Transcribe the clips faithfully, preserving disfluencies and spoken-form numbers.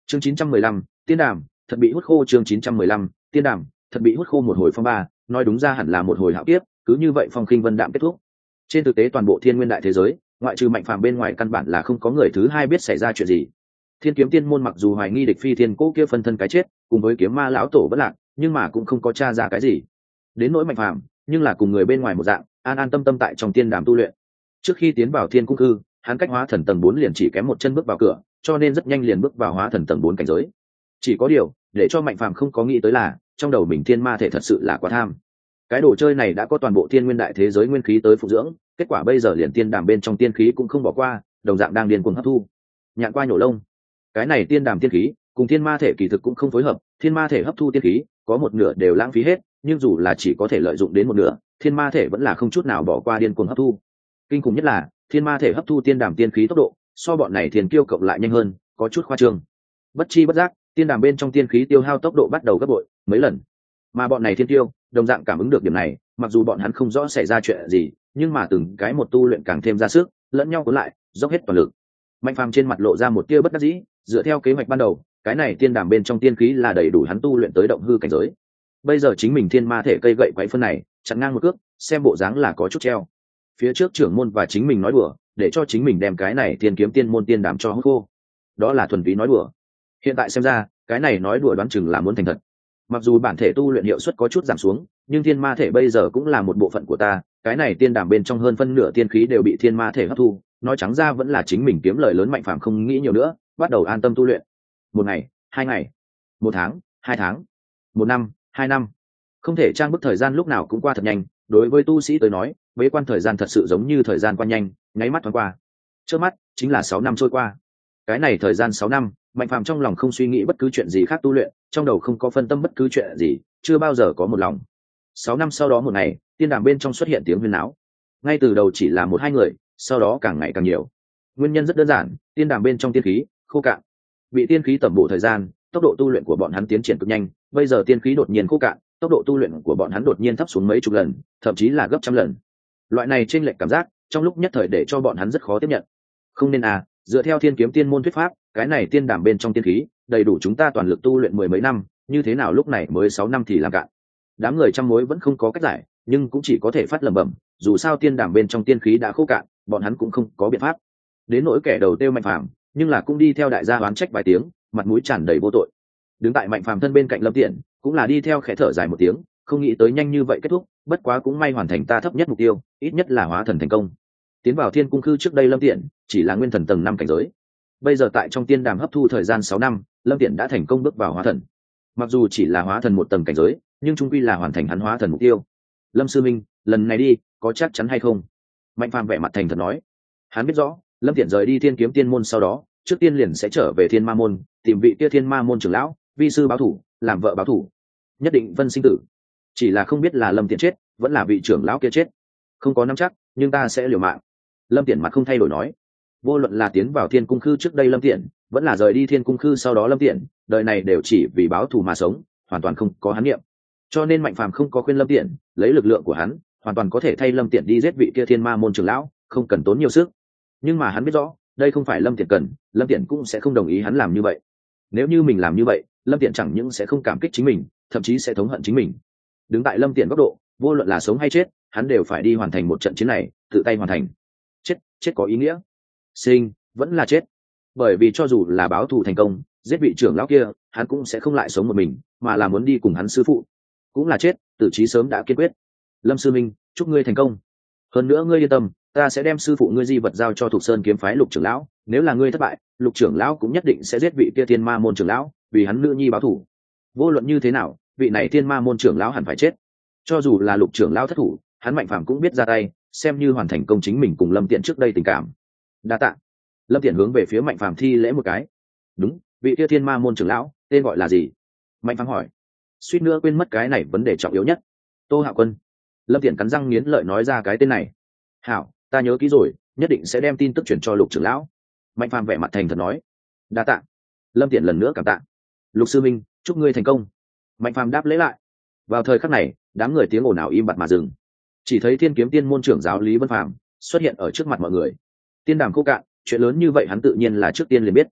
chương chín trăm mười lăm, tiên đàm thật bị hút khô. Chương chín trăm mười lăm, tiên đàm thật bị hút khô. Một hồi phong ba, nói đúng ra hẳn là một hồi hạo kiếp, cứ như vậy phong khinh vân đạm kết thúc. Trên thực tế toàn bộ thiên nguyên đại thế giới, ngoại trừ Mạnh Phàm bên ngoài căn bản là không có người thứ hai biết xảy ra chuyện gì. Thiên kiếm tiên môn mặc dù hoài nghi địch phi thiên cố kia phân thân cái chết cùng với kiếm ma lão tổ bất lạc, nhưng mà cũng không có tra ra cái gì. Đến nỗi Mạnh Phàm nhưng là cùng người bên ngoài một dạng, an an tâm tâm tại trong tiên đàm tu luyện. Trước khi tiến vào thiên cung cư, hắn cách hóa thần tầng bốn liền chỉ kém một chân bước vào cửa, cho nên rất nhanh liền bước vào hóa thần tầng bốn cảnh giới. Chỉ có điều để cho Mạnh Phàm không có nghĩ tới là trong đầu mình thiên ma thể thật sự là quá tham. Cái đồ chơi này đã có toàn bộ thiên nguyên đại thế giới nguyên khí tới phụ dưỡng, kết quả bây giờ liền tiên đàm bên trong tiên khí cũng không bỏ qua, đồng dạng đang điên cuồng hấp thu. Nhạn qua nhổ lông, cái này tiên đàm tiên khí cùng thiên ma thể kỳ thực cũng không phối hợp, thiên ma thể hấp thu tiên khí có một nửa đều lãng phí hết, nhưng dù là chỉ có thể lợi dụng đến một nửa, thiên ma thể vẫn là không chút nào bỏ qua điên cuồng hấp thu. Kinh khủng nhất là thiên ma thể hấp thu tiên đàm tiên khí tốc độ so bọn này thiên kiêu cộng lại nhanh hơn, có chút khoa trương. Bất chi bất giác tiên đàm bên trong tiên khí tiêu hao tốc độ bắt đầu gấp bội mấy lần, mà bọn này thiên kiêu đồng dạng cảm ứng được điểm này, mặc dù bọn hắn không rõ xảy ra chuyện gì, nhưng mà từng cái một tu luyện càng thêm ra sức, lẫn nhau cuốn lại, dốc hết toàn lực. Mạnh Phàm trên mặt lộ ra một tia bất đắc dĩ, dựa theo kế hoạch ban đầu, cái này tiên đàm bên trong tiên khí là đầy đủ hắn tu luyện tới động hư cảnh giới. Bây giờ chính mình thiên ma thể cây gậy quấy phân này, chặn ngang một cước, xem bộ dáng là có chút treo. Phía trước trưởng môn và chính mình nói đùa, để cho chính mình đem cái này tiên kiếm tiên môn tiên đàm cho hút khô. Đó là thuần túy nói đùa. Hiện tại xem ra, cái này nói đùa đoán chừng là muốn thành thật. Mặc dù bản thể tu luyện hiệu suất có chút giảm xuống, nhưng thiên ma thể bây giờ cũng là một bộ phận của ta, cái này tiên đàm bên trong hơn phân nửa tiên khí đều bị thiên ma thể hấp thu, nói trắng ra vẫn là chính mình kiếm lời lớn. Mạnh Phàm không nghĩ nhiều nữa, bắt đầu an tâm tu luyện. Một ngày, hai ngày, một tháng, hai tháng, một năm, hai năm, không thể trang bức thời gian lúc nào cũng qua thật nhanh. Đối với tu sĩ tới nói, bế quan thời gian thật sự giống như thời gian qua nhanh, nháy mắt thoáng qua. Trước mắt chính là sáu năm trôi qua. Cái này thời gian sáu năm, Mạnh Phàm trong lòng không suy nghĩ bất cứ chuyện gì khác tu luyện, trong đầu không có phân tâm bất cứ chuyện gì, chưa bao giờ có một lòng. Sáu năm sau đó một ngày, tiên đàm bên trong xuất hiện tiếng huyên náo. Ngay từ đầu chỉ là một hai người, sau đó càng ngày càng nhiều. Nguyên nhân rất đơn giản, tiên đàm bên trong tiên khí khô cạn. Bị tiên khí tẩm bổ thời gian, tốc độ tu luyện của bọn hắn tiến triển cực nhanh, bây giờ tiên khí đột nhiên khô cạn, tốc độ tu luyện của bọn hắn đột nhiên thấp xuống mấy chục lần, thậm chí là gấp trăm lần. Loại này chênh lệch cảm giác, trong lúc nhất thời để cho bọn hắn rất khó tiếp nhận. Không nên à, dựa theo thiên kiếm tiên môn thuyết pháp, cái này tiên đàm bên trong tiên khí đầy đủ chúng ta toàn lực tu luyện mười mấy năm, như thế nào lúc này mới sáu năm thì làm cạn. Đám người trăm mối vẫn không có cách giải, nhưng cũng chỉ có thể phát lẩm bẩm, dù sao tiên đàm bên trong tiên khí đã khô cạn, bọn hắn cũng không có biện pháp. Đến nỗi kẻ đầu tiêu Mạnh Phàm, nhưng là cũng đi theo đại gia oán trách vài tiếng, mặt mũi tràn đầy vô tội. Đứng tại Mạnh Phàm thân bên cạnh Lâm Tiện, cũng là đi theo khẽ thở dài một tiếng, không nghĩ tới nhanh như vậy kết thúc, bất quá cũng may hoàn thành ta thấp nhất mục tiêu, ít nhất là hóa thần thành công. Tiến vào thiên cung khư trước đây Lâm Tiện chỉ là nguyên thần tầng năm cảnh giới, bây giờ tại trong tiên đàm hấp thu thời gian sáu năm, Lâm Tiện đã thành công bước vào hóa thần. Mặc dù chỉ là hóa thần một tầng cảnh giới, nhưng chung quy là hoàn thành hắn hóa thần mục tiêu. Lâm sư minh, lần này đi có chắc chắn hay không? Mạnh Phàm vẻ mặt thành thật nói. Hắn biết rõ Lâm Tiện rời đi thiên kiếm tiên môn sau đó, trước tiên liền sẽ trở về thiên ma môn, tìm vị kia thiên ma môn trưởng lão vi sư báo thủ, làm vợ báo thủ, nhất định vân sinh tử. Chỉ là không biết là Lâm Tiện chết vẫn là vị trưởng lão kia chết, không có nắm chắc, nhưng ta sẽ liều mạng. Lâm Tiện mặt không thay đổi nói. Vô luận là tiến vào thiên cung khư trước đây Lâm Tiện, vẫn là rời đi thiên cung khư sau đó Lâm Tiện, đời này đều chỉ vì báo thù mà sống, hoàn toàn không có hắn niệm. Cho nên Mạnh Phàm không có khuyên Lâm Tiện, lấy lực lượng của hắn hoàn toàn có thể thay Lâm Tiện đi giết vị kia thiên ma môn trưởng lão, không cần tốn nhiều sức. Nhưng mà hắn biết rõ đây không phải Lâm Tiện cần, Lâm Tiện cũng sẽ không đồng ý hắn làm như vậy. Nếu như mình làm như vậy, Lâm Tiện chẳng những sẽ không cảm kích chính mình, thậm chí sẽ thống hận chính mình. Đứng tại Lâm Tiện góc độ, vô luận là sống hay chết, hắn đều phải đi hoàn thành một trận chiến này, tự tay hoàn thành. Chết, chết có ý nghĩa. Sinh, vẫn là chết. Bởi vì cho dù là báo thù thành công, giết vị trưởng lão kia, hắn cũng sẽ không lại sống một mình, mà là muốn đi cùng hắn sư phụ. Cũng là chết, tử chí sớm đã kiên quyết. Lâm sư minh, chúc ngươi thành công. Hơn nữa ngươi yên tâm, ta sẽ đem sư phụ ngươi di vật giao cho Thục Sơn kiếm phái Lục trưởng lão, nếu là ngươi thất bại, Lục trưởng lão cũng nhất định sẽ giết vị kia thiên ma môn trưởng lão, vì hắn nữ nhi báo thù. Vô luận như thế nào, vị này thiên ma môn trưởng lão hẳn phải chết. Cho dù là Lục trưởng lão thất thủ, hắn Mạnh Phàm cũng biết ra tay, xem như hoàn thành công chính mình cùng Lâm Tiện trước đây tình cảm. Đa tạ. Lâm Tiện hướng về phía Mạnh Phàm thi lễ một cái. Đúng, vị kia thiên ma môn trưởng lão tên gọi là gì? Mạnh Phàm hỏi. Suýt nữa quên mất cái này vấn đề trọng yếu nhất. Tô Hạo Quân. Lâm Tiện cắn răng nghiến lợi nói ra cái tên này. Hảo, ta nhớ kỹ rồi, nhất định sẽ đem tin tức chuyển cho Lục trưởng lão. Mạnh Phàm vẻ mặt thành thật nói. Đa tạ. Lâm Tiện lần nữa cảm tạ. Lục sư minh, chúc ngươi thành công. Mạnh Phàm đáp lễ lại. Vào thời khắc này, đám người tiếng ồn ào im bặt mà dừng. Chỉ thấy thiên kiếm tiên môn trưởng giáo Lý Vân Phàm xuất hiện ở trước mặt mọi người. Tiên đàm khô cạn, chuyện lớn như vậy hắn tự nhiên là trước tiên liền biết.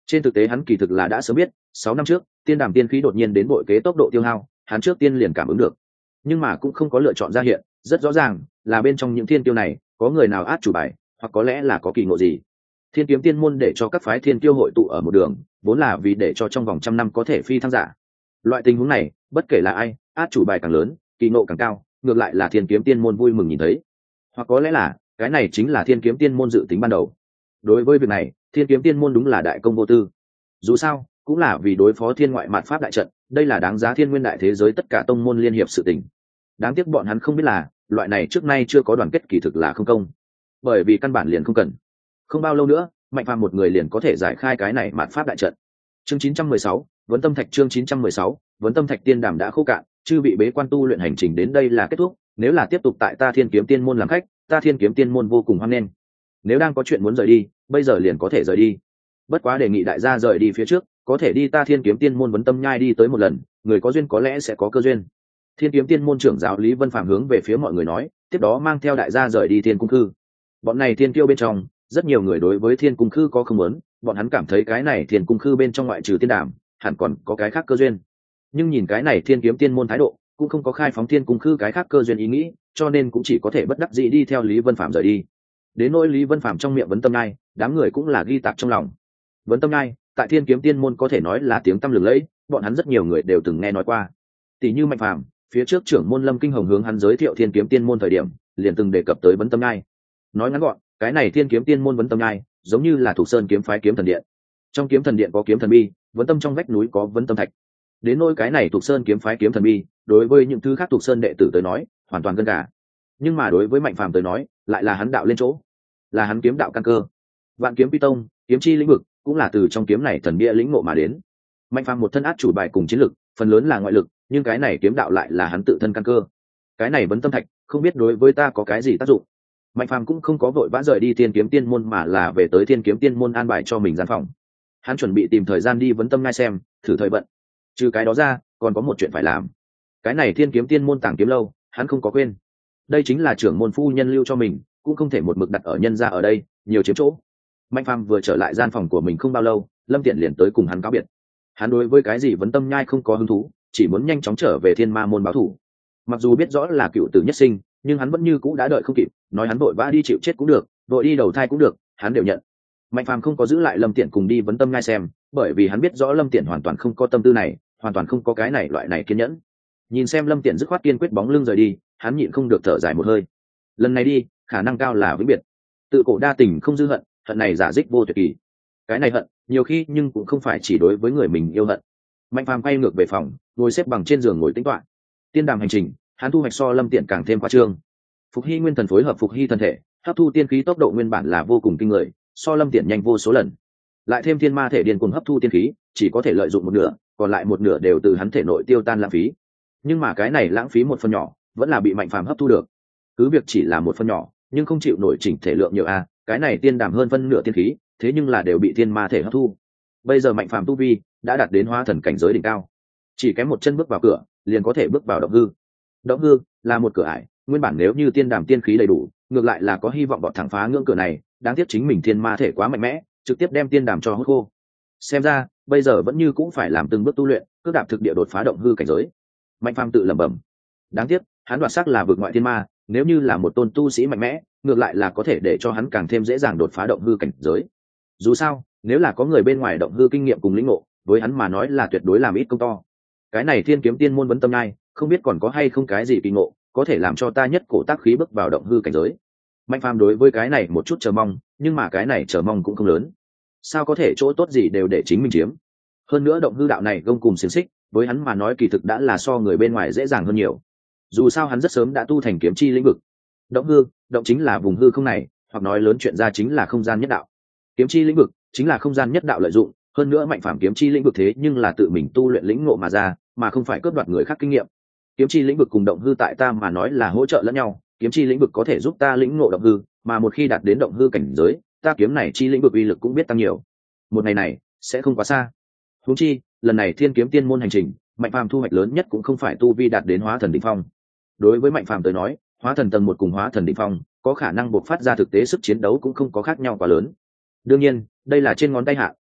Trên thực tế hắn kỳ thực là đã sớm biết, sáu năm trước tiên đàm tiên khí đột nhiên đến bội kế tốc độ tiêu hao, hắn trước tiên liền cảm ứng được, nhưng mà cũng không có lựa chọn ra hiện. Rất rõ ràng là bên trong những thiên tiêu này có người nào át chủ bài, hoặc có lẽ là có kỳ ngộ gì. Thiên kiếm tiên môn để cho các phái thiên tiêu hội tụ ở một đường, vốn là vì để cho trong vòng trăm năm có thể phi thăng giả. Loại tình huống này bất kể là ai, át chủ bài càng lớn, kỳ ngộ càng cao, ngược lại là thiên kiếm tiên môn vui mừng nhìn thấy. Hoặc có lẽ là cái này chính là thiên kiếm tiên môn dự tính ban đầu. Đối với việc này thiên kiếm tiên môn đúng là đại công vô tư. Dù sao cũng là vì đối phó thiên ngoại mạt pháp đại trận, đây là đáng giá thiên nguyên đại thế giới tất cả tông môn liên hiệp sự tình. Đáng tiếc bọn hắn không biết là loại này trước nay chưa có đoàn kết kỳ thực là không công, bởi vì căn bản liền không cần. Không bao lâu nữa Mạnh Phàm một người liền có thể giải khai cái này mạt pháp đại trận. Chương chín trăm mười sáu, vấn tâm thạch. Chương chín trăm mười sáu, vấn tâm thạch. Tiên đàm đã khô cạn, chư vị bế quan tu luyện hành trình đến đây là kết thúc. Nếu là tiếp tục tại ta thiên kiếm tiên môn làm khách, ta thiên kiếm tiên môn vô cùng hoan nghênh. Nếu đang có chuyện muốn rời đi, bây giờ liền có thể rời đi. Bất quá đề nghị đại gia rời đi phía trước có thể đi ta thiên kiếm tiên môn vấn tâm nhai đi tới một lần, người có duyên có lẽ sẽ có cơ duyên. Thiên kiếm tiên môn trưởng giáo Lý Vân Phàm hướng về phía mọi người nói, tiếp đó mang theo đại gia rời đi thiên cung khư. Bọn này thiên kiêu bên trong rất nhiều người đối với thiên cung khư có không muốn, bọn hắn cảm thấy cái này thiên cung khư bên trong ngoại trừ tiên đàm hẳn còn có cái khác cơ duyên. Nhưng nhìn cái này thiên kiếm tiên môn thái độ cũng không có khai phóng thiên cung khư cái khác cơ duyên ý nghĩ, cho nên cũng chỉ có thể bất đắc dĩ đi theo Lý Vân Phàm rời đi. Đến nỗi Lý Vân Phàm trong miệng vấn tâm nhai, đám người cũng là ghi tạc trong lòng. Vấn tâm nhai tại thiên kiếm tiên môn có thể nói là tiếng tăm lừng lẫy, bọn hắn rất nhiều người đều từng nghe nói qua. Tỷ như Mạnh Phàm phía trước trưởng môn Lâm Kinh Hồng hướng hắn giới thiệu thiên kiếm tiên môn thời điểm liền từng đề cập tới vấn tâm nhai. Nói ngắn gọn, cái này thiên kiếm tiên môn vấn tâm nhai giống như là Thục Sơn kiếm phái kiếm thần điện. Trong kiếm thần điện có kiếm thần bi, vấn tâm trong vách núi có vấn tâm thạch. Đến nỗi cái này Thục Sơn kiếm phái kiếm thần bi, đối với những thứ khác Thục Sơn đệ tử tới nói hoàn toàn gần cả, nhưng mà đối với Mạnh Phàm tới nói lại là hắn đạo lên chỗ, là hắn kiếm đạo căn cơ. Vạn kiếm pi tông, kiếm chi lĩnh vực cũng là từ trong kiếm này thần bia lĩnh ngộ mà đến. Mạnh Phàm một thân át chủ bài cùng chiến lực phần lớn là ngoại lực, nhưng cái này kiếm đạo lại là hắn tự thân căn cơ. Cái này vấn tâm thạch không biết đối với ta có cái gì tác dụng. Mạnh Phàm cũng không có vội vã rời đi thiên kiếm tiên môn, mà là về tới thiên kiếm tiên môn an bài cho mình gian phòng. Hắn chuẩn bị tìm thời gian đi vấn tâm ngay xem thử thời vận. Trừ cái đó ra còn có một chuyện phải làm. Cái này thiên kiếm tiên môn tàng kiếm lâu hắn không có quên, đây chính là trưởng môn phu nhân lưu cho mình, cũng không thể một mực đặt ở nhân ra ở đây nhiều chiếm chỗ. Mạnh Phàm vừa trở lại gian phòng của mình không bao lâu, Lâm Tiện liền tới cùng hắn cáo biệt. Hắn đối với cái gì vấn tâm nhai không có hứng thú, chỉ muốn nhanh chóng trở về thiên ma môn báo thủ. Mặc dù biết rõ là cựu tử nhất sinh, nhưng hắn vẫn như cũ đã đợi không kịp, nói hắn vội vã đi chịu chết cũng được, vội đi đầu thai cũng được, hắn đều nhận. Mạnh Phàm không có giữ lại Lâm Tiện cùng đi vấn tâm nhai xem, bởi vì hắn biết rõ Lâm Tiện hoàn toàn không có tâm tư này, hoàn toàn không có cái này loại này kiên nhẫn. Nhìn xem Lâm Tiện dứt khoát kiên quyết bóng lưng rời đi, hắn nhịn không được thở dài một hơi. Lần này đi khả năng cao là vĩnh biệt. Tự cổ đa tình không dư hận, hận này giả dích vô tuyệt kỳ. Cái này hận nhiều khi nhưng cũng không phải chỉ đối với người mình yêu hận. Mạnh Phàm quay ngược về phòng, ngồi xếp bằng trên giường ngồi tĩnh tọa. Tiên đàm hành trình hắn thu hoạch so Lâm Tiện càng thêm khoa trương. Phục hy nguyên thần phối hợp phục hy thân thể, hấp thu tiên khí tốc độ nguyên bản là vô cùng kinh người, so Lâm Tiện nhanh vô số lần. Lại thêm thiên ma thể điên cuồng hấp thu tiên khí, chỉ có thể lợi dụng một nửa, còn lại một nửa đều từ hắn thể nội tiêu tan lãng phí. Nhưng mà cái này lãng phí một phần nhỏ vẫn là bị Mạnh Phàm hấp thu được. Cứ việc chỉ là một phần nhỏ nhưng không chịu nổi chỉnh thể lượng nhiều a, cái này tiên đàm hơn phân nửa tiên khí thế nhưng là đều bị thiên ma thể hấp thu. Bây giờ Mạnh Phàm tu vi đã đạt đến hóa thần cảnh giới đỉnh cao, chỉ kém một chân bước vào cửa liền có thể bước vào động hư. Động hư là một cửa ải, nguyên bản nếu như tiên đàm tiên khí đầy đủ, ngược lại là có hy vọng bọt thẳng phá ngưỡng cửa này, đáng tiếc chính mình thiên ma thể quá mạnh mẽ, trực tiếp đem tiên đàm cho hút khô. Xem ra bây giờ vẫn như cũng phải làm từng bước tu luyện, cước đạp thực địa đột phá động hư cảnh giới. Mạnh Phàm tự lẩm bẩm. Đáng tiếc hắn đoạt xác là vượt ngoại thiên ma, nếu như là một tôn tu sĩ mạnh mẽ, ngược lại là có thể để cho hắn càng thêm dễ dàng đột phá động hư cảnh giới. Dù sao nếu là có người bên ngoài động hư kinh nghiệm cùng lĩnh ngộ, với hắn mà nói là tuyệt đối làm ít công to. Cái này thiên kiếm tiên môn vấn tâm nhai không biết còn có hay không cái gì kỳ ngộ có thể làm cho ta nhất cổ tác khí bước vào động hư cảnh giới. Mạnh Phàm đối với cái này một chút chờ mong, nhưng mà cái này chờ mong cũng không lớn. Sao có thể chỗ tốt gì đều để chính mình chiếm? Hơn nữa động hư đạo này gông cùng xiềng xích, với hắn mà nói kỳ thực đã là so người bên ngoài dễ dàng hơn nhiều. Dù sao hắn rất sớm đã tu thành kiếm chi lĩnh vực. Động hư, động chính là vùng hư không này, hoặc nói lớn chuyện ra chính là không gian nhất đạo. Kiếm chi lĩnh vực chính là không gian nhất đạo lợi dụng, hơn nữa Mạnh Phàm kiếm chi lĩnh vực thế nhưng là tự mình tu luyện lĩnh ngộ mà ra, mà không phải cướp đoạt người khác kinh nghiệm. Kiếm chi lĩnh vực cùng động hư tại ta mà nói là hỗ trợ lẫn nhau, kiếm chi lĩnh vực có thể giúp ta lĩnh ngộ động hư, mà một khi đạt đến động hư cảnh giới, ta kiếm này chi lĩnh vực uy lực cũng biết tăng nhiều. Một ngày này sẽ không quá xa. Huống chi lần này thiên kiếm tiên môn hành trình, Mạnh Phàm thu hoạch lớn nhất cũng không phải tu vi đạt đến hóa thần đỉnh phong. Đối với Mạnh Phàm tới nói, hóa thần tầng một cùng hóa thần đỉnh phong có khả năng bộc phát ra thực tế sức chiến đấu cũng không có khác nhau quá lớn. Đương nhiên đây là trên ngón tay hạ,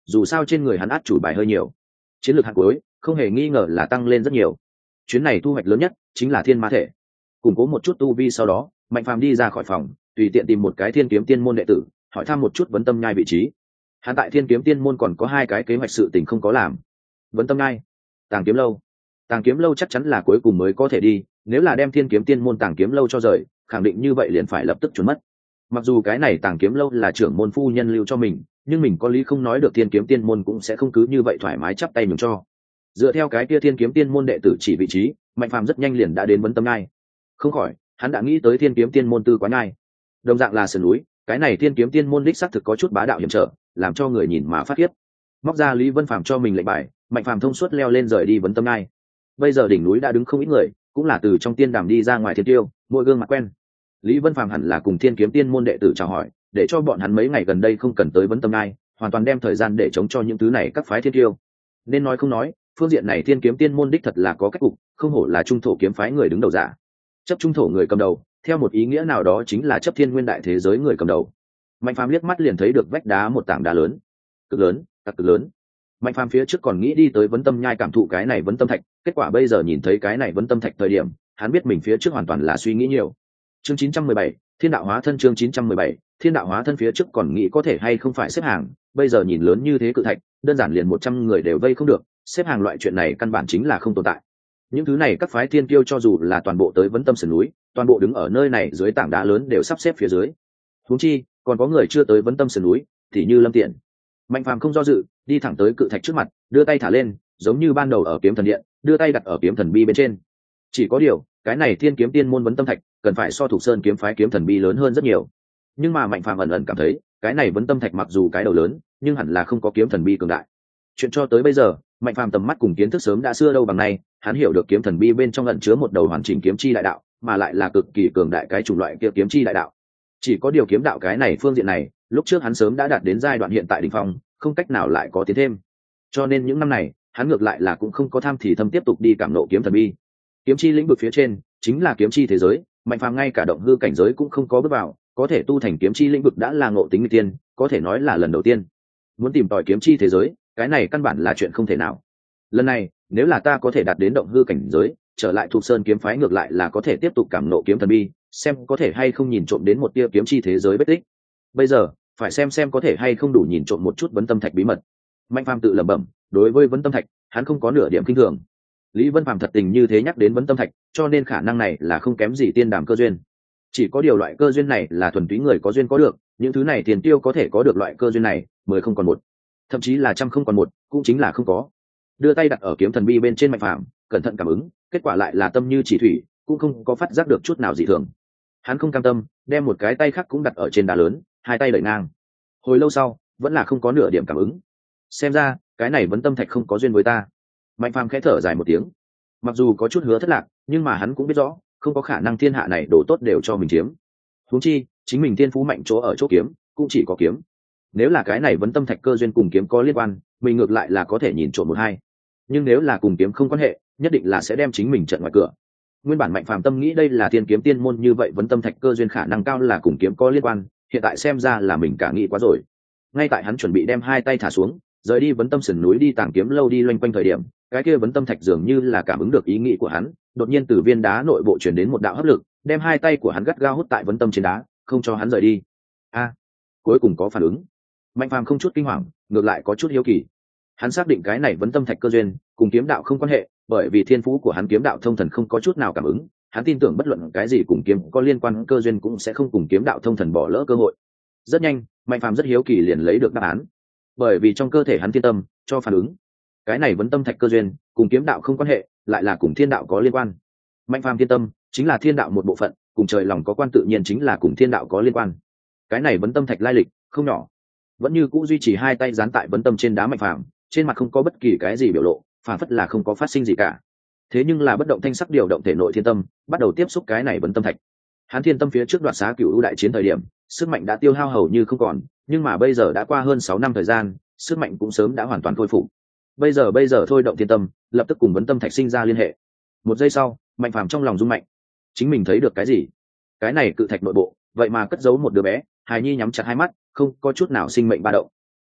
dù sao trên người hắn át chủ bài hơi nhiều. Chiến lược hạng cuối không hề nghi ngờ là tăng lên rất nhiều. Chuyến này thu hoạch lớn nhất chính là thiên ma thể. Củng cố một chút tu vi sau đó, Mạnh Phàm đi ra khỏi phòng, tùy tiện tìm một cái thiên kiếm tiên môn đệ tử, hỏi thăm một chút vấn tâm nhai vị trí. Hắn tại thiên kiếm tiên môn còn có hai cái kế hoạch sự tình không có làm. Vấn tâm nhai, tàng kiếm lâu. Tàng kiếm lâu chắc chắn là cuối cùng mới có thể đi, nếu là đem thiên kiếm tiên môn tàng kiếm lâu cho rời, khẳng định như vậy liền phải lập tức trốn mất. Mặc dù cái này tàng kiếm lâu là trưởng môn phu nhân lưu cho mình, nhưng mình có lý không nói được thiên kiếm tiên môn cũng sẽ không cứ như vậy thoải mái chắp tay nhường cho. Dựa theo cái kia thiên kiếm tiên môn đệ tử chỉ vị trí, Mạnh Phàm rất nhanh liền đã đến vấn tâm nhai. Không khỏi, hắn đã nghĩ tới thiên kiếm tiên môn tư quán nhai. Đồng dạng là sườn núi, cái này thiên kiếm tiên môn đích xác thực có chút bá đạo hiểm trở, làm cho người nhìn mà phát khiếp. Móc ra Lý Vân Phàm cho mình lệnh bài, Mạnh Phàm thông suốt leo lên rời đi vấn tâm nhai. Bây giờ đỉnh núi đã đứng không ít người, cũng là từ trong tiên đàm đi ra ngoài thiên tiêu, mỗi gương mặt quen. Lý Vân Phàm hẳn là cùng thiên kiếm tiên môn đệ tử chào hỏi, để cho bọn hắn mấy ngày gần đây không cần tới vấn tâm nhai, hoàn toàn đem thời gian để chống cho những thứ này các phái thiên tiêu. Nên nói không nói, phương diện này thiên kiếm tiên môn đích thật là có cách cục, không hổ là trung thổ kiếm phái người đứng đầu giả. Chấp trung thổ người cầm đầu, theo một ý nghĩa nào đó chính là chấp thiên nguyên đại thế giới người cầm đầu. Mạnh Phàm liếc mắt liền thấy được vách đá một tảng đá lớn, cực lớn, cực cực lớn. Mạnh Phàm phía trước còn nghĩ đi tới vấn tâm nhai cảm thụ cái này vấn tâm thạch, kết quả bây giờ nhìn thấy cái này vấn tâm thạch thời điểm, hắn biết mình phía trước hoàn toàn là suy nghĩ nhiều. Chương chín trăm mười bảy, Thiên đạo hóa thân. Chương chín trăm mười bảy, Thiên đạo hóa thân. Phía trước còn nghĩ có thể hay không phải xếp hàng, bây giờ nhìn lớn như thế cự thạch, đơn giản liền một trăm người đều vây không được, xếp hàng loại chuyện này căn bản chính là không tồn tại. Những thứ này các phái thiên kiêu cho dù là toàn bộ tới vấn tâm sườn núi, toàn bộ đứng ở nơi này dưới tảng đá lớn đều sắp xếp phía dưới. Huống chi, còn có người chưa tới vấn tâm sườn núi, thì như Lâm Tiện. Mạnh Phàm không do dự, đi thẳng tới cự thạch trước mặt, đưa tay thả lên, giống như ban đầu ở kiếm thần điện, đưa tay đặt ở kiếm thần bi bên trên. Chỉ có điều, cái này thiên kiếm tiên môn vấn tâm thạch, cần phải so Thục Sơn kiếm phái kiếm thần bi lớn hơn rất nhiều. Nhưng mà Mạnh Phàm ẩn ẩn cảm thấy, cái này vấn tâm thạch mặc dù cái đầu lớn, nhưng hẳn là không có kiếm thần bi cường đại. Chuyện cho tới bây giờ, Mạnh Phàm tầm mắt cùng kiến thức sớm đã xưa đâu bằng nay, hắn hiểu được kiếm thần bi bên trong ẩn chứa một đầu hoàn chỉnh kiếm chi đại đạo, mà lại là cực kỳ cường đại cái chủng loại kia kiếm chi đại đạo. Chỉ có điều kiếm đạo cái này phương diện này, lúc trước hắn sớm đã đạt đến giai đoạn hiện tại đỉnh phong, không cách nào lại có tiến thêm. Cho nên những năm này, hắn ngược lại là cũng không có tham thì thâm tiếp tục đi cảm nộ kiếm thần bi. Kiếm chi lĩnh vực phía trên chính là kiếm chi thế giới, Mạnh Phàm ngay cả động hư cảnh giới cũng không có bước vào, có thể tu thành kiếm chi lĩnh vực đã là ngộ tính nguy tiên, có thể nói là lần đầu tiên. Muốn tìm tòi kiếm chi thế giới, cái này căn bản là chuyện không thể nào. Lần này, nếu là ta có thể đạt đến động hư cảnh giới, trở lại Thục Sơn kiếm phái ngược lại là có thể tiếp tục cảm nộ kiếm thần bi, xem có thể hay không nhìn trộm đến một tia kiếm chi thế giới vết tích. Bây giờ, phải xem xem có thể hay không đủ nhìn trộm một chút vấn tâm thạch bí mật. Mạnh Phàm tự lẩm bẩm, đối với vấn tâm thạch, hắn không có nửa điểm kinh thường. Lý Vân Phàm thật tình như thế nhắc đến vấn tâm thạch, cho nên khả năng này là không kém gì tiên đàm cơ duyên. Chỉ có điều loại cơ duyên này là thuần túy người có duyên có được, những thứ này tiền tiêu có thể có được loại cơ duyên này, mười không còn một, thậm chí là trăm không còn một, cũng chính là không có. Đưa tay đặt ở kiếm thần bi bên trên Mạnh Phàm, cẩn thận cảm ứng, kết quả lại là tâm như chỉ thủy, cũng không có phát giác được chút nào dị thường. Hắn không cam tâm, đem một cái tay khác cũng đặt ở trên đá lớn, hai tay đẩy ngang. Hồi lâu sau, vẫn là không có nửa điểm cảm ứng. Xem ra, cái này vấn tâm thạch không có duyên với ta. Mạnh Phàm khẽ thở dài một tiếng. Mặc dù có chút hứa thất lạc, nhưng mà hắn cũng biết rõ, không có khả năng thiên hạ này đổ tốt đều cho mình chiếm. Huống chi, chính mình thiên phú mạnh chỗ ở chỗ kiếm, cũng chỉ có kiếm. Nếu là cái này vấn tâm thạch cơ duyên cùng kiếm có liên quan, mình ngược lại là có thể nhìn trộm một hai. Nhưng nếu là cùng kiếm không quan hệ, nhất định là sẽ đem chính mình trận ngoài cửa. Nguyên bản Mạnh Phàm tâm nghĩ đây là thiên kiếm tiên môn, như vậy vấn tâm thạch cơ duyên khả năng cao là cùng kiếm có liên quan, hiện tại xem ra là mình cả nghĩ quá rồi. Ngay tại hắn chuẩn bị đem hai tay thả xuống, rời đi vấn tâm sườn núi đi tàng kiếm lâu đi loanh quanh thời điểm, cái kia vấn tâm thạch dường như là cảm ứng được ý nghĩ của hắn, đột nhiên từ viên đá nội bộ truyền đến một đạo hấp lực, đem hai tay của hắn gắt gao hút tại vấn tâm trên đá, không cho hắn rời đi. A, cuối cùng có phản ứng. Mạnh Phàm không chút kinh hoàng, ngược lại có chút hiếu kỳ. Hắn xác định cái này vấn tâm thạch cơ duyên cùng kiếm đạo không quan hệ, bởi vì thiên phú của hắn kiếm đạo thông thần không có chút nào cảm ứng, hắn tin tưởng bất luận cái gì cùng kiếm có liên quan cơ duyên cũng sẽ không cùng kiếm đạo thông thần bỏ lỡ cơ hội. Rất nhanh, Mạnh Phàm rất hiếu kỳ liền lấy được đáp án, bởi vì trong cơ thể hắn thiên tâm cho phản ứng. Cái này vấn tâm thạch cơ duyên cùng kiếm đạo không quan hệ, lại là cùng thiên đạo có liên quan. Mạnh Phàm thiên tâm chính là thiên đạo một bộ phận, cùng trời lòng có quan tự nhiên chính là cùng thiên đạo có liên quan. Cái này vấn tâm thạch lai lịch không nhỏ, vẫn như cũ duy trì hai tay dán tại vấn tâm trên đá. Mạnh Phàm trên mặt không có bất kỳ cái gì biểu lộ, phản phất là không có phát sinh gì cả. Thế nhưng là bất động thanh sắc điều động thể nội thiên tâm, bắt đầu tiếp xúc cái này vấn tâm thạch. Hắn thiên tâm phía trước đoạt xá cửu u đại chiến thời điểm, sức mạnh đã tiêu hao hầu như không còn, nhưng mà bây giờ đã qua hơn sáu năm thời gian, sức mạnh cũng sớm đã hoàn toàn khôi phục. Bây giờ bây giờ thôi động thiên tâm, lập tức cùng vấn tâm thạch sinh ra liên hệ. Một giây sau, Mạnh Phàm trong lòng rung mạnh. Chính mình thấy được cái gì? Cái này cự thạch nội bộ, vậy mà cất giấu một đứa bé. Hài nhi nhắm chặt hai mắt, không có chút nào sinh mệnh ba động.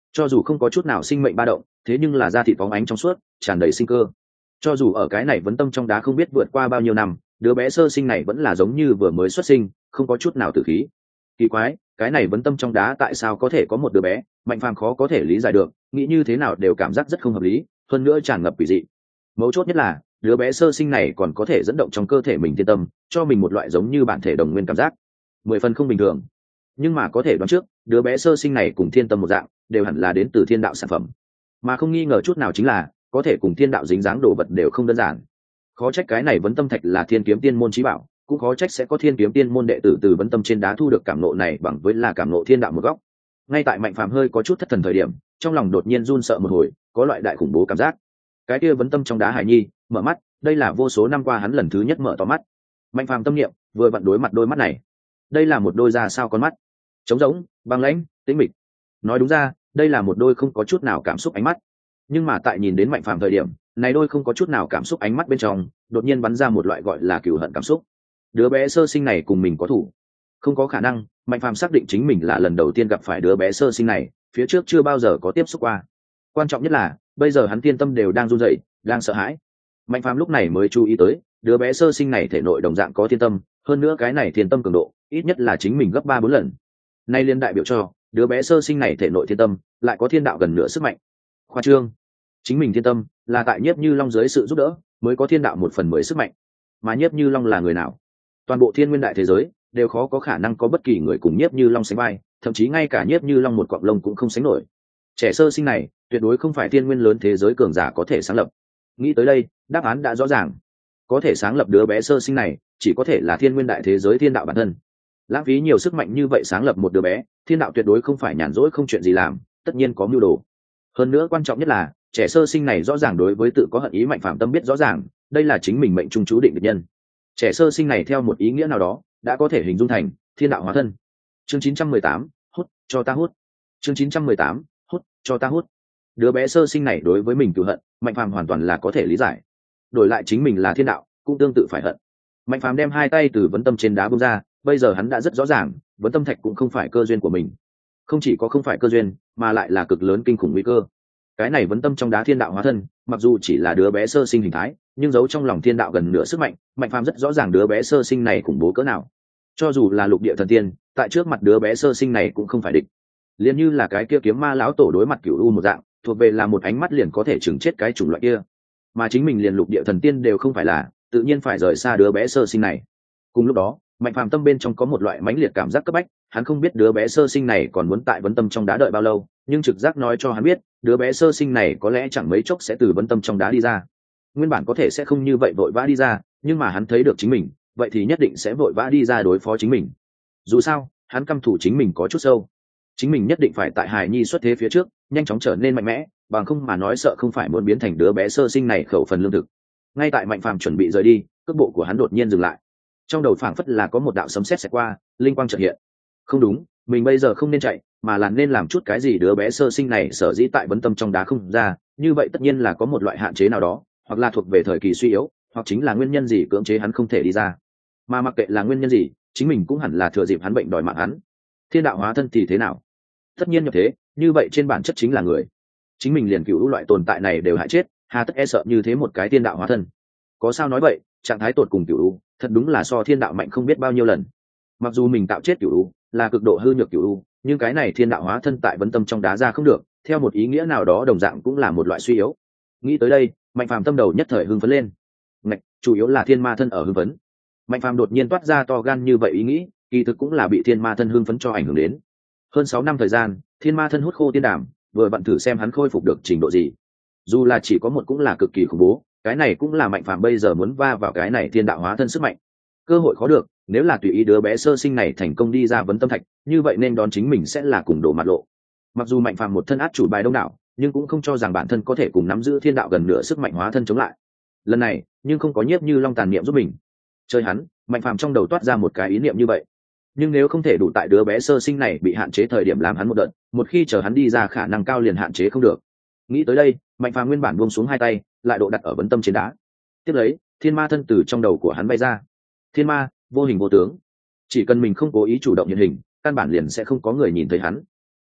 cho dù không có chút nào sinh mệnh ba động, thế nhưng là da thịt phóng ánh trong suốt, tràn đầy sinh cơ. Cho dù ở cái này vấn tâm trong đá không biết vượt qua bao nhiêu năm, đứa bé sơ sinh này vẫn là giống như vừa mới xuất sinh, không có chút nào tử khí. Kỳ quái, cái này vấn tâm trong đá tại sao có thể có một đứa bé? Mạnh Phàm khó có thể lý giải được, nghĩ như thế nào đều cảm giác rất không hợp lý, hơn nữa tràn ngập quỷ dị. Mấu chốt nhất là đứa bé sơ sinh này còn có thể dẫn động trong cơ thể mình thiên tâm, cho mình một loại giống như bản thể đồng nguyên cảm giác, mười phần không bình thường. Nhưng mà có thể đoán trước, đứa bé sơ sinh này cùng thiên tâm một dạng, đều hẳn là đến từ thiên đạo sản phẩm, mà không nghi ngờ chút nào chính là có thể cùng thiên đạo dính dáng đồ vật đều không đơn giản. Khó trách cái này vấn tâm thạch là thiên kiếm tiên môn chí bảo, cũng khó trách sẽ có thiên kiếm tiên môn đệ tử từ vấn tâm trên đá thu được cảm nộ này bằng với là cảm nộ thiên đạo một góc. Ngay tại Mạnh Phàm hơi có chút thất thần thời điểm, trong lòng đột nhiên run sợ một hồi, có loại đại khủng bố cảm giác. Cái kia vấn tâm trong đá hải nhi mở mắt, đây là vô số năm qua hắn lần thứ nhất mở to mắt. Mạnh Phàm tâm niệm vừa vặn đối mặt đôi mắt này, đây là một đôi ra sao con mắt, trống rỗng, băng lãnh, tĩnh mịch. Nói đúng ra, đây là một đôi không có chút nào cảm xúc ánh mắt. Nhưng mà tại nhìn đến Mạnh Phàm thời điểm, này đôi không có chút nào cảm xúc ánh mắt bên trong, đột nhiên bắn ra một loại gọi là cừu hận cảm xúc. Đứa bé sơ sinh này cùng mình có thủ? Không có khả năng. Mạnh Phàm xác định chính mình là lần đầu tiên gặp phải đứa bé sơ sinh này, phía trước chưa bao giờ có tiếp xúc qua. Quan trọng nhất là bây giờ hắn tiên tâm đều đang run rẩy, đang sợ hãi. Mạnh Phàm lúc này mới chú ý tới, đứa bé sơ sinh này thể nội đồng dạng có thiên tâm, hơn nữa cái này thiên tâm cường độ ít nhất là chính mình gấp ba bốn lần. Nay liên đại biểu cho đứa bé sơ sinh này thể nội thiên tâm lại có thiên đạo gần nửa sức mạnh. Khoa trương, chính mình thiên tâm là tại Nhiếp Như Long dưới sự giúp đỡ mới có thiên đạo một phần mười sức mạnh. Mà Nhiếp Như Long là người nào? Toàn bộ thiên nguyên đại thế giới đều khó có khả năng có bất kỳ người cùng Nhiếp Như Long sánh vai, thậm chí ngay cả Nhiếp Như Long một cọng lông cũng không sánh nổi. Trẻ sơ sinh này tuyệt đối không phải thiên nguyên lớn thế giới cường giả có thể sáng lập. Nghĩ tới đây, đáp án đã rõ ràng. Có thể sáng lập đứa bé sơ sinh này chỉ có thể là thiên nguyên đại thế giới thiên đạo bản thân. Lãng phí nhiều sức mạnh như vậy sáng lập một đứa bé, thiên đạo tuyệt đối không phải nhàn rỗi không chuyện gì làm, tất nhiên có mưu đồ. Hơn nữa quan trọng nhất là trẻ sơ sinh này rõ ràng đối với tự có hận ý. Mạnh Phàm tâm biết rõ ràng, đây là chính mình mệnh trung chú định địch nhân. Trẻ sơ sinh này theo một ý nghĩa nào đó đã có thể hình dung thành thiên đạo hóa thân. Chương chín trăm mười tám, hút cho ta hút. Chương chín trăm mười tám, hút cho ta hút. Đứa bé sơ sinh này đối với mình cừu hận, Mạnh Phàm hoàn toàn là có thể lý giải. Đổi lại chính mình là thiên đạo, cũng tương tự phải hận. Mạnh Phàm đem hai tay từ vấn tâm trên đá buông ra, bây giờ hắn đã rất rõ ràng, vấn tâm thạch cũng không phải cơ duyên của mình. Không chỉ có không phải cơ duyên, mà lại là cực lớn kinh khủng nguy cơ. Cái này vấn tâm trong đá thiên đạo hóa thân, mặc dù chỉ là đứa bé sơ sinh hình thái, nhưng giấu trong lòng thiên đạo gần nửa sức mạnh. Mạnh Phàm rất rõ ràng đứa bé sơ sinh này khủng bố cỡ nào. Cho dù là lục địa thần tiên, tại trước mặt đứa bé sơ sinh này cũng không phải địch. Liền như là cái kia kiếm ma lão tổ đối mặt cửu u một dạng, thuộc về là một ánh mắt liền có thể chừng chết cái chủng loại kia. Mà chính mình liền lục địa thần tiên đều không phải là, tự nhiên phải rời xa đứa bé sơ sinh này. Cùng lúc đó, Mạnh Phàm tâm bên trong có một loại mãnh liệt cảm giác cấp bách, hắn không biết đứa bé sơ sinh này còn muốn tại vấn tâm trong đá đợi bao lâu, nhưng trực giác nói cho hắn biết, đứa bé sơ sinh này có lẽ chẳng mấy chốc sẽ từ vấn tâm trong đá đi ra. Nguyên bản có thể sẽ không như vậy vội vã đi ra, nhưng mà hắn thấy được chính mình, vậy thì nhất định sẽ vội vã đi ra đối phó chính mình. Dù sao, hắn căm thù chính mình có chút sâu. Chính mình nhất định phải tại hài nhi xuất thế phía trước, nhanh chóng trở nên mạnh mẽ, bằng không mà nói sợ không phải muốn biến thành đứa bé sơ sinh này khẩu phần lương thực. Ngay tại Mạnh Phàm chuẩn bị rời đi, cước bộ của hắn đột nhiên dừng lại. Trong đầu phảng phất là có một đạo sấm sét xẹt qua, linh quang chợt hiện. Không đúng, mình bây giờ không nên chạy, mà là nên làm chút cái gì. Đứa bé sơ sinh này sở dĩ tại vấn tâm trong đá không ra, như vậy tất nhiên là có một loại hạn chế nào đó, hoặc là thuộc về thời kỳ suy yếu, hoặc chính là nguyên nhân gì cưỡng chế hắn không thể đi ra. Mà mặc kệ là nguyên nhân gì, chính mình cũng hẳn là thừa dịp hắn bệnh đòi mạng hắn. Thiên đạo hóa thân thì thế nào? Tất nhiên nhập thế, như vậy trên bản chất chính là người. Chính mình liền cửu loại tồn tại này đều hại chết, hà tất e sợ như thế một cái thiên đạo hóa thân? Có sao nói vậy, trạng thái tột cùng cửu thật đúng là so thiên đạo mạnh không biết bao nhiêu lần. Mặc dù mình tạo chết cửu là cực độ hư nhược cửu, nhưng cái này thiên đạo hóa thân tại vấn tâm trong đá ra không được, theo một ý nghĩa nào đó đồng dạng cũng là một loại suy yếu. Nghĩ tới đây, Mạnh Phàm tâm đầu nhất thời hưng phấn lên. Ngạch, chủ yếu là thiên ma thân ở hưng phấn. Mạnh Phàm đột nhiên toát ra to gan như vậy ý nghĩ, kỳ thực cũng là bị thiên ma thân hưng phấn cho ảnh hưởng đến. Hơn sáu năm thời gian, thiên ma thân hút khô tiên đàm, vừa vặn thử xem hắn khôi phục được trình độ gì. Dù là chỉ có một cũng là cực kỳ khủng bố, cái này cũng là Mạnh Phàm bây giờ muốn va vào cái này thiên đạo hóa thân sức mạnh. Cơ hội khó được, nếu là tùy ý đứa bé sơ sinh này thành công đi ra vấn tâm thạch, như vậy nên đón chính mình sẽ là cùng đổ mặt lộ. Mặc dù Mạnh Phàm một thân át chủ bài đông đảo, nhưng cũng không cho rằng bản thân có thể cùng nắm giữ thiên đạo gần nửa sức mạnh hóa thân chống lại. Lần này, nhưng không có Nhiếp Như Long tàn niệm giúp mình. Chơi hắn, Mạnh Phàm trong đầu toát ra một cái ý niệm như vậy. Nhưng nếu không thể đủ tại đứa bé sơ sinh này bị hạn chế thời điểm làm hắn một đợt, một khi chờ hắn đi ra khả năng cao liền hạn chế không được. Nghĩ tới đây, Mạnh Phàm nguyên bản buông xuống hai tay, lại độ đặt ở vấn tâm trên đá. Tiếp lấy, thiên ma thân từ trong đầu của hắn bay ra. Thiên ma, vô hình vô tướng, chỉ cần mình không cố ý chủ động hiện hình, căn bản liền sẽ không có người nhìn thấy hắn.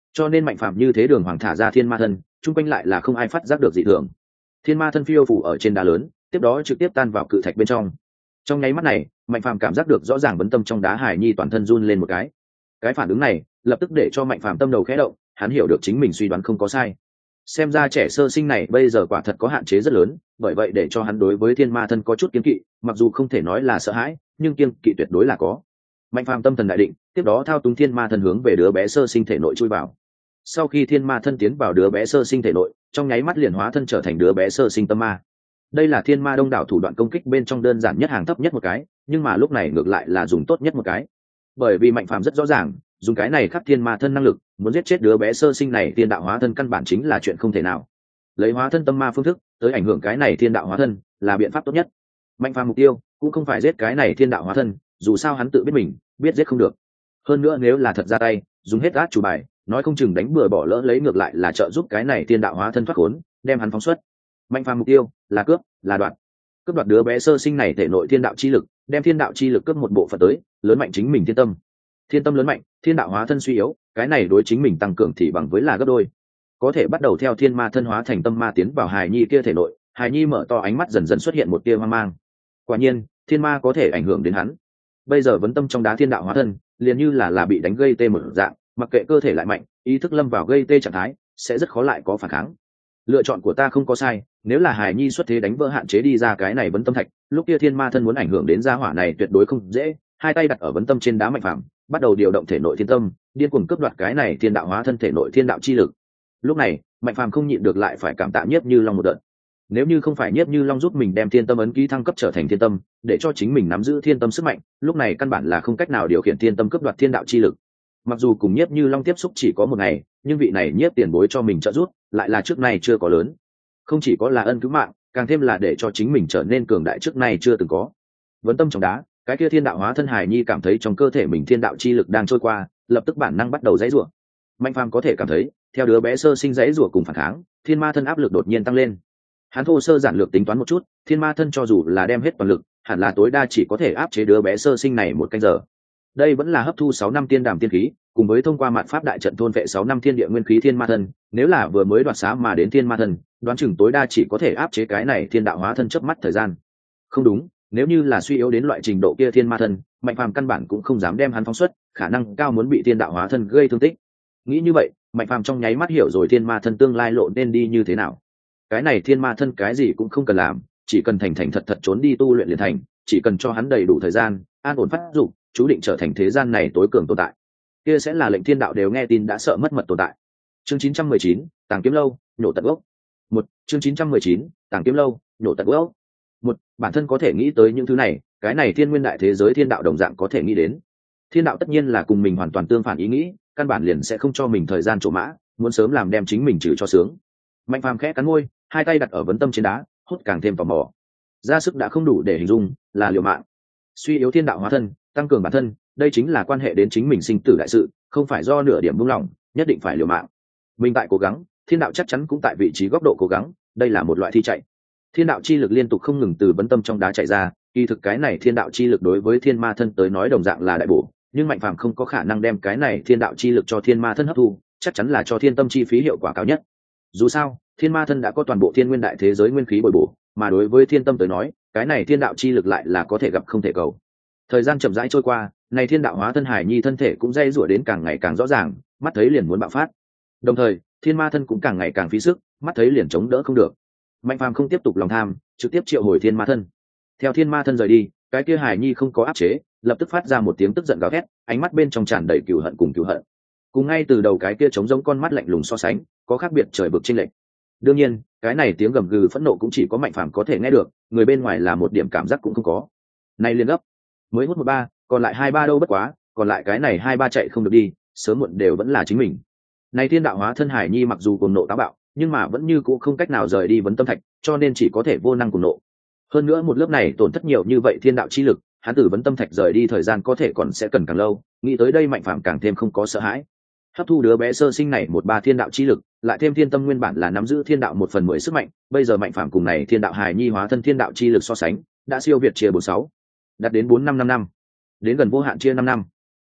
cho nên mạnh phàm như thế đường hoàng thả ra thiên ma thân, chung quanh lại là không ai phát giác được dị thường. Thiên ma thân phiêu phủ ở trên đá lớn, tiếp đó trực tiếp tan vào cự thạch bên trong. Trong nháy mắt này, mạnh phàm cảm giác được rõ ràng vấn tâm trong đá hải nhi toàn thân run lên một cái. Cái phản ứng này lập tức để cho mạnh phàm tâm đầu khẽ động, hắn hiểu được chính mình suy đoán không có sai. Xem ra trẻ sơ sinh này bây giờ quả thật có hạn chế rất lớn, bởi vậy để cho hắn đối với thiên ma thân có chút kiêng kỵ, mặc dù không thể nói là sợ hãi, nhưng kiêng kỵ tuyệt đối là có. Mạnh phàm tâm thần đại định, tiếp đó thao túng thiên ma thân hướng về đứa bé sơ sinh thể nội chui vào. Sau khi thiên ma thân tiến vào đứa bé sơ sinh thể nội, trong nháy mắt liền hóa thân trở thành đứa bé sơ sinh tâm ma. Đây là thiên ma đông đảo thủ đoạn công kích bên trong đơn giản nhất hàng thấp nhất một cái, nhưng mà lúc này ngược lại là dùng tốt nhất một cái. Bởi vì mạnh phàm rất rõ ràng, dùng cái này khắc thiên ma thân năng lực, muốn giết chết đứa bé sơ sinh này thiên đạo hóa thân căn bản chính là chuyện không thể nào. Lấy hóa thân tâm ma phương thức tới ảnh hưởng cái này thiên đạo hóa thân là biện pháp tốt nhất. Mạnh phàm mục tiêu cũng không phải giết cái này thiên đạo hóa thân, dù sao hắn tự biết mình biết giết không được. Hơn nữa nếu là thật ra tay dùng hết át chủ bài, nói không chừng đánh bừa bỏ lỡ lấy ngược lại là trợ giúp cái này thiên đạo hóa thân thoát khốn, đem hắn phóng xuất. Mạnh phàm mục tiêu là cướp, là đoạt. Cướp đoạt đứa bé sơ sinh này thể nội thiên đạo chi lực, đem thiên đạo chi lực cướp một bộ phận tới, lớn mạnh chính mình thiên tâm. Thiên tâm lớn mạnh, thiên đạo hóa thân suy yếu, cái này đối chính mình tăng cường thì bằng với là gấp đôi. Có thể bắt đầu theo thiên ma thân hóa thành tâm ma tiến vào hài nhi kia thể nội, hài nhi mở to ánh mắt dần dần xuất hiện một tia hoang mang. Quả nhiên, thiên ma có thể ảnh hưởng đến hắn. Bây giờ vấn tâm trong đá thiên đạo hóa thân, liền như là là bị đánh gây tê một dạng, mặc kệ cơ thể lại mạnh, ý thức lâm vào gây tê trạng thái, sẽ rất khó lại có phản kháng. Lựa chọn của ta không có sai, nếu là hài nhi xuất thế đánh vỡ hạn chế đi ra cái này vấn tâm thạch, lúc kia thiên ma thân muốn ảnh hưởng đến gia hỏa này tuyệt đối không dễ. Hai tay đặt ở vấn tâm trên đá mạnh phàm, bắt đầu điều động thể nội thiên tâm, điên cuồng cướp đoạt cái này thiên đạo hóa thân thể nội thiên đạo chi lực. Lúc này mạnh phàm không nhịn được lại phải cảm tạ Nhiếp Như Long một đợt. Nếu như không phải Nhiếp Như Long giúp mình đem thiên tâm ấn ký thăng cấp trở thành thiên tâm, để cho chính mình nắm giữ thiên tâm sức mạnh, lúc này căn bản là không cách nào điều khiển thiên tâm cướp đoạt thiên đạo chi lực. Mặc dù cùng Nhiếp Như Long tiếp xúc chỉ có một ngày, nhưng vị này Nhiếp tiền bối cho mình trợ giúp lại là trước nay chưa có lớn. Không chỉ có là ân cứu mạng, càng thêm là để cho chính mình trở nên cường đại trước nay chưa từng có. Vấn tâm trong đá, cái kia thiên đạo hóa thân hài nhi cảm thấy trong cơ thể mình thiên đạo chi lực đang trôi qua, lập tức bản năng bắt đầu giãy giụa. Mạnh phàm có thể cảm thấy theo đứa bé sơ sinh giãy giụa cùng phản kháng, thiên ma thân áp lực đột nhiên tăng lên. Hắn thô sơ giản lược tính toán một chút, thiên ma thân cho dù là đem hết toàn lực, hẳn là tối đa chỉ có thể áp chế đứa bé sơ sinh này một canh giờ. Đây vẫn là hấp thu sáu năm tiên đàm tiên khí, cùng với thông qua mạt pháp đại trận thôn vệ sáu năm thiên địa nguyên khí thiên ma thân, nếu là vừa mới đoạt xá mà đến thiên ma thân, đoán chừng tối đa chỉ có thể áp chế cái này thiên đạo hóa thân chớp mắt thời gian. Không đúng, nếu như là suy yếu đến loại trình độ kia thiên ma thân, mạnh phàm căn bản cũng không dám đem hắn phóng xuất, khả năng cao muốn bị thiên đạo hóa thân gây thương tích. Nghĩ như vậy, mạnh phàm trong nháy mắt hiểu rồi thiên ma thân tương lai lộ nên đi như thế nào. Cái này thiên ma thân cái gì cũng không cần làm, chỉ cần thành thành thật thật trốn đi tu luyện liền thành, chỉ cần cho hắn đầy đủ thời gian an ổn phát dụng, chú định trở thành thế gian này tối cường tồn tại. Kia sẽ là lệnh thiên đạo đều nghe tin đã sợ mất mật tồn tại. Chương chín trăm mười chín, Tàng Kiếm Lâu, nhổ tận gốc. Một, chương chín trăm mười chín, Tàng Kiếm Lâu, nhổ tận gốc. Một, bản thân có thể nghĩ tới những thứ này, cái này thiên nguyên đại thế giới thiên đạo đồng dạng có thể nghĩ đến. Thiên đạo tất nhiên là cùng mình hoàn toàn tương phản ý nghĩ, căn bản liền sẽ không cho mình thời gian trổ mã, muốn sớm làm đem chính mình trừ cho sướng. Mạnh phàm khẽ cắn môi, hai tay đặt ở vấn tâm trên đá, hút càng thêm tò mò. Ra sức đã không đủ để hình dung, là liều mạng. Suy yếu thiên đạo hóa thân, tăng cường bản thân, đây chính là quan hệ đến chính mình sinh tử đại sự, không phải do nửa điểm buông lỏng, nhất định phải liều mạng. Mình tại cố gắng, thiên đạo chắc chắn cũng tại vị trí góc độ cố gắng, đây là một loại thi chạy. Thiên đạo chi lực liên tục không ngừng từ vấn tâm trong đá chạy ra, kỳ thực cái này thiên đạo chi lực đối với thiên ma thân tới nói đồng dạng là đại bổ, nhưng mạnh phàm không có khả năng đem cái này thiên đạo chi lực cho thiên ma thân hấp thu, chắc chắn là cho thiên tâm chi phí hiệu quả cao nhất. Dù sao, thiên ma thân đã có toàn bộ thiên nguyên đại thế giới nguyên khí bồi bổ, mà đối với thiên tâm tới nói, cái này thiên đạo chi lực lại là có thể gặp không thể cầu. Thời gian chậm rãi trôi qua, này thiên đạo hóa thân hải nhi thân thể cũng dây rủa đến càng ngày càng rõ ràng, mắt thấy liền muốn bạo phát. Đồng thời, thiên ma thân cũng càng ngày càng phí sức, mắt thấy liền chống đỡ không được. Mạnh phàm không tiếp tục lòng tham, trực tiếp triệu hồi thiên ma thân. Theo thiên ma thân rời đi, cái kia hải nhi không có áp chế, lập tức phát ra một tiếng tức giận gào thét, ánh mắt bên trong tràn đầy cừu hận cùng cừu hận. Cùng ngay từ đầu cái kia trống giống con mắt lạnh lùng so sánh, có khác biệt trời vực chênh lệch. Đương nhiên, cái này tiếng gầm gừ phẫn nộ cũng chỉ có mạnh phàm có thể nghe được, người bên ngoài là một điểm cảm giác cũng không có. Này liền gấp, mới hút một ba, còn lại hai ba đâu bất quá, còn lại cái này hai ba chạy không được đi, sớm muộn đều vẫn là chính mình. Này thiên đạo hóa thân hải nhi mặc dù cuồng nộ táo bạo, nhưng mà vẫn như cũ không cách nào rời đi vấn tâm thạch, cho nên chỉ có thể vô năng cuồng nộ. Hơn nữa một lớp này tổn thất nhiều như vậy thiên đạo chi lực, hắn từ vấn tâm thạch rời đi thời gian có thể còn sẽ cần càng lâu, nghĩ tới đây mạnh phàm càng thêm không có sợ hãi. Hấp thu đứa bé sơ sinh này một ba thiên đạo chi lực, lại thêm thiên tâm nguyên bản là nắm giữ thiên đạo một phần mười sức mạnh, bây giờ mạnh phàm cùng này thiên đạo hài nhi hóa thân thiên đạo chi lực so sánh, đã siêu việt chia bốn sáu, đạt đến bốn năm năm năm, đến gần vô hạn chia năm năm.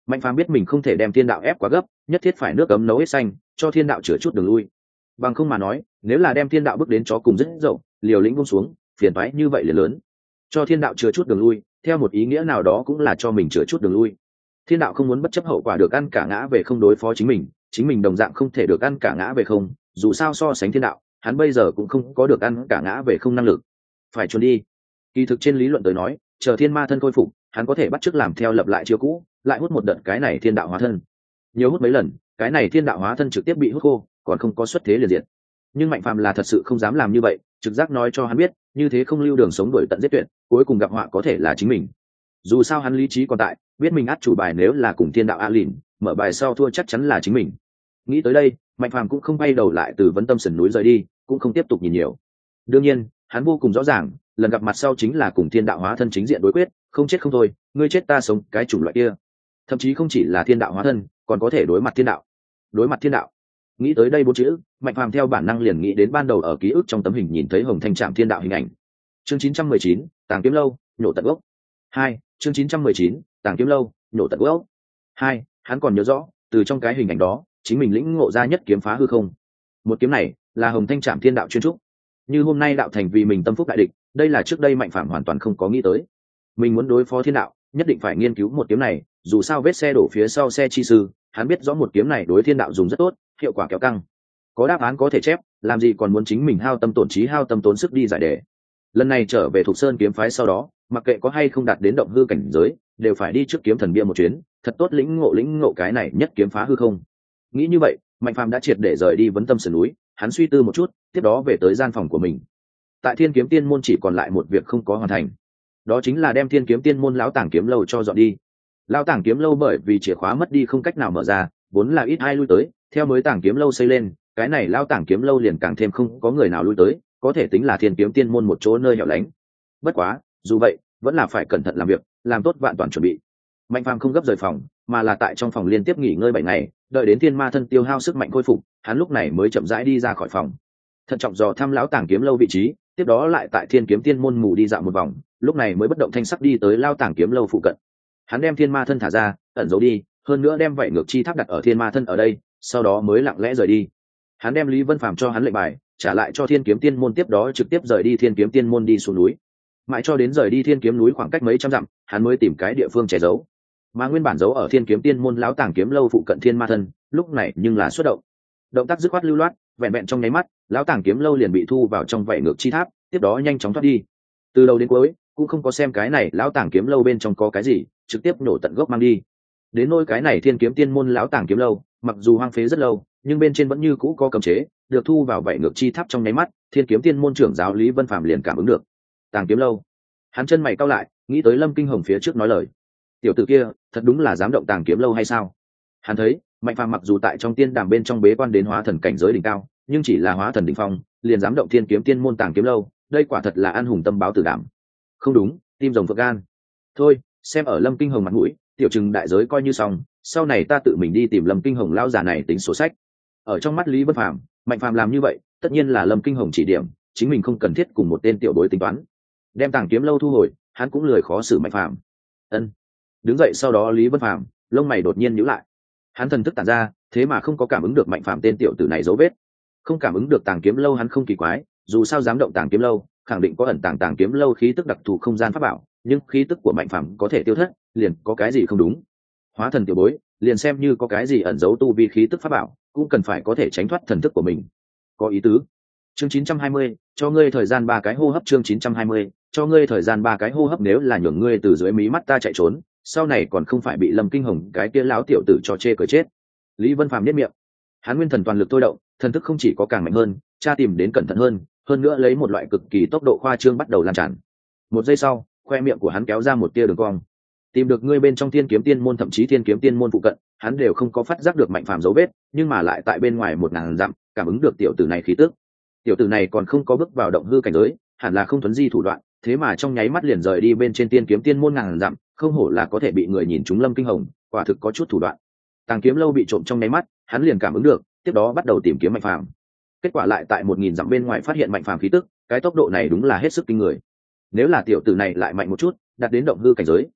Mạnh Phàm biết mình không thể đem thiên đạo ép quá gấp, nhất thiết phải nước cấm nấu hết xanh, cho thiên đạo chữa chút đường lui. Bằng không mà nói, nếu là đem thiên đạo bước đến chó cùng rất dậu, liều lĩnh buông xuống, phiền toái như vậy liền lớn. Cho thiên đạo chữa chút đường lui, theo một ý nghĩa nào đó cũng là cho mình chữa chút đường lui. Thiên đạo không muốn bất chấp hậu quả được ăn cả ngã về không đối phó chính mình, chính mình đồng dạng không thể được ăn cả ngã về không, dù sao so sánh thiên đạo, hắn bây giờ cũng không có được ăn cả ngã về không năng lực. Phải trốn đi. Kỳ thực trên lý luận tới nói, chờ thiên ma thân khôi phục, hắn có thể bắt chước làm theo lập lại chiêu cũ, lại hút một đợt cái này thiên đạo hóa thân. Nhiều hút mấy lần, cái này thiên đạo hóa thân trực tiếp bị hút khô, còn không có xuất thế liền diệt. Nhưng Mạnh Phàm là thật sự không dám làm như vậy, trực giác nói cho hắn biết, như thế không lưu đường sống đuổi tận giết tuyệt, cuối cùng gặp họa có thể là chính mình. Dù sao hắn lý trí còn tại, biết mình át chủ bài nếu là cùng thiên đạo a lìn, mở bài sau thua chắc chắn là chính mình. Nghĩ tới đây, Mạnh Phàm cũng không bay đầu lại từ Vấn Tâm sườn núi rời đi, cũng không tiếp tục nhìn nhiều. Đương nhiên, hắn vô cùng rõ ràng, lần gặp mặt sau chính là cùng thiên đạo hóa thân chính diện đối quyết, không chết không thôi, ngươi chết ta sống, cái chủng loại kia. Thậm chí không chỉ là thiên đạo hóa thân, còn có thể đối mặt thiên đạo. Đối mặt thiên đạo. Nghĩ tới đây bốn chữ, Mạnh Phàm theo bản năng liền nghĩ đến ban đầu ở ký ức trong tấm hình nhìn thấy Hồng Thanh Trạm thiên đạo hình ảnh. Chương chín trăm mười chín, Tàng Kiếm Lâu, nhổ tận gốc. Hai, chương chín trăm mười chín, Tàng Kiếm Lâu, nhổ tận gốc. Hai, hắn còn nhớ rõ, từ trong cái hình ảnh đó, chính mình lĩnh ngộ ra nhất kiếm phá hư không. Một kiếm này, là Hồng Thanh Trạm thiên đạo chuyên trúc. Như hôm nay đạo thành vì mình tâm phúc đại địch, đây là trước đây Mạnh Phàm hoàn toàn không có nghĩ tới. Mình muốn đối phó thiên đạo, nhất định phải nghiên cứu một kiếm này, dù sao vết xe đổ phía sau xe chi sư, hắn biết rõ một kiếm này đối thiên đạo dùng rất tốt, hiệu quả kéo căng. Có đáp án có thể chép, làm gì còn muốn chính mình hao tâm tổn trí hao tâm tốn sức đi giải đề. Lần này trở về Thục Sơn kiếm phái sau đó, mặc kệ có hay không đạt đến động hư cảnh giới, đều phải đi trước kiếm thần bia một chuyến, thật tốt lĩnh ngộ lĩnh ngộ cái này nhất kiếm phá hư không. Nghĩ như vậy, Mạnh Phàm đã triệt để rời đi Vấn Tâm sườn núi, hắn suy tư một chút, tiếp đó về tới gian phòng của mình. Tại Thiên Kiếm Tiên môn chỉ còn lại một việc không có hoàn thành, đó chính là đem Thiên Kiếm Tiên môn lão Tàng Kiếm Lâu cho dọn đi. Lão Tàng Kiếm Lâu bởi vì chìa khóa mất đi không cách nào mở ra, vốn là ít ai lui tới, theo mới Tàng Kiếm Lâu xây lên, cái này lão Tàng Kiếm Lâu liền càng thêm không có người nào lui tới, có thể tính là Thiên Kiếm Tiên môn một chỗ nơi hẻo lánh. Bất quá, dù vậy, vẫn là phải cẩn thận làm việc, làm tốt vạn toàn chuẩn bị. Mạnh Phàm không gấp rời phòng, mà là tại trong phòng liên tiếp nghỉ ngơi bảy ngày, đợi đến thiên ma thân tiêu hao sức mạnh khôi phục, hắn lúc này mới chậm rãi đi ra khỏi phòng. Thận trọng dò thăm lão Tàng Kiếm Lâu vị trí, tiếp đó lại tại Thiên Kiếm Tiên môn mù đi dạo một vòng, lúc này mới bất động thanh sắc đi tới lão Tàng Kiếm Lâu phụ cận. Hắn đem thiên ma thân thả ra, ẩn giấu đi, hơn nữa đem vảy ngược chi tháp đặt ở thiên ma thân ở đây, sau đó mới lặng lẽ rời đi. Hắn đem Lý Vân Phàm cho hắn lệnh bài, trả lại cho Thiên Kiếm Tiên môn, tiếp đó trực tiếp rời đi Thiên Kiếm Tiên môn đi xuống núi. Mãi cho đến rời đi Thiên Kiếm núi khoảng cách mấy trăm dặm, hắn mới tìm cái địa phương che giấu. Mà nguyên bản giấu ở Thiên Kiếm Tiên môn lão Tàng Kiếm Lâu phụ cận thiên ma thân, lúc này nhưng là xuất động. Động tác dứt khoát lưu loát, vẹn vẹn trong nháy mắt, lão Tàng Kiếm Lâu liền bị thu vào trong vảy ngược chi tháp, tiếp đó nhanh chóng thoát đi. Từ đầu đến cuối, cũng không có xem cái này lão Tàng Kiếm Lâu bên trong có cái gì, trực tiếp nổ tận gốc mang đi. Đến nỗi cái này Thiên Kiếm Tiên môn lão Tàng Kiếm Lâu, mặc dù hoang phế rất lâu, nhưng bên trên vẫn như cũ có cấm chế, được thu vào vảy ngược chi tháp trong nháy mắt, Thiên Kiếm Tiên môn trưởng giáo Lý Vân Phàm liền cảm ứng được. Tàng Kiếm Lâu. Hắn chân mày cau lại, nghĩ tới Lâm Kinh Hồng phía trước nói lời. Tiểu tử kia, thật đúng là dám động Tàng Kiếm Lâu hay sao? Hắn thấy, Mạnh Phàm mặc dù tại trong tiên đàm bên trong bế quan đến hóa thần cảnh giới đỉnh cao, nhưng chỉ là hóa thần đỉnh phong, liền dám động Thiên Kiếm Tiên môn Tàng Kiếm Lâu, đây quả thật là ăn hùng tâm báo tử đảm. Không đúng, tim rồng phượng gan. Thôi, xem ở Lâm Kinh Hồng mặt mũi, tiểu trừng đại giới coi như xong, sau này ta tự mình đi tìm Lâm Kinh Hồng lão già này tính sổ sách. Ở trong mắt Lý Vân Phàm, Mạnh Phàm làm như vậy, tất nhiên là Lâm Kinh Hồng chỉ điểm, chính mình không cần thiết cùng một tên tiểu bối tính toán. Đem Tàng Kiếm Lâu thu hồi, hắn cũng lười khó xử Mạnh Phàm. Ân. Đứng dậy sau đó Lý Vân Phàm, lông mày đột nhiên nhíu lại. Hắn thần thức tản ra, thế mà không có cảm ứng được Mạnh Phàm tên tiểu tử này dấu vết. Không cảm ứng được Tàng Kiếm Lâu hắn không kỳ quái, dù sao dám động Tàng Kiếm Lâu, khẳng định có ẩn tàng Tàng Kiếm Lâu khí tức đặc thù không gian pháp bảo, nhưng khí tức của Mạnh Phàm có thể tiêu thất, liền có cái gì không đúng. Hóa thần tiểu bối, liền xem như có cái gì ẩn giấu tu vi khí tức pháp bảo, cũng cần phải có thể tránh thoát thần thức của mình. Có ý tứ. Chương chín trăm hai mươi, cho ngươi thời gian ba cái hô hấp. Chương chín trăm hai mươi, cho ngươi thời gian ba cái hô hấp. Nếu là nhường ngươi từ dưới mí mắt ta chạy trốn, sau này còn không phải bị Lâm Kinh Hồng cái kia lão tiểu tử cho chê cười chết. Lý Vân Phàm nhếch miệng. Hắn nguyên thần toàn lực thôi động, thần thức không chỉ có càng mạnh hơn, tra tìm đến cẩn thận hơn, hơn nữa lấy một loại cực kỳ tốc độ khoa trương bắt đầu lan tràn. Một giây sau, khoe miệng của hắn kéo ra một tia đường cong. Tìm được ngươi bên trong Thiên Kiếm Tiên môn, thậm chí Thiên Kiếm Tiên môn phụ cận, hắn đều không có phát giác được Mạnh Phàm dấu vết, nhưng mà lại tại bên ngoài một ngàn dặm, cảm ứng được tiểu tử này khí tức. Tiểu tử này còn không có bước vào động hư cảnh giới, hẳn là không thuấn di thủ đoạn, thế mà trong nháy mắt liền rời đi bên trên Thiên Kiếm Tiên môn ngàn dặm, không hổ là có thể bị người nhìn trúng Lâm Kinh Hồng, quả thực có chút thủ đoạn. Tàng Kiếm Lâu bị trộm trong nháy mắt, hắn liền cảm ứng được, tiếp đó bắt đầu tìm kiếm Mạnh Phàm. Kết quả lại tại một nghìn dặm bên ngoài phát hiện Mạnh Phàm khí tức, cái tốc độ này đúng là hết sức kinh người. Nếu là tiểu tử này lại mạnh một chút, đạt đến động hư cảnh giới,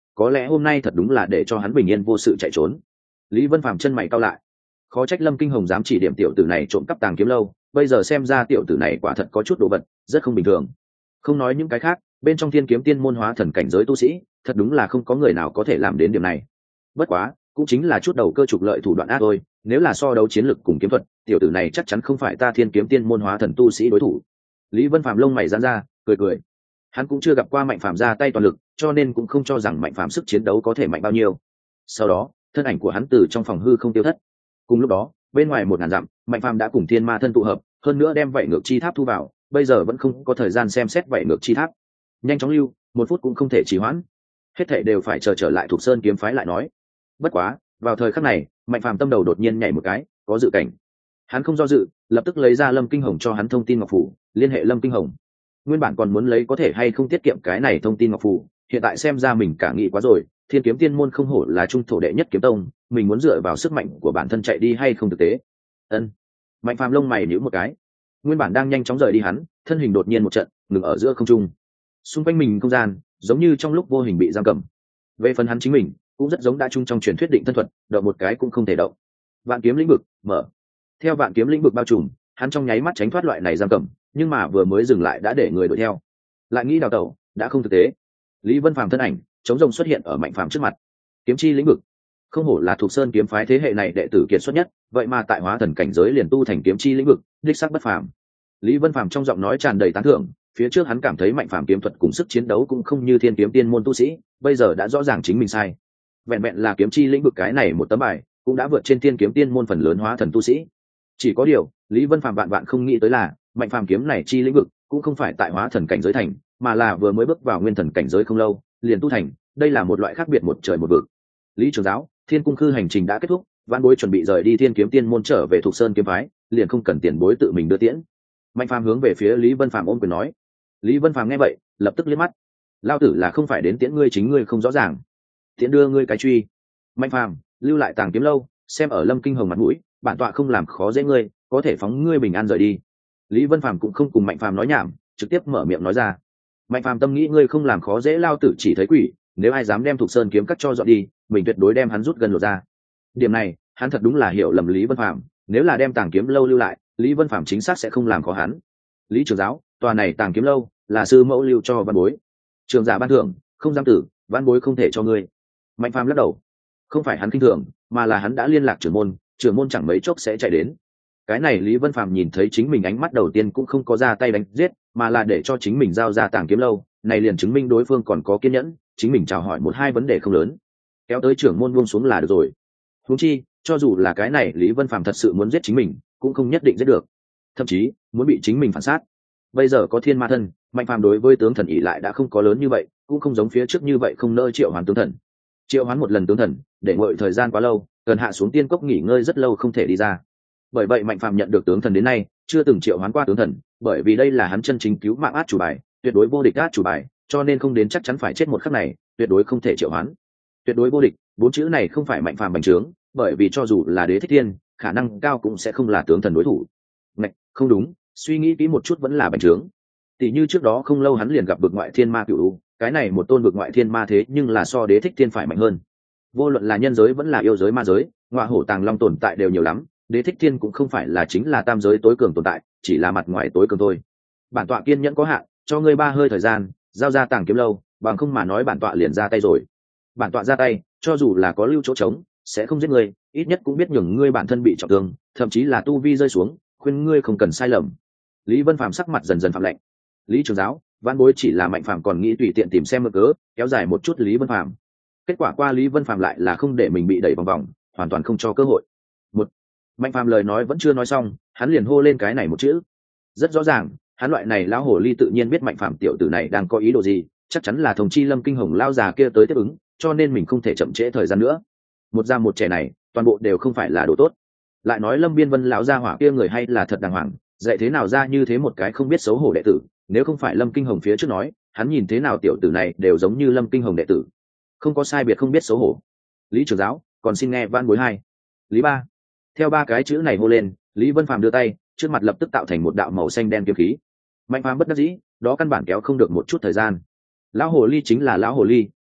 có lẽ hôm nay thật đúng là để cho hắn bình yên vô sự chạy trốn. Lý Vân Phàm chân mày cau lại, khó trách Lâm Kinh Hồng dám chỉ điểm tiểu tử này trộm cắp tàng kiếm lâu, bây giờ xem ra tiểu tử này quả thật có chút đồ vật, rất không bình thường. Không nói những cái khác, bên trong thiên kiếm tiên môn hóa thần cảnh giới tu sĩ, thật đúng là không có người nào có thể làm đến điểm này. Bất quá, cũng chính là chút đầu cơ trục lợi thủ đoạn ác thôi, nếu là so đấu chiến lực cùng kiếm thuật, tiểu tử này chắc chắn không phải ta thiên kiếm tiên môn hóa thần tu sĩ đối thủ. Lý Vân Phàm lông mày giãn ra, cười cười. Hắn cũng chưa gặp qua Mạnh Phàm ra tay toàn lực, cho nên cũng không cho rằng Mạnh Phàm sức chiến đấu có thể mạnh bao nhiêu. Sau đó, thân ảnh của hắn từ trong phòng hư không tiêu thất. Cùng lúc đó, bên ngoài một ngàn dặm, Mạnh Phàm đã cùng Thiên Ma thân tụ hợp, hơn nữa đem vậy ngược chi tháp thu vào, bây giờ vẫn không có thời gian xem xét vậy ngược chi tháp. Nhanh chóng lưu, một phút cũng không thể trì hoãn. Hết thảy đều phải chờ trở lại Thục Sơn kiếm phái lại nói. Bất quá, vào thời khắc này, Mạnh Phàm tâm đầu đột nhiên nhảy một cái, có dự cảnh. Hắn không do dự, lập tức lấy ra Lâm Kinh Hồng cho hắn thông tin ngọc phủ, liên hệ Lâm Kinh Hồng. Nguyên bản còn muốn lấy có thể hay không tiết kiệm cái này thông tin ngọc phủ, hiện tại xem ra mình cả nghĩ quá rồi, thiên kiếm tiên môn không hổ là trung thổ đệ nhất kiếm tông, mình muốn dựa vào sức mạnh của bản thân chạy đi hay không thực tế. Ân. Mạnh Phàm lông mày nhíu một cái. Nguyên bản đang nhanh chóng rời đi hắn, thân hình đột nhiên một trận, ngừng ở giữa không trung. Xung quanh mình không gian, giống như trong lúc vô hình bị giam cầm. Về phần hắn chính mình, cũng rất giống đã chung trong truyền thuyết định thân thuật, động một cái cũng không thể động. Vạn kiếm lĩnh vực mở. Theo vạn kiếm lĩnh vực bao trùm, hắn trong nháy mắt tránh thoát loại này giam cầm, nhưng mà vừa mới dừng lại đã để người đuổi theo. Lại nghĩ đào tẩu, đã không thực tế. Lý Vân Phàm thân ảnh, chống rồng xuất hiện ở Mạnh Phàm trước mặt. Kiếm chi lĩnh vực. Không hổ là thuộc sơn kiếm phái thế hệ này đệ tử kiệt xuất nhất, vậy mà tại hóa thần cảnh giới liền tu thành kiếm chi lĩnh vực, đích xác bất phàm. Lý Vân Phàm trong giọng nói tràn đầy tán thưởng, phía trước hắn cảm thấy Mạnh Phàm kiếm thuật cùng sức chiến đấu cũng không như thiên kiếm tiên môn tu sĩ, bây giờ đã rõ ràng chính mình sai. Vẹn vẹn là kiếm chi lĩnh vực cái này một tấm bài, cũng đã vượt trên thiên kiếm tiên môn phần lớn hóa thần tu sĩ. Chỉ có điều, Lý Vân Phàm vạn vạn không nghĩ tới là, Mạnh Phàm kiếm này chi lĩnh vực cũng không phải tại hóa thần cảnh giới thành, mà là vừa mới bước vào nguyên thần cảnh giới không lâu, liền tu thành, đây là một loại khác biệt một trời một vực. Lý trưởng giáo, Thiên Cung Khư hành trình đã kết thúc, vãn bối chuẩn bị rời đi Thiên Kiếm Tiên môn trở về Thục Sơn kiếm phái, liền không cần tiền bối tự mình đưa tiễn. Mạnh Phàm hướng về phía Lý Vân Phàm ôm quyền nói. Lý Vân Phàm nghe vậy, lập tức liếc mắt. Lao tử là không phải đến tiễn ngươi, chính ngươi không rõ ràng. Tiễn đưa ngươi cái truy. Mạnh Phàm, lưu lại Tàng Kiếm lâu, xem ở Lâm Kinh Hồng mặt mũi, bản tọa không làm khó dễ ngươi, có thể phóng ngươi bình an rời đi. Lý Vân Phàm cũng không cùng Mạnh Phàm nói nhảm, trực tiếp mở miệng nói ra. Mạnh Phàm tâm nghĩ ngươi không làm khó dễ lao tử chỉ thấy quỷ, nếu ai dám đem Thục Sơn kiếm cắt cho dọn đi, mình tuyệt đối đem hắn rút gần lột ra. Điểm này, hắn thật đúng là hiểu lầm Lý Vân Phàm, nếu là đem Tàng Kiếm lâu lưu lại, Lý Vân Phàm chính xác sẽ không làm khó hắn. Lý trưởng giáo, tòa này Tàng Kiếm lâu là sư mẫu lưu cho văn bối. Trường giả ban thưởng, không dám tử, văn bối không thể cho ngươi. Mạnh Phàm lắc đầu. Không phải hắn kinh thường, mà là hắn đã liên lạc trưởng môn, trưởng môn chẳng mấy chốc sẽ chạy đến. Cái này Lý Vân Phàm nhìn thấy chính mình ánh mắt đầu tiên cũng không có ra tay đánh giết, mà là để cho chính mình giao ra Tàng Kiếm lâu, này liền chứng minh đối phương còn có kiên nhẫn, chính mình chào hỏi một hai vấn đề không lớn, kéo tới trưởng môn buông xuống là được rồi. Huống chi, cho dù là cái này Lý Vân Phàm thật sự muốn giết chính mình, cũng không nhất định giết được, thậm chí muốn bị chính mình phản sát. Bây giờ có Thiên Ma thân, Mạnh Phàm đối với tướng thần ỷ lại đã không có lớn như vậy, cũng không giống phía trước như vậy không nỡ triệu hoán tướng thần. Triệu hoán một lần tướng thần, để ngồi thời gian quá lâu, cần hạ xuống tiên cốc nghỉ ngơi rất lâu không thể đi ra. Bởi vậy Mạnh Phàm nhận được tướng thần đến nay, chưa từng triệu hoán qua tướng thần, bởi vì đây là hắn chân chính cứu mạng át chủ bài, tuyệt đối vô địch át chủ bài, cho nên không đến chắc chắn phải chết một khắc này, tuyệt đối không thể triệu hoán. Tuyệt đối vô địch, bốn chữ này không phải Mạnh Phàm bành trướng, bởi vì cho dù là Đế Thích Thiên, khả năng cao cũng sẽ không là tướng thần đối thủ. Ngạch, không đúng, suy nghĩ kỹ một chút vẫn là bành trướng. Tỷ như trước đó không lâu hắn liền gặp vực ngoại thiên ma cửu, cái này một tôn vực ngoại thiên ma thế nhưng là so Đế Thích Thiên phải mạnh hơn. Vô luận là nhân giới vẫn là yêu giới ma giới, ngọa hổ tàng long tồn tại đều nhiều lắm, Đế Thích Thiên cũng không phải là chính là tam giới tối cường tồn tại, chỉ là mặt ngoài tối cường thôi. Bản tọa kiên nhẫn có hạn, cho ngươi ba hơi thời gian, giao ra Tàng Kiếm lâu, bằng không mà nói bản tọa liền ra tay rồi. Bản tọa ra tay, cho dù là có lưu chỗ trống, sẽ không giết ngươi, ít nhất cũng biết nhường ngươi bản thân bị trọng thương, thậm chí là tu vi rơi xuống, khuyên ngươi không cần sai lầm. Lý Vân Phàm sắc mặt dần dần phạm lạnh. Lý trưởng giáo, Vãn bối chỉ là Mạnh Phàm còn nghĩ tùy tiện tìm xem mơ cớ, kéo dài một chút Lý Vân Phàm. Kết quả qua Lý Vân Phàm lại là không để mình bị đẩy vòng vòng, hoàn toàn không cho cơ hội. Một, Mạnh Phàm lời nói vẫn chưa nói xong, hắn liền hô lên cái này một chữ. Rất rõ ràng, hắn loại này lão hồ ly tự nhiên biết Mạnh Phàm tiểu tử này đang có ý đồ gì, chắc chắn là thông chi Lâm Kinh Hồng lao già kia tới tiếp ứng, cho nên mình không thể chậm trễ thời gian nữa. Một già một trẻ này, toàn bộ đều không phải là đồ tốt. Lại nói Lâm Biên Vân lão gia hỏa kia người hay là thật đàng hoàng, dạy thế nào ra như thế một cái không biết xấu hổ đệ tử, nếu không phải Lâm Kinh Hồng phía trước nói, hắn nhìn thế nào tiểu tử này đều giống như Lâm Kinh Hồng đệ tử. Không có sai biệt không biết xấu hổ. Lý trưởng giáo, còn xin nghe van bối hai. Lý ba. Theo ba cái chữ này hô lên, Lý Vân Phàm đưa tay, trước mặt lập tức tạo thành một đạo màu xanh đen kiếm khí. Mạnh Phàm bất đắc dĩ, đó căn bản kéo không được một chút thời gian. Lão hồ ly chính là lão hồ ly,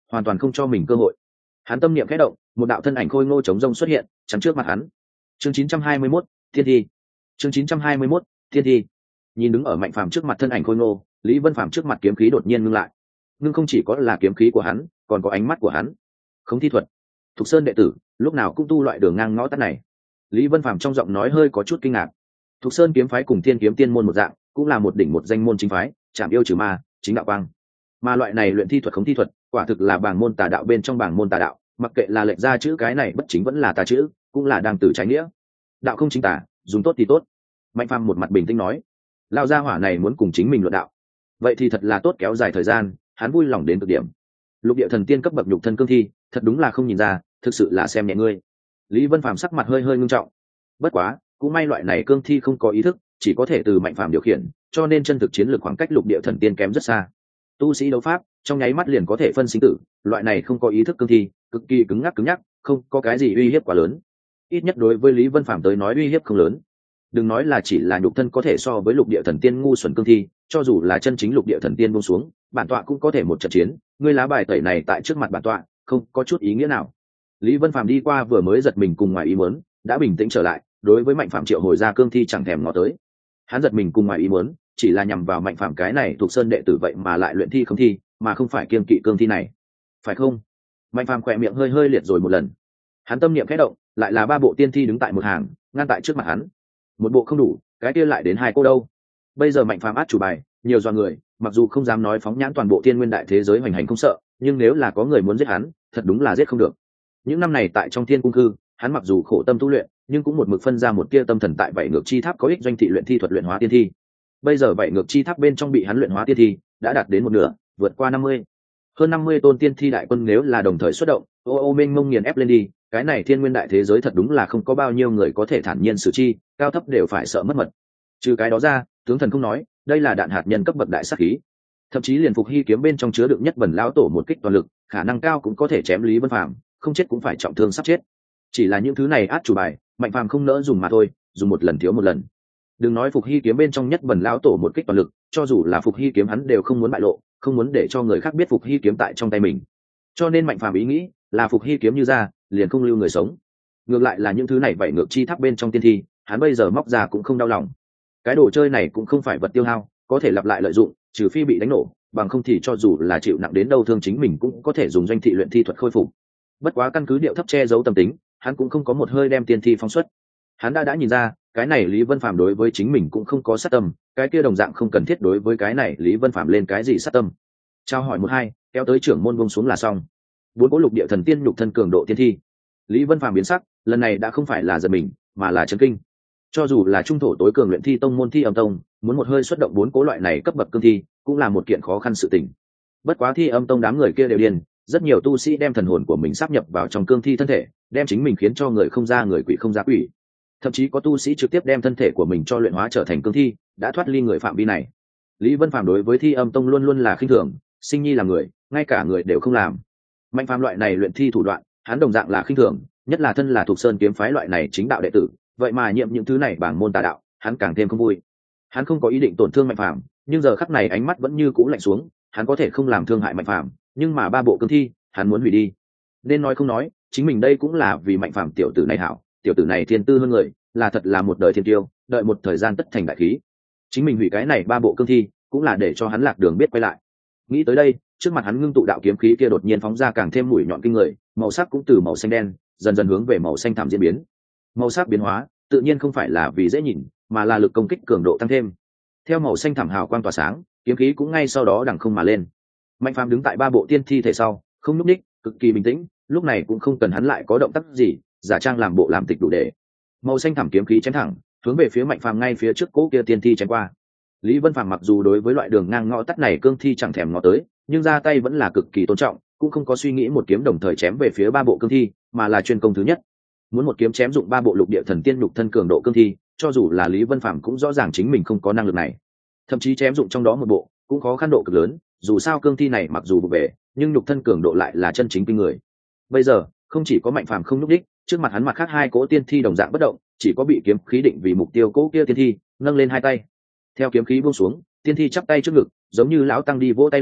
hoàn toàn không cho mình cơ hội. Hắn tâm niệm khẽ động, một đạo thân ảnh khôi ngô chống rông xuất hiện chắn trước mặt hắn. Chương chín trăm hai mươi mốt, Thiên Thi. Chương chín trăm hai mươi mốt, Thiên Thi. Nhìn đứng ở Mạnh Phàm trước mặt thân ảnh khôi ngô, Lý Vân Phàm trước mặt kiếm khí đột nhiên ngưng lại. Nhưng không chỉ có là kiếm khí của hắn, còn có ánh mắt của hắn. Không thi thuật. Thục Sơn đệ tử, lúc nào cũng tu loại đường ngang ngõ tắt này. Lý Vân Phàm trong giọng nói hơi có chút kinh ngạc. Thục Sơn kiếm phái cùng Thiên Kiếm Tiên môn một dạng, cũng là một đỉnh một danh môn chính phái, chạm yêu trừ ma, chính đạo quang. Mà loại này luyện thi thuật không thi thuật, quả thực là bảng môn tà đạo bên trong bảng môn tà đạo, mặc kệ là lệnh ra chữ cái này bất chính vẫn là tà chữ, cũng là đang từ trái nghĩa. Đạo không chính tà, dùng tốt thì tốt. Mạnh Phàm một mặt bình tĩnh nói, lao gia hỏa này muốn cùng chính mình luận đạo, vậy thì thật là tốt, kéo dài thời gian, hắn vui lòng đến cực điểm. Lục địa thần tiên cấp bậc nhục thân cương thi, thật đúng là không nhìn ra, thực sự là xem nhẹ ngươi. Lý Vân Phàm sắc mặt hơi hơi ngưng trọng. Bất quá, cũng may loại này cương thi không có ý thức, chỉ có thể từ Mạnh Phàm điều khiển, cho nên chân thực chiến lược khoảng cách lục địa thần tiên kém rất xa. Tu sĩ đấu pháp, trong nháy mắt liền có thể phân sinh tử, loại này không có ý thức cương thi, cực kỳ cứng ngắc cứng nhắc, không có cái gì uy hiếp quá lớn. Ít nhất đối với Lý Vân Phàm tới nói uy hiếp không lớn. Đừng nói là chỉ là nhục thân có thể so với lục địa thần tiên ngu xuẩn cương thi, cho dù là chân chính lục địa thần tiên buông xuống, bản tọa cũng có thể một trận chiến, ngươi lá bài tẩy này tại trước mặt bản tọa, không có chút ý nghĩa nào. Lý Vân Phàm đi qua vừa mới giật mình cùng ngoài ý muốn, đã bình tĩnh trở lại, đối với Mạnh Phàm triệu hồi ra cương thi chẳng thèm ngó tới. Hắn giật mình cùng ngoài ý muốn, chỉ là nhằm vào Mạnh Phàm cái này thuộc sơn đệ tử vậy mà lại luyện thi không thi, mà không phải kiêng kỵ cương thi này, phải không? Mạnh Phàm khỏe miệng hơi hơi liệt rồi một lần. Hắn tâm niệm khẽ động, lại là ba bộ tiên thi đứng tại một hàng, ngăn tại trước mặt hắn. Một bộ không đủ, cái kia lại đến hai cô đâu? Bây giờ Mạnh Phàm át chủ bài, nhiều do người, mặc dù không dám nói phóng nhãn toàn bộ thiên nguyên đại thế giới hoành hành không sợ, nhưng nếu là có người muốn giết hắn, thật đúng là giết không được. Những năm này tại trong thiên cung cư, hắn mặc dù khổ tâm tu luyện, nhưng cũng một mực phân ra một tia tâm thần tại vậy ngược chi tháp có ích doanh thị luyện thi thuật luyện hóa tiên thi. Bây giờ vậy ngược chi tháp bên trong bị hắn luyện hóa tiên thi đã đạt đến một nửa, vượt qua năm mươi. Hơn năm mươi tôn tiên thi đại quân nếu là đồng thời xuất động, ô ô mênh mông nghiền ép lên đi, cái này thiên nguyên đại thế giới thật đúng là không có bao nhiêu người có thể thản nhiên xử chi, cao thấp đều phải sợ mất mật. Trừ cái đó ra, tướng thần không nói, đây là đạn hạt nhân cấp bậc đại sát khí. Thậm chí liền phục hy kiếm bên trong chứa đựng nhất bẩn lão tổ một kích toàn lực, khả năng cao cũng có thể chém Lý Vân Phàm, không chết cũng phải trọng thương sắp chết. Chỉ là những thứ này át chủ bài, Mạnh Phàm không nỡ dùng mà thôi, dùng một lần thiếu một lần. Đừng nói phục hy kiếm bên trong nhất bẩn lão tổ một kích toàn lực, cho dù là phục hy kiếm hắn đều không muốn bại lộ, không muốn để cho người khác biết phục hy kiếm tại trong tay mình. Cho nên Mạnh Phàm ý nghĩ là phục hy kiếm như ra, liền không lưu người sống. Ngược lại là những thứ này vậy ngược chi tháp bên trong tiên thi, hắn bây giờ móc ra cũng không đau lòng. Cái đồ chơi này cũng không phải vật tiêu hao, có thể lặp lại lợi dụng, trừ phi bị đánh nổ, bằng không thì cho dù là chịu nặng đến đâu thương chính mình cũng có thể dùng doanh thị luyện thi thuật khôi phục. Bất quá căn cứ điệu thấp che giấu tâm tính, hắn cũng không có một hơi đem tiên thi phóng xuất. Hắn đã đã nhìn ra, cái này Lý Vân Phàm đối với chính mình cũng không có sát tâm, cái kia đồng dạng không cần thiết đối với cái này Lý Vân Phàm lên cái gì sát tâm. Trao hỏi một hai, kéo tới trưởng môn buông xuống là xong. Bốn cỗ lục địa thần tiên nhục thân cường độ tiên thi. Lý Vân Phàm biến sắc, lần này đã không phải là giật mình, mà là chấn kinh. Cho dù là trung thổ tối cường luyện thi tông môn Thi Âm Tông, muốn một hơi xuất động bốn cố loại này cấp bậc cương thi, cũng là một kiện khó khăn sự tình. Bất quá Thi Âm Tông đám người kia đều điên, rất nhiều tu sĩ đem thần hồn của mình sáp nhập vào trong cương thi thân thể, đem chính mình khiến cho người không ra người, quỷ không ra quỷ. Thậm chí có tu sĩ trực tiếp đem thân thể của mình cho luyện hóa trở thành cương thi, đã thoát ly người phạm vi này. Lý Vân Phàm đối với Thi Âm Tông luôn luôn là khinh thường, sinh nhi là người, ngay cả người đều không làm. Mạnh Phàm loại này luyện thi thủ đoạn, hắn đồng dạng là khinh thường, nhất là thân là thuộc sơn kiếm phái loại này chính đạo đệ tử, vậy mà nhiệm những thứ này bảng môn tà đạo, hắn càng thêm không vui. Hắn không có ý định tổn thương Mạnh Phàm, nhưng giờ khắc này ánh mắt vẫn như cũ lạnh xuống, hắn có thể không làm thương hại Mạnh Phàm, nhưng mà ba bộ cương thi, hắn muốn hủy đi. Nên nói không nói, chính mình đây cũng là vì Mạnh Phàm tiểu tử này hảo, tiểu tử này thiên tư hơn người, là thật là một đời thiên tiêu, đợi một thời gian tất thành đại khí. Chính mình hủy cái này ba bộ cương thi, cũng là để cho hắn lạc đường biết quay lại. Nghĩ tới đây, trước mặt hắn ngưng tụ đạo kiếm khí kia đột nhiên phóng ra càng thêm mũi nhọn kinh người, màu sắc cũng từ màu xanh đen dần dần hướng về màu xanh thẳm diễn biến. Màu sắc biến hóa tự nhiên không phải là vì dễ nhìn, mà là lực công kích cường độ tăng thêm. Theo màu xanh thẳm hào quang tỏa sáng, kiếm khí cũng ngay sau đó đằng không mà lên. Mạnh Phàm đứng tại ba bộ tiên thi thể sau, không nhúc nhích, cực kỳ bình tĩnh, lúc này cũng không cần hắn lại có động tác gì, giả trang làm bộ làm tịch đủ để. Màu xanh thẳm kiếm khí chém thẳng, hướng về phía Mạnh Phàm ngay phía trước cố kia tiên thi chém qua. Lý Vân Phàm mặc dù đối với loại đường ngang ngõ tắt này cương thi chẳng thèm ngó tới, nhưng ra tay vẫn là cực kỳ tôn trọng, cũng không có suy nghĩ một kiếm đồng thời chém về phía ba bộ cương thi, mà là chuyên công thứ nhất. Muốn một kiếm chém dụng ba bộ lục địa thần tiên nhục thân cường độ cương thi, cho dù là Lý Vân Phàm cũng rõ ràng chính mình không có năng lực này. Thậm chí chém dụng trong đó một bộ, cũng khó khăn độ cực lớn, dù sao cương thi này mặc dù vụ về, nhưng nhục thân cường độ lại là chân chính kinh người. Bây giờ, không chỉ có Mạnh Phàm không nhúc đích, trước mặt hắn mặt khác hai cỗ tiên thi đồng dạng bất động, chỉ có bị kiếm khí định vì mục tiêu cỗ kia tiên thi, nâng lên hai tay. Theo kiếm khí buông xuống, tiên thi chắp tay trước ngực, giống như lão tăng đi vỗ tay lễ,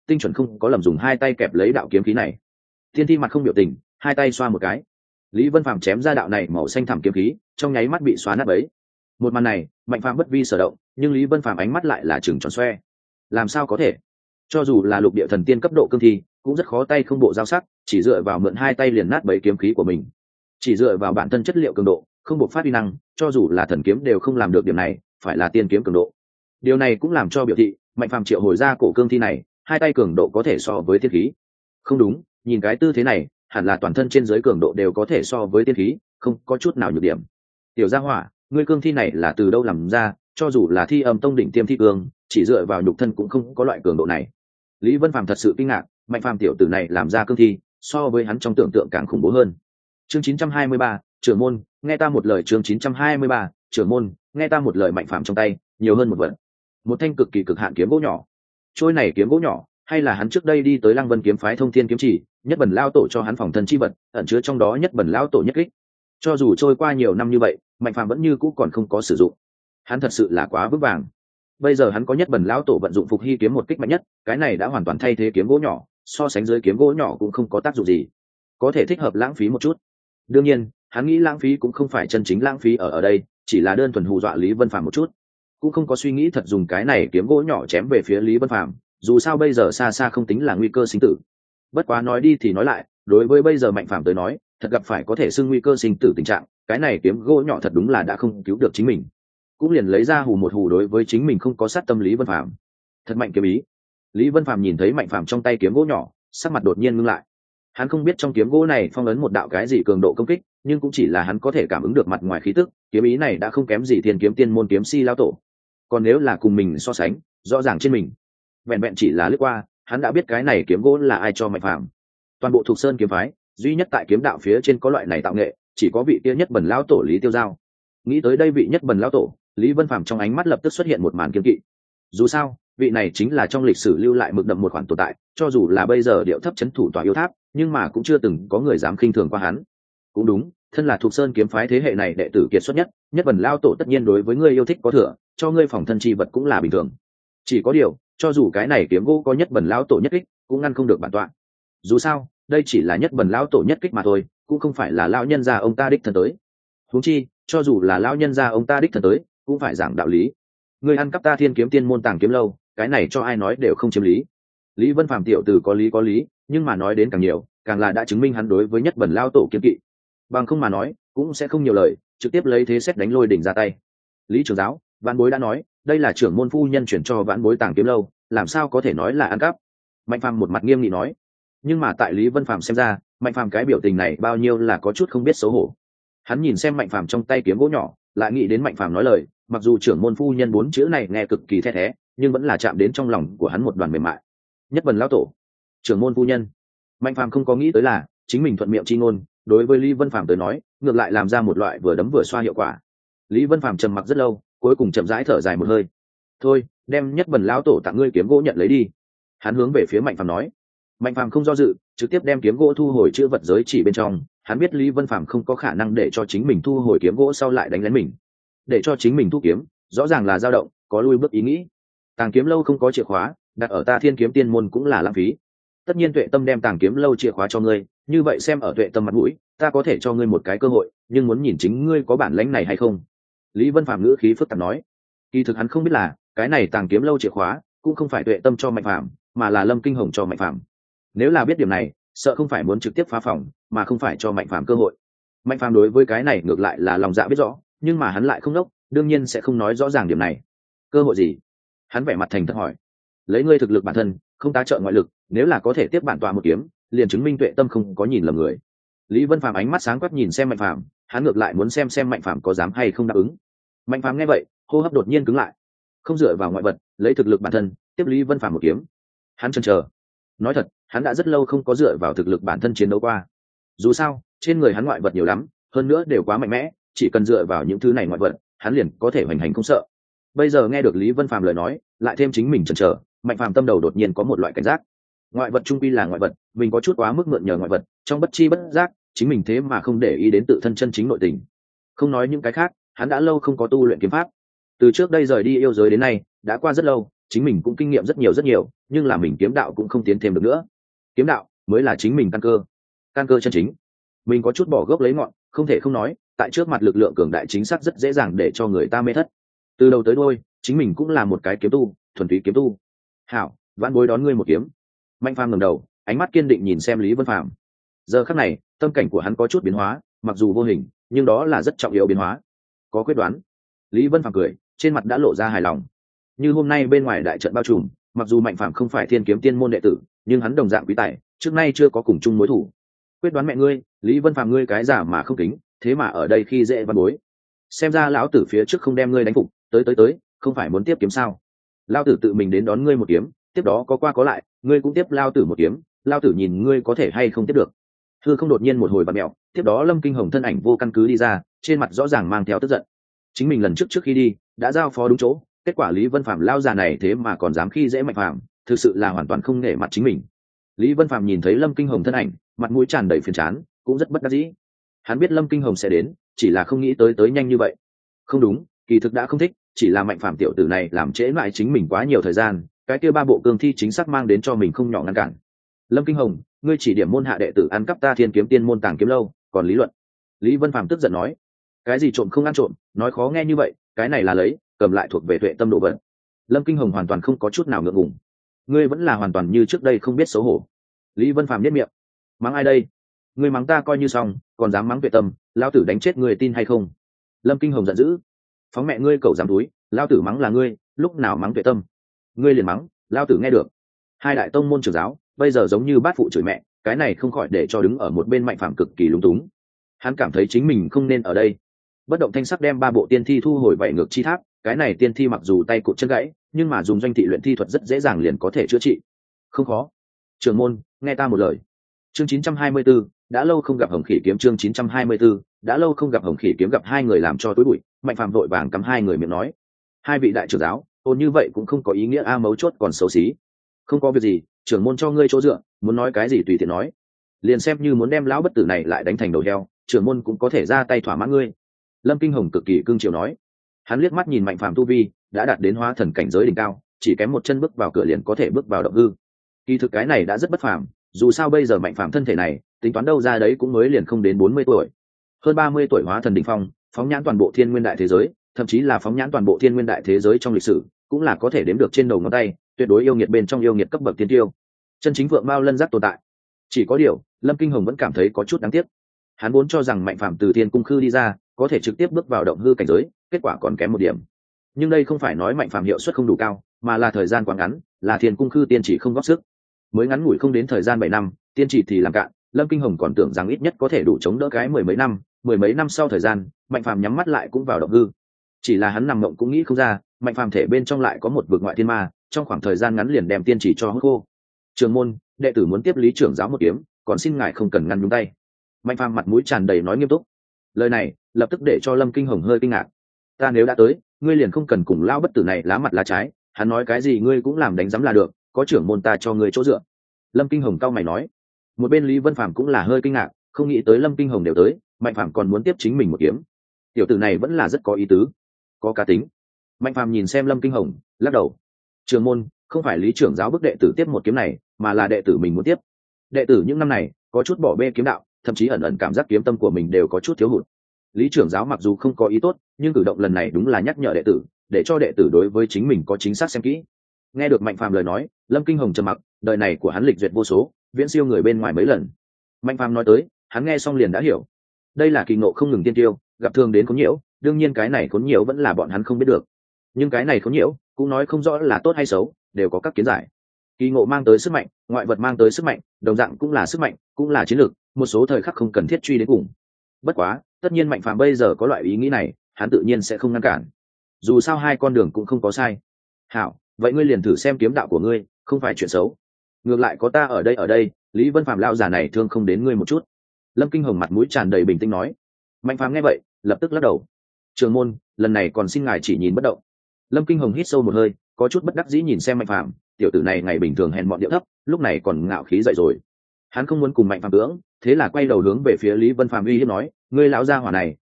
tinh chuẩn không có lầm dùng hai tay kẹp lấy đạo kiếm khí này. Thiên Thi mặt không biểu tình, hai tay xoa một cái, Lý Vân Phàm chém ra đạo này màu xanh thẳm kiếm khí, trong nháy mắt bị xóa nát bấy. Một màn này, Mạnh Phàm bất vi sở động, nhưng Lý Vân Phàm ánh mắt lại là trừng tròn xoe. Làm sao có thể? Cho dù là lục địa thần tiên cấp độ cương thi, cũng rất khó tay không bộ giao sắc, chỉ dựa vào mượn hai tay liền nát bấy kiếm khí của mình. Chỉ dựa vào bản thân chất liệu cường độ, không bộc phát uy năng, cho dù là thần kiếm đều không làm được điểm này, phải là tiên kiếm cường độ. Điều này cũng làm cho biểu thị, Mạnh Phàm triệu hồi ra cổ cương thi này, hai tay cường độ có thể so với tiên khí. Không đúng, nhìn cái tư thế này, hẳn là toàn thân trên dưới cường độ đều có thể so với tiên khí, không có chút nào nhược điểm. Tiểu Gia Hỏa, ngươi cương thi này là từ đâu làm ra? Cho dù là Thi Âm Tông đỉnh tiêm thi cương, chỉ dựa vào nhục thân cũng không có loại cường độ này. Lý Vân Phàm thật sự kinh ngạc, Mạnh Phàm tiểu tử này làm ra cương thi, so với hắn trong tưởng tượng càng khủng bố hơn. Chương chín trăm hai mươi ba, trưởng môn, nghe ta một lời. Chương chín trăm hai mươi ba, trưởng môn, nghe ta một lời. Mạnh Phàm trong tay nhiều hơn một vật, một thanh cực kỳ cực hạn kiếm gỗ nhỏ. Trôi này kiếm gỗ nhỏ, hay là hắn trước đây đi tới Lăng Vân kiếm phái thông thiên kiếm chỉ, nhất bẩn lao tổ cho hắn phòng thân chi vật, ẩn chứa trong đó nhất bẩn lao tổ nhất kích. Cho dù trôi qua nhiều năm như vậy, Mạnh Phàm vẫn như cũ còn không có sử dụng. Hắn thật sự là quá vững vàng. Bây giờ hắn có nhất bẩn lão tổ vận dụng phục hy kiếm một kích mạnh nhất, cái này đã hoàn toàn thay thế kiếm gỗ nhỏ, so sánh dưới kiếm gỗ nhỏ cũng không có tác dụng gì, có thể thích hợp lãng phí một chút. Đương nhiên, hắn nghĩ lãng phí cũng không phải chân chính lãng phí ở ở đây, chỉ là đơn thuần hù dọa Lý Vân Phàm một chút, cũng không có suy nghĩ thật dùng cái này kiếm gỗ nhỏ chém về phía Lý Vân Phàm. Dù sao bây giờ xa xa không tính là nguy cơ sinh tử. Bất quá nói đi thì nói lại, đối với bây giờ Mạnh Phàm tới nói, thật gặp phải có thể xưng nguy cơ sinh tử tình trạng, cái này kiếm gỗ nhỏ thật đúng là đã không cứu được chính mình, cũng liền lấy ra hù một hù đối với chính mình không có sát tâm Lý Vân Phàm. Thật mạnh kiếm ý. Lý Vân Phàm nhìn thấy Mạnh Phàm trong tay kiếm gỗ nhỏ, sắc mặt đột nhiên ngưng lại. Hắn không biết trong kiếm gỗ này phong ấn một đạo cái gì cường độ công kích, nhưng cũng chỉ là hắn có thể cảm ứng được mặt ngoài khí tức, kiếm ý này đã không kém gì Thiên Kiếm Tiên môn kiếm si lão tổ. Còn nếu là cùng mình so sánh, rõ ràng trên mình, vẹn vẹn chỉ là lướt qua, hắn đã biết cái này kiếm gỗ là ai cho Mạnh Phàm. Toàn bộ Thục Sơn kiếm phái, duy nhất tại kiếm đạo phía trên có loại này tạo nghệ, chỉ có vị kia nhất bẩn lão tổ Lý Tiêu Giao. Nghĩ tới đây vị nhất bẩn lão tổ, Lý Vân Phàm trong ánh mắt lập tức xuất hiện một màn kiêng kỵ. Dù sao, vị này chính là trong lịch sử lưu lại mực đậm một khoản tồn tại, cho dù là bây giờ điệu thấp chấn thủ tòa yêu tháp, nhưng mà cũng chưa từng có người dám khinh thường qua hắn. Cũng đúng, thân là Thục Sơn kiếm phái thế hệ này đệ tử kiệt xuất nhất, nhất bẩn lão tổ tất nhiên đối với ngươi yêu thích có thừa, cho ngươi phòng thân chi vật cũng là bình thường. Chỉ có điều, cho dù cái này kiếm gỗ có nhất bẩn lão tổ nhất kích, cũng ngăn không được bản tọa. Dù sao, đây chỉ là nhất bẩn lão tổ nhất kích mà thôi, cũng không phải là lão nhân gia ông ta đích thân tới. Huống chi, cho dù là lão nhân gia ông ta đích thân tới, cũng phải giảng đạo lý. Ngươi ăn cắp ta Thiên Kiếm Tiên môn tàng kiếm lâu, cái này cho ai nói đều không chiếm lý. Lý Vân Phàm tiểu tử có lý có lý, nhưng mà nói đến càng nhiều, càng là đã chứng minh hắn đối với nhất bẩn lão tổ kiêng kỵ. Bằng không mà nói, cũng sẽ không nhiều lời, trực tiếp lấy thế xét đánh lôi đỉnh ra tay. Lý trưởng giáo, vãn bối đã nói, đây là trưởng môn phu nhân chuyển cho vãn bối tàng kiếm lâu, làm sao có thể nói là ăn cắp? Mạnh Phàm một mặt nghiêm nghị nói. Nhưng mà tại Lý Vân Phàm xem ra, Mạnh Phàm cái biểu tình này bao nhiêu là có chút không biết xấu hổ. Hắn nhìn xem Mạnh Phàm trong tay kiếm gỗ nhỏ, lại nghĩ đến Mạnh Phàm nói lời, mặc dù trưởng môn phu nhân bốn chữ này nghe cực kỳ the thé, nhưng vẫn là chạm đến trong lòng của hắn một đoàn mềm mại. Nhất bần lão tổ, trưởng môn phu nhân. Mạnh Phàm không có nghĩ tới là chính mình thuận miệng chi ngôn, đối với Lý Vân Phàm tới nói, ngược lại làm ra một loại vừa đấm vừa xoa hiệu quả. Lý Vân Phàm trầm mặc rất lâu, cuối cùng chậm rãi thở dài một hơi. Thôi, đem nhất bần lão tổ tặng ngươi kiếm gỗ nhận lấy đi. Hắn hướng về phía Mạnh Phàm nói. Mạnh Phàm không do dự, trực tiếp đem kiếm gỗ thu hồi chữ vật giới chỉ bên trong. Hắn biết Lý Vân Phàm không có khả năng để cho chính mình thu hồi kiếm gỗ sau lại đánh lén mình, để cho chính mình thu kiếm, rõ ràng là dao động, có lui bước ý nghĩ. Tàng kiếm lâu không có chìa khóa, đặt ở ta Thiên Kiếm Tiên môn cũng là lãng phí. Tất nhiên Tuệ Tâm đem tàng kiếm lâu chìa khóa cho ngươi, như vậy xem ở Tuệ Tâm mặt mũi, ta có thể cho ngươi một cái cơ hội, nhưng muốn nhìn chính ngươi có bản lĩnh này hay không. Lý Vân Phàm ngữ khí phức tạp nói. Kỳ thực hắn không biết là cái này tàng kiếm lâu chìa khóa cũng không phải Tuệ Tâm cho Mạnh Phàm, mà là Lâm Kinh Hồng cho Mạnh Phàm. Nếu là biết điểm này, sợ không phải muốn trực tiếp phá phòng, mà không phải cho Mạnh Phàm cơ hội. Mạnh Phàm đối với cái này ngược lại là lòng dạ biết rõ, nhưng mà hắn lại không đốc, đương nhiên sẽ không nói rõ ràng điểm này. Cơ hội gì? Hắn vẻ mặt thành thật hỏi. Lấy ngươi thực lực bản thân, không tá trợ ngoại lực, nếu là có thể tiếp bản tọa một kiếm, liền chứng minh Tuệ Tâm không có nhìn lầm người. Lý Vân Phàm ánh mắt sáng quắc nhìn xem Mạnh Phàm, hắn ngược lại muốn xem xem Mạnh Phàm có dám hay không đáp ứng. Mạnh Phàm nghe vậy, hô hấp đột nhiên cứng lại, không dựa vào ngoại vật, lấy thực lực bản thân tiếp Lý Vân Phàm một kiếm. Hắn chần chờ. Nói thật, hắn đã rất lâu không có dựa vào thực lực bản thân chiến đấu qua. Dù sao, trên người hắn ngoại vật nhiều lắm, hơn nữa đều quá mạnh mẽ, chỉ cần dựa vào những thứ này ngoại vật, hắn liền có thể hoành hành không sợ. Bây giờ nghe được Lý Vân Phàm lời nói, lại thêm chính mình chần chờ, Mạnh Phàm tâm đầu đột nhiên có một loại cảnh giác. Ngoại vật trung quy là ngoại vật, mình có chút quá mức mượn nhờ ngoại vật, trong bất chi bất giác, chính mình thế mà không để ý đến tự thân chân chính nội tình. Không nói những cái khác, hắn đã lâu không có tu luyện kiếm pháp. Từ trước đây rời đi yêu giới đến nay, đã qua rất lâu, chính mình cũng kinh nghiệm rất nhiều rất nhiều, nhưng là mình kiếm đạo cũng không tiến thêm được nữa. Kiếm đạo mới là chính mình căn cơ, căn cơ chân chính. Mình có chút bỏ gốc lấy ngọn, không thể không nói, tại trước mặt lực lượng cường đại chính xác rất dễ dàng để cho người ta mê thất. Từ đầu tới đuôi, chính mình cũng là một cái kiếm tu, thuần túy kiếm tu. Hảo, vãn bối đón ngươi một kiếm. Mạnh Phàm ngẩng đầu, ánh mắt kiên định nhìn xem Lý Vân Phàm. Giờ khắc này, tâm cảnh của hắn có chút biến hóa, mặc dù vô hình, nhưng đó là rất trọng yếu biến hóa. Có quyết đoán. Lý Vân Phàm cười, trên mặt đã lộ ra hài lòng. Như hôm nay bên ngoài đại trận bao trùm, mặc dù Mạnh Phàm không phải Thiên Kiếm Tiên môn đệ tử, nhưng hắn đồng dạng quý tài, trước nay chưa có cùng chung mối thủ. Quyết đoán mẹ ngươi, Lý Vân Phàm ngươi cái giả mà không kính, thế mà ở đây khi dễ văn bối. Xem ra lão tử phía trước không đem ngươi đánh phục, tới tới tới, không phải muốn tiếp kiếm sao? Lão tử tự mình đến đón ngươi một kiếm, tiếp đó có qua có lại, ngươi cũng tiếp lão tử một kiếm, lão tử nhìn ngươi có thể hay không tiếp được. Hư không đột nhiên một hồi bạt mèo, tiếp đó Lâm Kinh Hồng thân ảnh vô căn cứ đi ra, trên mặt rõ ràng mang theo tức giận. Chính mình lần trước trước khi đi, đã giao phó đúng chỗ, kết quả Lý Vân Phàm lao già này thế mà còn dám khi dễ Mạnh Phàm, thực sự là hoàn toàn không nể mặt chính mình. Lý Vân Phàm nhìn thấy Lâm Kinh Hồng thân ảnh, mặt mũi tràn đầy phiền chán, cũng rất bất đắc dĩ. Hắn biết Lâm Kinh Hồng sẽ đến, chỉ là không nghĩ tới tới nhanh như vậy. Không đúng, kỳ thực đã không thích, chỉ là Mạnh Phàm tiểu tử này làm trễ lại chính mình quá nhiều thời gian, cái kia ba bộ cương thi chính xác mang đến cho mình không nhỏ ngăn cản. Lâm Kinh Hồng, ngươi chỉ điểm môn hạ đệ tử ăn cắp ta Thiên Kiếm Tiên môn tàng kiếm lâu, còn lý luận. Lý Vân Phàm tức giận nói, cái gì trộm không ăn trộm, nói khó nghe như vậy, cái này là lấy, cầm lại thuộc về Tuệ Tâm độ vận. Lâm Kinh Hồng hoàn toàn không có chút nào ngượng ngùng. Ngươi vẫn là hoàn toàn như trước đây không biết xấu hổ. Lý Vân Phàm nhếch miệng, mắng ai đây? Ngươi mắng ta coi như xong, còn dám mắng Tuệ Tâm, lão tử đánh chết ngươi tin hay không? Lâm Kinh Hồng giận dữ, phóng mẹ ngươi cẩu dám túi, lão tử mắng là ngươi, lúc nào mắng Tuệ Tâm? Ngươi liền mắng, lão tử nghe được. Hai đại tông môn trưởng giáo, bây giờ giống như bát phụ chửi mẹ, cái này không khỏi để cho đứng ở một bên Mạnh Phàm cực kỳ lúng túng. Hắn cảm thấy chính mình không nên ở đây. Bất động thanh sắc đem ba bộ tiên thi thu hồi vậy ngược chi tháp, cái này tiên thi mặc dù tay cụt chân gãy, nhưng mà dùng doanh thị luyện thi thuật rất dễ dàng liền có thể chữa trị. Không khó. Trưởng môn, nghe ta một lời. Chương chín trăm hai mươi 4, đã lâu không gặp Hồng Khỉ kiếm chương chín trăm hai mươi 4, đã lâu không gặp Hồng Khỉ kiếm gặp hai người làm cho tối bụi, Mạnh Phàm vội vàng cắm hai người miệng nói. Hai vị đại trưởng giáo, ôn như vậy cũng không có ý nghĩa a mấu chốt còn xấu xí. Không có việc gì, trưởng môn cho ngươi chỗ dựa, muốn nói cái gì tùy tiện nói. Liền xem như muốn đem lão bất tử này lại đánh thành đầu heo, trưởng môn cũng có thể ra tay thỏa mãn ngươi. Lâm Kinh Hồng cực kỳ cương chiều nói. Hắn liếc mắt nhìn Mạnh Phàm tu vi đã đạt đến hóa thần cảnh giới đỉnh cao, chỉ kém một chân bước vào cửa liền có thể bước vào động hư. Kỳ thực cái này đã rất bất phàm, dù sao bây giờ Mạnh Phàm thân thể này tính toán đâu ra đấy cũng mới liền không đến bốn mươi tuổi, hơn ba mươi tuổi hóa thần đỉnh phong, phóng nhãn toàn bộ thiên nguyên đại thế giới, thậm chí là phóng nhãn toàn bộ thiên nguyên đại thế giới trong lịch sử, cũng là có thể đếm được trên đầu ngón tay, tuyệt đối yêu nghiệt bên trong yêu nghiệt cấp bậc tiên tiêu, chân chính vượng bao lân giác tồn tại. Chỉ có điều Lâm Kinh Hồng vẫn cảm thấy có chút đáng tiếc. Hắn vốn cho rằng Mạnh Phàm từ thiên cung khư đi ra có thể trực tiếp bước vào động hư cảnh giới, kết quả còn kém một điểm. Nhưng đây không phải nói Mạnh Phàm hiệu suất không đủ cao, mà là thời gian quá ngắn, là thiên cung khư tiên chỉ không góp sức, mới ngắn ngủi không đến thời gian bảy năm, tiên chỉ thì làm cạn. Lâm Kinh Hồng còn tưởng rằng ít nhất có thể đủ chống đỡ cái mười mấy năm, mười mấy năm sau thời gian, Mạnh Phàm nhắm mắt lại cũng vào động hư. Chỉ là hắn nằm mộng cũng nghĩ không ra, Mạnh Phàm thể bên trong lại có một vực ngoại thiên ma, trong khoảng thời gian ngắn liền đem tiên chỉ cho hút khô. Trường môn, đệ tử muốn tiếp Lý trưởng giáo một kiếm, còn xin ngài không cần ngăn nhúng tay. Mạnh Phàm mặt mũi tràn đầy nói nghiêm túc. Lời này lập tức để cho Lâm Kinh Hồng hơi kinh ngạc. Ta nếu đã tới, ngươi liền không cần cùng lao bất tử này lá mặt lá trái, hắn nói cái gì ngươi cũng làm đánh giám là được, có trưởng môn ta cho ngươi chỗ dựa. Lâm Kinh Hồng cau mày nói. Một bên Lý Vân Phàm cũng là hơi kinh ngạc, không nghĩ tới Lâm Kinh Hồng đều tới, Mạnh Phàm còn muốn tiếp chính mình một kiếm. Tiểu tử này vẫn là rất có ý tứ, có cá tính. Mạnh Phàm nhìn xem Lâm Kinh Hồng, lắc đầu. Trưởng môn, không phải Lý trưởng giáo bức đệ tử tiếp một kiếm này, mà là đệ tử mình muốn tiếp. Đệ tử những năm này có chút bỏ bê kiếm đạo, thậm chí ẩn ẩn cảm giác kiếm tâm của mình đều có chút thiếu hụt. Lý trưởng giáo mặc dù không có ý tốt, nhưng cử động lần này đúng là nhắc nhở đệ tử, để cho đệ tử đối với chính mình có chính xác xem kỹ. Nghe được Mạnh Phàm lời nói, Lâm Kinh Hồng trầm mặc, đời này của hắn lịch duyệt vô số, viễn siêu người bên ngoài mấy lần. Mạnh Phàm nói tới, hắn nghe xong liền đã hiểu. Đây là kỳ ngộ không ngừng tiên tiêu, gặp thường đến khốn nhiễu, đương nhiên cái này khốn nhiễu vẫn là bọn hắn không biết được. Nhưng cái này khốn nhiễu, cũng nói không rõ là tốt hay xấu, đều có các kiến giải. Kỳ ngộ mang tới sức mạnh, ngoại vật mang tới sức mạnh, đồng dạng cũng là sức mạnh, cũng là chiến lược, một số thời khắc không cần thiết truy đến cùng. Bất quá, tất nhiên Mạnh Phàm bây giờ có loại ý nghĩ này, hắn tự nhiên sẽ không ngăn cản. Dù sao hai con đường cũng không có sai. Hảo, vậy ngươi liền thử xem kiếm đạo của ngươi, không phải chuyện xấu. Ngược lại có ta ở đây ở đây, Lý Vân Phàm lão già này thương không đến ngươi một chút. Lâm Kinh Hồng mặt mũi tràn đầy bình tĩnh nói. Mạnh Phàm nghe vậy, lập tức lắc đầu. Trường môn, lần này còn xin ngài chỉ nhìn bất động. Lâm Kinh Hồng hít sâu một hơi, có chút bất đắc dĩ nhìn xem Mạnh Phàm, tiểu tử này ngày bình thường hèn mọn điệu thấp, lúc này còn ngạo khí dậy rồi. Hắn không muốn cùng Mạnh Phàm cưỡng, thế là quay đầu hướng về phía Lý Vân Phàm uy hiếp nói, ngươi lão gia hỏa này,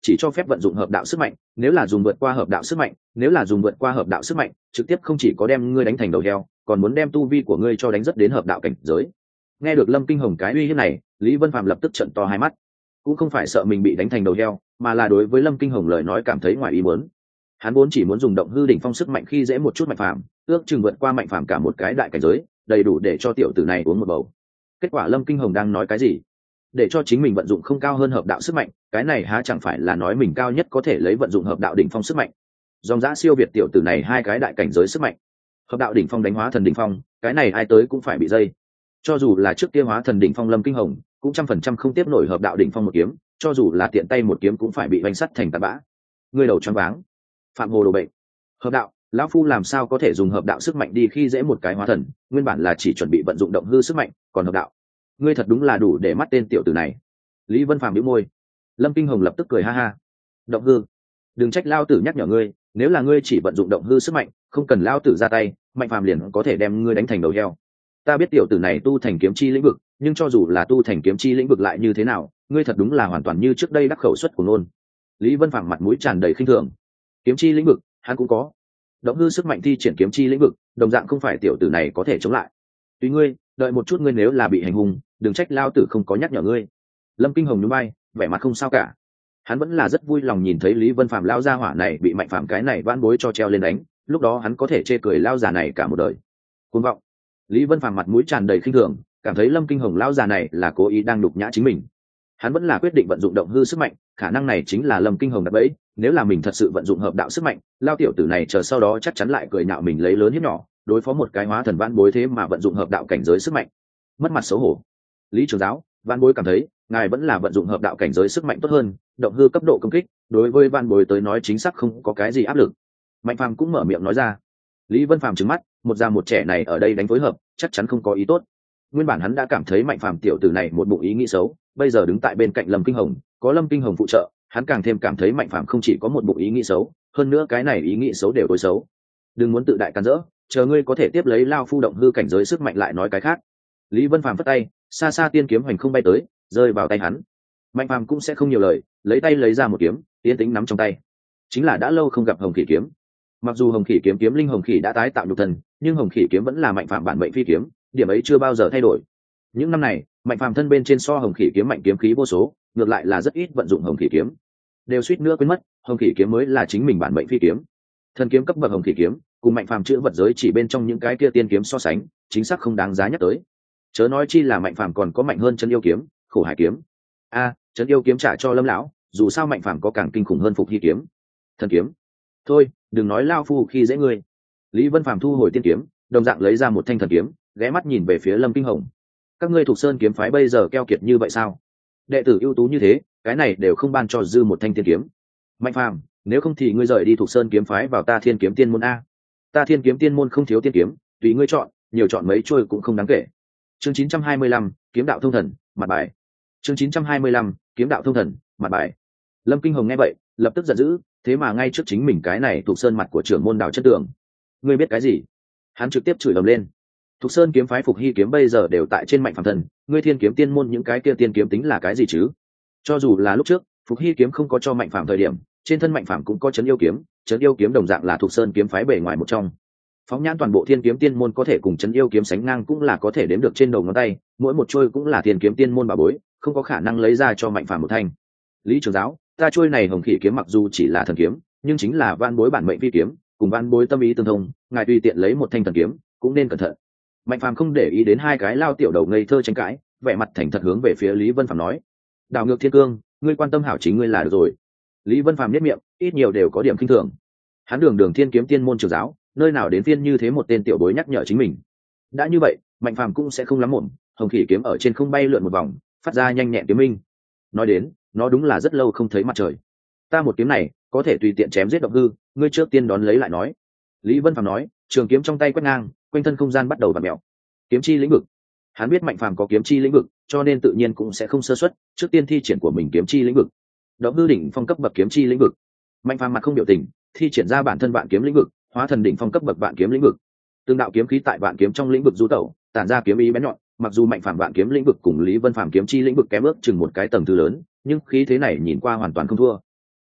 chỉ cho phép vận dụng hợp đạo sức mạnh, nếu là dùng vượt qua hợp đạo sức mạnh nếu là dùng vượt qua hợp đạo sức mạnh trực tiếp không chỉ có đem ngươi đánh thành đầu heo, còn muốn đem tu vi của ngươi cho đánh rất đến hợp đạo cảnh giới. Nghe được Lâm Kinh Hồng cái uy hiếp này, Lý Vân Phàm lập tức trợn to hai mắt, cũng không phải sợ mình bị đánh thành đầu heo, mà là đối với Lâm Kinh Hồng lời nói cảm thấy ngoài ý muốn. Hắn vốn chỉ muốn dùng động hư đỉnh phong sức mạnh khi dễ một chút Mạnh Phàm, ước chừng vượt qua Mạnh Phàm cả một cái đại cảnh giới, đầy đủ để cho tiểu tử này uống một bầu. Kết quả Lâm Kinh Hồng đang nói cái gì? Để cho chính mình vận dụng không cao hơn hợp đạo sức mạnh, cái này há chẳng phải là nói mình cao nhất có thể lấy vận dụng hợp đạo đỉnh phong sức mạnh. Dòng dã siêu việt tiểu tử này hai cái đại cảnh giới sức mạnh. Hợp đạo đỉnh phong đánh hóa thần đỉnh phong, cái này ai tới cũng phải bị dây. Cho dù là trước kia hóa thần đỉnh phong Lâm Kinh Hồng, cũng trăm phần trăm không tiếp nổi hợp đạo đỉnh phong một kiếm, cho dù là tiện tay một kiếm cũng phải bị vành sắt thành tạt bã. Người đầu choáng váng, phạm hồ đồ bệnh. Hợp đạo, lão phu làm sao có thể dùng hợp đạo sức mạnh đi khi dễ một cái hóa thần, nguyên bản là chỉ chuẩn bị vận dụng động hư sức mạnh, còn hợp đạo, ngươi thật đúng là đủ để mắt tên tiểu tử này. Lý Vân Phàm bĩu môi. Lâm Kinh Hồng lập tức cười ha ha. Động hư, đừng trách lao tử nhắc nhở ngươi, nếu là ngươi chỉ vận dụng động hư sức mạnh, không cần lao tử ra tay, Mạnh Phàm liền có thể đem ngươi đánh thành đầu heo. Ta biết tiểu tử này tu thành kiếm chi lĩnh vực, nhưng cho dù là tu thành kiếm chi lĩnh vực lại như thế nào, ngươi thật đúng là hoàn toàn như trước đây đắc khẩu suất của ngôn. Lý Vân Phàm mặt mũi tràn đầy khinh thường. Kiếm chi lĩnh vực, hắn cũng có. Động hư sức mạnh thi triển kiếm chi lĩnh vực, đồng dạng không phải tiểu tử này có thể chống lại. Tùy ngươi, đợi một chút, ngươi nếu là bị hành hung, đừng trách lao tử không có nhắc nhở ngươi. Lâm Kinh Hồng nhún vai, vẻ mặt không sao cả. Hắn vẫn là rất vui lòng nhìn thấy Lý Vân Phàm lao gia hỏa này bị Mạnh Phàm cái này vãn bối cho treo lên đánh, lúc đó hắn có thể chê cười lao già này cả một đời. Cuồng vọng. Lý Vân Phàm mặt mũi tràn đầy khinh thường, cảm thấy Lâm Kinh Hồng lao già này là cố ý đang đục nhã chính mình. Hắn vẫn là quyết định vận dụng động hư sức mạnh, khả năng này chính là Lâm Kinh Hồng đặt bẫy, nếu là mình thật sự vận dụng hợp đạo sức mạnh, lao tiểu tử này chờ sau đó chắc chắn lại cười nhạo mình lấy lớn hiếp nhỏ, đối phó một cái hóa thần vãn bối thế mà vận dụng hợp đạo cảnh giới sức mạnh. Mất mặt xấu hổ. Lý trưởng giáo, vãn bối cảm thấy, ngài vẫn là vận dụng hợp đạo cảnh giới sức mạnh tốt hơn, động hư cấp độ công kích, đối với vãn bối tới nói chính xác không có cái gì áp lực. Mạnh Phàm cũng mở miệng nói ra. Lý Vân Phàm trừng mắt, một già một trẻ này ở đây đánh phối hợp, chắc chắn không có ý tốt. Nguyên bản hắn đã cảm thấy Mạnh Phàm tiểu tử này một bụng ý nghĩ xấu, bây giờ đứng tại bên cạnh Lâm Kinh Hồng, có Lâm Kinh Hồng phụ trợ, hắn càng thêm cảm thấy Mạnh Phàm không chỉ có một bụng ý nghĩ xấu, hơn nữa cái này ý nghĩ xấu đều tối xấu. Đừng muốn tự đại can dỡ, chờ ngươi có thể tiếp lấy lao phu động hư cảnh giới sức mạnh lại nói cái khác. Lý Vân Phàm phất tay, xa xa tiên kiếm hoành không bay tới, rơi vào tay hắn. Mạnh Phàm cũng sẽ không nhiều lời, lấy tay lấy ra một kiếm, tiến tính nắm trong tay. Chính là đã lâu không gặp Hồng Khỉ kiếm. Mặc dù Hồng Khỉ kiếm kiếm linh Hồng Khỉ đã tái tạo nhục thân, nhưng Hồng Khỉ kiếm vẫn là Mạnh Phàm bản mệnh phi kiếm, điểm ấy chưa bao giờ thay đổi. Những năm này, Mạnh Phàm thân bên trên so Hồng Khỉ kiếm mạnh kiếm khí vô số, ngược lại là rất ít vận dụng Hồng Khỉ kiếm. Đều suýt nữa quên mất, Hồng Khỉ kiếm mới là chính mình bản mệnh phi kiếm. Thần kiếm cấp bậc Hồng Khỉ kiếm, cùng Mạnh Phàm chữa vật giới chỉ bên trong những cái kia tiên kiếm so sánh, chính xác không đáng giá nhắc tới. Chớ nói chi là Mạnh Phàm còn có mạnh hơn Chân Yêu kiếm, Khổ Hải kiếm. A, à, Chân Yêu kiếm trả cho Lâm lão, dù sao Mạnh Phàm có càng kinh khủng hơn Phục Hy kiếm. Thần kiếm. Thôi, đừng nói lao phu khi dễ ngươi. Lý Vân Phàm thu hồi tiên kiếm, đồng dạng lấy ra một thanh thần kiếm, ghé mắt nhìn về phía Lâm Kinh Hồng. Các ngươi thuộc Sơn kiếm phái bây giờ keo kiệt như vậy sao? Đệ tử ưu tú như thế, cái này đều không ban cho dư một thanh tiên kiếm. Mạnh Phàm, nếu không thì ngươi rời đi thuộc Sơn kiếm phái vào ta Thiên kiếm tiên môn a. Ta Thiên kiếm tiên môn không thiếu tiên kiếm, tùy ngươi chọn, nhiều chọn mấy trôi cũng không đáng kể. Chương chín trăm hai mươi lăm, kiếm đạo thông thần, mặt bài. Chương chín trăm hai mươi lăm, kiếm đạo thông thần, mặt bài. Lâm Kinh Hồng nghe vậy, lập tức giận dữ, thế mà ngay trước chính mình cái này thuộc Sơn mặt của trưởng môn Đào Chất Tường. Ngươi biết cái gì? Hắn trực tiếp chửi ầm lên. Thuộc Sơn kiếm phái Phục Hy kiếm bây giờ đều tại trên Mạnh Phàm thần, ngươi Thiên kiếm tiên môn những cái kia tiên kiếm tính là cái gì chứ? Cho dù là lúc trước, Phục Hy kiếm không có cho Mạnh Phàm thời điểm, trên thân Mạnh Phàm cũng có Trấn Yêu kiếm, Trấn Yêu kiếm đồng dạng là thuộc Sơn kiếm phái bề ngoài một trong. Phóng nhãn toàn bộ Thiên kiếm tiên môn có thể cùng Trấn Yêu kiếm sánh ngang cũng là có thể đếm được trên đầu ngón tay, mỗi một trôi cũng là Thiên kiếm tiên môn bà bối, không có khả năng lấy ra cho Mạnh Phàm một thanh. Lý trưởng giáo, ta trôi này Hồng Khỉ kiếm mặc dù chỉ là thần kiếm, nhưng chính là van bối bản mệnh phi kiếm, cùng van bối tâm ý tương thông, ngài tùy tiện lấy một thanh thần kiếm, cũng nên cẩn thận. Mạnh Phàm không để ý đến hai cái lao tiểu đầu ngây thơ tranh cãi, vẻ mặt thành thật hướng về phía Lý Vân Phàm nói: "Đảo ngược thiên cương, ngươi quan tâm hảo chính ngươi là được rồi." Lý Vân Phàm nhếch miệng, ít nhiều đều có điểm kinh thường. Hắn đường đường Thiên kiếm tiên môn trưởng giáo, nơi nào đến phiên như thế một tên tiểu bối nhắc nhở chính mình. Đã như vậy, Mạnh Phàm cũng sẽ không lắm mồm, Hồng Khỉ kiếm ở trên không bay lượn một vòng, phát ra nhanh nhẹn kiếm minh. Nói đến, nó đúng là rất lâu không thấy mặt trời. Ta một kiếm này, có thể tùy tiện chém giết động hư, ngươi trước tiên đón lấy lại nói. Lý Vân Phàm nói, trường kiếm trong tay quét ngang, quanh thân không gian bắt đầu vặn mèo. Kiếm chi lĩnh vực. Hắn biết Mạnh Phàm có kiếm chi lĩnh vực, cho nên tự nhiên cũng sẽ không sơ suất, trước tiên thi triển của mình kiếm chi lĩnh vực. Động hư đỉnh phong cấp bậc kiếm chi lĩnh vực. Mạnh Phàm mặt không biểu tình, thi triển ra bản thân vạn kiếm lĩnh vực, hóa thần đỉnh phong cấp bậc vạn kiếm lĩnh vực. Tương đạo kiếm khí tại vạn kiếm trong lĩnh vực du tẩu, tản ra kiếm ý bén nhọn, mặc dù Mạnh Phàm vạn kiếm lĩnh vực cùng Lý Vân Phàm kiếm chi lĩnh vực kém ước chừng một cái tầng thứ lớn, nhưng khí thế này nhìn qua hoàn toàn không thua.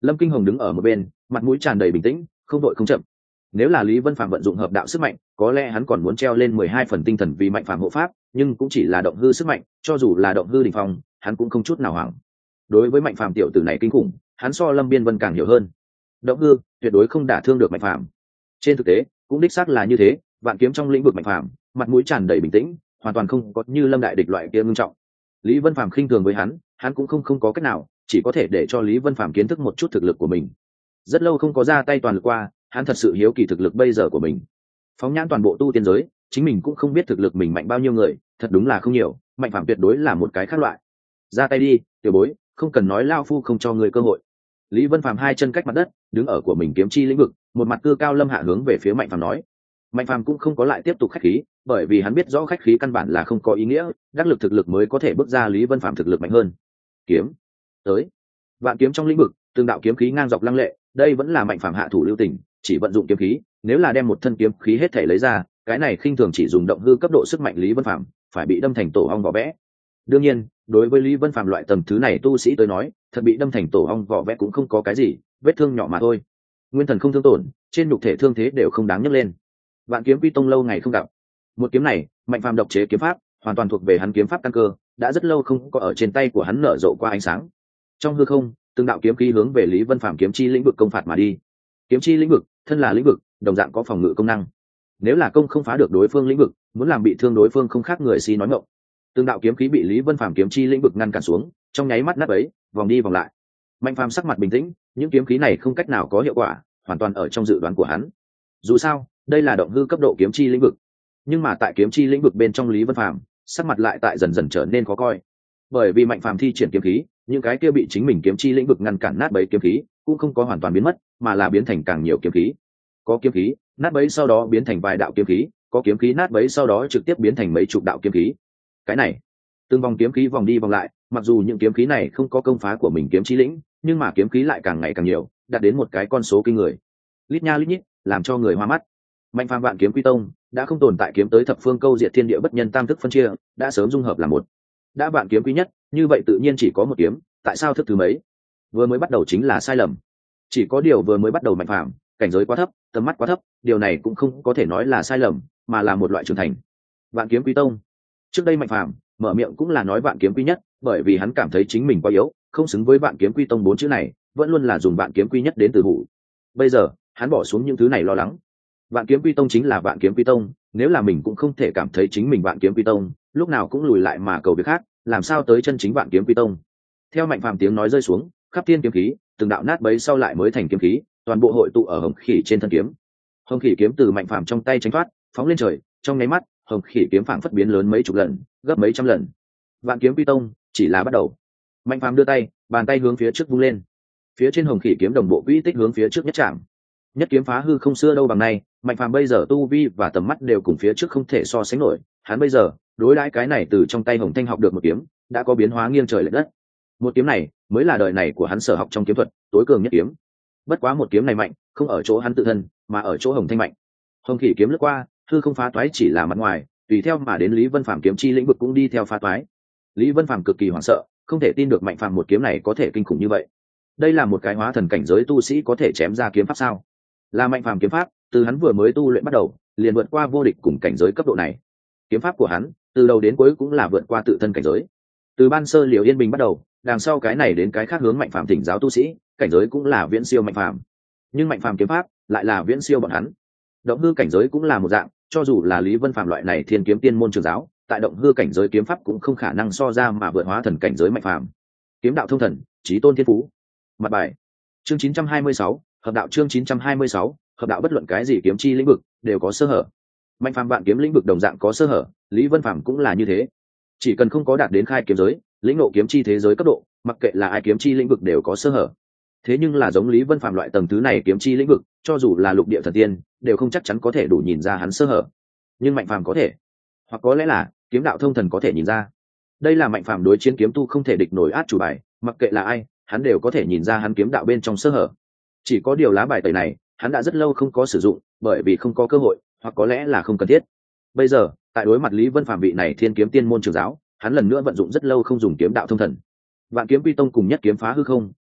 Lâm Kinh Hồng đứng ở một bên, mặt mũi tràn đầy bình tĩnh, không đội không chậm. Nếu là Lý Vân Phàm vận dụng hợp đạo sức mạnh, có lẽ hắn còn muốn treo lên mười hai phần tinh thần vì mạnh phàm hộ pháp, nhưng cũng chỉ là động hư sức mạnh, cho dù là động hư đỉnh phong, hắn cũng không chút nào hoảng. Đối với mạnh phàm tiểu tử này kinh khủng, hắn so Lâm Biên Vân càng hiểu hơn. Động hư tuyệt đối không đả thương được mạnh phàm. Trên thực tế, cũng đích xác là như thế, vạn kiếm trong lĩnh vực mạnh phàm, mặt mũi tràn đầy bình tĩnh, hoàn toàn không có như Lâm đại địch loại kia nghiêm trọng. Lý Vân Phàm khinh thường với hắn, hắn cũng không không có cách nào, chỉ có thể để cho Lý Vân Phàm kiến thức một chút thực lực của mình. Rất lâu không có ra tay toàn lực qua, hắn thật sự hiếu kỳ thực lực bây giờ của mình. Phóng nhãn toàn bộ tu tiên giới, chính mình cũng không biết thực lực mình mạnh bao nhiêu người, thật đúng là không nhiều, mạnh phàm tuyệt đối là một cái khác loại. Ra tay đi, tiểu bối, không cần nói lao phu không cho người cơ hội. Lý Vân Phàm hai chân cách mặt đất, đứng ở của mình kiếm chi lĩnh vực, một mặt cư cao lâm hạ hướng về phía mạnh phàm nói. Mạnh phàm cũng không có lại tiếp tục khách khí, bởi vì hắn biết rõ khách khí căn bản là không có ý nghĩa, đắc lực thực lực mới có thể bước ra Lý Vân Phàm thực lực mạnh hơn. Kiếm tới, vạn kiếm trong lĩnh vực, từng đạo kiếm khí ngang dọc lăng lệ, đây vẫn là mạnh phàm hạ thủ lưu tình, chỉ vận dụng kiếm khí, nếu là đem một thân kiếm khí hết thể lấy ra, cái này khinh thường chỉ dùng động hư cấp độ sức mạnh Lý Vân Phàm phải bị đâm thành tổ ong vỏ vẽ. Đương nhiên, đối với Lý Vân Phàm loại tầm thứ này tu sĩ tới nói, thật bị đâm thành tổ ong vỏ vẽ cũng không có cái gì, vết thương nhỏ mà thôi. Nguyên thần không thương tổn, trên nhục thể thương thế đều không đáng nhắc lên. Vạn kiếm quy tông lâu ngày không gặp, một kiếm này, mạnh phàm độc chế kiếm pháp, hoàn toàn thuộc về hắn kiếm pháp căn cơ, đã rất lâu không có ở trên tay của hắn nở rộ qua ánh sáng. Trong hư không, từng đạo kiếm khí hướng về Lý Vân Phàm kiếm chi lĩnh vực công phạt mà đi. Kiếm chi lĩnh vực, thân là lĩnh vực, đồng dạng có phòng ngự công năng. Nếu là công không phá được đối phương lĩnh vực, muốn làm bị thương đối phương không khác người si nói ngọng. Từng đạo kiếm khí bị Lý Vân Phàm kiếm chi lĩnh vực ngăn cản xuống, trong nháy mắt nát ấy, vòng đi vòng lại. Mạnh phàm sắc mặt bình tĩnh, những kiếm khí này không cách nào có hiệu quả, hoàn toàn ở trong dự đoán của hắn. Dù sao, đây là động hư cấp độ kiếm chi lĩnh vực, nhưng mà tại kiếm chi lĩnh vực bên trong Lý Vân Phàm sắc mặt lại tại dần dần trở nên khó coi, bởi vì mạnh phàm thi triển kiếm khí, những cái kia bị chính mình kiếm chi lĩnh vực ngăn cản nát bấy kiếm khí cũng không có hoàn toàn biến mất, mà là biến thành càng nhiều kiếm khí. Có kiếm khí nát bấy sau đó biến thành vài đạo kiếm khí, có kiếm khí nát bấy sau đó trực tiếp biến thành mấy chục đạo kiếm khí. Cái này, từng vòng kiếm khí vòng đi vòng lại, mặc dù những kiếm khí này không có công phá của mình kiếm chi lĩnh, nhưng mà kiếm khí lại càng ngày càng nhiều, đạt đến một cái con số kinh người, lít nha lít nhít, làm cho người hoa mắt. Mạnh phàm vạn kiếm quy tông đã không tồn tại kiếm tới thập phương câu diệt thiên địa bất nhân tam thức phân chia, đã sớm dung hợp là một. Đã vạn kiếm quý nhất, như vậy tự nhiên chỉ có một kiếm, tại sao thức thứ mấy? Vừa mới bắt đầu chính là sai lầm. Chỉ có điều vừa mới bắt đầu mạnh phàm, cảnh giới quá thấp, tầm mắt quá thấp, điều này cũng không có thể nói là sai lầm, mà là một loại trưởng thành. Vạn kiếm quý tông. Trước đây mạnh phàm mở miệng cũng là nói vạn kiếm quý nhất, bởi vì hắn cảm thấy chính mình quá yếu, không xứng với vạn kiếm quy tông bốn chữ này, vẫn luôn là dùng vạn kiếm quý nhất đến từ hủ. Bây giờ, hắn bỏ xuống những thứ này lo lắng. Vạn kiếm quy tông chính là vạn kiếm quy tông, nếu là mình cũng không thể cảm thấy chính mình vạn kiếm quy tông, lúc nào cũng lùi lại mà cầu việc khác, làm sao tới chân chính vạn kiếm quy tông. Theo mạnh phàm tiếng nói rơi xuống, khắp thiên kiếm khí, từng đạo nát bấy sau lại mới thành kiếm khí, toàn bộ hội tụ ở hồng khỉ trên thân kiếm. Hồng khỉ kiếm từ mạnh phàm trong tay tránh thoát, phóng lên trời, trong nháy mắt, hồng khỉ kiếm phảng phất biến lớn mấy chục lần, gấp mấy trăm lần. Vạn kiếm quy tông chỉ là bắt đầu. Mạnh phàm đưa tay, bàn tay hướng phía trước vung lên, phía trên hồng khỉ kiếm đồng bộ quỹ tích hướng phía trước nhất chạm. Nhất kiếm phá hư không xưa đâu bằng nay, mạnh phàm bây giờ tu vi và tầm mắt đều cùng phía trước không thể so sánh nổi, hắn bây giờ đối đãi cái này từ trong tay hồng thanh học được một kiếm, đã có biến hóa nghiêng trời lệch đất. Một kiếm này mới là đời này của hắn sở học trong kiếm thuật tối cường nhất kiếm. Bất quá một kiếm này mạnh không ở chỗ hắn tự thân, mà ở chỗ hồng thanh mạnh. Hồng khỉ kiếm lướt qua, hư không phá toái chỉ là mặt ngoài, tùy theo mà đến Lý Vân Phàm kiếm chi lĩnh vực cũng đi theo phá toái. Lý Vân Phàm cực kỳ hoảng sợ, không thể tin được mạnh phàm một kiếm này có thể kinh khủng như vậy. Đây là một cái hóa thần cảnh giới tu sĩ có thể chém ra kiếm pháp sao? Là mạnh phàm kiếm pháp, từ hắn vừa mới tu luyện bắt đầu, liền vượt qua vô địch cùng cảnh giới cấp độ này. Kiếm pháp của hắn, từ đầu đến cuối cũng là vượt qua tự thân cảnh giới. Từ ban sơ Liễu Yên Bình bắt đầu, đằng sau cái này đến cái khác hướng mạnh phàm thỉnh giáo tu sĩ, cảnh giới cũng là viễn siêu mạnh phàm. Nhưng mạnh phàm kiếm pháp lại là viễn siêu bọn hắn. Động hư cảnh giới cũng là một dạng, cho dù là Lý Vân Phàm loại này thiên kiếm tiên môn trường giáo, tại động hư cảnh giới kiếm pháp cũng không khả năng so ra mà vượt hóa thần cảnh giới mạnh phàm. Kiếm đạo thông thần, chí tôn thiên phú. Mặt bài. Chương chín trăm hai mươi sáu, hợp đạo chương chín trăm hai mươi sáu, hợp đạo bất luận cái gì kiếm chi lĩnh vực đều có sơ hở. Mạnh phàm vạn kiếm lĩnh vực đồng dạng có sơ hở, Lý Vân Phàm cũng là như thế. Chỉ cần không có đạt đến khai kiếm giới, lĩnh ngộ kiếm chi thế giới cấp độ, mặc kệ là ai kiếm chi lĩnh vực đều có sơ hở. Thế nhưng là giống Lý Vân Phàm loại tầng thứ này kiếm chi lĩnh vực, cho dù là lục địa thần tiên, đều không chắc chắn có thể đủ nhìn ra hắn sơ hở. Nhưng mạnh phàm có thể, hoặc có lẽ là kiếm đạo thông thần có thể nhìn ra. Đây là mạnh phàm đối chiến kiếm tu không thể địch nổi át chủ bài, mặc kệ là ai, hắn đều có thể nhìn ra hắn kiếm đạo bên trong sơ hở. Chỉ có điều lá bài tẩy này, hắn đã rất lâu không có sử dụng, bởi vì không có cơ hội, hoặc có lẽ là không cần thiết. Bây giờ, tại đối mặt Lý Vân Phàm vị này thiên kiếm tiên môn trường giáo, hắn lần nữa vận dụng rất lâu không dùng kiếm đạo thông thần. Vạn kiếm quy tông cùng nhất kiếm phá hư không,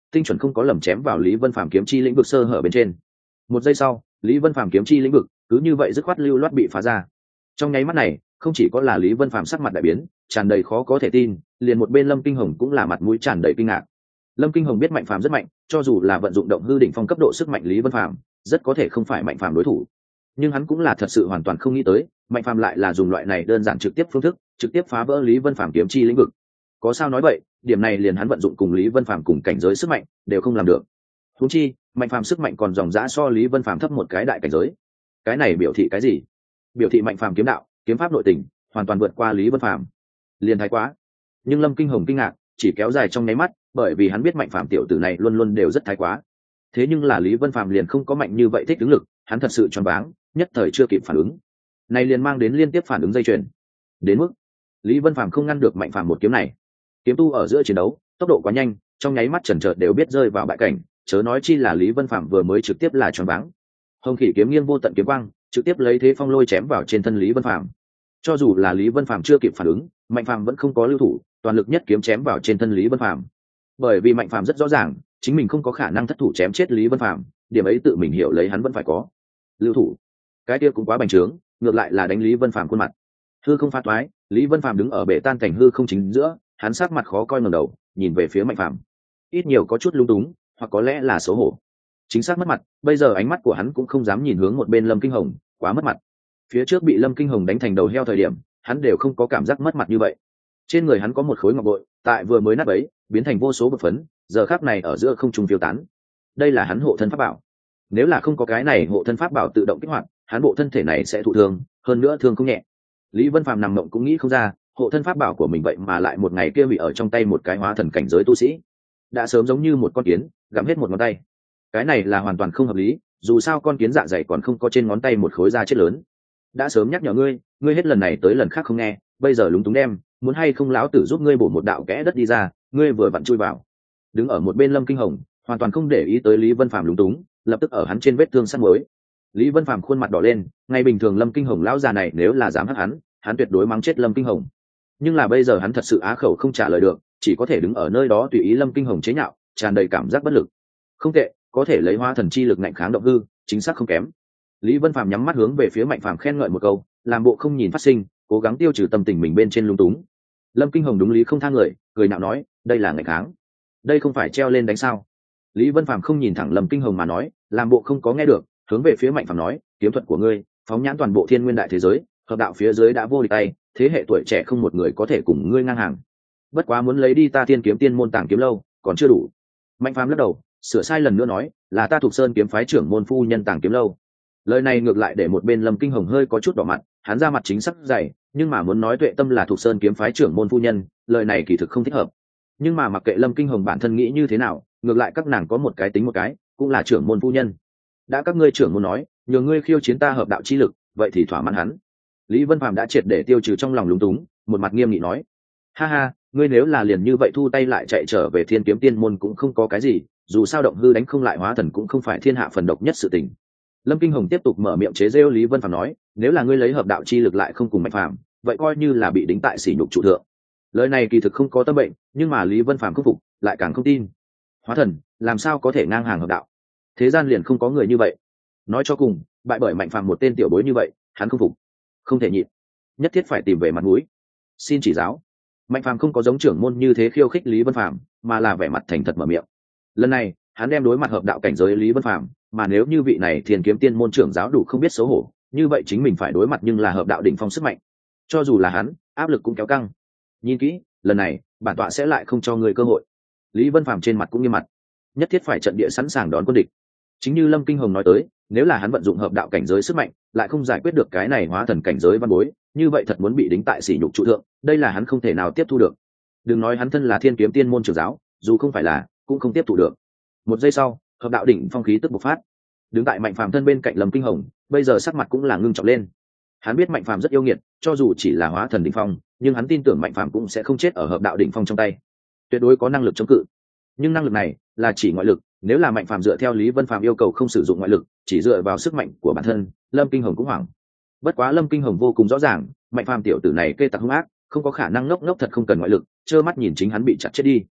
tinh chuẩn không có lầm chém vào Lý Vân Phàm kiếm chi lĩnh vực sơ hở bên trên. Một giây sau, Lý Vân Phàm kiếm chi lĩnh vực cứ như vậy dứt khoát lưu loát bị phá ra. Trong nháy mắt này, không chỉ có là Lý Vân Phàm sắc mặt đại biến, tràn đầy khó có thể tin, liền một bên Lâm Kinh Hồng cũng là mặt mũi tràn đầy kinh ngạc. Lâm Kinh Hồng biết Mạnh Phàm rất mạnh, cho dù là vận dụng động hư đỉnh phong cấp độ sức mạnh Lý Vân Phàm, rất có thể không phải Mạnh Phàm đối thủ. Nhưng hắn cũng là thật sự hoàn toàn không nghĩ tới, Mạnh Phàm lại là dùng loại này đơn giản trực tiếp phương thức, trực tiếp phá vỡ Lý Vân Phàm kiếm chi lĩnh vực. Có sao nói vậy, điểm này liền hắn vận dụng cùng Lý Vân Phàm cùng cảnh giới sức mạnh đều không làm được. Huống chi, Mạnh Phàm sức mạnh còn dòng dã so Lý Vân Phàm thấp một cái đại cảnh giới. Cái này biểu thị cái gì? Biểu thị Mạnh Phàm kiếm đạo, kiếm pháp nội tình hoàn toàn vượt qua Lý Vân Phàm. Liền thái quá. Nhưng Lâm Kinh Hồng kinh ngạc chỉ kéo dài trong nháy mắt, bởi vì hắn biết Mạnh Phàm tiểu tử này luôn luôn đều rất thái quá. Thế nhưng là Lý Vân Phàm liền không có mạnh như vậy thích ứng lực, hắn thật sự choáng váng, nhất thời chưa kịp phản ứng. Này liền mang đến liên tiếp phản ứng dây chuyền. Đến mức Lý Vân Phàm không ngăn được Mạnh Phàm một kiếm này. Kiếm tu ở giữa chiến đấu, tốc độ quá nhanh, trong nháy mắt chần chợt đều biết rơi vào bại cảnh, chớ nói chi là Lý Vân Phàm vừa mới trực tiếp là choáng váng. Hồng Khỉ kiếm nghiêng vô tận kiếm quang, trực tiếp lấy thế phong lôi chém vào trên thân Lý Vân Phàm. Cho dù là Lý Vân Phàm chưa kịp phản ứng, Mạnh Phàm vẫn không có lưu thủ, toàn lực nhất kiếm chém vào trên thân Lý Vân Phàm. Bởi vì Mạnh Phàm rất rõ ràng, chính mình không có khả năng thất thủ chém chết Lý Vân Phàm, điểm ấy tự mình hiểu lấy hắn vẫn phải có. Lưu thủ, cái kia cũng quá bành trướng, ngược lại là đánh Lý Vân Phàm khuôn mặt. Hư không phá toái, Lý Vân Phàm đứng ở bể tan cảnh hư không chính giữa, hắn sắc mặt khó coi ngẩng đầu, nhìn về phía Mạnh Phàm. Ít nhiều có chút lung túng, hoặc có lẽ là xấu hổ. Chính xác mất mặt, bây giờ ánh mắt của hắn cũng không dám nhìn hướng một bên Lâm Kinh Hồng, quá mất mặt. Phía trước bị Lâm Kinh Hồng đánh thành đầu heo thời điểm, hắn đều không có cảm giác mất mặt như vậy. Trên người hắn có một khối ngọc bội, tại vừa mới nát bấy, biến thành vô số bột phấn, giờ khắc này ở giữa không trung phiêu tán. Đây là hắn hộ thân pháp bảo. Nếu là không có cái này hộ thân pháp bảo tự động kích hoạt, hắn bộ thân thể này sẽ thụ thương, hơn nữa thương không nhẹ. Lý Vân Phàm nằm mộng cũng nghĩ không ra, hộ thân pháp bảo của mình vậy mà lại một ngày kia bị ở trong tay một cái hóa thần cảnh giới tu sĩ. Đã sớm giống như một con kiến, gặm hết một ngón tay. Cái này là hoàn toàn không hợp lý, dù sao con kiến dạ dày còn không có trên ngón tay một khối da chết lớn. Đã sớm nhắc nhở ngươi, ngươi hết lần này tới lần khác không nghe, bây giờ lúng túng đem, muốn hay không lão tử giúp ngươi bổ một đạo kẽ đất đi ra, ngươi vừa vặn chui vào. Đứng ở một bên Lâm Kinh Hồng, hoàn toàn không để ý tới Lý Vân Phàm lúng túng, lập tức ở hắn trên vết thương sắt mới. Lý Vân Phàm khuôn mặt đỏ lên, ngày bình thường Lâm Kinh Hồng lão già này nếu là dám hắc hắn, hắn tuyệt đối mắng chết Lâm Kinh Hồng. Nhưng là bây giờ hắn thật sự á khẩu không trả lời được, chỉ có thể đứng ở nơi đó tùy ý Lâm Kinh Hồng chế nhạo, tràn đầy cảm giác bất lực. Không tệ, có thể lấy hóa thần chi lực ngạnh kháng động hư, chính xác không kém. Lý Vân Phàm nhắm mắt hướng về phía Mạnh Phàm khen ngợi một câu, làm bộ không nhìn phát sinh, cố gắng tiêu trừ tâm tình mình bên trên lung túng. Lâm Kinh Hồng đúng lý không tha người, cười nhạo nói, đây là ngạnh kháng, đây không phải treo lên đánh sao? Lý Vân Phàm không nhìn thẳng Lâm Kinh Hồng mà nói, làm bộ không có nghe được, hướng về phía Mạnh Phàm nói, kiếm thuật của ngươi, phóng nhãn toàn bộ thiên nguyên đại thế giới, hợp đạo phía dưới đã vô địch tay, thế hệ tuổi trẻ không một người có thể cùng ngươi ngang hàng. Bất quá muốn lấy đi ta Thiên Kiếm Tiên môn tàng kiếm lâu, còn chưa đủ. Mạnh Phàm lắc đầu, sửa sai lần nữa nói, là ta Thục Sơn kiếm phái trưởng môn phu nhân tàng kiếm lâu. Lời này ngược lại để một bên Lâm Kinh Hồng hơi có chút đỏ mặt, hắn ra mặt chính xác dày, nhưng mà muốn nói Tuệ Tâm là Thục Sơn kiếm phái trưởng môn phu nhân, lời này kỳ thực không thích hợp. Nhưng mà mặc kệ Lâm Kinh Hồng bản thân nghĩ như thế nào, ngược lại các nàng có một cái tính một cái, cũng là trưởng môn phu nhân. Đã các ngươi trưởng môn nói, nhờ ngươi khiêu chiến ta hợp đạo chi lực, vậy thì thỏa mãn hắn. Lý Vân Phàm đã triệt để tiêu trừ trong lòng lúng túng, một mặt nghiêm nghị nói, ha ha, ngươi nếu là liền như vậy thu tay lại chạy trở về Thiên Kiếm Tiên môn cũng không có cái gì, dù sao động hư đánh không lại hóa thần cũng không phải thiên hạ phần độc nhất sự tình. Lâm Kinh Hồng tiếp tục mở miệng chế giễu Lý Vân Phàm nói, nếu là ngươi lấy hợp đạo chi lực lại không cùng Mạnh Phàm, vậy coi như là bị đính tại sỉ nhục trụ thượng. Lời này kỳ thực không có tâm bệnh, nhưng mà Lý Vân Phàm không phục, lại càng không tin. Hóa thần làm sao có thể ngang hàng hợp đạo? Thế gian liền không có người như vậy. Nói cho cùng, bại bởi Mạnh Phàm một tên tiểu bối như vậy, hắn không phục, không thể nhịn, nhất thiết phải tìm về mặt mũi. Xin chỉ giáo. Mạnh Phàm không có giống trưởng môn như thế khiêu khích Lý Vân Phàm, mà là vẻ mặt thành thật mở miệng. Lần này, hắn đem đối mặt hợp đạo cảnh giới Lý Vân Phàm, mà nếu như vị này Thiên Kiếm Tiên môn trưởng giáo đủ không biết xấu hổ, như vậy chính mình phải đối mặt nhưng là hợp đạo đỉnh phong sức mạnh. Cho dù là hắn, áp lực cũng kéo căng. Nhìn kỹ, lần này, bản tọa sẽ lại không cho người cơ hội. Lý Vân Phàm trên mặt cũng nghiêm mặt, nhất thiết phải trận địa sẵn sàng đón quân địch. Chính như Lâm Kinh Hồng nói tới, nếu là hắn vận dụng hợp đạo cảnh giới sức mạnh, lại không giải quyết được cái này hóa thần cảnh giới văn bối, như vậy thật muốn bị đính tại sỉ nhục trụ thượng, đây là hắn không thể nào tiếp thu được. Đừng nói hắn thân là Thiên Kiếm Tiên môn trưởng giáo, dù không phải là, cũng không tiếp thu được. Một giây sau, hợp đạo đỉnh phong khí tức bộc phát. Đứng tại Mạnh Phàm thân bên cạnh Lâm Kinh Hồng, bây giờ sắc mặt cũng là ngưng trọng lên. Hắn biết Mạnh Phàm rất yêu nghiệt, cho dù chỉ là hóa thần đỉnh phong, nhưng hắn tin tưởng Mạnh Phàm cũng sẽ không chết ở hợp đạo đỉnh phong trong tay, tuyệt đối có năng lực chống cự. Nhưng năng lực này là chỉ ngoại lực, nếu là Mạnh Phàm dựa theo Lý Vân Phàm yêu cầu không sử dụng ngoại lực, chỉ dựa vào sức mạnh của bản thân, Lâm Kinh Hồng cũng hoảng. Bất quá Lâm Kinh Hồng vô cùng rõ ràng, Mạnh Phàm tiểu tử này kê tặc hung ác, không có khả năng ngốc ngốc thật không cần ngoại lực, trơ mắt nhìn chính hắn bị chặt chết đi.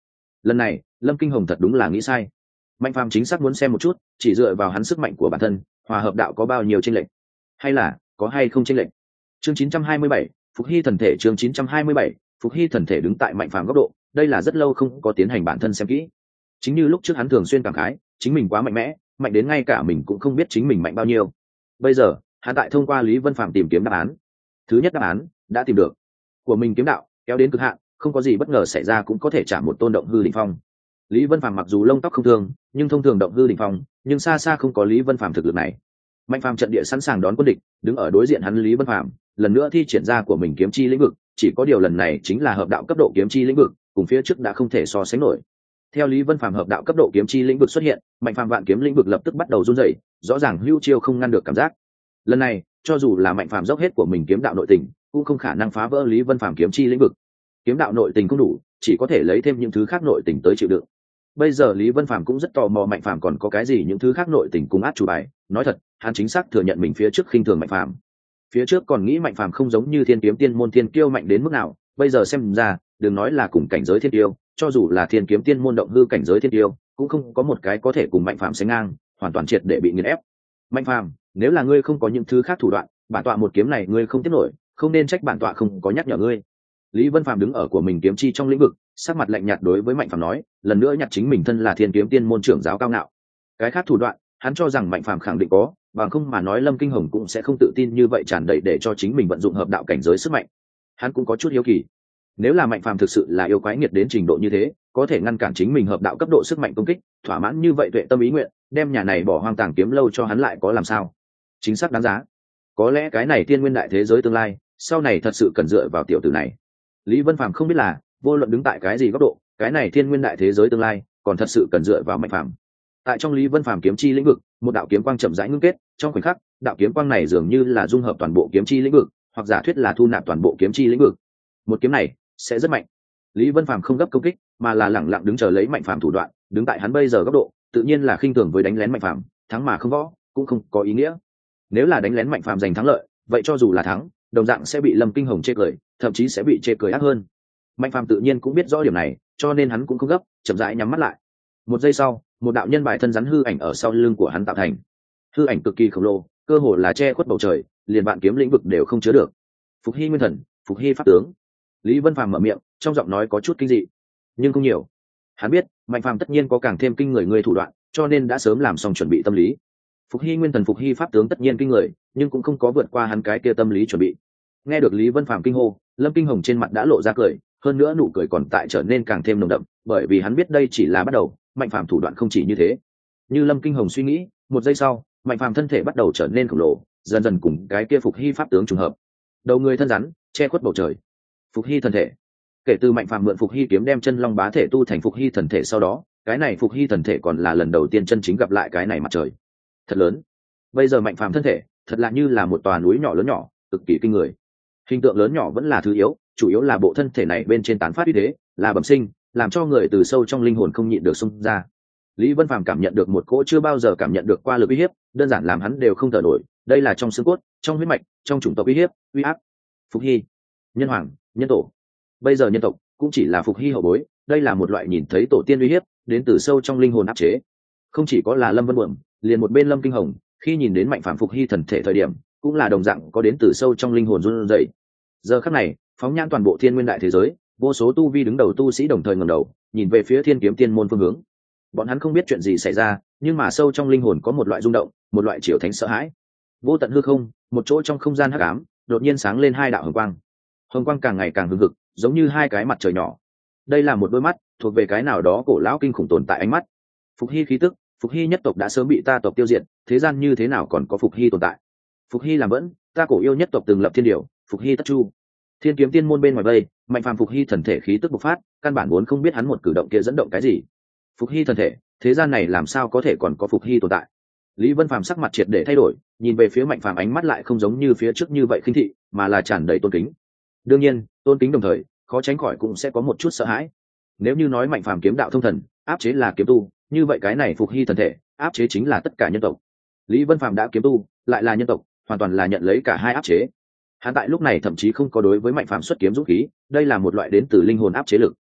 lần này Lâm Kinh Hồng thật đúng là nghĩ sai. Mạnh phàm chính xác muốn xem một chút chỉ dựa vào hắn sức mạnh của bản thân hòa hợp đạo có bao nhiêu chênh lệch, hay là có hay không chênh lệch. Chương chín trăm hai mươi bảy, Phục Hy thần thể. Chương chín trăm hai mươi bảy, Phục Hy thần thể. Đứng tại Mạnh phàm góc độ, đây là rất lâu không có tiến hành bản thân xem kỹ. Chính như lúc trước hắn thường xuyên cảm khái chính mình quá mạnh mẽ, mạnh đến ngay cả mình cũng không biết chính mình mạnh bao nhiêu. Bây giờ hắn tại thông qua Lý Vân Phàm tìm kiếm đáp án. Thứ nhất đáp án đã tìm được. Của mình kiếm đạo kéo đến cực hạn, không có gì bất ngờ xảy ra cũng có thể trả một tôn động hư đỉnh phong. Lý Vân Phàm mặc dù lông tóc không thường, nhưng thông thường động hư đỉnh phong, nhưng xa xa không có Lý Vân Phàm thực lực này. Mạnh phàm trận địa sẵn sàng đón quân địch, đứng ở đối diện hắn Lý Vân Phàm lần nữa thi triển ra của mình kiếm chi lĩnh vực, chỉ có điều lần này chính là hợp đạo cấp độ kiếm chi lĩnh vực, cùng phía trước đã không thể so sánh nổi. Theo Lý Vân Phàm hợp đạo cấp độ kiếm chi lĩnh vực xuất hiện, Mạnh phàm vạn kiếm lĩnh vực lập tức bắt đầu run rẩy, rõ ràng hưu chiêu không ngăn được cảm giác. Lần này, cho dù là Mạnh phàm dốc hết của mình kiếm đạo nội tình, cũng không khả năng phá vỡ Lý Vân Phàm kiếm chi lĩnh vực. Kiếm đạo nội tình không đủ, chỉ có thể lấy thêm những thứ khác nội tình tới chịu đựng. Bây giờ Lý Vân Phàm cũng rất tò mò Mạnh phàm còn có cái gì những thứ khác nội tình cùng át chủ bài. Nói thật, hắn chính xác thừa nhận mình phía trước khinh thường Mạnh phàm. Phía trước còn nghĩ Mạnh phàm không giống như Thiên Kiếm Tiên môn thiên kiêu mạnh đến mức nào, bây giờ xem ra, đừng nói là cùng cảnh giới thiên kiêu, cho dù là Thiên Kiếm Tiên môn động hư cảnh giới thiên kiêu, cũng không có một cái có thể cùng Mạnh phàm sánh ngang, hoàn toàn triệt để bị nghiền ép. Mạnh phàm, nếu là ngươi không có những thứ khác thủ đoạn, bản tọa một kiếm này ngươi không tiếp nổi, không nên trách bản tọa không có nhắc nhở ngươi. Lý Vân Phàm đứng ở của mình kiếm chi trong lĩnh vực, sắc mặt lạnh nhạt đối với Mạnh phàm nói, lần nữa nhặt chính mình thân là Thiên Kiếm Tiên môn trưởng giáo cao ngạo. Cái khác thủ đoạn, hắn cho rằng Mạnh phàm khẳng định có, bằng không mà nói Lâm Kinh Hồng cũng sẽ không tự tin như vậy tràn đầy để cho chính mình vận dụng hợp đạo cảnh giới sức mạnh. Hắn cũng có chút hiếu kỳ, nếu là Mạnh phàm thực sự là yêu quái nghiệt đến trình độ như thế, có thể ngăn cản chính mình hợp đạo cấp độ sức mạnh công kích, thỏa mãn như vậy tuệ tâm ý nguyện, đem nhà này bỏ hoang tàng kiếm lâu cho hắn lại có làm sao? Chính xác đáng giá. Có lẽ cái này tiên nguyên đại thế giới tương lai, sau này thật sự cần dựa vào tiểu tử này. Lý Vân Phàm không biết là, vô luận đứng tại cái gì góc độ, cái này thiên nguyên đại thế giới tương lai, còn thật sự cần dựa vào Mạnh phàm. Tại trong Lý Vân Phàm kiếm chi lĩnh vực, một đạo kiếm quang chậm rãi ngưng kết, trong khoảnh khắc, đạo kiếm quang này dường như là dung hợp toàn bộ kiếm chi lĩnh vực, hoặc giả thuyết là thu nạp toàn bộ kiếm chi lĩnh vực. Một kiếm này sẽ rất mạnh. Lý Vân Phàm không gấp công kích, mà là lẳng lặng đứng chờ lấy Mạnh phàm thủ đoạn, đứng tại hắn bây giờ góc độ, tự nhiên là khinh thường với đánh lén Mạnh phàm, thắng mà không võ, cũng không có ý nghĩa. Nếu là đánh lén Mạnh phàm giành thắng lợi, vậy cho dù là thắng, đồng dạng sẽ bị Lâm Kinh Hồng chê cười, thậm chí sẽ bị chê cười ác hơn. Mạnh phàm tự nhiên cũng biết rõ điểm này, cho nên hắn cũng không gấp, chậm rãi nhắm mắt lại. Một giây sau, một đạo nhân bài thân rắn hư ảnh ở sau lưng của hắn tạo thành. Hư ảnh cực kỳ khổng lồ, cơ hồ là che khuất bầu trời, liền vạn kiếm lĩnh vực đều không chứa được. Phục Hy nguyên thần, Phục Hy pháp tướng. Lý Vân Phàm mở miệng, trong giọng nói có chút kinh dị, nhưng không nhiều. Hắn biết, Mạnh phàm tất nhiên có càng thêm kinh người người thủ đoạn, cho nên đã sớm làm xong chuẩn bị tâm lý. Phục Hy nguyên thần, Phục Hy pháp tướng tất nhiên kinh người, nhưng cũng không có vượt qua hắn cái kia tâm lý chuẩn bị. Nghe được Lý Vân Phàm kinh hô, Lâm Kinh Hồng trên mặt đã lộ ra cười, hơn nữa nụ cười còn tại trở nên càng thêm nồng đậm, bởi vì hắn biết đây chỉ là bắt đầu, Mạnh phàm thủ đoạn không chỉ như thế. Như Lâm Kinh Hồng suy nghĩ, một giây sau, Mạnh phàm thân thể bắt đầu trở nên khổng lồ, dần dần cùng cái kia Phục Hy pháp tướng trùng hợp. Đầu người thân rắn, che khuất bầu trời. Phục Hy thần thể. Kể từ Mạnh phàm mượn Phục Hy kiếm đem chân long bá thể tu thành Phục Hy thần thể sau đó, cái này Phục Hy thần thể còn là lần đầu tiên chân chính gặp lại cái này mặt trời. Thật lớn. Bây giờ Mạnh phàm thân thể, thật là như là một tòa núi nhỏ lớn nhỏ, cực kỳ kinh người. Hình tượng lớn nhỏ vẫn là thứ yếu, chủ yếu là bộ thân thể này bên trên tán phát uy thế, là bẩm sinh, làm cho người từ sâu trong linh hồn không nhịn được xung ra. Lý Vân Phàm cảm nhận được một cỗ chưa bao giờ cảm nhận được qua lực uy hiếp, đơn giản làm hắn đều không thở nổi, đây là trong xương cốt, trong huyết mạch, trong chủng tộc uy hiếp, uy áp. Phục Hy, nhân hoàng, nhân tổ. Bây giờ nhân tộc cũng chỉ là Phục Hy hậu bối, đây là một loại nhìn thấy tổ tiên uy hiếp, đến từ sâu trong linh hồn áp chế. Không chỉ có là Lâm Vân Buồm, liền một bên Lâm Kinh Hồng, khi nhìn đến Mạnh phàm Phục Hy thần thể thời điểm, cũng là đồng dạng có đến từ sâu trong linh hồn run rẩy. Giờ khắc này, phóng nhãn toàn bộ thiên nguyên đại thế giới, vô số tu vi đứng đầu tu sĩ đồng thời ngẩng đầu, nhìn về phía Thiên Kiếm Tiên môn phương hướng. Bọn hắn không biết chuyện gì xảy ra, nhưng mà sâu trong linh hồn có một loại rung động, một loại triều thánh sợ hãi. Vô tận hư không, một chỗ trong không gian hắc ám, đột nhiên sáng lên hai đạo hồng quang. Hồng quang càng ngày càng hừng hực, giống như hai cái mặt trời nhỏ. Đây là một đôi mắt, thuộc về cái nào đó cổ lão kinh khủng tồn tại ánh mắt. Phục Hy khí tức, Phục Hy nhất tộc đã sớm bị ta tộc tiêu diệt, thế gian như thế nào còn có Phục Hy tồn tại? Phục Hy làm vẫn, ta cổ yêu nhất tộc từng lập thiên điều, Phục Hy tất chu. Thiên Kiếm Tiên môn bên ngoài vây, Mạnh phàm Phục Hy thần thể khí tức bộc phát, căn bản vốn không biết hắn một cử động kia dẫn động cái gì. Phục Hy thần thể, thế gian này làm sao có thể còn có Phục Hy tồn tại? Lý Vân Phàm sắc mặt triệt để thay đổi, nhìn về phía Mạnh phàm ánh mắt lại không giống như phía trước như vậy khinh thị, mà là tràn đầy tôn kính. Đương nhiên, tôn kính đồng thời, khó tránh khỏi cũng sẽ có một chút sợ hãi. Nếu như nói Mạnh phàm kiếm đạo thông thần, áp chế là kiếm tu, như vậy cái này Phục Hy thần thể, áp chế chính là tất cả nhân tộc. Lý Vân Phàm đã kiếm tu, lại là nhân tộc, hoàn toàn là nhận lấy cả hai áp chế. Hắn tại lúc này thậm chí không có đối với Mạnh phàm xuất kiếm dũng khí, đây là một loại đến từ linh hồn áp chế lực.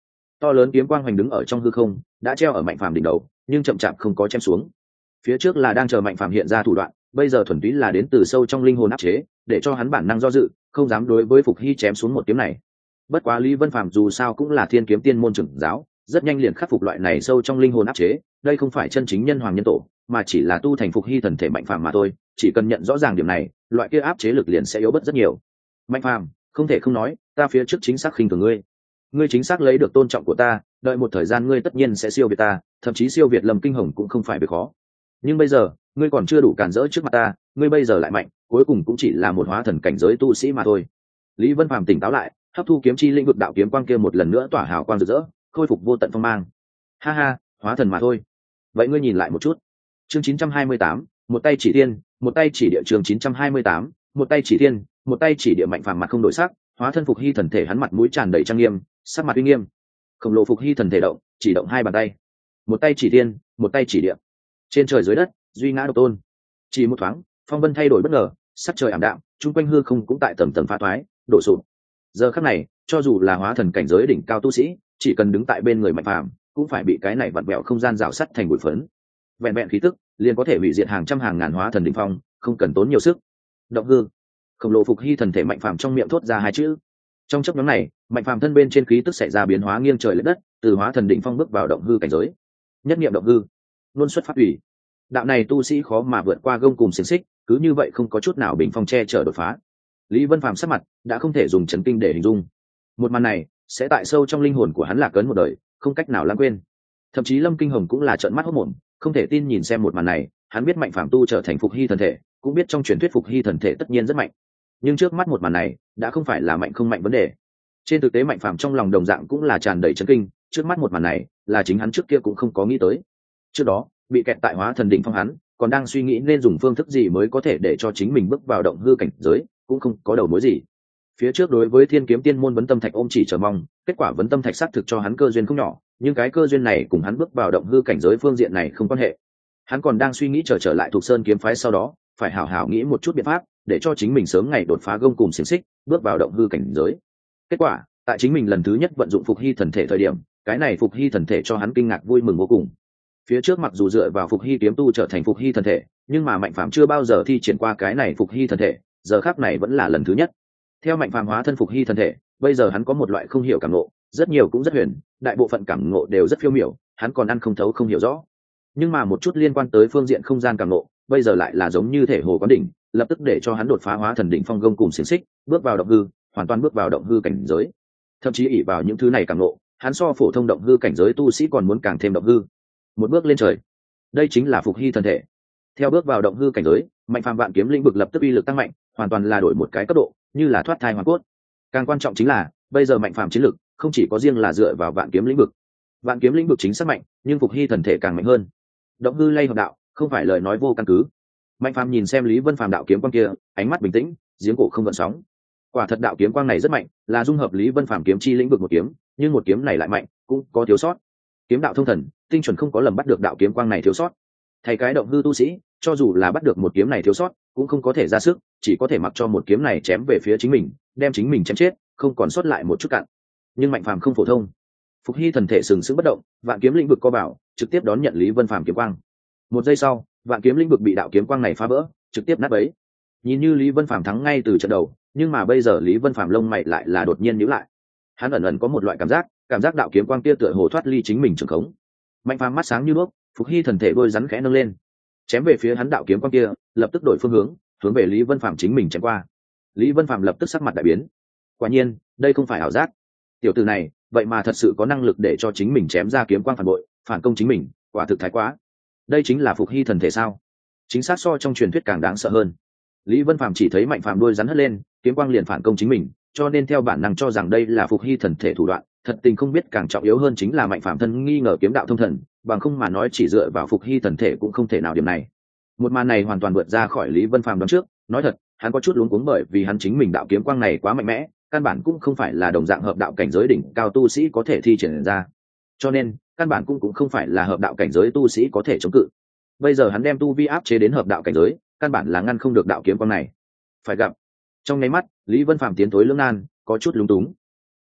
To lớn kiếm quang hoành đứng ở trong hư không, đã treo ở mạnh phàm đỉnh đầu, nhưng chậm chạp không có chém xuống. Phía trước là đang chờ mạnh phàm hiện ra thủ đoạn, bây giờ thuần túy là đến từ sâu trong linh hồn áp chế, để cho hắn bản năng do dự, không dám đối với Phục Hy chém xuống một kiếm này. Bất quá Lý Vân Phàm dù sao cũng là thiên kiếm tiên môn trưởng giáo, rất nhanh liền khắc phục loại này sâu trong linh hồn áp chế, đây không phải chân chính nhân hoàng nhân tổ, mà chỉ là tu thành Phục Hy thần thể mạnh phàm mà thôi, chỉ cần nhận rõ ràng điểm này, loại kia áp chế lực liền sẽ yếu bớt rất nhiều. Mạnh phàm, không thể không nói, ta phía trước chính xác khinh thường ngươi. Ngươi chính xác lấy được tôn trọng của ta, đợi một thời gian ngươi tất nhiên sẽ siêu việt ta, thậm chí siêu việt Lâm Kinh Hồng cũng không phải việc khó. Nhưng bây giờ, ngươi còn chưa đủ cản rỡ trước mặt ta, ngươi bây giờ lại mạnh, cuối cùng cũng chỉ là một hóa thần cảnh giới tu sĩ mà thôi. Lý Vân Phàm tỉnh táo lại, hấp thu kiếm chi lĩnh vực đạo kiếm quang kia một lần nữa tỏa hào quang rực rỡ, khôi phục vô tận phong mang. Ha ha, hóa thần mà thôi. Vậy ngươi nhìn lại một chút. Chương chín trăm hai mươi tám, một tay chỉ thiên, một tay chỉ địa. Chương chín trăm hai mươi tám, một tay chỉ thiên, một tay chỉ địa. Mạnh phàm mặt không đổi sắc, hóa thân Phục Hy thần thể, hắn mặt mũi tràn đầy trang nghiêm, sắc mặt uy nghiêm. Khổng lồ Phục Hy thần thể động, chỉ động hai bàn tay. Một tay chỉ thiên, một tay chỉ địa. Trên trời dưới đất, duy ngã độc tôn. Chỉ một thoáng, phong vân thay đổi bất ngờ, sắc trời ảm đạm, chung quanh hư không cũng tại tầm tầm phá thoái, đổ sụp. Giờ khắc này, cho dù là hóa thần cảnh giới đỉnh cao tu sĩ, chỉ cần đứng tại bên người mạnh phàm, cũng phải bị cái này vặn vẹo không gian rào sắt thành bụi phấn. Vẹn vẹn khí tức, liền có thể hủy diệt hàng trăm hàng ngàn hóa thần đỉnh phong, không cần tốn nhiều sức. Động hư. Khổng lồ Phục Hy thần thể mạnh phàm trong miệng thốt ra hai chữ. Trong chốc ngắn này, mạnh phàm thân bên trên khí tức xảy ra biến hóa nghiêng trời lệch đất, từ hóa thần đỉnh phong bước vào động hư cảnh giới. Nhất niệm động hư, luôn xuất phát ủy. Đạo này tu sĩ khó mà vượt qua gông cùm xiềng xích, cứ như vậy không có chút nào bình phong che chở đột phá. Lý Vân Phàm sắc mặt đã không thể dùng chấn kinh để hình dung. Một màn này sẽ tại sâu trong linh hồn của hắn lạc ấn một đời, không cách nào lãng quên. Thậm chí Lâm Kinh Hồng cũng là trợn mắt hốt mồm, không thể tin nhìn xem một màn này. Hắn biết mạnh phàm tu trở thành Phục Hy thần thể, cũng biết trong truyền thuyết Phục Hy thần thể tất nhiên rất mạnh, nhưng trước mắt một màn này đã không phải là mạnh không mạnh vấn đề. Trên thực tế mạnh phàm trong lòng đồng dạng cũng là tràn đầy chấn kinh, trước mắt một màn này là chính hắn trước kia cũng không có nghĩ tới. Trước đó bị kẹt tại hóa thần đỉnh phong hắn còn đang suy nghĩ nên dùng phương thức gì mới có thể để cho chính mình bước vào động hư cảnh giới, cũng không có đầu mối gì. Phía trước đối với thiên kiếm tiên môn vấn tâm thạch ôm chỉ chờ mong, kết quả vấn tâm thạch xác thực cho hắn cơ duyên không nhỏ, nhưng cái cơ duyên này cùng hắn bước vào động hư cảnh giới phương diện này không quan hệ. Hắn còn đang suy nghĩ trở trở lại thuộc sơn kiếm phái, sau đó phải hảo hảo nghĩ một chút biện pháp để cho chính mình sớm ngày đột phá gông cùm xiềng xích, bước vào động hư cảnh giới. Kết quả tại chính mình lần thứ nhất vận dụng Phục Hy thần thể thời điểm, cái này Phục Hy thần thể cho hắn kinh ngạc vui mừng vô cùng. Phía trước mặc dù dựa vào Phục Hy kiếm tu trở thành Phục Hy thần thể, nhưng mà mạnh phàm chưa bao giờ thi triển qua cái này Phục Hy thần thể, giờ khắc này vẫn là lần thứ nhất. Theo mạnh phàm hóa thân Phục Hy thần thể, bây giờ hắn có một loại không hiểu cảm ngộ, rất nhiều cũng rất huyền, đại bộ phận cảm ngộ đều rất phiêu miểu, hắn còn ăn không thấu không hiểu rõ. Nhưng mà một chút liên quan tới phương diện không gian cảm ngộ, bây giờ lại là giống như thể hồ quán đỉnh, lập tức để cho hắn đột phá hóa thần đỉnh phong gông cùng xiềng xích, bước vào động hư, hoàn toàn bước vào động hư cảnh giới. Thậm chí ỷ vào những thứ này cảm ngộ, hắn so phổ thông động hư cảnh giới tu sĩ còn muốn càng thêm động hư, một bước lên trời. Đây chính là Phục Hy thần thể. Theo bước vào động hư cảnh giới, mạnh phàm vạn kiếm lĩnh vực lập tức uy lực tăng mạnh, hoàn toàn là đổi một cái cấp độ, như là thoát thai hoàn cốt. Càng quan trọng chính là bây giờ mạnh phàm chiến lực không chỉ có riêng là dựa vào vạn kiếm lĩnh vực. Vạn kiếm lĩnh vực chính xác mạnh, nhưng Phục Hy thần thể càng mạnh hơn. Động hư lay hợp đạo, không phải lời nói vô căn cứ. Mạnh phàm nhìn xem Lý Vân Phàm đạo kiếm quang kia, ánh mắt bình tĩnh, giếng cổ không gợn sóng. Quả thật đạo kiếm quang này rất mạnh, là dung hợp Lý Vân Phàm kiếm chi lĩnh vực một kiếm, nhưng một kiếm này lại mạnh, cũng có thiếu sót. Kiếm đạo thông thần, tinh chuẩn không có lầm bắt được đạo kiếm quang này thiếu sót. Thay cái động hư tu sĩ, cho dù là bắt được một kiếm này thiếu sót, cũng không có thể ra sức, chỉ có thể mặc cho một kiếm này chém về phía chính mình, đem chính mình chém chết, không còn sót lại một chút cặn. Nhưng mạnh phàm không phổ thông. Phục Hy thần thể sừng sững bất động, vạn kiếm lĩnh vực co bảo, trực tiếp đón nhận Lý Vân Phàm kiếm quang. Một giây sau, vạn kiếm lĩnh vực bị đạo kiếm quang này phá vỡ, trực tiếp nát bấy. Nhìn như Lý Vân Phàm thắng ngay từ trận đầu, nhưng mà bây giờ Lý Vân Phàm lông mày lại là đột nhiên nhíu lại. Hắn ẩn ẩn có một loại cảm giác, cảm giác đạo kiếm quang kia tựa hồ thoát ly chính mình trường khống. Mạnh phàm mắt sáng như đuốc, Phục Hy thần thể đôi rắn khẽ nâng lên, chém về phía hắn đạo kiếm quang kia, lập tức đổi phương hướng, hướng về Lý Vân Phàm chính mình chém qua. Lý Vân Phàm lập tức sắc mặt đại biến. Quả nhiên, đây không phải ảo giác. Tiểu tử này, vậy mà thật sự có năng lực để cho chính mình chém ra kiếm quang phản bội, phản công chính mình, quả thực thái quá. Đây chính là Phục Hy thần thể sao? Chính xác so trong truyền thuyết càng đáng sợ hơn. Lý Vân Phàm chỉ thấy mạnh phàm đôi rắn hất lên, kiếm quang liền phản công chính mình, cho nên theo bản năng cho rằng đây là Phục Hy thần thể thủ đoạn. Thật tình không biết càng trọng yếu hơn chính là mạnh phàm thân nghi ngờ kiếm đạo thông thần, bằng không mà nói chỉ dựa vào Phục Hy thần thể cũng không thể nào điểm này. Một màn này hoàn toàn vượt ra khỏi Lý Vân Phàm đoán trước, nói thật, hắn có chút luống cuống bởi vì hắn chính mình đạo kiếm quang này quá mạnh mẽ, căn bản cũng không phải là đồng dạng hợp đạo cảnh giới đỉnh cao tu sĩ có thể thi triển ra. Cho nên, căn bản cũng cũng không phải là hợp đạo cảnh giới tu sĩ có thể chống cự. Bây giờ hắn đem tu vi áp chế đến hợp đạo cảnh giới, căn bản là ngăn không được đạo kiếm quang này. Phải gặp. Trong nháy mắt, Lý Vân Phàm tiến tối lưỡng nan, có chút lúng túng.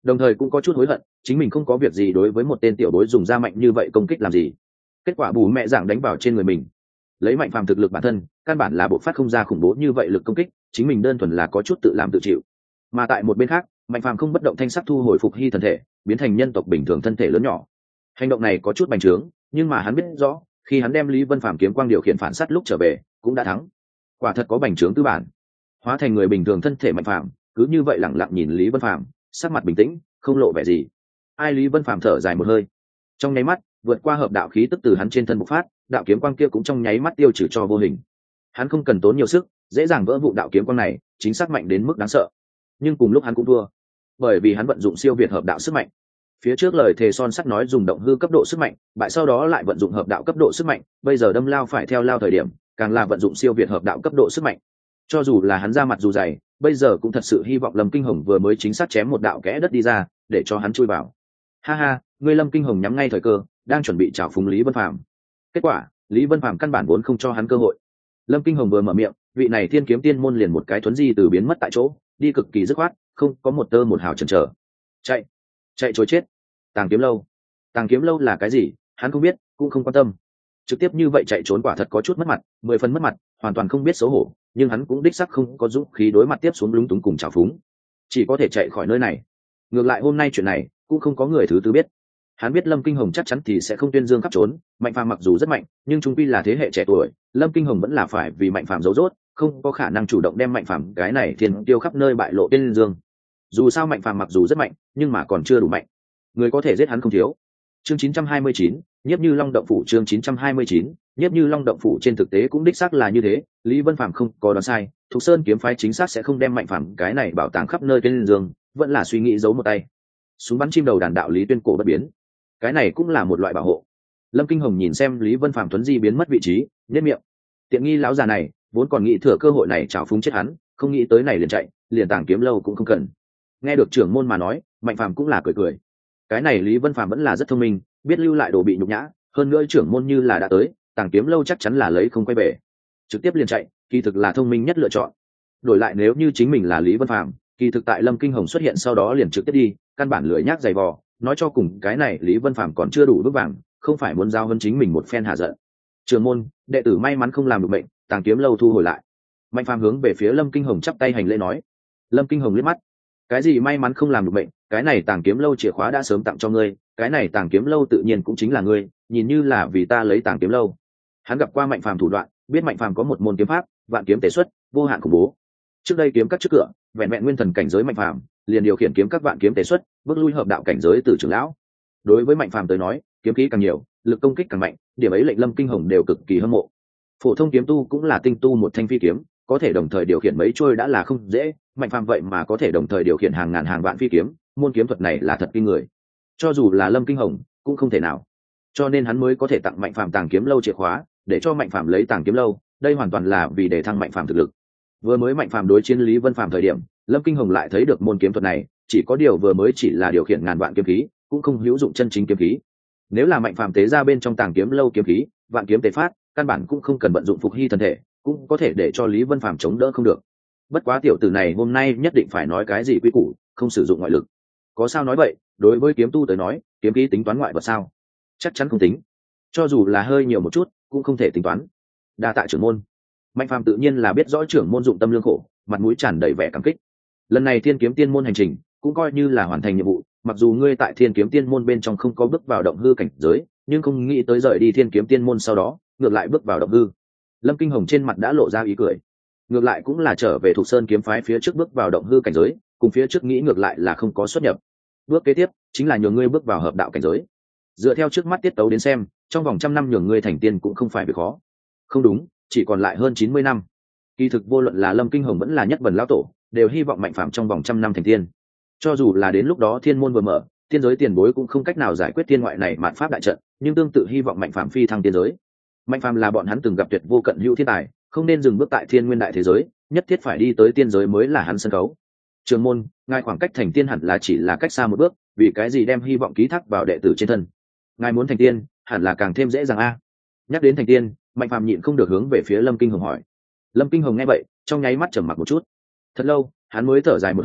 đồng thời cũng có chút hối hận chính mình không có việc gì đối với một tên tiểu bối dùng ra mạnh như vậy công kích làm gì. Kết quả bù mẹ giảng đánh vào trên người mình, lấy mạnh phàm thực lực bản thân căn bản là bộ phát không ra khủng bố như vậy lực công kích, chính mình đơn thuần là có chút tự làm tự chịu. Mà tại một bên khác, mạnh phàm không bất động thanh sắc thu hồi phục hy thân thể, biến thành nhân tộc bình thường thân thể lớn nhỏ. Hành động này có chút bành trướng, nhưng mà hắn biết rõ khi hắn đem Lý Vân Phàm kiếm quang điều khiển phản sát lúc trở về cũng đã thắng. Quả thật có bành trướng tư bản. Hóa thành người bình thường thân thể mạnh phàm cứ như vậy lẳng lặng nhìn Lý Vân Phàm, sắc mặt bình tĩnh không lộ vẻ gì. Ai Lý Vân Phàm thở dài một hơi, trong nháy mắt vượt qua hợp đạo khí tức từ hắn trên thân bộc phát, đạo kiếm quang kia cũng trong nháy mắt tiêu trừ cho vô hình. Hắn không cần tốn nhiều sức dễ dàng vỡ vụ đạo kiếm quang này, chính xác mạnh đến mức đáng sợ. Nhưng cùng lúc hắn cũng thua, bởi vì hắn vận dụng siêu việt hợp đạo sức mạnh. Phía trước lời thề son sắt nói dùng động hư cấp độ sức mạnh, bại sau đó lại vận dụng hợp đạo cấp độ sức mạnh, bây giờ đâm lao phải theo lao thời điểm càng là vận dụng siêu việt hợp đạo cấp độ sức mạnh. Cho dù là hắn ra mặt dù dày, bây giờ cũng thật sự hy vọng Lâm Kinh Hồng vừa mới chính xác chém một đạo kẽ đất đi ra để cho hắn chui vào. Ha ha, ngươi Lâm Kinh Hồng nhắm ngay thời cơ, đang chuẩn bị chào phúng Lý Vân Phàm. Kết quả Lý Vân Phàm căn bản vốn không cho hắn cơ hội. Lâm Kinh Hồng vừa mở miệng, vị này thiên kiếm tiên môn liền một cái thuấn di từ biến mất tại chỗ, đi cực kỳ dứt khoát, không có một tơ một hào chần chờ. Chạy, chạy trốn chết. Tàng kiếm lâu, tàng kiếm lâu là cái gì hắn không biết cũng không quan tâm, trực tiếp như vậy chạy trốn quả thật có chút mất mặt, mười phần mất mặt, hoàn toàn không biết xấu hổ, nhưng hắn cũng đích sắc không có dũng khí đối mặt tiếp xuống lúng túng cùng trào phúng, chỉ có thể chạy khỏi nơi này. Ngược lại hôm nay chuyện này cũng không có người thứ tư biết. Hắn biết Lâm Kinh Hồng chắc chắn thì sẽ không tuyên dương khắp trốn, Mạnh Phàm mặc dù rất mạnh nhưng trung quy là thế hệ trẻ tuổi, Lâm Kinh Hồng vẫn là phải vì Mạnh Phàm giấu rốt, không có khả năng chủ động đem Mạnh Phàm cái này thiên tiêu khắp nơi bại lộ tên dương. Dù sao Mạnh Phàm mặc dù rất mạnh nhưng mà còn chưa đủ mạnh, người có thể giết hắn không thiếu. Chương chín trăm hai mươi chín, Nhiếp Như Long động phủ. Chương chín trăm hai mươi chín, Nhiếp Như Long động phủ. Trên thực tế cũng đích xác là như thế, Lý Vân Phàm không có đoán sai, Thục Sơn kiếm phái chính xác sẽ không đem Mạnh Phàm cái này bảo tàng khắp nơi tên dương, vẫn là suy nghĩ giấu một tay. Súng bắn chim đầu đàn đạo lý tuyên cổ bất biến, cái này cũng là một loại bảo hộ. Lâm Kinh Hồng nhìn xem Lý Vân Phàm tuấn di biến mất vị trí, nhếch miệng. Tiện nghi lão già này, vốn còn nghĩ thừa cơ hội này chảo phúng chết hắn, không nghĩ tới này liền chạy, liền tàng kiếm lâu cũng không cần. Nghe được trưởng môn mà nói, Mạnh Phàm cũng là cười cười. Cái này Lý Vân Phàm vẫn là rất thông minh, biết lưu lại đồ bị nhục nhã, hơn nữa trưởng môn như là đã tới, tàng kiếm lâu chắc chắn là lấy không quay về, trực tiếp liền chạy, kỳ thực là thông minh nhất lựa chọn. Đổi lại nếu như chính mình là Lý Vân Phàm, kỳ thực tại Lâm Kinh Hồng xuất hiện sau đó liền trực tiếp đi, căn bản lười nhác giày vò, nói cho cùng cái này Lý Vân Phàm còn chưa đủ bước vàng, không phải muốn giao hơn chính mình một phen hạ giận. Trưởng môn, đệ tử may mắn không làm được bệnh, tàng kiếm lâu thu hồi lại. Mạnh Phàm hướng về phía Lâm Kinh Hồng chắp tay hành lễ nói. Lâm Kinh Hồng liếc mắt, cái gì may mắn không làm được bệnh, cái này tàng kiếm lâu chìa khóa đã sớm tặng cho ngươi, cái này tàng kiếm lâu tự nhiên cũng chính là ngươi, nhìn như là vì ta lấy tàng kiếm lâu. Hắn gặp qua Mạnh Phàm thủ đoạn, biết Mạnh Phàm có một môn kiếm pháp, vạn kiếm tế xuất, vô hạn khủng bố. Trước đây kiếm các trước cửa, vẹn vẹn nguyên thần cảnh giới Mạnh Phàm liền điều khiển kiếm các vạn kiếm tế xuất, bước lui hợp đạo cảnh giới từ trưởng lão. Đối với Mạnh Phàm tới nói, kiếm khí càng nhiều, lực công kích càng mạnh, điểm ấy lệnh Lâm Kinh Hồng đều cực kỳ hâm mộ. Phổ thông kiếm tu cũng là tinh tu một thanh phi kiếm, có thể đồng thời điều khiển mấy trôi đã là không dễ, Mạnh Phàm vậy mà có thể đồng thời điều khiển hàng ngàn hàng vạn phi kiếm, môn kiếm thuật này là thật kinh người. Cho dù là Lâm Kinh Hồng cũng không thể nào. Cho nên hắn mới có thể tặng Mạnh Phàm tàng kiếm lâu chìa khóa, để cho Mạnh Phàm lấy tàng kiếm lâu, đây hoàn toàn là vì để thăng Mạnh Phàm thực lực. Vừa mới Mạnh Phàm đối chiến Lý Vân Phàm thời điểm, Lâm Kinh Hồng lại thấy được môn kiếm thuật này, chỉ có điều vừa mới chỉ là điều khiển ngàn vạn kiếm khí, cũng không hữu dụng chân chính kiếm khí. Nếu là Mạnh Phàm tế ra bên trong tàng kiếm lâu kiếm khí, vạn kiếm tế phát, căn bản cũng không cần vận dụng phục hy thân thể, cũng có thể để cho Lý Vân Phàm chống đỡ không được. Bất quá tiểu tử này hôm nay nhất định phải nói cái gì quy củ, không sử dụng ngoại lực. Có sao nói vậy, đối với kiếm tu tới nói, kiếm khí tính toán ngoại vật sao? Chắc chắn không tính. Cho dù là hơi nhiều một chút, cũng không thể tính toán. Đa tạ trưởng môn. Mạnh Phàm tự nhiên là biết rõ trưởng môn dụng tâm lương khổ, mặt mũi tràn đầy vẻ cảm kích. Lần này Thiên Kiếm Tiên môn hành trình, cũng coi như là hoàn thành nhiệm vụ, mặc dù ngươi tại Thiên Kiếm Tiên môn bên trong không có bước vào động hư cảnh giới, nhưng không nghĩ tới rời đi Thiên Kiếm Tiên môn sau đó, ngược lại bước vào động hư. Lâm Kinh Hồng trên mặt đã lộ ra ý cười. Ngược lại cũng là trở về Thục Sơn kiếm phái phía trước bước vào động hư cảnh giới, cùng phía trước nghĩ ngược lại là không có xuất nhập. Bước kế tiếp chính là nhường ngươi bước vào hợp đạo cảnh giới. Dựa theo trước mắt tiết tấu đến xem, trong vòng trăm năm nhường ngươi thành tiên cũng không phải việc khó. Không đúng, chỉ còn lại hơn chín mươi năm. Kỳ thực vô luận là Lâm Kinh Hồng vẫn là Nhất Vân lão tổ, đều hy vọng Mạnh Phàm trong vòng trăm năm thành tiên. Cho dù là đến lúc đó thiên môn vừa mở, tiên giới tiền bối cũng không cách nào giải quyết thiên ngoại này mạn pháp đại trận, nhưng tương tự hy vọng Mạnh Phàm phi thăng tiên giới. Mạnh Phàm là bọn hắn từng gặp tuyệt vô cận hữu thiên tài, không nên dừng bước tại thiên nguyên đại thế giới, nhất thiết phải đi tới tiên giới mới là hắn sân khấu. Trường môn, ngài khoảng cách thành tiên hẳn là chỉ là cách xa một bước, vì cái gì đem hy vọng ký thác vào đệ tử trên thân? Ngài muốn thành tiên, hẳn là càng thêm dễ dàng a. Nhắc đến thành tiên, Mạnh Phàm nhịn không được hướng về phía Lâm Kinh Hồng hỏi. Lâm Kinh Hồng nghe vậy, trong nháy mắt trầm mặc một chút. Thật lâu, hắn mới thở dài một hơi,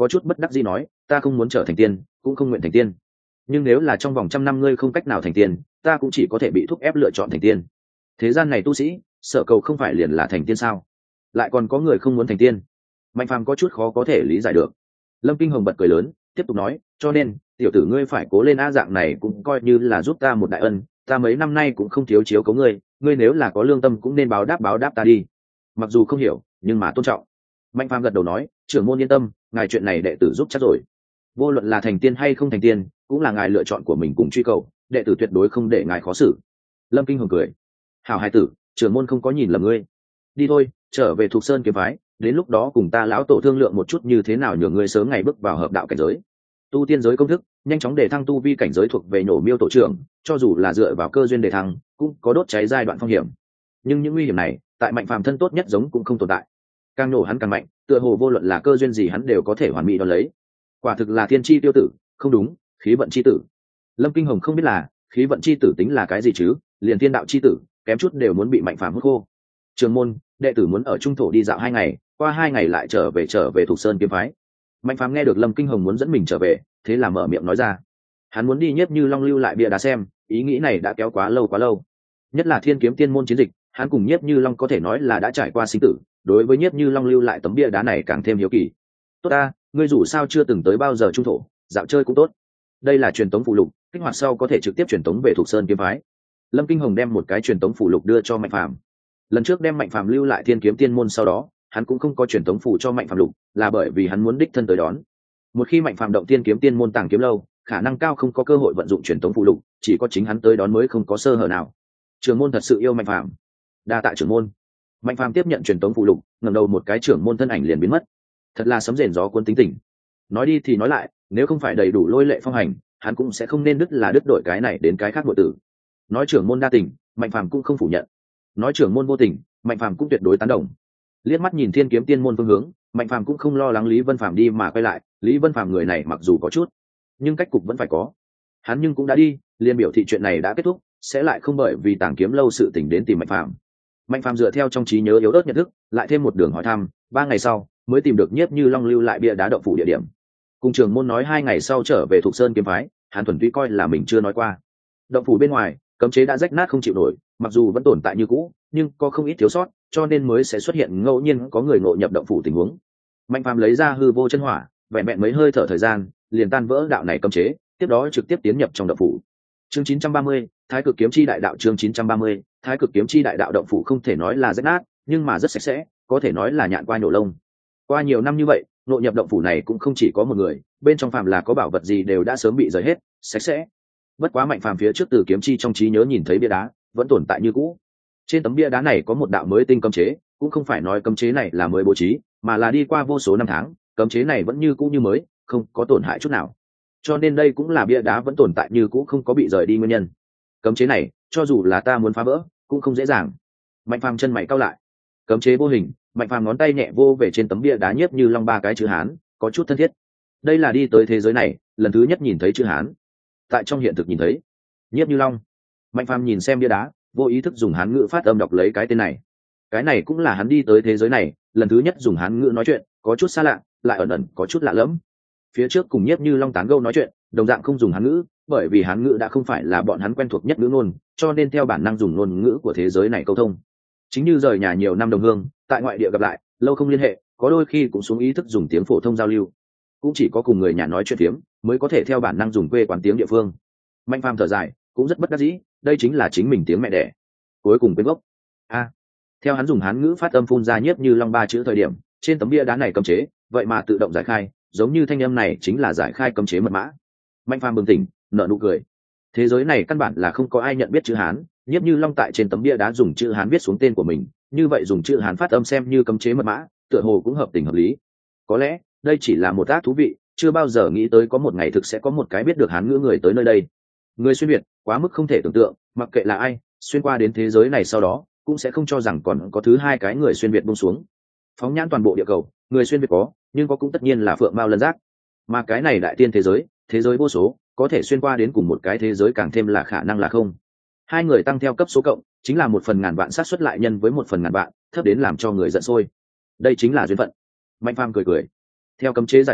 có chút bất đắc dĩ nói, ta không muốn trở thành tiên, cũng không nguyện thành tiên, nhưng nếu là trong vòng trăm năm ngươi không cách nào thành tiên, ta cũng chỉ có thể bị thúc ép lựa chọn thành tiên. Thế gian này tu sĩ sở cầu không phải liền là thành tiên sao? Lại còn có người không muốn thành tiên. Mạnh Phàm có chút khó có thể lý giải được. Lâm Kinh Hồng bật cười lớn, tiếp tục nói, cho nên tiểu tử ngươi phải cố lên a, dạng này cũng coi như là giúp ta một đại ân, ta mấy năm nay cũng không thiếu chiếu cố ngươi, ngươi nếu là có lương tâm cũng nên báo đáp báo đáp ta đi. Mặc dù không hiểu nhưng mà tôn trọng. Mạnh Phàm gật đầu nói, trưởng môn yên tâm, ngài chuyện này đệ tử giúp chắc rồi. Vô luận là thành tiên hay không thành tiên, cũng là ngài lựa chọn của mình cùng truy cầu, đệ tử tuyệt đối không để ngài khó xử. Lâm Kinh Hồng cười, hảo hài tử, trưởng môn không có nhìn lầm ngươi. Đi thôi, trở về Thục Sơn kiếm phái, đến lúc đó cùng ta lão tổ thương lượng một chút như thế nào nhường ngươi sớm ngày bước vào hợp đạo cảnh giới. Tu tiên giới công thức, nhanh chóng để thăng tu vi cảnh giới thuộc về Nhổ Miêu tổ trưởng, cho dù là dựa vào cơ duyên để thăng, cũng có đốt cháy giai đoạn phong hiểm. Nhưng những nguy hiểm này, tại Mạnh Phàm thân tốt nhất giống cũng không tồn tại. Càng nổ hắn càng mạnh, tựa hồ vô luận là cơ duyên gì hắn đều có thể hoàn mỹ đón lấy. Quả thực là thiên chi tiêu tử, không đúng, khí vận chi tử. Lâm Kinh Hồng không biết là khí vận chi tử tính là cái gì chứ, liền thiên đạo chi tử, kém chút đều muốn bị Mạnh Phàm hút khô. Trường môn, đệ tử muốn ở trung thổ đi dạo hai ngày, qua hai ngày lại trở về trở về Thục Sơn kiếm phái. Mạnh Phàm nghe được Lâm Kinh Hồng muốn dẫn mình trở về, thế là mở miệng nói ra. Hắn muốn đi Nhiếp Như Long lưu lại bia đá xem, ý nghĩ này đã kéo quá lâu quá lâu. Nhất là Thiên Kiếm Tiên môn chiến dịch, hắn cùng Nhiếp Như Long có thể nói là đã trải qua sinh tử, đối với Nhiếp Như Long lưu lại tấm bia đá này càng thêm hiếu kỳ. Tốt ta, ngươi dù sao chưa từng tới bao giờ trung thổ, dạo chơi cũng tốt. Đây là truyền tống phụ lục, kích hoạt sau có thể trực tiếp truyền tống về Thục Sơn kiếm phái. Lâm Kinh Hồng đem một cái truyền tống phụ lục đưa cho Mạnh Phàm. Lần trước đem Mạnh Phàm lưu lại Thiên Kiếm Tiên môn sau đó, hắn cũng không có truyền tống phụ cho Mạnh Phàm lục, là bởi vì hắn muốn đích thân tới đón. Một khi Mạnh Phàm động Thiên Kiếm Tiên môn tàng kiếm lâu, khả năng cao không có cơ hội vận dụng truyền tống phụ lục, chỉ có chính hắn tới đón mới không có sơ hở nào. Trưởng môn thật sự yêu Mạnh Phàm. Đa tạ trưởng môn. Mạnh Phàm tiếp nhận truyền tống phụ lục, ngẩng đầu một cái trưởng môn thân ảnh liền biến mất. Thật là sấm rền gió cuốn tính tình. Nói đi thì nói lại, nếu không phải đầy đủ lôi lệ phong hành, hắn cũng sẽ không nên đứt là đứt đổi cái này đến cái khác nội tử. Nói trưởng môn đa tình, Mạnh Phàm cũng không phủ nhận. Nói trưởng môn vô tình, Mạnh Phàm cũng tuyệt đối tán đồng. Liếc mắt nhìn Thiên Kiếm Tiên môn phương hướng, Mạnh Phàm cũng không lo lắng Lý Vân Phàm đi mà quay lại, Lý Vân Phàm người này mặc dù có chút, nhưng cách cục vẫn phải có. Hắn nhưng cũng đã đi, liền biểu thị chuyện này đã kết thúc, sẽ lại không bởi vì tàng kiếm lâu sự tình đến tìm Mạnh Phàm. Mạnh Phàm dựa theo trong trí nhớ yếu ớt nhận thức, lại thêm một đường hỏi thăm, ba ngày sau mới tìm được Nhiếp Như Long lưu lại bia đá động phủ địa điểm. Cùng trưởng môn nói hai ngày sau trở về Thục Sơn kiếm phái, hắn thuần túy coi là mình chưa nói qua. Động phủ bên ngoài, cấm chế đã rách nát không chịu nổi, mặc dù vẫn tồn tại như cũ, nhưng có không ít thiếu sót, cho nên mới sẽ xuất hiện ngẫu nhiên có người ngộ nhập động phủ tình huống. Mạnh Phàm lấy ra hư vô chân hỏa, vẹn vẹn mấy hơi thở thời gian, liền tan vỡ đạo này cấm chế, tiếp đó trực tiếp tiến nhập trong động phủ. Chương chín trăm ba mươi, Thái Cực Kiếm Chi Đại Đạo chương chín trăm ba mươi, Thái Cực Kiếm Chi Đại Đạo động phủ không thể nói là rách nát, nhưng mà rất sạch sẽ, có thể nói là nhạn qua nổ lông. Qua nhiều năm như vậy, ngộ nhập động phủ này cũng không chỉ có một người, bên trong phàm là có bảo vật gì đều đã sớm bị rời hết, sạch sẽ. Bất quá Mạnh Phàm phía trước từ kiếm chi trong trí nhớ nhìn thấy bia đá, vẫn tồn tại như cũ. Trên tấm bia đá này có một đạo mới tinh cấm chế, cũng không phải nói cấm chế này là mới bố trí, mà là đi qua vô số năm tháng, cấm chế này vẫn như cũ như mới, không có tổn hại chút nào. Cho nên đây cũng là bia đá vẫn tồn tại như cũ không có bị rời đi nguyên nhân. Cấm chế này, cho dù là ta muốn phá vỡ, cũng không dễ dàng. Mạnh Phàm chân mày cau lại. Cấm chế vô hình, Mạnh Phàm ngón tay nhẹ vô về trên tấm bia đá Nhiếp Như Long ba cái chữ Hán, có chút thân thiết. Đây là đi tới thế giới này, lần thứ nhất nhìn thấy chữ Hán. Tại trong hiện thực nhìn thấy Nhiếp Như Long. Mạnh Phàm nhìn xem bia đá, vô ý thức dùng Hán ngữ phát âm đọc lấy cái tên này. Cái này cũng là hắn đi tới thế giới này, lần thứ nhất dùng Hán ngữ nói chuyện, có chút xa lạ, lại ẩn ẩn có chút lạ lẫm. Phía trước cùng Nhiếp Như Long tán gẫu nói chuyện, đồng dạng không dùng Hán ngữ, bởi vì Hán ngữ đã không phải là bọn hắn quen thuộc nhất ngữ ngôn, cho nên theo bản năng dùng ngôn ngữ của thế giới này câu thông. Chính như rời nhà nhiều năm đồng hương, tại ngoại địa gặp lại, lâu không liên hệ, có đôi khi cũng xuống ý thức dùng tiếng phổ thông giao lưu. Cũng chỉ có cùng người nhà nói chuyện phiếm, mới có thể theo bản năng dùng quê quán tiếng địa phương. Mạnh Phàm thở dài, cũng rất bất đắc dĩ, đây chính là chính mình tiếng mẹ đẻ. Cuối cùng quên gốc. A. Theo hắn dùng Hán ngữ phát âm phun ra Nhiếp Như Long ba chữ thời điểm, trên tấm bia đá này cấm chế, vậy mà tự động giải khai, giống như thanh âm này chính là giải khai cấm chế mật mã. Mạnh Phàm bừng tỉnh, nở nụ cười. Thế giới này căn bản là không có ai nhận biết chữ Hán, Nhiếp Như Long tại trên tấm bia đá dùng chữ Hán viết xuống tên của mình, như vậy dùng chữ Hán phát âm xem như cấm chế mật mã, tựa hồ cũng hợp tình hợp lý. Có lẽ, đây chỉ là một ác thú vị, chưa bao giờ nghĩ tới có một ngày thực sẽ có một cái biết được Hán ngữ người tới nơi đây. Người xuyên Việt, quá mức không thể tưởng tượng, mặc kệ là ai, xuyên qua đến thế giới này sau đó, cũng sẽ không cho rằng còn có thứ hai cái người xuyên Việt buông xuống. Phóng nhãn toàn bộ địa cầu, người xuyên Việt có, nhưng có cũng tất nhiên là phượng mao lân giác. Mà cái này đại tiên thế giới, thế giới vô số, có thể xuyên qua đến cùng một cái thế giới càng thêm là khả năng là không. Hai người tăng theo cấp số cộng, chính là một phần ngàn vạn xác suất lại nhân với một phần ngàn vạn, thấp đến làm cho người giận sôi. Đây chính là duyên phận. Mạnh Phàm cười cười. Theo cấm chế giải khai,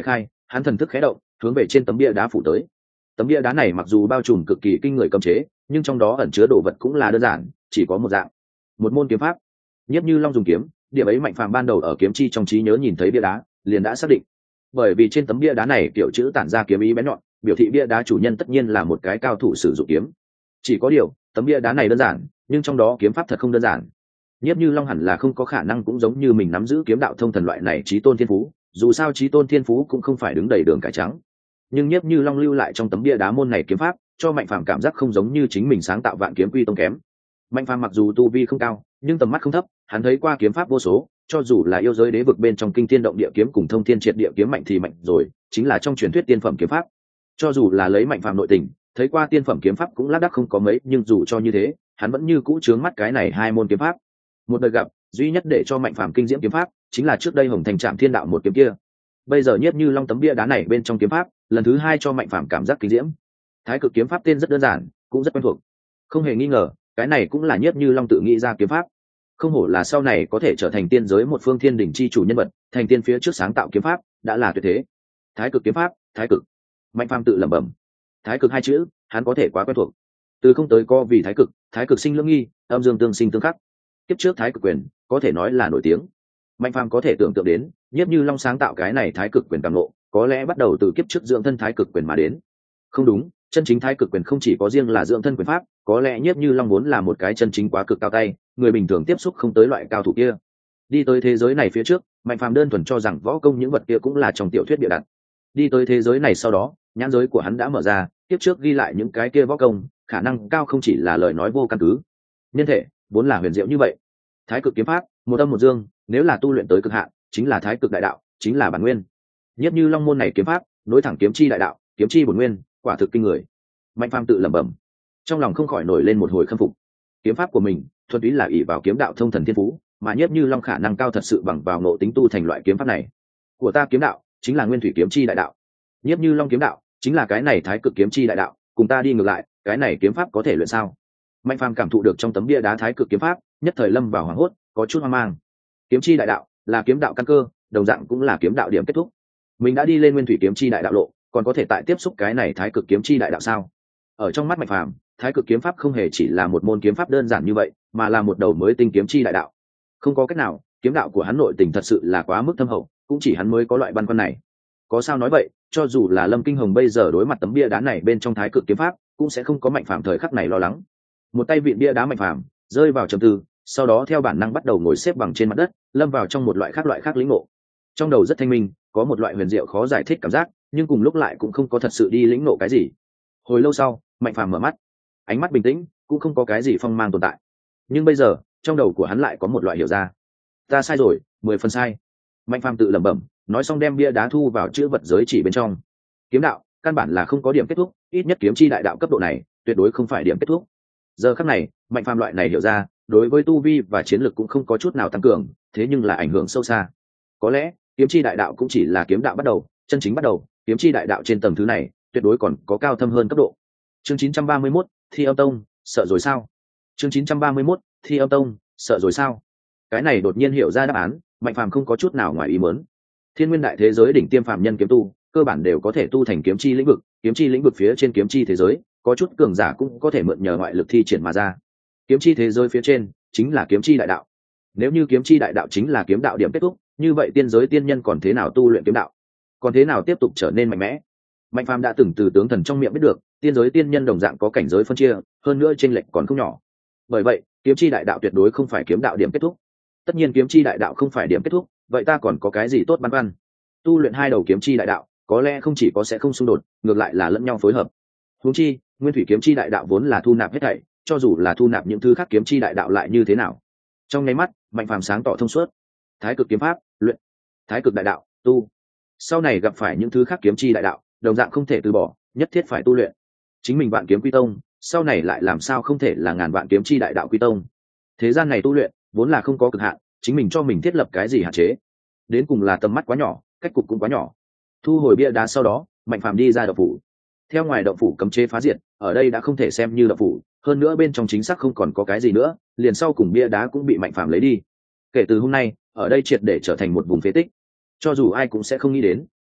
hắn thần thức khé động, hướng về trên tấm bia đá phủ tới. Tấm bia đá này mặc dù bao trùm cực kỳ kinh người cấm chế, nhưng trong đó ẩn chứa đồ vật cũng là đơn giản, chỉ có một dạng, một môn kiếm pháp. Nhiếp Như Long dùng kiếm, điểm ấy Mạnh Phàm ban đầu ở kiếm chi trong trí nhớ nhìn thấy bia đá, liền đã xác định. Bởi vì trên tấm bia đá này kiểu chữ tản ra kiếm ý bén nhọn, biểu thị bia đá chủ nhân tất nhiên là một cái cao thủ sử dụng kiếm. Chỉ có điều, tấm bia đá này đơn giản, nhưng trong đó kiếm pháp thật không đơn giản. Nhiếp Như Long hẳn là không có khả năng cũng giống như mình nắm giữ kiếm đạo thông thần loại này chí tôn thiên phú, dù sao chí tôn thiên phú cũng không phải đứng đầy đường cải trắng. Nhưng Nhiếp Như Long lưu lại trong tấm bia đá môn này kiếm pháp, cho Mạnh Phàm cảm giác không giống như chính mình sáng tạo vạn kiếm quy tông kém. Mạnh Phàm mặc dù tu vi không cao, nhưng tầm mắt không thấp, hắn thấy qua kiếm pháp vô số, cho dù là yêu giới đế vực bên trong kinh thiên động địa kiếm cùng thông thiên triệt địa kiếm mạnh thì mạnh rồi, chính là trong truyền thuyết tiên phẩm kiếm pháp. Cho dù là lấy Mạnh Phàm nội tình, thấy qua tiên phẩm kiếm pháp cũng lác đác không có mấy, nhưng dù cho như thế, hắn vẫn như cũ chướng mắt cái này hai môn kiếm pháp. Một đời gặp, duy nhất để cho Mạnh Phàm kinh diễm kiếm pháp, chính là trước đây Hồng Thành Trạm Thiên Đạo một kiếm kia. Bây giờ Nhiếp Như Long tấm bia đá này bên trong kiếm pháp, lần thứ hai cho Mạnh Phàm cảm giác kinh diễm. Thái Cực kiếm pháp tên rất đơn giản, cũng rất quen thuộc. Không hề nghi ngờ, cái này cũng là Nhiếp Như Long tự nghĩ ra kiếm pháp. Không hổ là sau này có thể trở thành tiên giới một phương thiên đỉnh chi chủ nhân vật, thành tiên phía trước sáng tạo kiếm pháp, đã là tuyệt thế. Thái Cực kiếm pháp, Thái Cực. Mạnh Phàm tự lẩm bẩm. Thái Cực hai chữ, hắn có thể quá quen thuộc. Từ không tới co vì Thái Cực, Thái Cực sinh lưỡng nghi, âm dương tương sinh tương khắc. Kiếp trước Thái Cực quyền, có thể nói là nổi tiếng. Mạnh Phàm có thể tưởng tượng đến, Nhiếp Như Long sáng tạo cái này Thái Cực quyền càng lộ, có lẽ bắt đầu từ kiếp trước dưỡng thân Thái Cực quyền mà đến. Không đúng, chân chính Thái Cực quyền không chỉ có riêng là dưỡng thân quyền pháp, có lẽ Nhiếp Như Long muốn là một cái chân chính quá cực cao tay, người bình thường tiếp xúc không tới loại cao thủ kia. Đi tới thế giới này phía trước, Mạnh Phàm đơn thuần cho rằng võ công những vật kia cũng là trong tiểu thuyết bịa đặt. Đi tới thế giới này sau đó, nhãn giới của hắn đã mở ra, tiếp trước ghi lại những cái kia võ công, khả năng cao không chỉ là lời nói vô căn cứ. Nhân thể vốn là huyền diệu như vậy. Thái Cực kiếm pháp, một âm một dương, nếu là tu luyện tới cực hạn, chính là Thái Cực đại đạo, chính là bản nguyên. Nhiếp Như Long môn này kiếm pháp, nối thẳng kiếm chi đại đạo, kiếm chi bổn nguyên, quả thực kinh người. Mạnh Phàm tự lẩm bẩm, trong lòng không khỏi nổi lên một hồi khâm phục. Kiếm pháp của mình, thuần túy là ỷ vào kiếm đạo thông thần thiên phú, mà Nhiếp Như Long khả năng cao thật sự bằng vào ngộ tính tu thành loại kiếm pháp này. Của ta kiếm đạo, chính là nguyên thủy kiếm chi đại đạo. Nhiếp Như Long kiếm đạo, chính là cái này Thái Cực kiếm chi đại đạo, cùng ta đi ngược lại, cái này kiếm pháp có thể luyện sao? Mạnh Phàm cảm thụ được trong tấm bia đá Thái Cực kiếm pháp, nhất thời lâm vào hoảng hốt, có chút hoang mang. Kiếm chi đại đạo là kiếm đạo căn cơ, đồng dạng cũng là kiếm đạo điểm kết thúc. Mình đã đi lên nguyên thủy kiếm chi đại đạo lộ, còn có thể tại tiếp xúc cái này Thái Cực kiếm chi đại đạo sao? Ở trong mắt Mạnh Phàm, Thái Cực kiếm pháp không hề chỉ là một môn kiếm pháp đơn giản như vậy, mà là một đầu mới tinh kiếm chi đại đạo. Không có cách nào, kiếm đạo của hắn nội tình thật sự là quá mức thâm hậu, cũng chỉ hắn mới có loại băn khoăn này. Có sao nói vậy, cho dù là Lâm Kinh Hồng bây giờ đối mặt tấm bia đá này bên trong Thái Cực kiếm pháp, cũng sẽ không có Mạnh Phàm thời khắc này lo lắng. Một tay vịn bia đá Mạnh Phàm rơi vào trầm tư, sau đó theo bản năng bắt đầu ngồi xếp bằng trên mặt đất, lâm vào trong một loại khác loại khác lĩnh ngộ. Trong đầu rất thanh minh, có một loại huyền diệu khó giải thích cảm giác, nhưng cùng lúc lại cũng không có thật sự đi lĩnh ngộ cái gì. Hồi lâu sau, Mạnh Phàm mở mắt, ánh mắt bình tĩnh, cũng không có cái gì phong mang tồn tại. Nhưng bây giờ, trong đầu của hắn lại có một loại hiểu ra. Ta sai rồi, mười phần sai. Mạnh Phàm tự lẩm bẩm, nói xong đem bia đá thu vào chữ vật giới chỉ bên trong. Kiếm đạo, căn bản là không có điểm kết thúc, ít nhất kiếm chi đại đạo cấp độ này, tuyệt đối không phải điểm kết thúc. Giờ khắc này, Mạnh Phàm loại này hiểu ra, đối với tu vi và chiến lược cũng không có chút nào tăng cường, thế nhưng là ảnh hưởng sâu xa. Có lẽ, kiếm chi đại đạo cũng chỉ là kiếm đạo bắt đầu, chân chính bắt đầu, kiếm chi đại đạo trên tầng thứ này, tuyệt đối còn có cao thâm hơn cấp độ. Chương chín trăm ba mươi mốt, Thi Âm Tông, sợ rồi sao? Chương chín trăm ba mươi mốt, Thi Âm Tông, sợ rồi sao? Cái này đột nhiên hiểu ra đáp án, Mạnh Phàm không có chút nào ngoài ý muốn. Thiên nguyên đại thế giới đỉnh tiêm phàm nhân kiếm tu, cơ bản đều có thể tu thành kiếm chi lĩnh vực, kiếm chi lĩnh vực phía trên kiếm chi thế giới, có chút cường giả cũng có thể mượn nhờ ngoại lực thi triển mà ra. Kiếm chi thế giới phía trên chính là kiếm chi đại đạo. Nếu như kiếm chi đại đạo chính là kiếm đạo điểm kết thúc, như vậy tiên giới tiên nhân còn thế nào tu luyện kiếm đạo? Còn thế nào tiếp tục trở nên mạnh mẽ? Mạnh Phàm đã từng từ tướng thần trong miệng biết được, tiên giới tiên nhân đồng dạng có cảnh giới phân chia, hơn nữa chênh lệch còn không nhỏ. Bởi vậy, kiếm chi đại đạo tuyệt đối không phải kiếm đạo điểm kết thúc. Tất nhiên kiếm chi đại đạo không phải điểm kết thúc, vậy ta còn có cái gì tốt băn khoăn? Tu luyện hai đầu kiếm chi đại đạo, có lẽ không chỉ có sẽ không xung đột, ngược lại là lẫn nhau phối hợp. Huống chi, nguyên thủy kiếm chi đại đạo vốn là thu nạp hết thảy, cho dù là thu nạp những thứ khác kiếm chi đại đạo lại như thế nào? Trong nháy mắt, Mạnh Phàm sáng tỏ thông suốt. Thái Cực kiếm pháp, luyện. Thái Cực đại đạo, tu. Sau này gặp phải những thứ khác kiếm chi đại đạo, đồng dạng không thể từ bỏ, nhất thiết phải tu luyện. Chính mình vạn kiếm quy tông, sau này lại làm sao không thể là ngàn vạn kiếm chi đại đạo quy tông? Thế gian này tu luyện vốn là không có cực hạn, chính mình cho mình thiết lập cái gì hạn chế? Đến cùng là tầm mắt quá nhỏ, cách cục cũng quá nhỏ. Thu hồi bia đá sau đó, Mạnh Phàm đi ra động phủ. Theo ngoài động phủ cấm chế phá diệt, ở đây đã không thể xem như động phủ, hơn nữa bên trong chính xác không còn có cái gì nữa, liền sau cùng bia đá cũng bị Mạnh Phàm lấy đi. Kể từ hôm nay, ở đây triệt để trở thành một vùng phế tích. Cho dù ai cũng sẽ không nghĩ đến,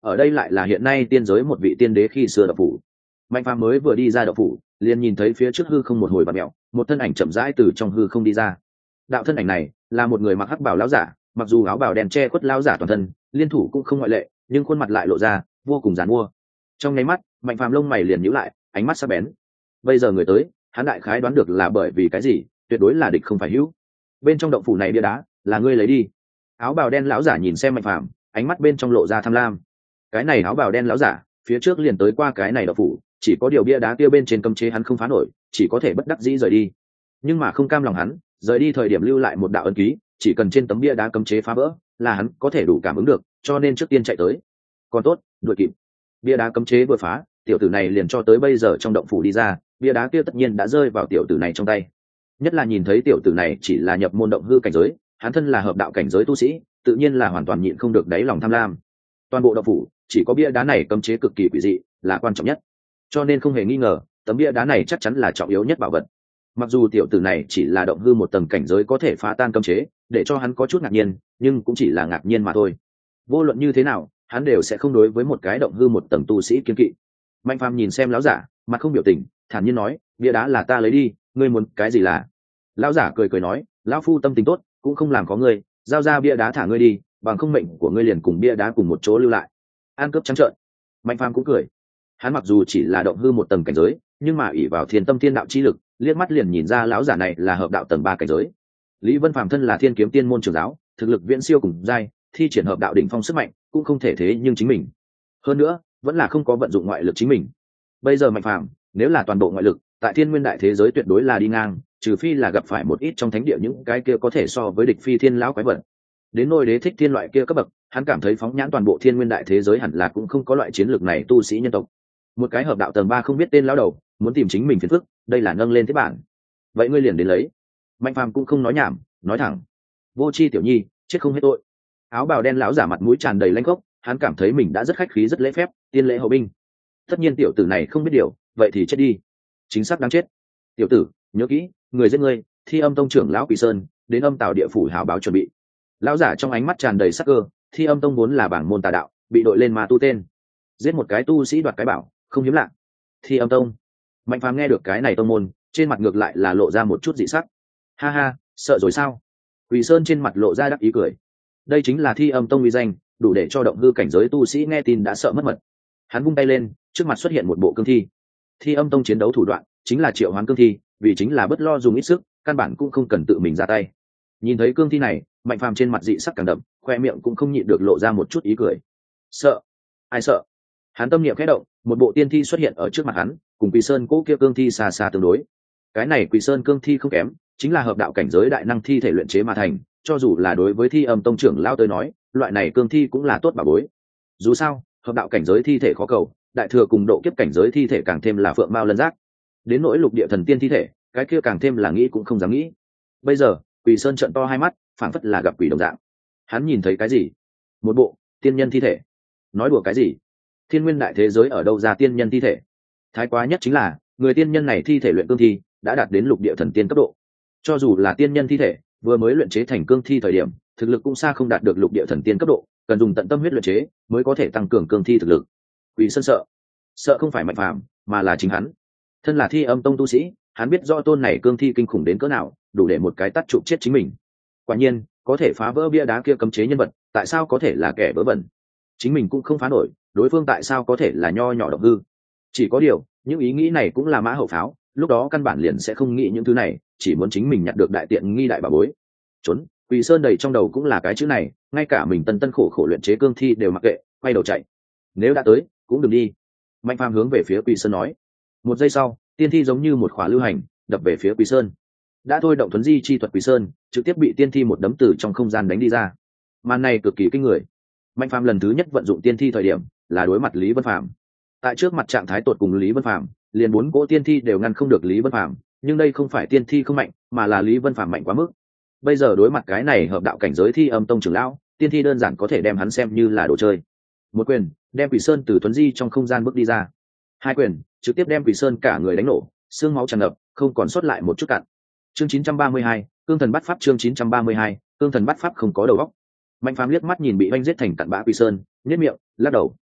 ở đây lại là hiện nay tiên giới một vị tiên đế khi xưa đậu phủ. Mạnh phàm mới vừa đi ra đậu phủ liền nhìn thấy phía trước hư không một hồi bạt mẹo, một thân ảnh chậm rãi từ trong hư không đi ra. Đạo thân ảnh này là một người mặc hắc bào lão giả, mặc dù áo bào đen che khuất lão giả toàn thân, liên thủ cũng không ngoại lệ, nhưng khuôn mặt lại lộ ra vô cùng giàn mua. Trong nháy mắt Mạnh phàm lông mày liền nhíu lại, ánh mắt sắc bén. Bây giờ người tới hắn đại khái đoán được là bởi vì cái gì, tuyệt đối là địch không phải hữu. Bên trong động phủ này bia đá là ngươi lấy đi. Áo bào đen lão giả nhìn xem Mạnh phàm, ánh mắt bên trong lộ ra tham lam. Cái này áo bào đen lão giả phía trước liền tới qua cái này động phủ, chỉ có điều bia đá kia bên trên cấm chế hắn không phá nổi, chỉ có thể bất đắc dĩ rời đi. Nhưng mà không cam lòng hắn, rời đi thời điểm lưu lại một đạo ấn ký, chỉ cần trên tấm bia đá cấm chế phá vỡ là hắn có thể đủ cảm ứng được, cho nên trước tiên chạy tới. Còn tốt đuổi kịp. Bia đá cấm chế vừa phá, tiểu tử này liền cho tới bây giờ trong động phủ đi ra, bia đá kia tất nhiên đã rơi vào tiểu tử này trong tay. Nhất là nhìn thấy tiểu tử này chỉ là nhập môn động hư cảnh giới, hắn thân là hợp đạo cảnh giới tu sĩ, tự nhiên là hoàn toàn nhịn không được đáy lòng tham lam. Toàn bộ động phủ chỉ có bia đá này cấm chế cực kỳ quỷ dị là quan trọng nhất, cho nên không hề nghi ngờ tấm bia đá này chắc chắn là trọng yếu nhất bảo vật. Mặc dù tiểu tử này chỉ là động hư một tầng cảnh giới có thể phá tan cấm chế, để cho hắn có chút ngạc nhiên, nhưng cũng chỉ là ngạc nhiên mà thôi. Vô luận như thế nào hắn đều sẽ không đối với một cái động hư một tầng tu sĩ kiên kỵ. Mạnh phàm nhìn xem lão giả, mặt không biểu tình, thản nhiên nói, bia đá là ta lấy đi, ngươi muốn cái gì là? Lão giả cười cười nói, lão phu tâm tình tốt, cũng không làm có ngươi, giao ra bia đá thả ngươi đi, bằng không mệnh của ngươi liền cùng bia đá cùng một chỗ lưu lại. An cướp trắng trợn. Mạnh phàm cũng cười. Hắn mặc dù chỉ là động hư một tầng cảnh giới, nhưng mà ỷ vào thiên tâm thiên đạo chi lực, liếc mắt liền nhìn ra lão giả này là hợp đạo tầng ba cảnh giới. Lý Vân Phàm thân là thiên kiếm tiên môn trưởng giáo, thực lực viễn siêu cùng giai, thi triển hợp đạo đỉnh phong sức mạnh, cũng không thể thế nhưng chính mình. Hơn nữa, vẫn là không có vận dụng ngoại lực chính mình. Bây giờ Mạnh Phàm, nếu là toàn bộ ngoại lực, tại thiên nguyên đại thế giới tuyệt đối là đi ngang, trừ phi là gặp phải một ít trong thánh địa những cái kia có thể so với địch phi thiên lão quái vật. Đến nôi đế thích thiên loại kia cấp bậc, hắn cảm thấy phóng nhãn toàn bộ thiên nguyên đại thế giới hẳn là cũng không có loại chiến lược này tu sĩ nhân tộc. Một cái hợp đạo tầng ba không biết tên lão đầu, muốn tìm chính mình phiền phức, đây là nâng lên thế bản. Vậy ngươi liền đến lấy. Mạnh Phàm cũng không nói nhảm, nói thẳng. Vô chi tiểu nhi, chết không hết tội. Áo bào đen lão giả mặt mũi tràn đầy lanh khốc, hắn cảm thấy mình đã rất khách khí rất lễ phép, tiên lễ hậu binh. Tất nhiên tiểu tử này không biết điều, vậy thì chết đi. Chính xác đáng chết. Tiểu tử, nhớ kỹ, người giết ngươi, Thi Âm tông trưởng lão Quỷ Sơn, đến Âm Tào địa phủ hào báo chuẩn bị. Lão giả trong ánh mắt tràn đầy sắc cơ, Thi Âm tông vốn là bảng môn tà đạo, bị đội lên ma tu tên. Giết một cái tu sĩ đoạt cái bảo, không hiếm lạ. Thi Âm tông. Mạnh Phàm nghe được cái này tông môn, trên mặt ngược lại là lộ ra một chút dị sắc. Ha ha, sợ rồi sao? Quỷ Sơn trên mặt lộ ra đắc ý cười. Đây chính là Thi Âm tông uy danh, đủ để cho động hư cảnh giới tu sĩ nghe tin đã sợ mất mật. Hắn vung tay lên, trước mặt xuất hiện một bộ cương thi. Thi Âm tông chiến đấu thủ đoạn chính là triệu hoán cương thi, vì chính là bất lo dùng ít sức, căn bản cũng không cần tự mình ra tay. Nhìn thấy cương thi này, Mạnh Phàm trên mặt dị sắc càng đậm, khoe miệng cũng không nhịn được lộ ra một chút ý cười. Sợ? Ai sợ? Hắn tâm niệm khẽ động, một bộ tiên thi xuất hiện ở trước mặt hắn, cùng Quỷ Sơn cố kia cương thi xa xa tương đối. Cái này Quỷ Sơn cương thi không kém, chính là hợp đạo cảnh giới đại năng thi thể luyện chế mà thành, cho dù là đối với Thi Âm tông trưởng lao tới nói, loại này cương thi cũng là tốt bà bối. Dù sao, hợp đạo cảnh giới thi thể khó cầu, đại thừa cùng độ kiếp cảnh giới thi thể càng thêm là phượng mao lân giác. Đến nỗi lục địa thần tiên thi thể, cái kia càng thêm là nghĩ cũng không dám nghĩ. Bây giờ, Quỷ Sơn trợn to hai mắt, phảng phất là gặp quỷ đồng dạng. Hắn nhìn thấy cái gì? Một bộ tiên nhân thi thể. Nói đùa cái gì? Thiên nguyên đại thế giới ở đâu ra tiên nhân thi thể? Thái quá nhất chính là, người tiên nhân này thi thể luyện cương thi, đã đạt đến lục địa thần tiên cấp độ. Cho dù là tiên nhân thi thể, vừa mới luyện chế thành cương thi thời điểm, thực lực cũng xa không đạt được lục địa thần tiên cấp độ, cần dùng tận tâm huyết luyện chế mới có thể tăng cường cương thi thực lực. Quỷ Sơn sợ, sợ không phải Mạnh Phàm, mà là chính hắn. Thân là Thi Âm tông tu sĩ, hắn biết rõ tôn này cương thi kinh khủng đến cỡ nào, đủ để một cái tát chụp chết chính mình. Quả nhiên, có thể phá vỡ bia đá kia cấm chế nhân vật, tại sao có thể là kẻ vớ vẩn? Chính mình cũng không phá nổi, đối phương tại sao có thể là nho nhỏ động hư? Chỉ có điều, những ý nghĩ này cũng là mã hậu pháo, lúc đó căn bản liền sẽ không nghĩ những thứ này, chỉ muốn chính mình nhặt được đại tiện nghi đại bảo bối. Trốn, Quỷ Sơn đầy trong đầu cũng là cái chữ này, ngay cả mình tân tân khổ khổ luyện chế cương thi đều mặc kệ, quay đầu chạy. Nếu đã tới, cũng đừng đi. Mạnh Phàm hướng về phía Quỷ Sơn nói. Một giây sau, tiên thi giống như một khóa lưu hành, đập về phía Quỷ Sơn. Đã thôi động thuấn di chi thuật Quỷ Sơn, trực tiếp bị tiên thi một đấm từ trong không gian đánh đi ra. Màn này cực kỳ kinh người. Mạnh Phàm lần thứ nhất vận dụng tiên thi thời điểm, là đối mặt Lý Vân Phàm. Tại trước mặt trạng thái tột cùng Lý Vân Phàm, liền bốn cỗ tiên thi đều ngăn không được Lý Vân Phàm, nhưng đây không phải tiên thi không mạnh, mà là Lý Vân Phàm mạnh quá mức. Bây giờ đối mặt cái này hợp đạo cảnh giới Thi Âm tông trưởng lão, tiên thi đơn giản có thể đem hắn xem như là đồ chơi. Một quyền đem Quỷ Sơn từ thuấn di trong không gian bước đi ra. Hai quyền trực tiếp đem Quỷ Sơn cả người đánh nổ, xương máu tràn ngập, không còn sót lại một chút cặn. Chương chín trăm ba mươi hai, cương thần bắt pháp. Chương chín trăm ba mươi hai, cương thần bắt pháp không có đầu óc. Mạnh Phàm liếc mắt nhìn bị oanh giết thành cặn bã Quỷ Sơn, nhếch miệng, lắc đầu.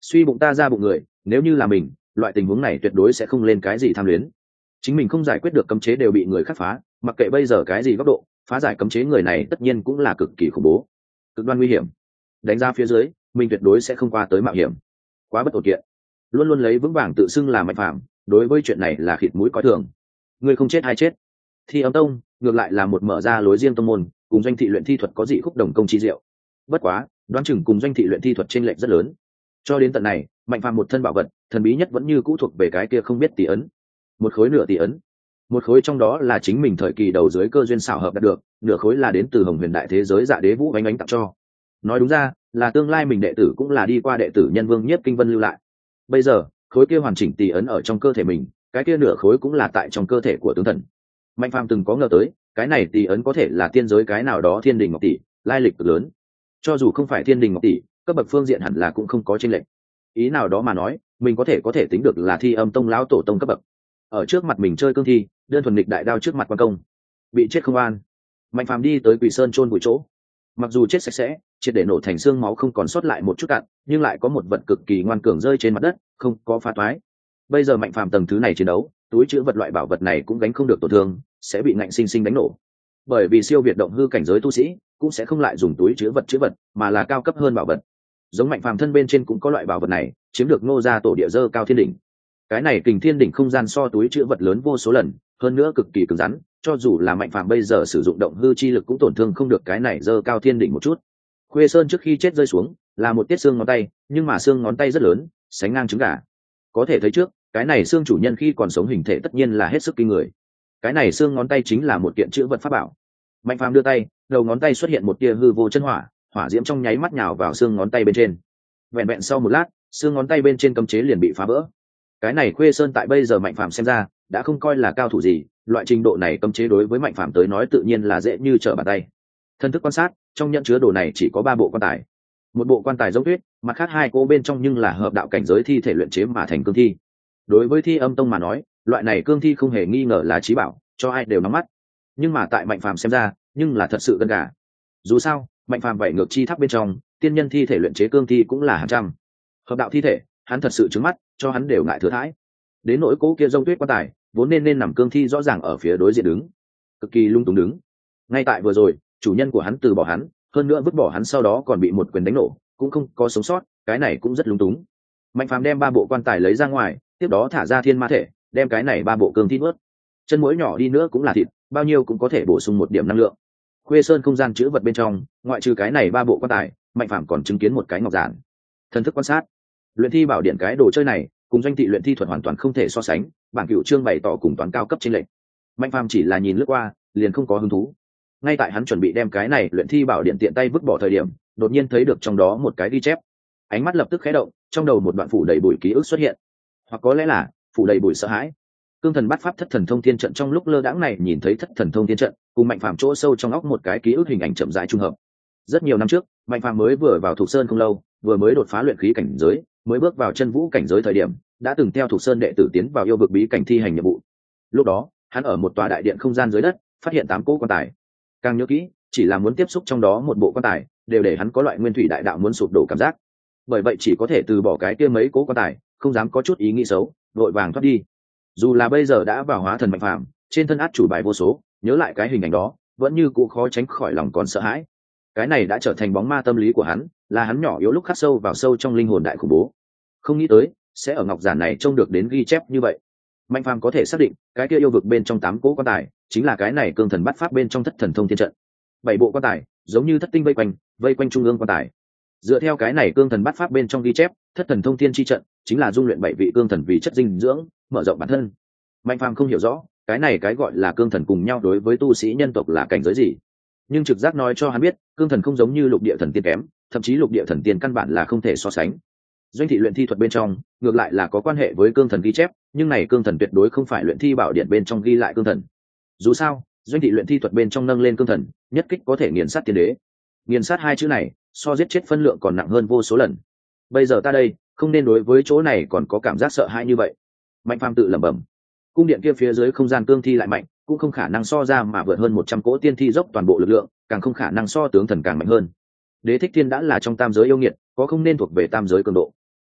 suy bụng ta ra bụng người, nếu như là mình, loại tình huống này tuyệt đối sẽ không lên cái gì tham luyến. Chính mình không giải quyết được cấm chế đều bị người khác phá, mặc kệ bây giờ cái gì góc độ, phá giải cấm chế người này tất nhiên cũng là cực kỳ khủng bố, cực đoan nguy hiểm. Đánh ra phía dưới, mình tuyệt đối sẽ không qua tới mạo hiểm. Quá bất ổn kiện. Luôn luôn lấy vững vàng tự xưng là Mạnh Phàm, đối với chuyện này là khịt mũi coi thường. Người không chết hay chết. Thi Âm Tông ngược lại là một mở ra lối riêng tông môn, cùng Doanh thị luyện thi thuật có dị khúc đồng công chi diệu. Bất quá, đoán chừng cùng Doanh thị luyện thi thuật trên lệch rất lớn. Cho đến tận này, Mạnh Phàm một thân bảo vật, thần bí nhất vẫn như cũ thuộc về cái kia không biết tỷ ấn. Một khối nửa tỷ ấn. Một khối trong đó là chính mình thời kỳ đầu dưới cơ duyên xảo hợp đạt được, nửa khối là đến từ Hồng Huyền đại thế giới Dạ Đế Vũ Vánh Ánh tặng cho. Nói đúng ra, là tương lai mình đệ tử cũng là đi qua đệ tử Nhân Vương Nhiếp Kinh Vân lưu lại. Bây giờ, khối kia hoàn chỉnh tỷ ấn ở trong cơ thể mình, cái kia nửa khối cũng là tại trong cơ thể của tướng thần. Mạnh Phàm từng có ngờ tới, cái này tỷ ấn có thể là tiên giới cái nào đó Thiên Đình Ngọc tỷ, lai lịch cực lớn. Cho dù không phải Thiên Đình Ngọc tỷ, cấp bậc phương diện hẳn là cũng không có chênh lệch. Ý nào đó mà nói, mình có thể có thể tính được là Thi Âm Tông lão tổ tông cấp bậc. Ở trước mặt mình chơi cương thi, đơn thuần nghịch đại đao trước mặt quan công, bị chết không an. Mạnh Phàm đi tới Quỷ Sơn chôn vùi chỗ, mặc dù chết sạch sẽ, triệt để nổ thành xương máu không còn sót lại một chút cạn, nhưng lại có một vật cực kỳ ngoan cường rơi trên mặt đất, không có phá toái. Bây giờ Mạnh Phàm tầng thứ này chiến đấu, túi chứa vật loại bảo vật này cũng gánh không được tổn thương, sẽ bị ngạnh sinh sinh đánh nổ. Bởi vì siêu việt động hư cảnh giới tu sĩ, cũng sẽ không lại dùng túi chứa vật chứa vật, mà là cao cấp hơn bảo vật. Giống Mạnh Phàm thân bên trên cũng có loại bảo vật này, chiếm được Ngô gia tổ địa dơ cao thiên đỉnh. Cái này Kình Thiên đỉnh không gian so túi chứa vật lớn vô số lần, hơn nữa cực kỳ cứng rắn, cho dù là Mạnh Phàm bây giờ sử dụng động hư chi lực cũng tổn thương không được cái này dơ cao thiên đỉnh một chút. Khuê Sơn trước khi chết rơi xuống, là một tiết xương ngón tay, nhưng mà xương ngón tay rất lớn, sánh ngang trứng gà. Có thể thấy trước, cái này xương chủ nhân khi còn sống hình thể tất nhiên là hết sức kinh người. Cái này xương ngón tay chính là một kiện chữ vật pháp bảo. Mạnh Phàm đưa tay, đầu ngón tay xuất hiện một tia hư vô chân hỏa, hỏa diễm trong nháy mắt nhào vào xương ngón tay bên trên. Vẹn vẹn sau một lát, xương ngón tay bên trên cấm chế liền bị phá vỡ. Cái này Khuê Sơn tại bây giờ Mạnh Phàm xem ra, đã không coi là cao thủ gì, loại trình độ này cấm chế đối với Mạnh Phàm tới nói tự nhiên là dễ như trở bàn tay. Thân thức quan sát, trong nhận chứa đồ này chỉ có ba bộ quan tài. Một bộ quan tài giống tuyết, mặt khác hai cô bên trong nhưng là hợp đạo cảnh giới thi thể luyện chế mà thành cương thi. Đối với Thi Âm Tông mà nói, loại này cương thi không hề nghi ngờ là chí bảo, cho ai đều nắm mắt. Nhưng mà tại Mạnh Phàm xem ra, nhưng là thật sự gần cả. Dù sao, Mạnh Phàm vậy ngược chi tháp bên trong, tiên nhân thi thể luyện chế cương thi cũng là hàng trăm. Hợp đạo thi thể, hắn thật sự trứng mắt, cho hắn đều ngại thừa thãi. Đến nỗi cố kia rông tuyết quan tài, vốn nên nên nằm cương thi rõ ràng ở phía đối diện đứng, cực kỳ lung túng đứng. Ngay tại vừa rồi, chủ nhân của hắn từ bỏ hắn, hơn nữa vứt bỏ hắn sau đó còn bị một quyền đánh nổ, cũng không có sống sót, cái này cũng rất lung túng. Mạnh Phàm đem ba bộ quan tài lấy ra ngoài, tiếp đó thả ra thiên ma thể, đem cái này ba bộ cương thi nuốt. Chân mũi nhỏ đi nữa cũng là thịt, bao nhiêu cũng có thể bổ sung một điểm năng lượng. Khuê Sơn không gian chứa vật bên trong, ngoại trừ cái này ba bộ quan tài, Mạnh Phàm còn chứng kiến một cái ngọc giản. Thần thức quan sát, luyện thi bảo điện cái đồ chơi này, cùng Doanh thị luyện thi thuật hoàn toàn không thể so sánh, bảng cửu chương bày tỏ cùng toán cao cấp trên lệnh. Mạnh Phàm chỉ là nhìn lướt qua, liền không có hứng thú. Ngay tại hắn chuẩn bị đem cái này luyện thi bảo điện tiện tay vứt bỏ thời điểm, đột nhiên thấy được trong đó một cái ghi chép. Ánh mắt lập tức khẽ động, trong đầu một đoạn phủ đầy bụi ký ức xuất hiện, hoặc có lẽ là phủ đầy bụi sợ hãi. Cương thần bắt pháp thất thần thông thiên trận, trong lúc lơ đãng này nhìn thấy thất thần thông thiên trận, cùng Mạnh Phàm chỗ sâu trong óc một cái ký ức hình ảnh chậm rãi trung hợp. Rất nhiều năm trước, Mạnh Phàm mới vừa vào Thục Sơn không lâu, vừa mới đột phá luyện khí cảnh giới, mới bước vào chân vũ cảnh giới thời điểm, đã từng theo Thục Sơn đệ tử tiến vào yêu vực bí cảnh thi hành nhiệm vụ. Lúc đó, hắn ở một tòa đại điện không gian dưới đất, phát hiện tám cỗ quan tài. Càng nhớ kỹ, chỉ là muốn tiếp xúc trong đó một bộ quan tài, đều để hắn có loại nguyên thủy đại đạo muốn sụp đổ cảm giác. Bởi vậy chỉ có thể từ bỏ cái kia mấy cỗ quan tài, không dám có chút ý nghĩ xấu, vội vàng thoát đi. Dù là bây giờ đã vào hóa thần Mạnh Phàm, trên thân át chủ bài vô số, nhớ lại cái hình ảnh đó, vẫn như cũ khó tránh khỏi lòng còn sợ hãi. Cái này đã trở thành bóng ma tâm lý của hắn, là hắn nhỏ yếu lúc khắc sâu vào sâu trong linh hồn đại khủng bố. Không nghĩ tới, sẽ ở ngọc giản này trông được đến ghi chép như vậy. Mạnh Phàm có thể xác định, cái kia yêu vực bên trong tám cỗ quan tài, chính là cái này cương thần bắt pháp bên trong thất thần thông thiên trận. Bảy bộ quan tài, giống như thất tinh vây quanh, vây quanh trung ương quan tài. Dựa theo cái này cương thần bắt pháp bên trong ghi chép, thất thần thông thiên chi trận chính là dung luyện bảy vị cương thần vì chất dinh dưỡng, mở rộng bản thân. Mạnh Phàm không hiểu rõ, cái này cái gọi là cương thần cùng nhau đối với tu sĩ nhân tộc là cảnh giới gì, nhưng trực giác nói cho hắn biết, cương thần không giống như lục địa thần tiên kém, thậm chí lục địa thần tiên căn bản là không thể so sánh. Doanh thị luyện thi thuật bên trong ngược lại là có quan hệ với cương thần ghi chép, nhưng này cương thần tuyệt đối không phải luyện thi bảo điện bên trong ghi lại cương thần. Dù sao, doanh thị luyện thi thuật bên trong nâng lên cương thần, nhất kích có thể nghiền sát tiên đế. Nghiền sát hai chữ này, so giết chết phân lượng còn nặng hơn vô số lần. Bây giờ ta đây, không nên đối với chỗ này còn có cảm giác sợ hãi như vậy. Mạnh Phàm tự lẩm bẩm. Cung điện kia phía dưới không gian cương thi lại mạnh, cũng không khả năng so ra mà vượt hơn một trăm cỗ tiên thi dốc toàn bộ lực lượng, càng không khả năng so tướng thần càng mạnh hơn. Đế Thích Thiên đã là trong tam giới yêu nghiệt, có không nên thuộc về tam giới cường độ.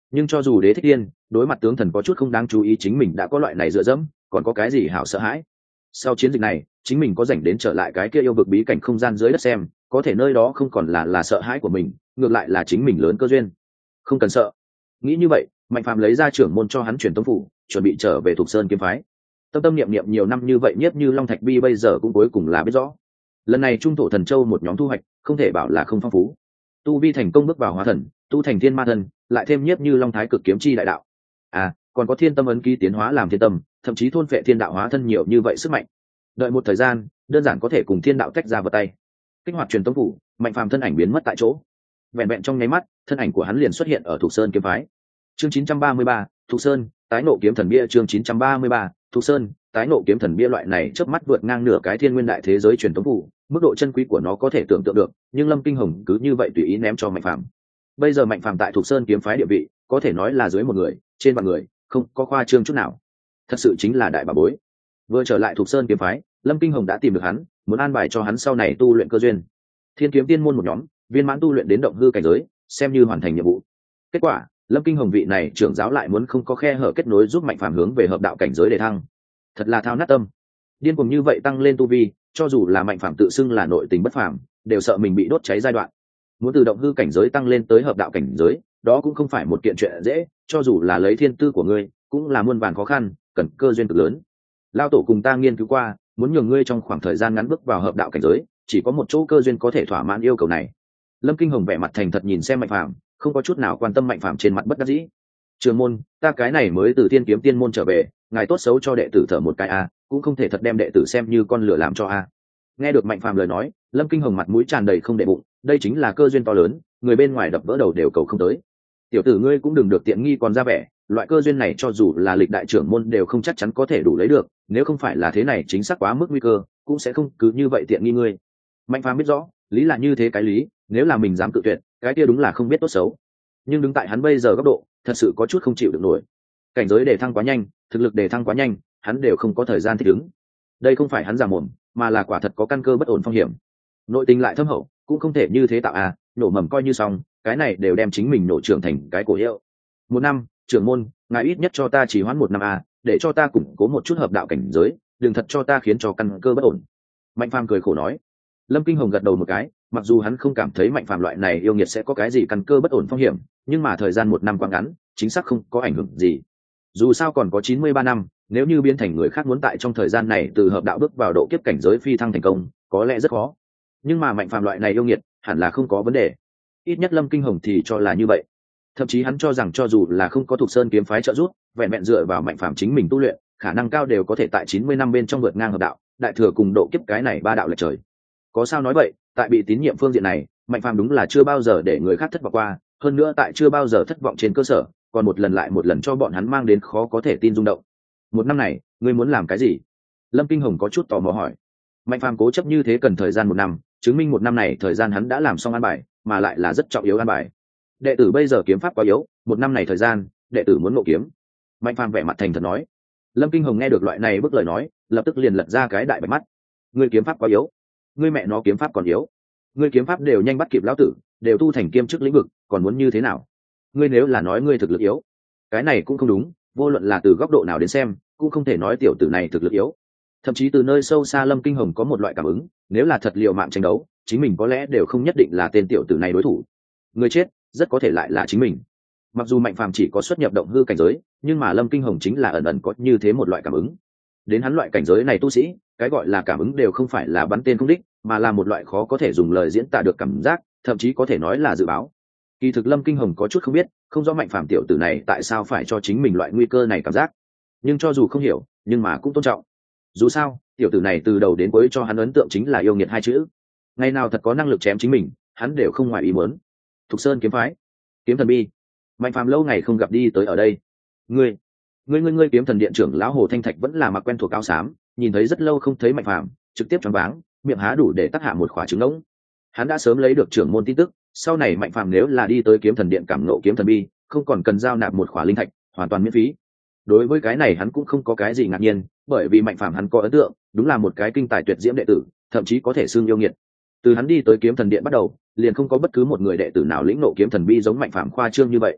Nhưng cho dù đế thích tiên đối mặt tướng thần có chút không đáng chú ý, chính mình đã có loại này dựa dẫm, còn có cái gì hảo sợ hãi. Sau chiến dịch này chính mình có dành đến trở lại cái kia yêu vực bí cảnh không gian dưới đất xem, có thể nơi đó không còn là là sợ hãi của mình, ngược lại là chính mình lớn cơ duyên. Không cần sợ. Nghĩ như vậy, Mạnh Phàm lấy ra trưởng môn cho hắn truyền tống phủ, chuẩn bị trở về Thục Sơn kiếm phái. Tâm tâm niệm niệm nhiều năm như vậy, Nhiếp Như Long Thạch Bi bây giờ cũng cuối cùng là biết rõ. Lần này Trung Thổ Thần Châu một nhóm thu hoạch, không thể bảo là không phong phú. Tu vi thành công bước vào hóa thần, tu thành thiên ma thần, lại thêm Nhiếp Như Long Thái cực kiếm chi đại đạo. À, còn có Thiên Tâm ấn ký tiến hóa làm thiên tâm, thậm chí thôn phệ thiên đạo hóa thân nhiều như vậy sức mạnh. Đợi một thời gian, đơn giản có thể cùng thiên đạo tách ra vào tay. Kích hoạt truyền tống phủ, Mạnh Phàm thân ảnh biến mất tại chỗ. Vẹn vẹn trong nháy mắt, thân ảnh của hắn liền xuất hiện ở Thục Sơn kiếm phái. Chương chín trăm ba mươi ba, Thục Sơn, tái nộ kiếm thần bia. Chương chín trăm ba mươi ba, Thục Sơn, tái nộ kiếm thần bia. Loại này chớp mắt vượt ngang nửa cái thiên nguyên đại thế giới truyền tống phủ, mức độ chân quý của nó có thể tưởng tượng được, nhưng Lâm Kinh Hồng cứ như vậy tùy ý ném cho Mạnh Phàm. Bây giờ Mạnh Phàm tại Thục Sơn kiếm phái địa vị, có thể nói là dưới một người, trên vạn người, không có khoa trương chút nào. Thật sự chính là đại bảo bối. Vừa trở lại Thục Sơn kiếm phái, Lâm Kinh Hồng đã tìm được hắn, muốn an bài cho hắn sau này tu luyện cơ duyên. Thiên kiếm tiên môn một nhóm, viên mãn tu luyện đến động hư cảnh giới, xem như hoàn thành nhiệm vụ. Kết quả, Lâm Kinh Hồng vị này trưởng giáo lại muốn không có khe hở kết nối giúp Mạnh Phàm hướng về hợp đạo cảnh giới để thăng. Thật là thao nát tâm. Điên cuồng như vậy tăng lên tu vi, cho dù là Mạnh Phàm tự xưng là nội tình bất phàm, đều sợ mình bị đốt cháy giai đoạn. Muốn từ động hư cảnh giới tăng lên tới hợp đạo cảnh giới, đó cũng không phải một kiện chuyện dễ, cho dù là lấy thiên tư của ngươi, cũng là muôn vàn khó khăn, cần cơ duyên cực lớn. Lao tổ cùng ta nghiên cứu qua, muốn nhường ngươi trong khoảng thời gian ngắn bước vào hợp đạo cảnh giới, chỉ có một chỗ cơ duyên có thể thỏa mãn yêu cầu này. Lâm Kinh Hồng vẻ mặt thành thật nhìn xem Mạnh Phàm, không có chút nào quan tâm Mạnh Phàm trên mặt bất đắc dĩ. Trường môn, ta cái này mới từ Thiên kiếm tiên môn trở về, ngài tốt xấu cho đệ tử thở một cái a, cũng không thể thật đem đệ tử xem như con lửa làm cho a. Nghe được Mạnh Phàm lời nói, Lâm Kinh Hồng mặt mũi tràn đầy không để bụng, đây chính là cơ duyên to lớn, người bên ngoài đập vỡ đầu đều cầu không tới. Tiểu tử ngươi cũng đừng được tiện nghi còn ra vẻ, loại cơ duyên này cho dù là lịch đại trưởng môn đều không chắc chắn có thể đủ lấy được, nếu không phải là thế này chính xác quá mức nguy cơ, cũng sẽ không cứ như vậy tiện nghi ngươi. Mạnh Phàm biết rõ, lý là như thế cái lý, nếu là mình dám cự tuyệt, cái kia đúng là không biết tốt xấu. Nhưng đứng tại hắn bây giờ góc độ, thật sự có chút không chịu được nổi. Cảnh giới đề thăng quá nhanh, thực lực đề thăng quá nhanh, hắn đều không có thời gian thích ứng. Đây không phải hắn giả mồm, mà là quả thật có căn cơ bất ổn phong hiểm. Nội tình lại thâm hậu, cũng không thể như thế tạo à, nổ mầm coi như xong, cái này đều đem chính mình nổ trưởng thành cái cổ hiệu. Một năm, trưởng môn, ngài ít nhất cho ta chỉ hoãn một năm à, để cho ta củng cố một chút hợp đạo cảnh giới, đừng thật cho ta khiến cho căn cơ bất ổn. Mạnh Phàm cười khổ nói. Lâm Kinh Hồng gật đầu một cái, mặc dù hắn không cảm thấy Mạnh Phàm loại này yêu nghiệt sẽ có cái gì căn cơ bất ổn phong hiểm, nhưng mà thời gian một năm quá ngắn, chính xác không có ảnh hưởng gì. Dù sao còn có chín mươi ba năm, nếu như biến thành người khác muốn tại trong thời gian này từ hợp đạo bước vào độ kiếp cảnh giới phi thăng thành công, có lẽ rất khó. Nhưng mà Mạnh Phàm loại này yêu nghiệt, hẳn là không có vấn đề. Ít nhất Lâm Kinh Hồng thì cho là như vậy. Thậm chí hắn cho rằng cho dù là không có Thục Sơn kiếm phái trợ giúp, vẹn vẹn dựa vào Mạnh Phàm chính mình tu luyện, khả năng cao đều có thể tại chín mươi năm bên trong vượt ngang hợp đạo, đại thừa cùng độ kiếp cái này ba đạo lệch trời. Có sao nói vậy, tại bị tín nhiệm phương diện này, Mạnh Phàm đúng là chưa bao giờ để người khác thất vọng qua, hơn nữa tại chưa bao giờ thất vọng trên cơ sở, còn một lần lại một lần cho bọn hắn mang đến khó có thể tin rung động. Một năm này, ngươi muốn làm cái gì? Lâm Kinh Hồng có chút tò mò hỏi. Mạnh Phàm cố chấp như thế cần thời gian một năm, chứng minh một năm này thời gian hắn đã làm xong an bài, mà lại là rất trọng yếu an bài. Đệ tử bây giờ kiếm pháp quá yếu, một năm này thời gian, đệ tử muốn ngộ kiếm. Mạnh Phàm vẻ mặt thành thật nói. Lâm Kinh Hồng nghe được loại này bức lời nói, lập tức liền lật ra cái đại bạch mắt. Ngươi kiếm pháp quá yếu. Ngươi mẹ nó kiếm pháp còn yếu. Ngươi kiếm pháp đều nhanh bắt kịp lão tử, đều tu thành kiêm chức lĩnh vực, còn muốn như thế nào? Ngươi nếu là nói ngươi thực lực yếu, cái này cũng không đúng, vô luận là từ góc độ nào đến xem, cũng không thể nói tiểu tử này thực lực yếu. Thậm chí từ nơi sâu xa Lâm Kinh Hồng có một loại cảm ứng, nếu là thật liều mạng tranh đấu, chính mình có lẽ đều không nhất định là tên tiểu tử này đối thủ. Người chết, rất có thể lại là chính mình. Mặc dù Mạnh Phàm chỉ có xuất nhập động hư cảnh giới, nhưng mà Lâm Kinh Hồng chính là ẩn ẩn có như thế một loại cảm ứng. Đến hắn loại cảnh giới này tu sĩ, cái gọi là cảm ứng đều không phải là bắn tên không đích, mà là một loại khó có thể dùng lời diễn tả được cảm giác, thậm chí có thể nói là dự báo. Kỳ thực Lâm Kinh Hồng có chút không biết, không rõ Mạnh Phàm tiểu tử này tại sao phải cho chính mình loại nguy cơ này cảm giác. Nhưng cho dù không hiểu, nhưng mà cũng tôn trọng. Dù sao, tiểu tử này từ đầu đến cuối cho hắn ấn tượng chính là yêu nghiệt hai chữ. Ngày nào thật có năng lực chém chính mình, hắn đều không ngoài ý muốn. Thục Sơn kiếm phái, kiếm thần bi. Mạnh Phàm lâu ngày không gặp đi tới ở đây. Ngươi, ngươi ngươi ngươi kiếm thần điện trưởng lão Hồ Thanh Thạch vẫn là mặc quen thuộc áo xám, nhìn thấy rất lâu không thấy Mạnh Phàm, trực tiếp choáng váng, miệng há đủ để tắc hạ một khỏa trứng ngỗng. Hắn đã sớm lấy được trưởng môn tin tức, sau này Mạnh Phàm nếu là đi tới kiếm thần điện cảm ngộ kiếm thần bi, không còn cần giao nạp một khỏa linh thạch, hoàn toàn miễn phí. Đối với cái này hắn cũng không có cái gì ngạc nhiên, bởi vì Mạnh Phàm hắn có ấn tượng, đúng là một cái kinh tài tuyệt diễm đệ tử, thậm chí có thể xưng yêu nghiệt. Từ hắn đi tới kiếm thần điện bắt đầu, liền không có bất cứ một người đệ tử nào lĩnh ngộ kiếm thần bi giống Mạnh Phàm khoa trương như vậy.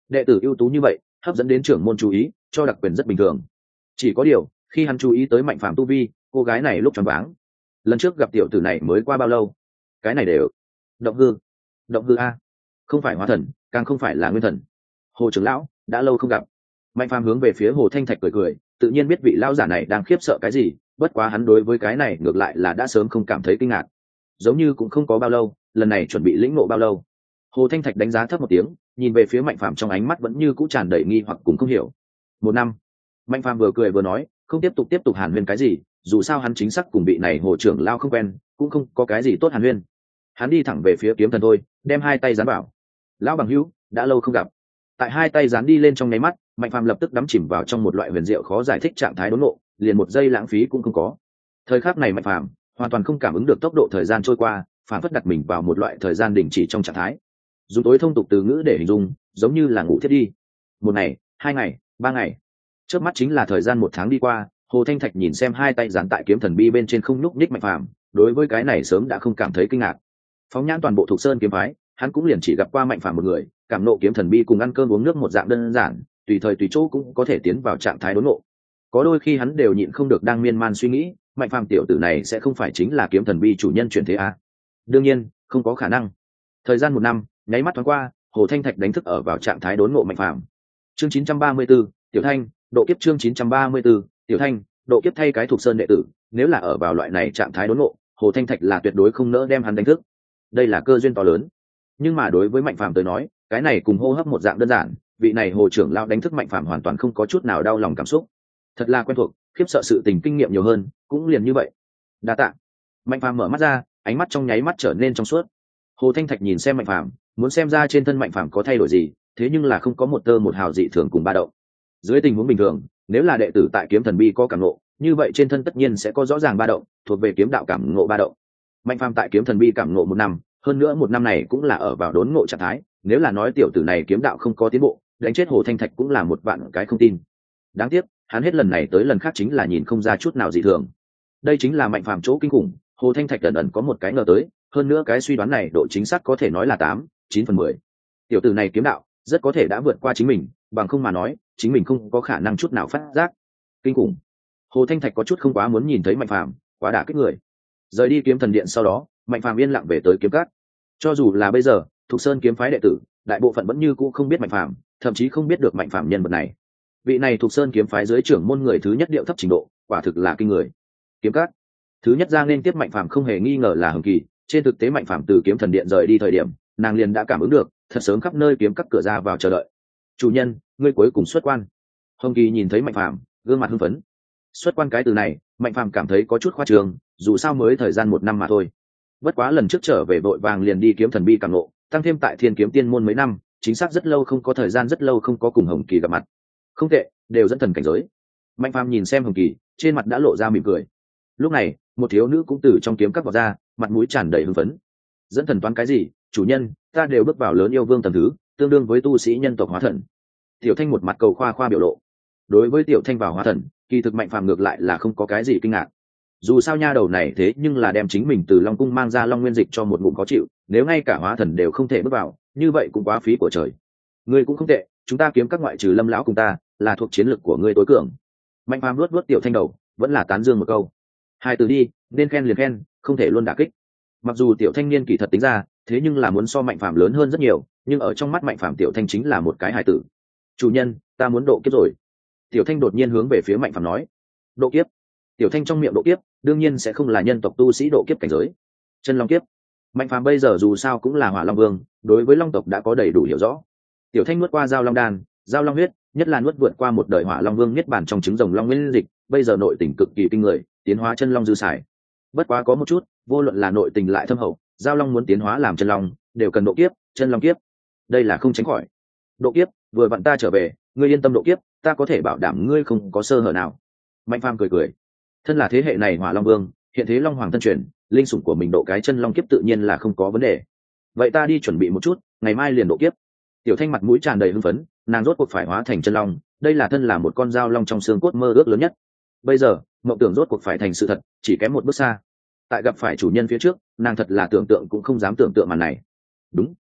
đệ tử ưu tú như vậy hấp dẫn đến trưởng môn chú ý cho đặc quyền rất bình thường. Chỉ có điều khi hắn chú ý tới Mạnh Phàm tu vi, cô gái này lúc choáng váng. Lần trước gặp tiểu tử này mới qua bao lâu? Cái này đều động hư động hư a, không phải hóa thần, càng không phải là nguyên thần. Hồ trưởng lão đã lâu không gặp. Mạnh Phàm hướng về phía Hồ Thanh Thạch cười cười, tự nhiên biết vị lão giả này đang khiếp sợ cái gì, bất quá hắn đối với cái này ngược lại là đã sớm không cảm thấy kinh ngạc. Giống như cũng không có bao lâu, lần này chuẩn bị lĩnh ngộ bao lâu. Hồ Thanh Thạch đánh giá thấp một tiếng, nhìn về phía Mạnh Phàm trong ánh mắt vẫn như cũ tràn đầy nghi hoặc cùng không hiểu. Một năm. Mạnh Phàm vừa cười vừa nói, không tiếp tục tiếp tục hàn huyên cái gì, dù sao hắn chính xác cùng vị này Hồ trưởng lão không quen, cũng không có cái gì tốt hàn huyên. Hắn đi thẳng về phía kiếm thần thôi, đem hai tay dán vào. Lão bằng hữu, đã lâu không gặp. Tại hai tay dán đi lên trong nháy mắt, Mạnh Phàm lập tức đắm chìm vào trong một loại huyền diệu khó giải thích trạng thái đốn ngộ, liền một giây lãng phí cũng không có. Thời khắc này Mạnh Phàm hoàn toàn không cảm ứng được tốc độ thời gian trôi qua, phản phất đặt mình vào một loại thời gian đình chỉ trong trạng thái. Dùng tối thông tục từ ngữ để hình dung, giống như là ngủ thiết đi. Một ngày, hai ngày, ba ngày, trước mắt chính là thời gian một tháng đi qua. Hồ Thanh Thạch nhìn xem hai tay dán tại kiếm thần bi bên trên không nhúc nhích Mạnh Phàm, đối với cái này sớm đã không cảm thấy kinh ngạc. Phóng nhãn toàn bộ Thục Sơn kiếm phái, hắn cũng liền chỉ gặp qua Mạnh Phàm một người, cảm nộ kiếm thần bi cùng ăn cơm uống nước một dạng đơn giản, tùy thời tùy chỗ cũng có thể tiến vào trạng thái đốn ngộ. Có đôi khi hắn đều nhịn không được đang miên man suy nghĩ, Mạnh Phàm tiểu tử này sẽ không phải chính là kiếm thần bi chủ nhân chuyển thế à? Đương nhiên, không có khả năng. Thời gian một năm, nháy mắt thoáng qua, Hồ Thanh Thạch đánh thức ở vào trạng thái đốn ngộ Mạnh Phàm. Chương chín trăm ba mươi 4, Tiểu Thanh, độ kiếp chương chín trăm ba mươi 4, Tiểu Thanh, độ kiếp thay cái Thục Sơn đệ tử, nếu là ở vào loại này trạng thái đốn ngộ, Hồ Thanh Thạch là tuyệt đối không nỡ đem hắn đánh thức. Đây là cơ duyên to lớn. Nhưng mà đối với Mạnh Phàm tới nói, cái này cùng hô hấp một dạng đơn giản, vị này Hồ trưởng lão đánh thức Mạnh Phàm hoàn toàn không có chút nào đau lòng cảm xúc. Thật là quen thuộc, khiếp sợ sự tình kinh nghiệm nhiều hơn, cũng liền như vậy. Đa tạ. Mạnh Phàm mở mắt ra, ánh mắt trong nháy mắt trở nên trong suốt. Hồ Thanh Thạch nhìn xem Mạnh Phàm, muốn xem ra trên thân Mạnh Phàm có thay đổi gì, thế nhưng là không có một tơ một hào dị thường cùng ba động. Dưới tình huống bình thường, nếu là đệ tử tại kiếm thần bi có cảm ngộ, như vậy trên thân tất nhiên sẽ có rõ ràng ba động, thuộc về kiếm đạo cảm ngộ ba động. Mạnh Phàm tại kiếm thần bi cảm ngộ một năm, hơn nữa một năm này cũng là ở vào đốn ngộ trạng thái, nếu là nói tiểu tử này kiếm đạo không có tiến bộ, đánh chết Hồ Thanh Thạch cũng là một vạn cái không tin. Đáng tiếc, hắn hết lần này tới lần khác chính là nhìn không ra chút nào dị thường. Đây chính là Mạnh Phàm chỗ kinh khủng. Hồ Thanh Thạch ẩn ẩn có một cái ngờ tới, hơn nữa cái suy đoán này độ chính xác có thể nói là tám, chín phần mười. Tiểu tử này kiếm đạo rất có thể đã vượt qua chính mình, bằng không mà nói, chính mình không có khả năng chút nào phát giác. Kinh khủng. Hồ Thanh Thạch có chút không quá muốn nhìn thấy Mạnh Phàm, quá đả kích người. Rời đi kiếm thần điện sau đó, Mạnh Phàm yên lặng về tới kiếm cát. Cho dù là bây giờ, Thục Sơn kiếm phái đệ tử, đại bộ phận vẫn như cũ không biết Mạnh Phàm, thậm chí không biết được Mạnh Phàm nhân vật này. Vị này Thục Sơn kiếm phái dưới trưởng môn người thứ nhất điệu thấp trình độ, quả thực là kinh người. Kiếm cát. Thứ nhất ra nên tiếp Mạnh Phàm không hề nghi ngờ là Hồng Kỳ, trên thực tế Mạnh Phàm từ kiếm thần điện rời đi thời điểm, nàng liền đã cảm ứng được, thật sớm khắp nơi kiếm các cửa ra vào chờ đợi. "Chủ nhân, ngươi cuối cùng xuất quan." Hồng Kỳ nhìn thấy Mạnh Phàm, gương mặt hưng phấn. Xuất quan cái từ này, Mạnh Phàm cảm thấy có chút khoa trương, dù sao mới thời gian một năm mà thôi. Bất quá lần trước trở về vội vàng liền đi kiếm thần bi cảm ngộ, tăng thêm tại Thiên Kiếm Tiên môn mấy năm, chính xác rất lâu không có thời gian rất lâu không có cùng Hồng Kỳ gặp mặt. Không tệ, đều dẫn thần cảnh giới. Mạnh Phàm nhìn xem Hồng Kỳ, trên mặt đã lộ ra mỉm cười. Lúc này, một thiếu nữ cũng từ trong kiếm các vọt ra, mặt mũi tràn đầy hưng phấn. Dẫn thần toán cái gì, chủ nhân, ta đều bước vào lớn yêu vương tầm thứ, tương đương với tu sĩ nhân tộc hóa thần. Tiểu Thanh một mặt cầu khoa khoa biểu lộ. Đối với Tiểu Thanh vào hóa thần, kỳ thực Mạnh Phàm ngược lại là không có cái gì kinh ngạc. Dù sao nha đầu này thế nhưng là đem chính mình từ Long cung mang ra Long Nguyên Dịch cho một ngụm khó chịu, nếu ngay cả hóa thần đều không thể bước vào, như vậy cũng quá phí của trời. Ngươi cũng không tệ, chúng ta kiếm các ngoại trừ Lâm lão cùng ta, là thuộc chiến lực của ngươi tối cường. Mạnh Phàm luốt luốt Tiểu Thanh đầu, vẫn là tán dương một câu. Hai từ đi, nên khen liền khen, không thể luôn đả kích. Mặc dù Tiểu Thanh niên kỳ thật tính ra, thế nhưng là muốn so Mạnh Phàm lớn hơn rất nhiều, nhưng ở trong mắt Mạnh Phàm Tiểu Thanh chính là một cái hài tử. "Chủ nhân, ta muốn độ kiếp rồi." Tiểu Thanh đột nhiên hướng về phía Mạnh Phàm nói. "Độ kiếp?" Tiểu Thanh trong miệng độ kiếp, đương nhiên sẽ không là nhân tộc tu sĩ độ kiếp cảnh giới. Chân long kiếp. Mạnh Phàm bây giờ dù sao cũng là Hỏa Long Vương, đối với Long tộc đã có đầy đủ hiểu rõ. Tiểu Thanh nuốt qua Giao Long đan, Giao Long huyết, nhất là nuốt vượt qua một đời Hỏa Long Vương niết bàn trong trứng rồng Long Nguyên Dịch, bây giờ nội tình cực kỳ kinh người, tiến hóa chân long dư xài. Bất quá có một chút, vô luận là nội tình lại thâm hậu, Giao Long muốn tiến hóa làm chân long, đều cần độ kiếp, chân long kiếp. Đây là không tránh khỏi. Độ kiếp, vừa vặn ta trở về, ngươi yên tâm độ kiếp, ta có thể bảo đảm ngươi không có sơ hở nào. Mạnh Phàm cười cười. Thân là thế hệ này Hỏa Long Vương, hiện thế Long Hoàng thân truyền, linh sủng của mình độ cái chân long kiếp tự nhiên là không có vấn đề. Vậy ta đi chuẩn bị một chút, ngày mai liền độ kiếp. Tiểu Thanh mặt mũi tràn đầy hưng phấn, nàng rốt cuộc phải hóa thành chân long, đây là thân là một con dao long trong xương cốt mơ ước lớn nhất. Bây giờ, mộng tưởng rốt cuộc phải thành sự thật, chỉ kém một bước xa. Tại gặp phải chủ nhân phía trước, nàng thật là tưởng tượng cũng không dám tưởng tượng màn này. Đúng,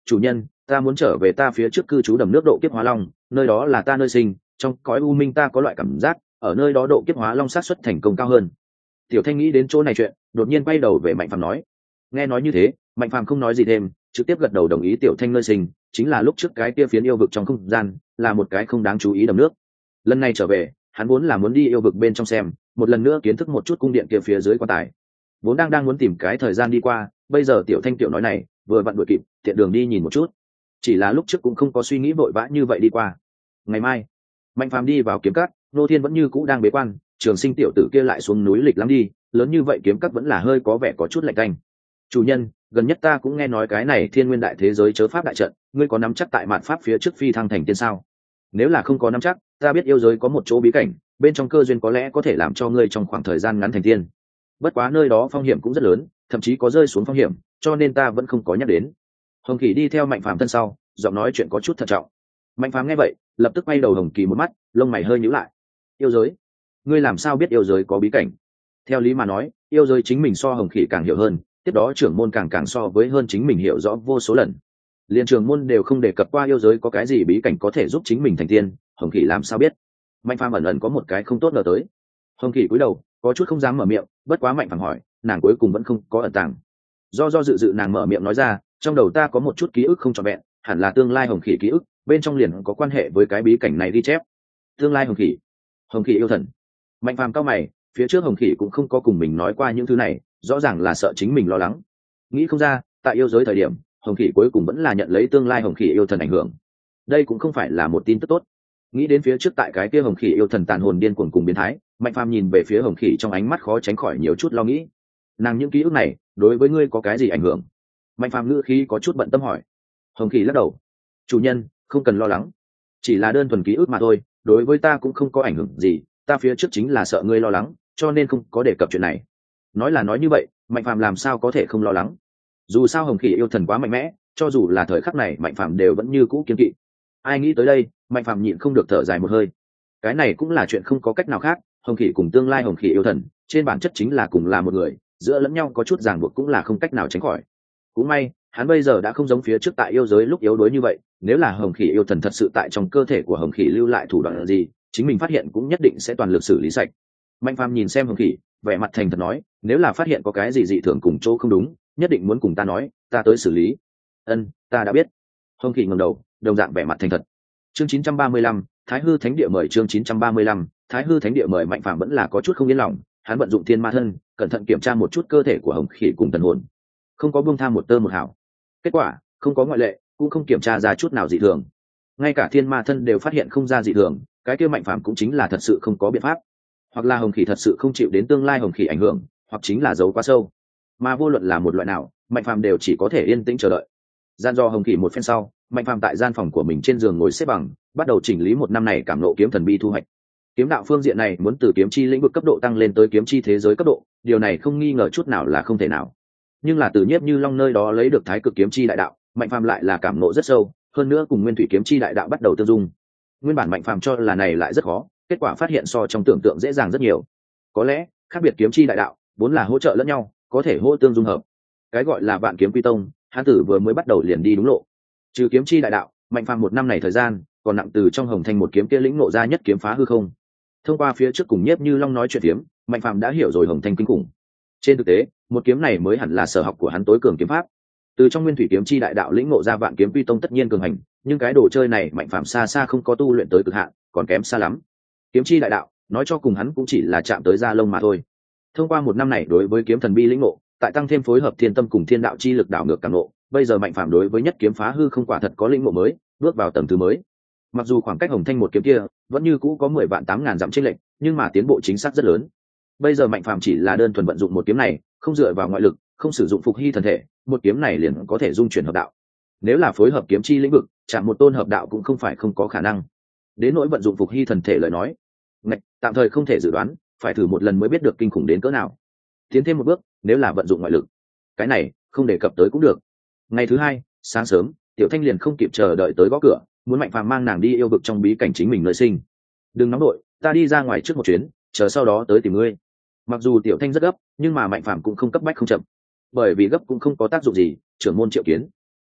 chủ nhân, ta muốn trở về ta phía trước cư trú đầm nước độ kiếp hóa long, nơi đó là ta nơi sinh, trong cõi u minh ta có loại cảm giác ở nơi đó độ kiếp hóa long sát suất thành công cao hơn. Tiểu Thanh nghĩ đến chỗ này chuyện, đột nhiên quay đầu về Mạnh Phàm nói. Nghe nói như thế, Mạnh Phàm không nói gì thêm, trực tiếp gật đầu đồng ý Tiểu Thanh nơi sinh chính là lúc trước cái kia phiến yêu vực trong không gian, là một cái không đáng chú ý đầm nước. Lần này trở về, hắn vốn là muốn đi yêu vực bên trong xem, một lần nữa kiến thức một chút cung điện kia phía dưới quan tài. Vốn đang đang muốn tìm cái thời gian đi qua, bây giờ Tiểu Thanh tiểu nói này, vừa vặn đuổi kịp, tiện đường đi nhìn một chút. Chỉ là lúc trước cũng không có suy nghĩ vội vã như vậy đi qua. Ngày mai, Mạnh Phàm đi vào kiếm cắt, Nô Thiên vẫn như cũ đang bế quan, Trường Sinh tiểu tử kia lại xuống núi lịch lắm đi, lớn như vậy kiếm cắt vẫn là hơi có vẻ có chút lạnh tanh. Chủ nhân, gần nhất ta cũng nghe nói cái này Thiên Nguyên đại thế giới chớ pháp đại trận, ngươi có nắm chắc tại mạn pháp phía trước phi thăng thành tiên sao? Nếu là không có nắm chắc, ta biết yêu giới có một chỗ bí cảnh, bên trong cơ duyên có lẽ có thể làm cho ngươi trong khoảng thời gian ngắn thành tiên. Bất quá nơi đó phong hiểm cũng rất lớn, thậm chí có rơi xuống phong hiểm, cho nên ta vẫn không có nhắc đến. Hồng Kỳ đi theo Mạnh Phàm thân sau, giọng nói chuyện có chút thận trọng. Mạnh Phàm nghe vậy, lập tức quay đầu Hồng Kỳ một mắt, lông mày hơi nhíu lại. Yêu giới? Ngươi làm sao biết yêu giới có bí cảnh? Theo lý mà nói, yêu giới chính mình so Hồng Kỳ càng hiểu hơn, tiếp đó trưởng môn càng càng so với hơn chính mình hiểu rõ vô số lần. Liên trưởng môn đều không đề cập qua yêu giới có cái gì bí cảnh có thể giúp chính mình thành tiên, Hồng Kỳ làm sao biết? Mạnh Phàm ẩn ẩn có một cái không tốt ngờ tới. Hồng Kỳ cúi đầu, có chút không dám mở miệng, bất quá Mạnh Phàm hỏi, nàng cuối cùng vẫn không có ẩn tàng. Do do dự dự nàng mở miệng nói ra, trong đầu ta có một chút ký ức không trọn vẹn, hẳn là tương lai Hồng Kỳ ký ức, bên trong liền có quan hệ với cái bí cảnh này ghi chép. Tương lai Hồng Kỳ, Hồng Kỳ yêu thần. Mạnh Phàm cao mày, phía trước Hồng Kỳ cũng không có cùng mình nói qua những thứ này, rõ ràng là sợ chính mình lo lắng. Nghĩ không ra, tại yêu giới thời điểm, Hồng Kỳ cuối cùng vẫn là nhận lấy tương lai Hồng Kỳ yêu thần ảnh hưởng. Đây cũng không phải là một tin tức tốt. Nghĩ đến phía trước tại cái kia Hồng Kỳ yêu thần tàn hồn điên cuồng cùng biến thái, Mạnh Phàm nhìn về phía Hồng Kỳ trong ánh mắt khó tránh khỏi nhiều chút lo nghĩ. Nàng những ký ức này, đối với ngươi có cái gì ảnh hưởng? Mạnh Phàm ngữ khí có chút bận tâm hỏi. Hồng Kỳ lắc đầu. Chủ nhân, không cần lo lắng, chỉ là đơn thuần ký ức mà thôi, đối với ta cũng không có ảnh hưởng gì, ta phía trước chính là sợ ngươi lo lắng, cho nên không có đề cập chuyện này. Nói là nói như vậy, Mạnh Phàm làm sao có thể không lo lắng? Dù sao Hồng Kỳ yêu thần quá mạnh mẽ, cho dù là thời khắc này Mạnh Phàm đều vẫn như cũ kiên kỵ. Ai nghĩ tới đây, Mạnh Phàm nhịn không được thở dài một hơi. Cái này cũng là chuyện không có cách nào khác, Hồng Kỳ cùng tương lai Hồng Kỳ yêu thần, trên bản chất chính là cùng là một người, giữa lẫn nhau có chút ràng buộc cũng là không cách nào tránh khỏi. Cũng may, hắn bây giờ đã không giống phía trước tại yêu giới lúc yếu đuối như vậy, nếu là Hồng Kỳ yêu thần thật sự tại trong cơ thể của Hồng Kỳ lưu lại thủ đoạn gì, chính mình phát hiện cũng nhất định sẽ toàn lực xử lý sạch. Mạnh Phàm nhìn xem Hồng Kỳ, vẻ mặt thành thật nói, nếu là phát hiện có cái gì dị thường cùng chỗ không đúng, nhất định muốn cùng ta nói, ta tới xử lý. Ân, ta đã biết. Hồng Kỳ ngẩng đầu, đồng dạng vẻ mặt thành thật. Chương chín trăm ba mươi lăm, Thái Hư Thánh Địa mời. Chương chín trăm ba mươi lăm, Thái Hư Thánh Địa mời. Mạnh Phàm vẫn là có chút không yên lòng, hắn vận dụng Thiên Ma Thân, cẩn thận kiểm tra một chút cơ thể của Hồng Kỳ cùng thần hồn, không có buông tham một tơ một hào. Kết quả không có ngoại lệ, cũng không kiểm tra ra chút nào dị thường. Ngay cả Thiên Ma Thân đều phát hiện không ra dị thường, cái kia Mạnh Phàm cũng chính là thật sự không có biện pháp, hoặc là Hồng Kỳ thật sự không chịu đến tương lai Hồng Kỳ ảnh hưởng, hoặc chính là giấu quá sâu. Mà vô luận là một loại nào, Mạnh Phàm đều chỉ có thể yên tĩnh chờ đợi. Gian do Hồng Kỳ một phen sau, Mạnh Phàm tại gian phòng của mình trên giường ngồi xếp bằng, bắt đầu chỉnh lý một năm này cảm ngộ kiếm thần bi thu hoạch. Kiếm đạo phương diện này muốn từ kiếm chi lĩnh vực cấp độ tăng lên tới kiếm chi thế giới cấp độ, điều này không nghi ngờ chút nào là không thể nào. Nhưng là từ Nhiếp Như Long nơi đó lấy được Thái Cực kiếm chi đại đạo, Mạnh Phàm lại là cảm ngộ rất sâu, hơn nữa cùng Nguyên Thủy kiếm chi đại đạo bắt đầu tương dung. Nguyên bản Mạnh Phàm cho là này lại rất khó, kết quả phát hiện so trong tưởng tượng dễ dàng rất nhiều. Có lẽ, khác biệt kiếm chi đại đạo vốn là hỗ trợ lẫn nhau, có thể hỗ tương dung hợp. Cái gọi là Vạn Kiếm Quy Tông, Hán tử vừa mới bắt đầu liền đi đúng lộ. Trừ kiếm chi đại đạo, Mạnh Phàm một năm này thời gian, còn nặng từ trong Hồng Thanh một kiếm kia lĩnh ngộ ra nhất kiếm phá hư không. Thông qua phía trước cùng Nhiếp Như Long nói chuyện tiếm, Mạnh Phàm đã hiểu rồi Hồng Thanh kinh khủng. Trên thực tế, một kiếm này mới hẳn là sở học của hắn tối cường kiếm pháp. Từ trong Nguyên Thủy kiếm chi đại đạo lĩnh ngộ ra Vạn Kiếm Quy Tông tất nhiên cường hành, nhưng cái đồ chơi này Mạnh Phàm xa xa không có tu luyện tới cực hạn, còn kém xa lắm. Kiếm chi đại đạo, nói cho cùng hắn cũng chỉ là chạm tới da lông mà thôi. Thông qua một năm này đối với kiếm thần bi lĩnh ngộ, tại tăng thêm phối hợp thiên tâm cùng thiên đạo chi lực đảo ngược càng ngộ, bây giờ Mạnh Phàm đối với nhất kiếm phá hư không quả thật có lĩnh ngộ mới, bước vào tầng thứ mới. Mặc dù khoảng cách Hồng Thanh một kiếm kia vẫn như cũ có mười vạn tám ngàn dặm chênh lệch, nhưng mà tiến bộ chính xác rất lớn. Bây giờ Mạnh Phàm chỉ là đơn thuần vận dụng một kiếm này, không dựa vào ngoại lực, không sử dụng phục hy thần thể, một kiếm này liền có thể dung chuyển hợp đạo. Nếu là phối hợp kiếm chi lĩnh vực, chạm một tôn hợp đạo cũng không phải không có khả năng. Đến nỗi vận dụng phục hy thần thể lời nói, ngạch, tạm thời không thể dự đoán, phải thử một lần mới biết được kinh khủng đến cỡ nào. Tiến thêm một bước, nếu là vận dụng ngoại lực, cái này không đề cập tới cũng được. Ngày thứ hai, sáng sớm, Tiểu Thanh liền không kịp chờ đợi tới gõ cửa, muốn Mạnh Phàm mang nàng đi yêu vực trong bí cảnh chính mình nơi sinh. Đừng nóng đội, ta đi ra ngoài trước một chuyến, chờ sau đó tới tìm ngươi. Mặc dù Tiểu Thanh rất gấp, nhưng mà Mạnh Phàm cũng không cấp bách không chậm, bởi vì gấp cũng không có tác dụng gì. Trưởng môn triệu kiến.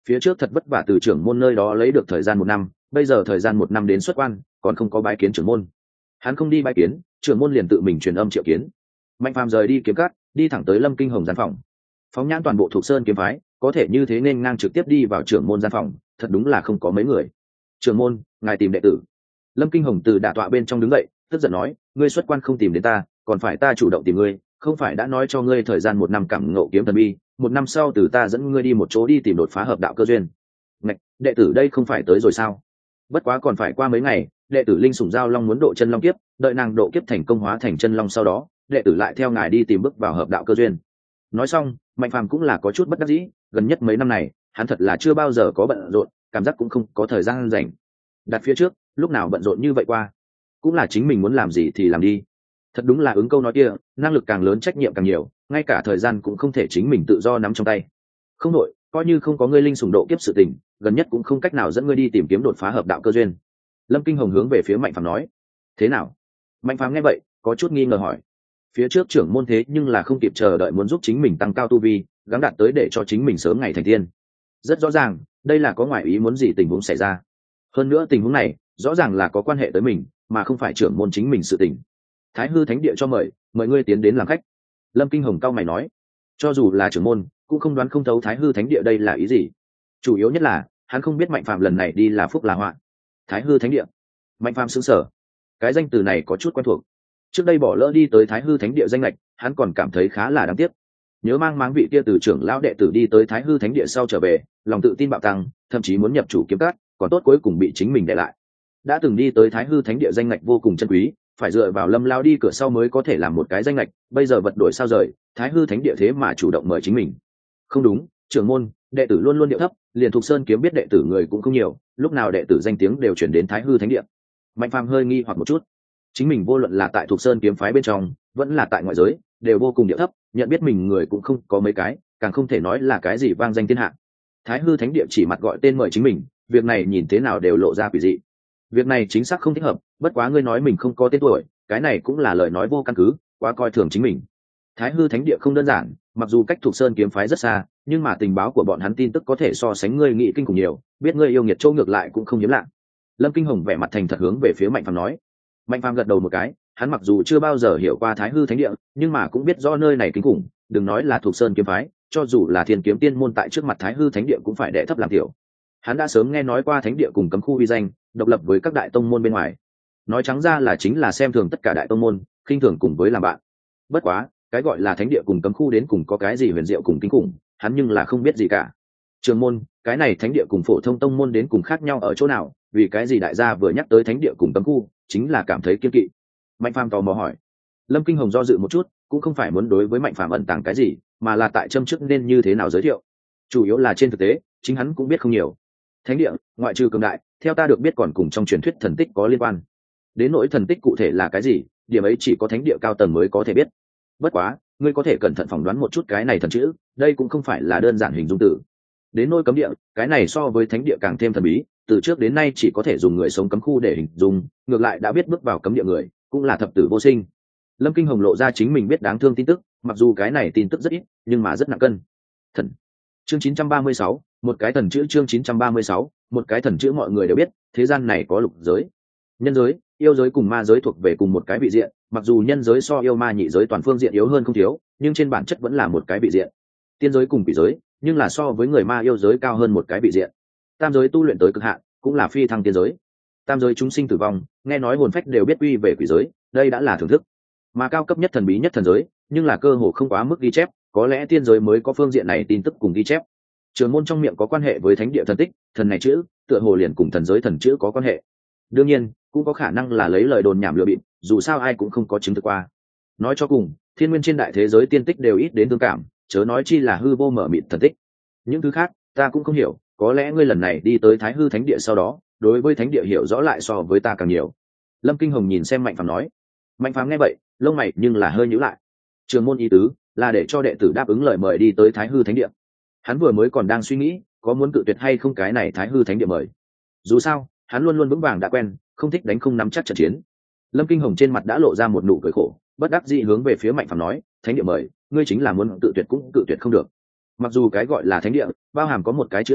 phía trước thật vất vả từ trưởng môn nơi đó lấy được thời gian một năm, bây giờ thời gian một năm đến xuất quan còn không có bái kiến trưởng môn. Hắn không đi bái kiến, trưởng môn liền tự mình truyền âm triệu kiến. Mạnh Phàm rời đi kiếm cát, đi thẳng tới Lâm Kinh Hồng gian phòng. Phóng nhãn toàn bộ Thục Sơn kiếm phái, có thể như thế nên ngang trực tiếp đi vào trưởng môn gian phòng, thật đúng là không có mấy người. Trưởng môn, ngài tìm đệ tử. Lâm Kinh Hồng từ đả tọa bên trong đứng dậy, tức giận nói, ngươi xuất quan không tìm đến ta, còn phải ta chủ động tìm ngươi, không phải đã nói cho ngươi thời gian một năm cảm ngộ kiếm thần bi, một năm sau từ ta dẫn ngươi đi một chỗ đi tìm đột phá hợp đạo cơ duyên. Ngạch, đệ tử đây không phải tới rồi sao? Bất quá còn phải qua mấy ngày, đệ tử linh sủng giao long muốn độ chân long kiếp, đợi nàng độ kiếp thành công hóa thành chân long sau đó, đệ tử lại theo ngài đi tìm bước vào hợp đạo cơ duyên. Nói xong, Mạnh Phàm cũng là có chút bất đắc dĩ, gần nhất mấy năm này, hắn thật là chưa bao giờ có bận rộn, cảm giác cũng không có thời gian rảnh. Đặt phía trước, lúc nào bận rộn như vậy qua, cũng là chính mình muốn làm gì thì làm đi. Thật đúng là ứng câu nói kia, năng lực càng lớn trách nhiệm càng nhiều, ngay cả thời gian cũng không thể chính mình tự do nắm trong tay. Không đội, coi như không có ngươi linh sủng độ kiếp sự tình, gần nhất cũng không cách nào dẫn ngươi đi tìm kiếm đột phá hợp đạo cơ duyên. Lâm Kinh Hồng hướng về phía Mạnh Phàm nói. Thế nào? Mạnh Phàm nghe vậy, có chút nghi ngờ hỏi. Phía trước trưởng môn thế nhưng là không kịp chờ đợi muốn giúp chính mình tăng cao tu vi, gắng đạt tới để cho chính mình sớm ngày thành tiên. Rất rõ ràng, đây là có ngoại ý muốn gì tình huống xảy ra. Hơn nữa tình huống này, rõ ràng là có quan hệ tới mình, mà không phải trưởng môn chính mình sự tình. Thái Hư Thánh Địa cho mời, mời ngươi tiến đến làm khách. Lâm Kinh Hồng cao mày nói. Cho dù là trưởng môn, cũng không đoán không thấu Thái Hư Thánh Địa đây là ý gì. Chủ yếu nhất là, hắn không biết Mạnh Phàm lần này đi là phúc là họa. Thái Hư Thánh Địa. Mạnh Phàm sững sờ. Cái danh từ này có chút quen thuộc. Trước đây bỏ lỡ đi tới Thái Hư Thánh Địa danh lệch, hắn còn cảm thấy khá là đáng tiếc. Nhớ mang máng vị kia từ trưởng lão đệ tử đi tới Thái Hư Thánh Địa sau trở về, lòng tự tin bạo tăng, thậm chí muốn nhập chủ kiếm cát, còn tốt cuối cùng bị chính mình để lại. Đã từng đi tới Thái Hư Thánh Địa danh lệch vô cùng chân quý, phải dựa vào Lâm Lao đi cửa sau mới có thể làm một cái danh lệch, bây giờ vật đổi sao rời, Thái Hư Thánh Địa thế mà chủ động mời chính mình. Không đúng, trưởng môn, đệ tử luôn luôn điệu thấp, liền Thục Sơn kiếm biết đệ tử người cũng không nhiều, lúc nào đệ tử danh tiếng đều chuyển đến Thái Hư Thánh Địa. Mạnh Phàm hơi nghi hoặc một chút. Chính mình vô luận là tại Thục Sơn kiếm phái bên trong, vẫn là tại ngoại giới, đều vô cùng điệu thấp, nhận biết mình người cũng không có mấy cái, càng không thể nói là cái gì vang danh thiên hạ. Thái Hư Thánh Địa chỉ mặt gọi tên mời chính mình, việc này nhìn thế nào đều lộ ra quỷ dị. Việc này chính xác không thích hợp, bất quá ngươi nói mình không có tên tuổi, cái này cũng là lời nói vô căn cứ, quá coi thường chính mình. Thái Hư Thánh Địa không đơn giản, mặc dù cách Thục Sơn kiếm phái rất xa, nhưng mà tình báo của bọn hắn tin tức có thể so sánh ngươi nghị kinh khủng nhiều, biết ngươi yêu nghiệt châu ngược lại cũng không hiếm lạ. Lâm Kinh Hồng vẻ mặt thành thật hướng về phía Mạnh Phàm nói. Mạnh Phàm gật đầu một cái, hắn mặc dù chưa bao giờ hiểu qua Thái Hư Thánh Địa, nhưng mà cũng biết rõ nơi này kinh khủng, đừng nói là Thục Sơn kiếm phái, cho dù là Thiên Kiếm Tiên môn tại trước mặt Thái Hư Thánh Địa cũng phải đệ thấp làm tiểu. Hắn đã sớm nghe nói qua thánh địa cùng cấm khu uy danh, độc lập với các đại tông môn bên ngoài. Nói trắng ra là chính là xem thường tất cả đại tông môn, khinh thường cùng với làm bạn. Bất quá, cái gọi là thánh địa cùng cấm khu đến cùng có cái gì huyền diệu cùng kinh khủng, hắn nhưng là không biết gì cả. Trường môn, cái này thánh địa cùng phổ thông tông môn đến cùng khác nhau ở chỗ nào? Vì cái gì đại gia vừa nhắc tới thánh địa cùng cấm khu, chính là cảm thấy kiêng kỵ. Mạnh Phàm tò mò hỏi. Lâm Kinh Hồng do dự một chút, cũng không phải muốn đối với Mạnh Phàm ẩn tàng cái gì, mà là tại châm chức nên như thế nào giới thiệu. Chủ yếu là trên thực tế, chính hắn cũng biết không nhiều. Thánh địa, ngoại trừ cường đại, theo ta được biết còn cùng trong truyền thuyết thần tích có liên quan. Đến nỗi thần tích cụ thể là cái gì, điểm ấy chỉ có thánh địa cao tầng mới có thể biết. Bất quá, ngươi có thể cẩn thận phỏng đoán một chút cái này thần chữ, đây cũng không phải là đơn giản hình dung từ. Đến nỗi cấm địa, cái này so với thánh địa càng thêm thần bí, từ trước đến nay chỉ có thể dùng người sống cấm khu để hình dung, ngược lại đã biết bước vào cấm địa người, cũng là thập tử vô sinh. Lâm Kinh Hồng lộ ra chính mình biết đáng thương tin tức, mặc dù cái này tin tức rất ít, nhưng mà rất nặng cân. Thần. Chương chín trăm ba mươi sáu, một cái thần chữ chương chín trăm ba mươi sáu, một cái thần chữ mọi người đều biết, thế gian này có lục giới. Nhân giới, yêu giới cùng ma giới thuộc về cùng một cái vị diện, mặc dù nhân giới so yêu ma nhị giới toàn phương diện yếu hơn không thiếu, nhưng trên bản chất vẫn là một cái vị diện. Tiên giới cùng quỷ giới, nhưng là so với người ma yêu giới cao hơn một cái vị diện. Tam giới tu luyện tới cực hạn, cũng là phi thăng tiên giới. Tam giới chúng sinh tử vong, nghe nói hồn phách đều biết quy về quỷ giới, đây đã là thưởng thức. Mà cao cấp nhất thần bí nhất thần giới, nhưng là cơ hồ không quá mức ghi chép, có lẽ tiên giới mới có phương diện này tin tức cùng ghi chép. Trường môn trong miệng có quan hệ với thánh địa thần tích, thần này chữ, tựa hồ liền cùng thần giới thần chữ có quan hệ. Đương nhiên, cũng có khả năng là lấy lời đồn nhảm lừa bịp, dù sao ai cũng không có chứng thực qua. Nói cho cùng, thiên nguyên trên đại thế giới tiên tích đều ít đến tương cảm, chớ nói chi là hư vô mở mịt thần tích. Những thứ khác, ta cũng không hiểu, có lẽ ngươi lần này đi tới Thái Hư Thánh Địa sau đó, đối với thánh địa hiểu rõ lại so với ta càng nhiều. Lâm Kinh Hồng nhìn xem Mạnh Phàm nói. Mạnh Phàm nghe vậy, lông mày nhưng là hơi nhíu lại. Trường môn ý tứ là để cho đệ tử đáp ứng lời mời đi tới Thái Hư Thánh Địa. Hắn vừa mới còn đang suy nghĩ, có muốn cự tuyệt hay không cái này Thái Hư Thánh Địa mời. Dù sao, hắn luôn luôn vững vàng đã quen, không thích đánh không nắm chắc trận chiến. Lâm Kinh Hồng trên mặt đã lộ ra một nụ cười khổ, bất đắc dĩ hướng về phía Mạnh Phàm nói, Thánh Địa mời, ngươi chính là muốn cự tuyệt cũng cự tuyệt không được. Mặc dù cái gọi là Thánh Địa bao hàm có một cái chữ thánh,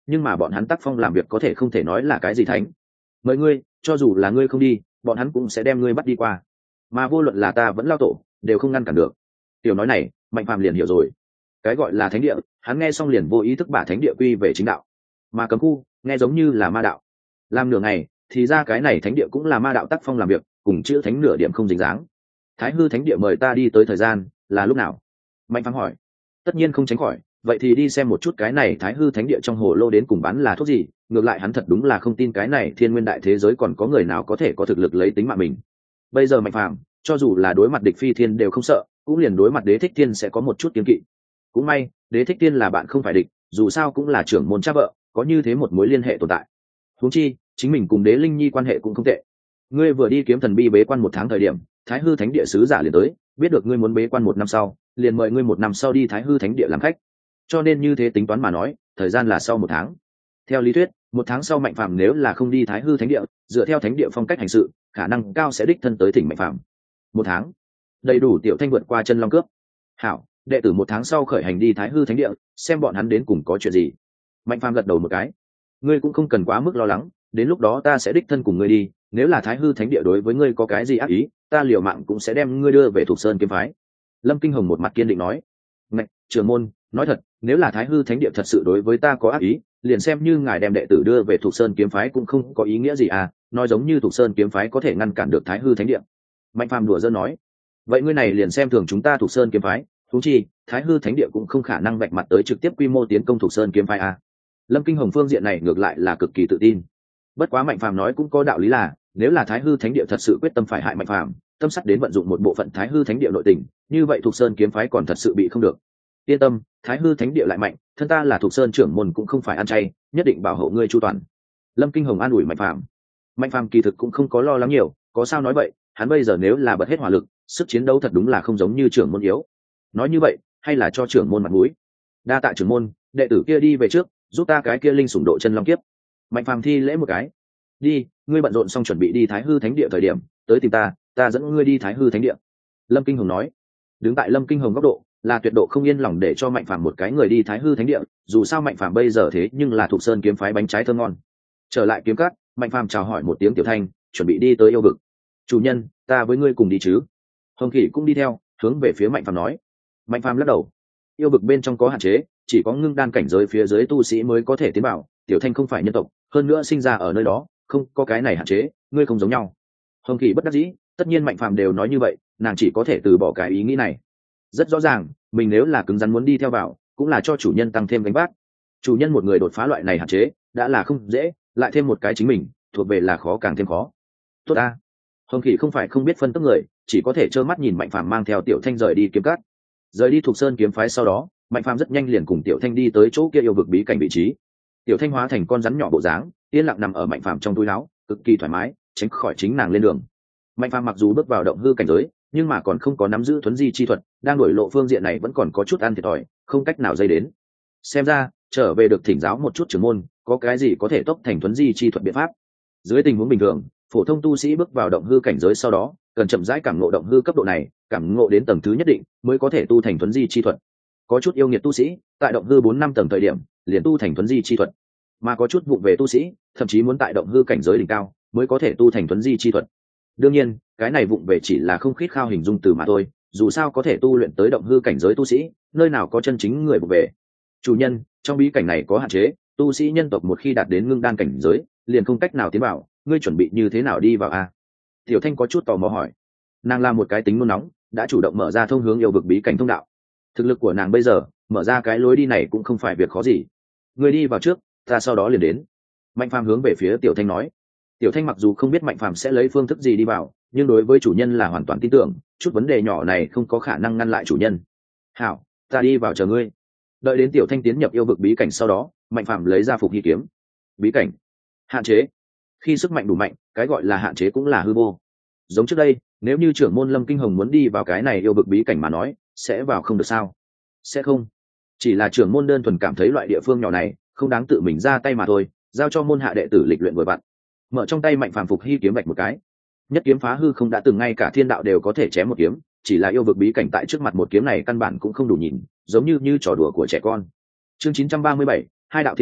nhưng mà bọn hắn tác phong làm việc có thể không thể nói là cái gì thánh. Mời ngươi, cho dù là ngươi không đi, bọn hắn cũng sẽ đem ngươi bắt đi qua, mà vô luận là ta vẫn lao tổ đều không ngăn cản được. Tiểu nói này Mạnh Phàm liền hiểu rồi, cái gọi là thánh địa hắn nghe xong liền vô ý thức bả thánh địa quy về chính đạo, mà cấm khu nghe giống như là ma đạo. Làm nửa ngày thì ra cái này thánh địa cũng là ma đạo tác phong làm việc, cùng chữ thánh nửa điểm không dính dáng. Thái hư thánh địa mời ta đi tới thời gian là lúc nào? Mạnh Phàm hỏi. Tất nhiên không tránh khỏi, vậy thì đi xem một chút cái này thái hư thánh địa trong hồ lô đến cùng bán là thuốc gì. Ngược lại hắn thật đúng là không tin cái này thiên nguyên đại thế giới còn có người nào có thể có thực lực lấy tính mạng mình. Bây giờ Mạnh Phàm cho dù là đối mặt địch phi thiên đều không sợ, cũng liền đối mặt đế thích thiên sẽ có một chút kiêng kỵ. Cũng may đế thích thiên là bạn không phải địch, dù sao cũng là trưởng môn cha vợ, có như thế một mối liên hệ tồn tại. Huống chi chính mình cùng đế linh nhi quan hệ cũng không tệ. Ngươi vừa đi kiếm thần bi bế quan một tháng thời điểm, thái hư thánh địa sứ giả liền tới, biết được ngươi muốn bế quan một năm sau, liền mời ngươi một năm sau đi thái hư thánh địa làm khách. Cho nên như thế tính toán mà nói, thời gian là sau một tháng. Theo lý thuyết một tháng sau Mạnh Phàm nếu là không đi thái hư thánh địa, dựa theo thánh địa phong cách hành sự, khả năng cao sẽ đích thân tới thỉnh Mạnh Phàm. Một tháng đầy đủ Tiểu Thanh vượt qua chân long cướp. Hảo, đệ tử một tháng sau khởi hành đi thái hư thánh địa, xem bọn hắn đến cùng có chuyện gì. Mạnh Phàm gật đầu một cái. Ngươi cũng không cần quá mức lo lắng, đến lúc đó ta sẽ đích thân cùng ngươi đi, nếu là thái hư thánh địa đối với ngươi có cái gì ác ý, ta liều mạng cũng sẽ đem ngươi đưa về Thục Sơn kiếm phái. Lâm Kinh Hồng một mặt kiên định nói. Ngạch, trưởng môn, nói thật, nếu là thái hư thánh địa thật sự đối với ta có ác ý, liền xem như ngài đem đệ tử đưa về Thục Sơn kiếm phái cũng không có ý nghĩa gì à, nói giống như Thục Sơn kiếm phái có thể ngăn cản được thái hư thánh địa. Mạnh Phàm đùa giỡn nói. Vậy ngươi này liền xem thường chúng ta Thục Sơn kiếm phái, huống chi thái hư thánh địa cũng không khả năng vạch mặt tới trực tiếp quy mô tiến công Thục Sơn kiếm phái à. Lâm Kinh Hồng phương diện này ngược lại là cực kỳ tự tin. Bất quá Mạnh Phàm nói cũng có đạo lý là, nếu là thái hư thánh địa thật sự quyết tâm phải hại Mạnh Phàm, tâm sắt đến vận dụng một bộ phận thái hư thánh địa nội tình, như vậy Thục Sơn kiếm phái còn thật sự bị không được. Yên tâm, thái hư thánh địa lại mạnh, thân ta là Thục Sơn trưởng môn cũng không phải ăn chay, nhất định bảo hộ ngươi chu toàn. Lâm Kinh Hồng an ủi Mạnh Phàm. Mạnh Phàm kỳ thực cũng không có lo lắng nhiều, có sao nói vậy, hắn bây giờ nếu là bật hết hỏa lực, sức chiến đấu thật đúng là không giống như trưởng môn yếu. Nói như vậy, hay là cho trưởng môn mặt mũi. Đa tạ trưởng môn, đệ tử kia đi về trước, giúp ta cái kia linh sủng độ chân long kiếp. Mạnh Phàm thi lễ một cái. Đi, ngươi bận rộn xong chuẩn bị đi thái hư thánh địa thời điểm, tới tìm ta, ta dẫn ngươi đi thái hư thánh địa. Lâm Kinh Hồng nói. Đứng tại Lâm Kinh Hồng góc độ, là tuyệt độ không yên lòng để cho Mạnh Phàm một cái người đi thái hư thánh địa, dù sao Mạnh Phàm bây giờ thế nhưng là Thục Sơn kiếm phái bánh trái thơm ngon. Trở lại kiếm cát, Mạnh Phàm chào hỏi một tiếng Tiểu Thanh, chuẩn bị đi tới yêu vực. Chủ nhân, ta với ngươi cùng đi chứ? Hồng Khỉ cũng đi theo, hướng về phía Mạnh Phàm nói. Mạnh Phàm lắc đầu. Yêu vực bên trong có hạn chế, chỉ có ngưng đan cảnh giới phía dưới tu sĩ mới có thể tiến vào, Tiểu Thanh không phải nhân tộc, hơn nữa sinh ra ở nơi đó, không có cái này hạn chế, ngươi không giống nhau. Hồng Khỉ bất đắc dĩ, tất nhiên Mạnh Phàm đều nói như vậy, nàng chỉ có thể từ bỏ cái ý nghĩ này. Rất rõ ràng, mình nếu là cứng rắn muốn đi theo vào, cũng là cho chủ nhân tăng thêm gánh vác. Chủ nhân một người đột phá loại này hạn chế, đã là không dễ, lại thêm một cái chính mình, thuộc về là khó càng thêm khó. Tốt a. Hồng Khỉ không phải không biết phân tức người, chỉ có thể trơ mắt nhìn Mạnh Phàm mang theo Tiểu Thanh rời đi kiếm cát. Rời đi Thục Sơn kiếm phái sau đó, Mạnh Phàm rất nhanh liền cùng Tiểu Thanh đi tới chỗ kia yêu vực bí cảnh vị trí. Tiểu Thanh hóa thành con rắn nhỏ bộ dáng, yên lặng nằm ở Mạnh Phàm trong túi áo, cực kỳ thoải mái, tránh khỏi chính nàng lên đường. Mạnh Phàm mặc dù bước vào động hư cảnh giới, nhưng mà còn không có nắm giữ thuấn di chi thuật, đang đổi lộ phương diện này vẫn còn có chút ăn thiệt thòi, không cách nào dây đến. Xem ra trở về được thỉnh giáo một chút trưởng môn, có cái gì có thể tốc thành thuấn di chi thuật biện pháp. Dưới tình huống bình thường, phổ thông tu sĩ bước vào động hư cảnh giới sau đó, cần chậm rãi cảm ngộ động hư cấp độ này, cảm ngộ đến tầng thứ nhất định mới có thể tu thành thuấn di chi thuật. Có chút yêu nghiệt tu sĩ, tại động hư bốn năm tầng thời điểm, liền tu thành thuấn di chi thuật, mà có chút vụng về tu sĩ, thậm chí muốn tại động hư cảnh giới đỉnh cao mới có thể tu thành thuấn di chi thuật. Đương nhiên, cái này vụng về chỉ là không khít khao hình dung từ mà thôi, dù sao có thể tu luyện tới động hư cảnh giới tu sĩ, nơi nào có chân chính người vụng về. Chủ nhân, trong bí cảnh này có hạn chế, tu sĩ nhân tộc một khi đạt đến ngưng đan cảnh giới, liền không cách nào tiến vào, ngươi chuẩn bị như thế nào đi vào a? Tiểu Thanh có chút tò mò hỏi. Nàng là một cái tính nôn nóng, đã chủ động mở ra thông hướng yêu vực bí cảnh thông đạo. Thực lực của nàng bây giờ, mở ra cái lối đi này cũng không phải việc khó gì. Ngươi đi vào trước, ta sau đó liền đến. Mạnh Phàm hướng về phía Tiểu Thanh nói. Tiểu Thanh mặc dù không biết Mạnh Phàm sẽ lấy phương thức gì đi vào, nhưng đối với chủ nhân là hoàn toàn tin tưởng, chút vấn đề nhỏ này không có khả năng ngăn lại chủ nhân. Hảo, ta đi vào chờ ngươi. Đợi đến Tiểu Thanh tiến nhập yêu vực bí cảnh sau đó, Mạnh Phàm lấy ra phục hy kiếm. Bí cảnh, hạn chế. Khi sức mạnh đủ mạnh, cái gọi là hạn chế cũng là hư vô. Giống trước đây, nếu như trưởng môn Lâm Kinh Hồng muốn đi vào cái này yêu vực bí cảnh mà nói, sẽ vào không được sao? Sẽ không. Chỉ là trưởng môn đơn thuần cảm thấy loại địa phương nhỏ này không đáng tự mình ra tay mà thôi, giao cho môn hạ đệ tử lịch luyện vừa vặn. Mở trong tay Mạnh Phàm phục hy kiếm vạch một cái, nhất kiếm phá hư không đã từng ngay cả thiên đạo đều có thể chém một kiếm, chỉ là yêu vực bí cảnh tại trước mặt một kiếm này căn bản cũng không đủ nhìn, giống như như trò đùa của trẻ con. Chương chín trăm ba mươi bảy, hai đạo thiên lôi,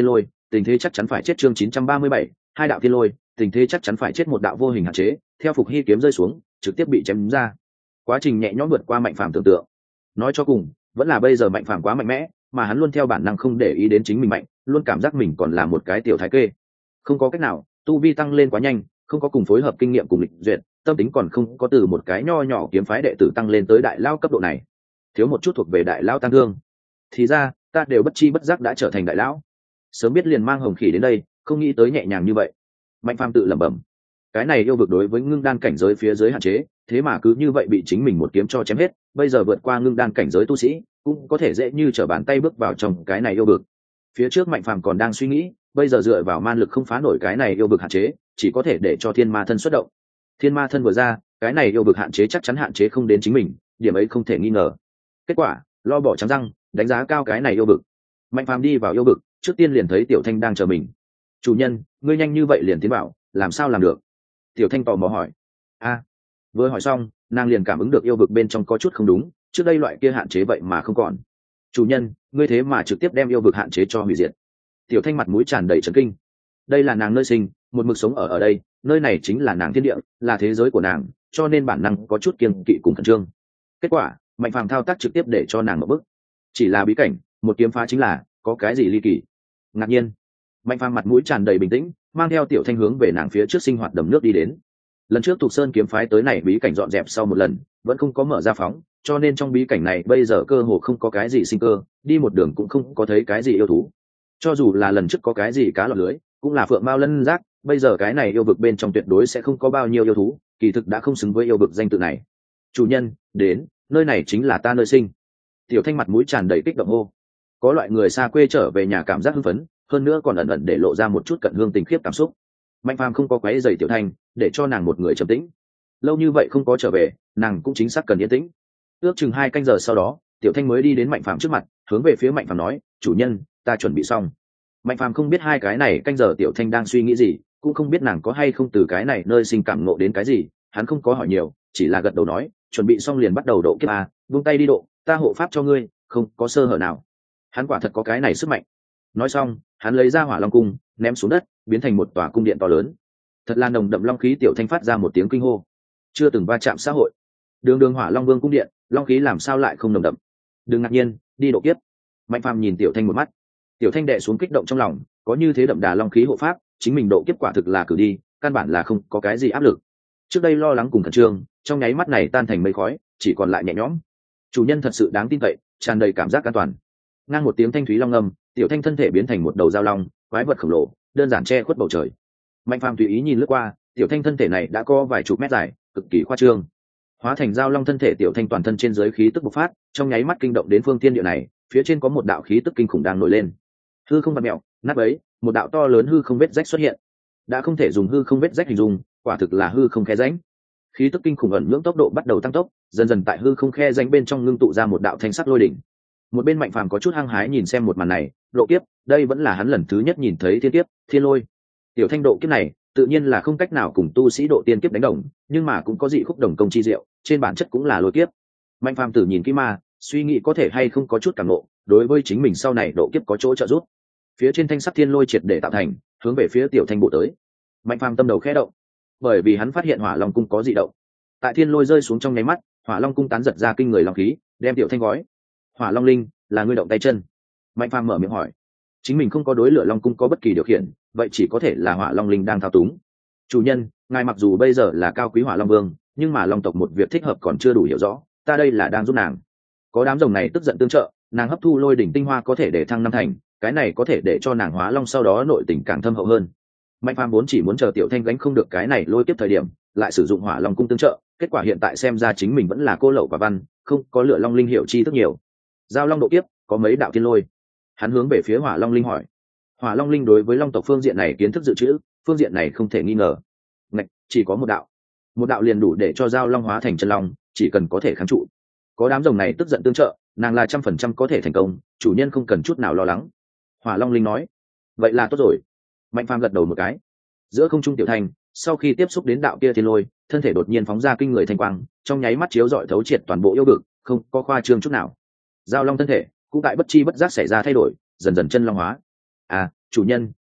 tình thế chắc chắn phải chết. Chương chín trăm ba mươi bảy, hai đạo thiên lôi, tình thế chắc chắn phải chết. Một đạo vô hình hạn chế theo Phục Hy kiếm rơi xuống, trực tiếp bị chém ra. Quá trình nhẹ nhõm vượt qua Mạnh Phàm tưởng tượng. Nói cho cùng, vẫn là bây giờ Mạnh Phàm quá mạnh mẽ, mà hắn luôn theo bản năng không để ý đến chính mình mạnh, luôn cảm giác mình còn là một cái tiểu thái kê. Không có cách nào, tu vi tăng lên quá nhanh, không có cùng phối hợp kinh nghiệm cùng lịch duyệt, tâm tính còn không có từ một cái nho nhỏ kiếm phái đệ tử tăng lên tới đại lao cấp độ này, thiếu một chút thuộc về đại lao tăng thương. Thì ra ta đều bất chi bất giác đã trở thành đại lão, sớm biết liền mang Hồng Khỉ đến đây, không nghĩ tới nhẹ nhàng như vậy. Mạnh Phàm tự lẩm bẩm, cái này yêu vực đối với ngưng đan cảnh giới phía dưới hạn chế, thế mà cứ như vậy bị chính mình một kiếm cho chém hết. Bây giờ vượt qua ngưng đan cảnh giới tu sĩ cũng có thể dễ như trở bàn tay bước vào trong cái này yêu vực. Phía trước Mạnh Phàm còn đang suy nghĩ, bây giờ dựa vào man lực không phá nổi cái này yêu vực hạn chế, chỉ có thể để cho thiên ma thân xuất động. Thiên ma thân vừa ra, cái này yêu vực hạn chế chắc chắn hạn chế không đến chính mình, điểm ấy không thể nghi ngờ. Kết quả lo bỏ trắng răng, đánh giá cao cái này yêu vực. Mạnh Phàm đi vào yêu vực, trước tiên liền thấy Tiểu Thanh đang chờ mình. Chủ nhân, ngươi nhanh như vậy liền tiến vào, làm sao làm được? Tiểu Thanh tò mò hỏi. A, vừa hỏi xong, nàng liền cảm ứng được yêu vực bên trong có chút không đúng, trước đây loại kia hạn chế vậy mà không còn. Chủ nhân, ngươi thế mà trực tiếp đem yêu vực hạn chế cho hủy diệt. Tiểu Thanh mặt mũi tràn đầy chấn kinh. Đây là nàng nơi sinh, một mực sống ở ở đây, nơi này chính là nàng thiên địa, là thế giới của nàng, cho nên bản năng có chút kiêng kỵ cùng khẩn trương. Kết quả Mạnh Phàm thao tác trực tiếp để cho nàng một bước, chỉ là bí cảnh, một kiếm phá chính là, có cái gì ly kỳ? Ngạc nhiên, Mạnh Phàm mặt mũi tràn đầy bình tĩnh, mang theo Tiểu Thanh hướng về nàng phía trước sinh hoạt đầm nước đi đến. Lần trước Thục Sơn kiếm phái tới này bí cảnh dọn dẹp sau một lần, vẫn không có mở ra phóng, cho nên trong bí cảnh này bây giờ cơ hồ không có cái gì sinh cơ, đi một đường cũng không có thấy cái gì yêu thú. Cho dù là lần trước có cái gì cá lọt lưới, cũng là phượng mao lân giác, bây giờ cái này yêu vực bên trong tuyệt đối sẽ không có bao nhiêu yêu thú, kỳ thực đã không xứng với yêu vực danh tự này. Chủ nhân, đến, nơi này chính là ta nơi sinh. Tiểu Thanh mặt mũi tràn đầy kích động hô. Có loại người xa quê trở về nhà cảm giác hưng phấn, hơn nữa còn ẩn ẩn để lộ ra một chút cận hương tình khiếp cảm xúc. Mạnh Phàm không có quấy rầy Tiểu Thanh, để cho nàng một người trầm tĩnh. Lâu như vậy không có trở về, nàng cũng chính xác cần yên tĩnh. Ước chừng hai canh giờ sau đó, Tiểu Thanh mới đi đến Mạnh Phàm trước mặt, hướng về phía Mạnh Phàm nói, chủ nhân, ta chuẩn bị xong. Mạnh Phàm không biết hai cái này canh giờ Tiểu Thanh đang suy nghĩ gì, cũng không biết nàng có hay không từ cái này nơi sinh cảm ngộ đến cái gì, hắn không có hỏi nhiều, chỉ là gật đầu nói, chuẩn bị xong liền bắt đầu độ kiếp a, buông tay đi độ, ta hộ pháp cho ngươi, không có sơ hở nào. Hắn quả thật có cái này sức mạnh. Nói xong, hắn lấy ra Hỏa Long cung, ném xuống đất, biến thành một tòa cung điện to lớn. Thật là nồng đậm long khí. Tiểu Thanh phát ra một tiếng kinh hô. Chưa từng va chạm xã hội, đường đường Hỏa Long Vương cung điện, long khí làm sao lại không nồng đậm? Đừng ngạc nhiên, đi độ kiếp. Mạnh Phàm nhìn Tiểu Thanh một mắt. Tiểu Thanh đệ xuống kích động trong lòng, có như thế đậm đà long khí hộ pháp, chính mình độ kiếp quả thực là cử đi, căn bản là không có cái gì áp lực. Trước đây lo lắng cùng khẩn trương, trong nháy mắt này tan thành mây khói, chỉ còn lại nhẹ nhõm. Chủ nhân thật sự đáng tin cậy, tràn đầy cảm giác an toàn. Ngang một tiếng thanh thúy long ngâm, Tiểu Thanh thân thể biến thành một đầu dao long, quái vật khổng lồ, đơn giản che khuất bầu trời. Mạnh Phàm tùy ý nhìn lướt qua, Tiểu Thanh thân thể này đã có vài chục mét dài, cực kỳ khoa trương. Hóa thành dao long thân thể Tiểu Thanh toàn thân trên dưới khí tức bộc phát, trong nháy mắt kinh động đến phương thiên địa này, phía trên có một đạo khí tức kinh khủng đang nổi lên. Hư không vặn mèo, nát bấy, một đạo to lớn hư không vết rách xuất hiện. Đã không thể dùng hư không vết rách hình dung, quả thực là hư không khe rãnh. Khí tức kinh khủng ẩn nhưỡng tốc độ bắt đầu tăng tốc, dần dần tại hư không khe rãnh bên trong ngưng tụ ra một đạo thanh sắc lôi đỉnh. Một bên Mạnh Phàm có chút hăng hái nhìn xem một màn này, độ kiếp, đây vẫn là hắn lần thứ nhất nhìn thấy thiên kiếp, thiên lôi. Tiểu Thanh độ kiếp này, tự nhiên là không cách nào cùng tu sĩ độ tiên kiếp đánh đồng, nhưng mà cũng có dị khúc đồng công chi diệu, trên bản chất cũng là lôi kiếp. Mạnh Phàm tử nhìn kỹ ma, suy nghĩ có thể hay không có chút cảm ngộ, đối với chính mình sau này độ kiếp có chỗ trợ giúp. Phía trên thanh sắc thiên lôi triệt để tạo thành, hướng về phía Tiểu Thanh bộ tới. Mạnh Phàm tâm đầu khẽ động, bởi vì hắn phát hiện Hỏa Long cung có dị động. Tại thiên lôi rơi xuống trong nháy mắt, Hỏa Long cung tán giật ra kinh người long khí, đem Tiểu Thanh gói. Hỏa Long linh, là ngươi động tay chân? Mạnh Phàm mở miệng hỏi. Chính mình không có đối lửa Long cung có bất kỳ điều khiển, vậy chỉ có thể là Hỏa Long linh đang thao túng. Chủ nhân, ngài mặc dù bây giờ là cao quý Hỏa Long vương, nhưng mà Long tộc một việc thích hợp còn chưa đủ hiểu rõ, ta đây là đang giúp nàng. Có đám rồng này tức giận tương trợ, nàng hấp thu lôi đỉnh tinh hoa có thể để thăng năm thành, cái này có thể để cho nàng hóa long sau đó nội tình càng thâm hậu hơn. Mạnh Phàm vốn chỉ muốn chờ Tiểu Thanh gánh không được cái này lôi kiếp thời điểm, lại sử dụng Hỏa Long cung tương trợ, kết quả hiện tại xem ra chính mình vẫn là cô lậu quả văn, không có lửa Long linh hiệu chi thức nhiều. Giao Long độ kiếp, có mấy đạo thiên lôi? Hắn hướng về phía Hỏa Long linh hỏi. Hỏa Long linh đối với Long tộc phương diện này kiến thức dự trữ, phương diện này không thể nghi ngờ. Ngạch, chỉ có một đạo. Một đạo liền đủ để cho Giao Long hóa thành chân long, chỉ cần có thể kháng trụ. Có đám rồng này tức giận tương trợ, nàng là trăm phần trăm có thể thành công, chủ nhân không cần chút nào lo lắng. Hỏa Long linh nói. Vậy là tốt rồi. Mạnh Phàm gật đầu một cái. Giữa không trung Tiểu Thanh, sau khi tiếp xúc đến đạo kia thiên lôi, thân thể đột nhiên phóng ra kinh người thanh quang, trong nháy mắt chiếu rọi thấu triệt toàn bộ yêu vực, không có khoa trương chút nào. Giao long thân thể cũng tại bất chi bất giác xảy ra thay đổi, dần dần chân long hóa. À, chủ nhân,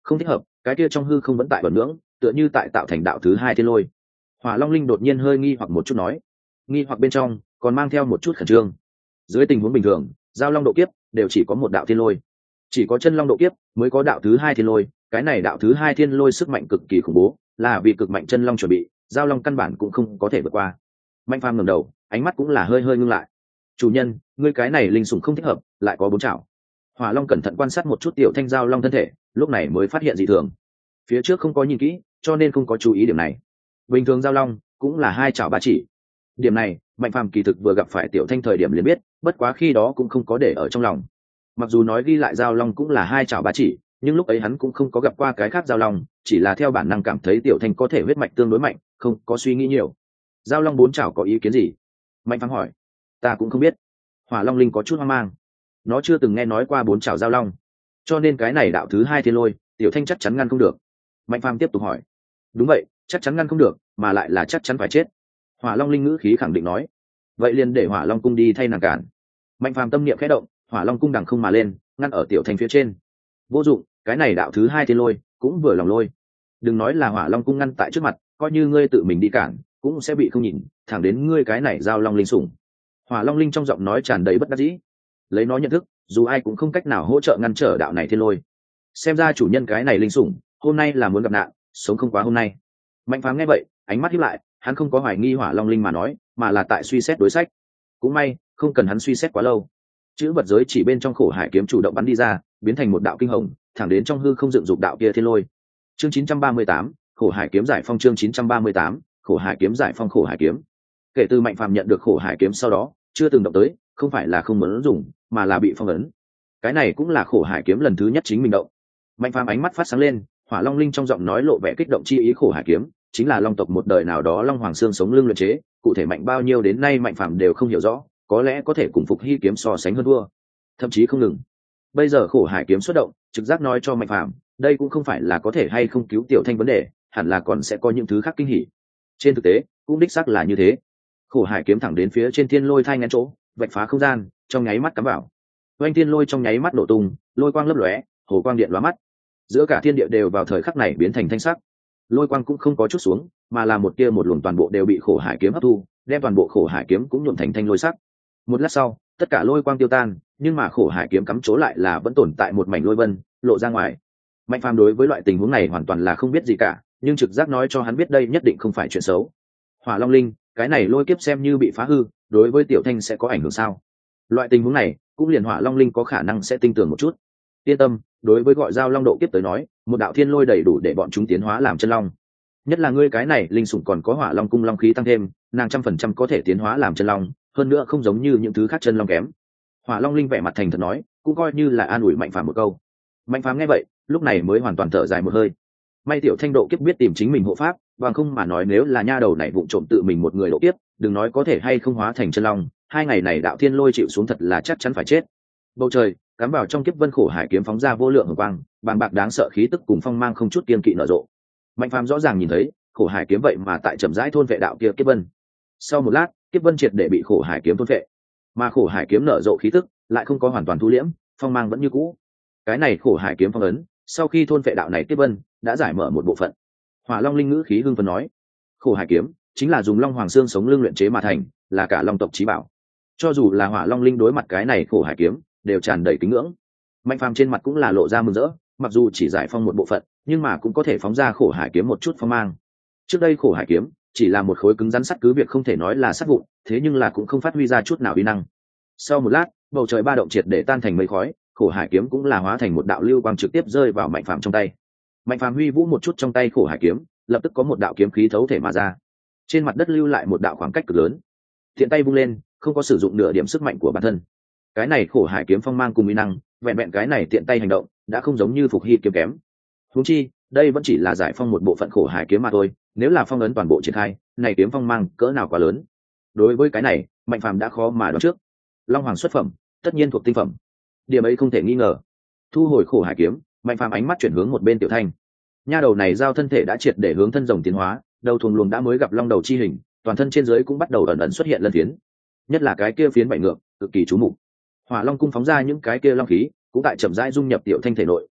không thích hợp, cái kia trong hư không vẫn tại bẩn ngưỡng, tựa như tại tạo thành đạo thứ hai thiên lôi. Hỏa Long Linh đột nhiên hơi nghi hoặc một chút nói, nghi hoặc bên trong còn mang theo một chút khẩn trương. Dưới tình huống bình thường, giao long độ kiếp đều chỉ có một đạo thiên lôi, chỉ có chân long độ kiếp mới có đạo thứ hai thiên lôi. Cái này đạo thứ hai thiên lôi sức mạnh cực kỳ khủng bố, là vì cực mạnh chân long chuẩn bị, giao long căn bản cũng không có thể vượt qua. Mạnh Phàm ngẩng đầu, ánh mắt cũng là hơi hơi ngưng lại. Chủ nhân, ngươi cái này linh sủng không thích hợp, lại có bốn chảo. Hỏa Long cẩn thận quan sát một chút tiểu thanh giao long thân thể, lúc này mới phát hiện dị thường. Phía trước không có nhìn kỹ, cho nên không có chú ý điểm này. Bình thường giao long cũng là hai chảo ba chỉ. Điểm này, Mạnh Phàm kỳ thực vừa gặp phải tiểu thanh thời điểm liền biết, bất quá khi đó cũng không có để ở trong lòng. Mặc dù nói ghi lại giao long cũng là hai chảo ba chỉ, nhưng lúc ấy hắn cũng không có gặp qua cái khác giao long, chỉ là theo bản năng cảm thấy tiểu thanh có thể huyết mạch tương đối mạnh, không có suy nghĩ nhiều. Giao long bốn chảo có ý kiến gì? Mạnh Phàm hỏi. Ta cũng không biết. Hỏa Long Linh có chút hoang mang, nó chưa từng nghe nói qua bốn chảo giao long, cho nên cái này đạo thứ hai thiên lôi tiểu thanh chắc chắn ngăn không được. Mạnh Phàm tiếp tục hỏi. Đúng vậy, chắc chắn ngăn không được, mà lại là chắc chắn phải chết. Hỏa Long Linh ngữ khí khẳng định nói. Vậy liền để Hỏa Long cung đi thay nàng cản. Mạnh Phàm tâm niệm khẽ động, Hỏa Long cung đằng không mà lên, ngăn ở tiểu thanh phía trên. Vô dụng, cái này đạo thứ hai thiên lôi cũng vừa lòng lôi. Đừng nói là Hỏa Long cung ngăn tại trước mặt, coi như ngươi tự mình đi cản cũng sẽ bị không nhìn, thẳng đến ngươi cái này giao long linh sủng. Hỏa Long Linh trong giọng nói tràn đầy bất đắc dĩ. Lấy nó nhận thức, dù ai cũng không cách nào hỗ trợ ngăn trở đạo này thiên lôi. Xem ra chủ nhân cái này linh sủng hôm nay là muốn gặp nạn, sống không quá hôm nay. Mạnh Phàm nghe vậy, ánh mắt híp lại, hắn không có hoài nghi Hỏa Long Linh mà nói, mà là tại suy xét đối sách. Cũng may, không cần hắn suy xét quá lâu. Chữ vật giới chỉ bên trong khổ hải kiếm chủ động bắn đi ra, biến thành một đạo kinh hồng, thẳng đến trong hư không dựng dục đạo kia thiên lôi. Chương chín trăm ba mươi tám, khổ hải kiếm giải phong. Chương chín trăm ba mươi tám, khổ hải kiếm giải phong. Khổ hải kiếm. Kể từ Mạnh Phàm nhận được khổ hải kiếm sau đó, chưa từng động tới, không phải là không muốn dùng, mà là bị phong ấn. Cái này cũng là khổ hải kiếm lần thứ nhất chính mình động. Mạnh Phàm ánh mắt phát sáng lên, Hỏa Long Linh trong giọng nói lộ vẻ kích động chi ý. Khổ hải kiếm chính là long tộc một đời nào đó long hoàng xương sống lưng luyện chế, cụ thể mạnh bao nhiêu đến nay Mạnh Phàm đều không hiểu rõ, có lẽ có thể cùng Phục Hy kiếm so sánh hơn thua, thậm chí không ngừng. Bây giờ khổ hải kiếm xuất động, trực giác nói cho Mạnh Phàm, đây cũng không phải là có thể hay không cứu tiểu thanh vấn đề, hẳn là còn sẽ có những thứ khác kinh hỉ. Trên thực tế, cũng đích xác là như thế. Khổ hải kiếm thẳng đến phía trên thiên lôi thai ngén chỗ, vạch phá không gian, trong nháy mắt cắm vào. Oanh thiên lôi trong nháy mắt nổ tung, lôi quang lấp lóe, hồ quang điện lóa mắt. Giữa cả thiên địa đều vào thời khắc này biến thành thanh sắc. Lôi quang cũng không có chút xuống, mà là một tia một luồng toàn bộ đều bị khổ hải kiếm hấp thu, đem toàn bộ khổ hải kiếm cũng nhuộm thành thanh lôi sắc. Một lát sau, tất cả lôi quang tiêu tan, nhưng mà khổ hải kiếm cắm chỗ lại là vẫn tồn tại một mảnh lôi vân lộ ra ngoài. Mạnh Phàm đối với loại tình huống này hoàn toàn là không biết gì cả, nhưng trực giác nói cho hắn biết đây nhất định không phải chuyện xấu. Hỏa Long Linh, cái này lôi kiếp xem như bị phá hư, đối với tiểu thanh sẽ có ảnh hưởng sao? Loại tình huống này cũng liền Hỏa Long Linh có khả năng sẽ tinh tường một chút. Yên tâm, đối với gọi giao long độ kiếp tới nói, một đạo thiên lôi đầy đủ để bọn chúng tiến hóa làm chân long. Nhất là ngươi cái này linh sủng còn có Hỏa Long cung long khí tăng thêm, nàng trăm phần trăm có thể tiến hóa làm chân long, hơn nữa không giống như những thứ khác chân long kém. Hỏa Long Linh vẻ mặt thành thật nói, cũng coi như là an ủi Mạnh Phàm một câu. Mạnh Phàm nghe vậy, lúc này mới hoàn toàn thở dài một hơi. May tiểu thanh độ kiếp biết tìm chính mình hộ pháp, bằng không mà nói nếu là nha đầu này vụng trộm tự mình một người độ kiếp, đừng nói có thể hay không hóa thành chân long, hai ngày này đạo thiên lôi chịu xuống thật là chắc chắn phải chết. Bầu trời cắm vào trong kiếp vân khổ hải kiếm phóng ra vô lượng hồng quang, bàn bạc đáng sợ khí tức cùng phong mang không chút kiên kỵ nở rộ. Mạnh Phàm rõ ràng nhìn thấy, khổ hải kiếm vậy mà tại chậm rãi thôn vệ đạo kia kiếp vân. Sau một lát, kiếp vân triệt để bị khổ hải kiếm thôn vệ, mà khổ hải kiếm nở rộ khí tức lại không có hoàn toàn thu liễm, phong mang vẫn như cũ. Cái này khổ hải kiếm phong ấn, sau khi thôn vệ đạo này kiếp vân, đã giải mở một bộ phận. Hỏa Long Linh ngữ khí hưng phấn nói, khổ hải kiếm chính là dùng long hoàng xương sống lưng luyện chế mà thành, là cả long tộc chí bảo. Cho dù là Hỏa Long Linh đối mặt cái này khổ hải kiếm, đều tràn đầy kính ngưỡng. Mạnh Phàm trên mặt cũng là lộ ra mừng rỡ, mặc dù chỉ giải phong một bộ phận, nhưng mà cũng có thể phóng ra khổ hải kiếm một chút phong mang. Trước đây khổ hải kiếm chỉ là một khối cứng rắn sắt, cứ việc không thể nói là sắt vụn, thế nhưng là cũng không phát huy ra chút nào uy năng. Sau một lát, bầu trời ba động triệt để tan thành mây khói, khổ hải kiếm cũng là hóa thành một đạo lưu quang trực tiếp rơi vào Mạnh Phàm trong tay. Mạnh Phàm huy vũ một chút trong tay khổ hải kiếm, lập tức có một đạo kiếm khí thấu thể mà ra, trên mặt đất lưu lại một đạo khoảng cách cực lớn. Thiện tay vung lên, không có sử dụng nửa điểm sức mạnh của bản thân. Cái này khổ hải kiếm phong mang cùng uy năng, vẹn vẹn cái này tiện tay hành động đã không giống như Phục Hy kiếm kém. Huống chi, đây vẫn chỉ là giải phong một bộ phận khổ hải kiếm mà thôi, nếu là phong ấn toàn bộ triển khai, này kiếm phong mang cỡ nào quá lớn. Đối với cái này, Mạnh Phàm đã khó mà đoán trước. Long hoàng xuất phẩm, tất nhiên thuộc tinh phẩm, điểm ấy không thể nghi ngờ. Thu hồi khổ hải kiếm, Mạnh Phàm ánh mắt chuyển hướng một bên tiểu thanh. Nha đầu này giao thân thể đã triệt để hướng thân rồng tiến hóa, đầu thuồng luồng đã mới gặp long đầu chi hình, toàn thân trên dưới cũng bắt đầu ẩn ẩn xuất hiện lân phiến, nhất là cái kia phiến bảy ngược cực kỳ chú mục. Hỏa Long cung phóng ra những cái kia long khí cũng tại chậm rãi dung nhập tiểu thanh thể nội,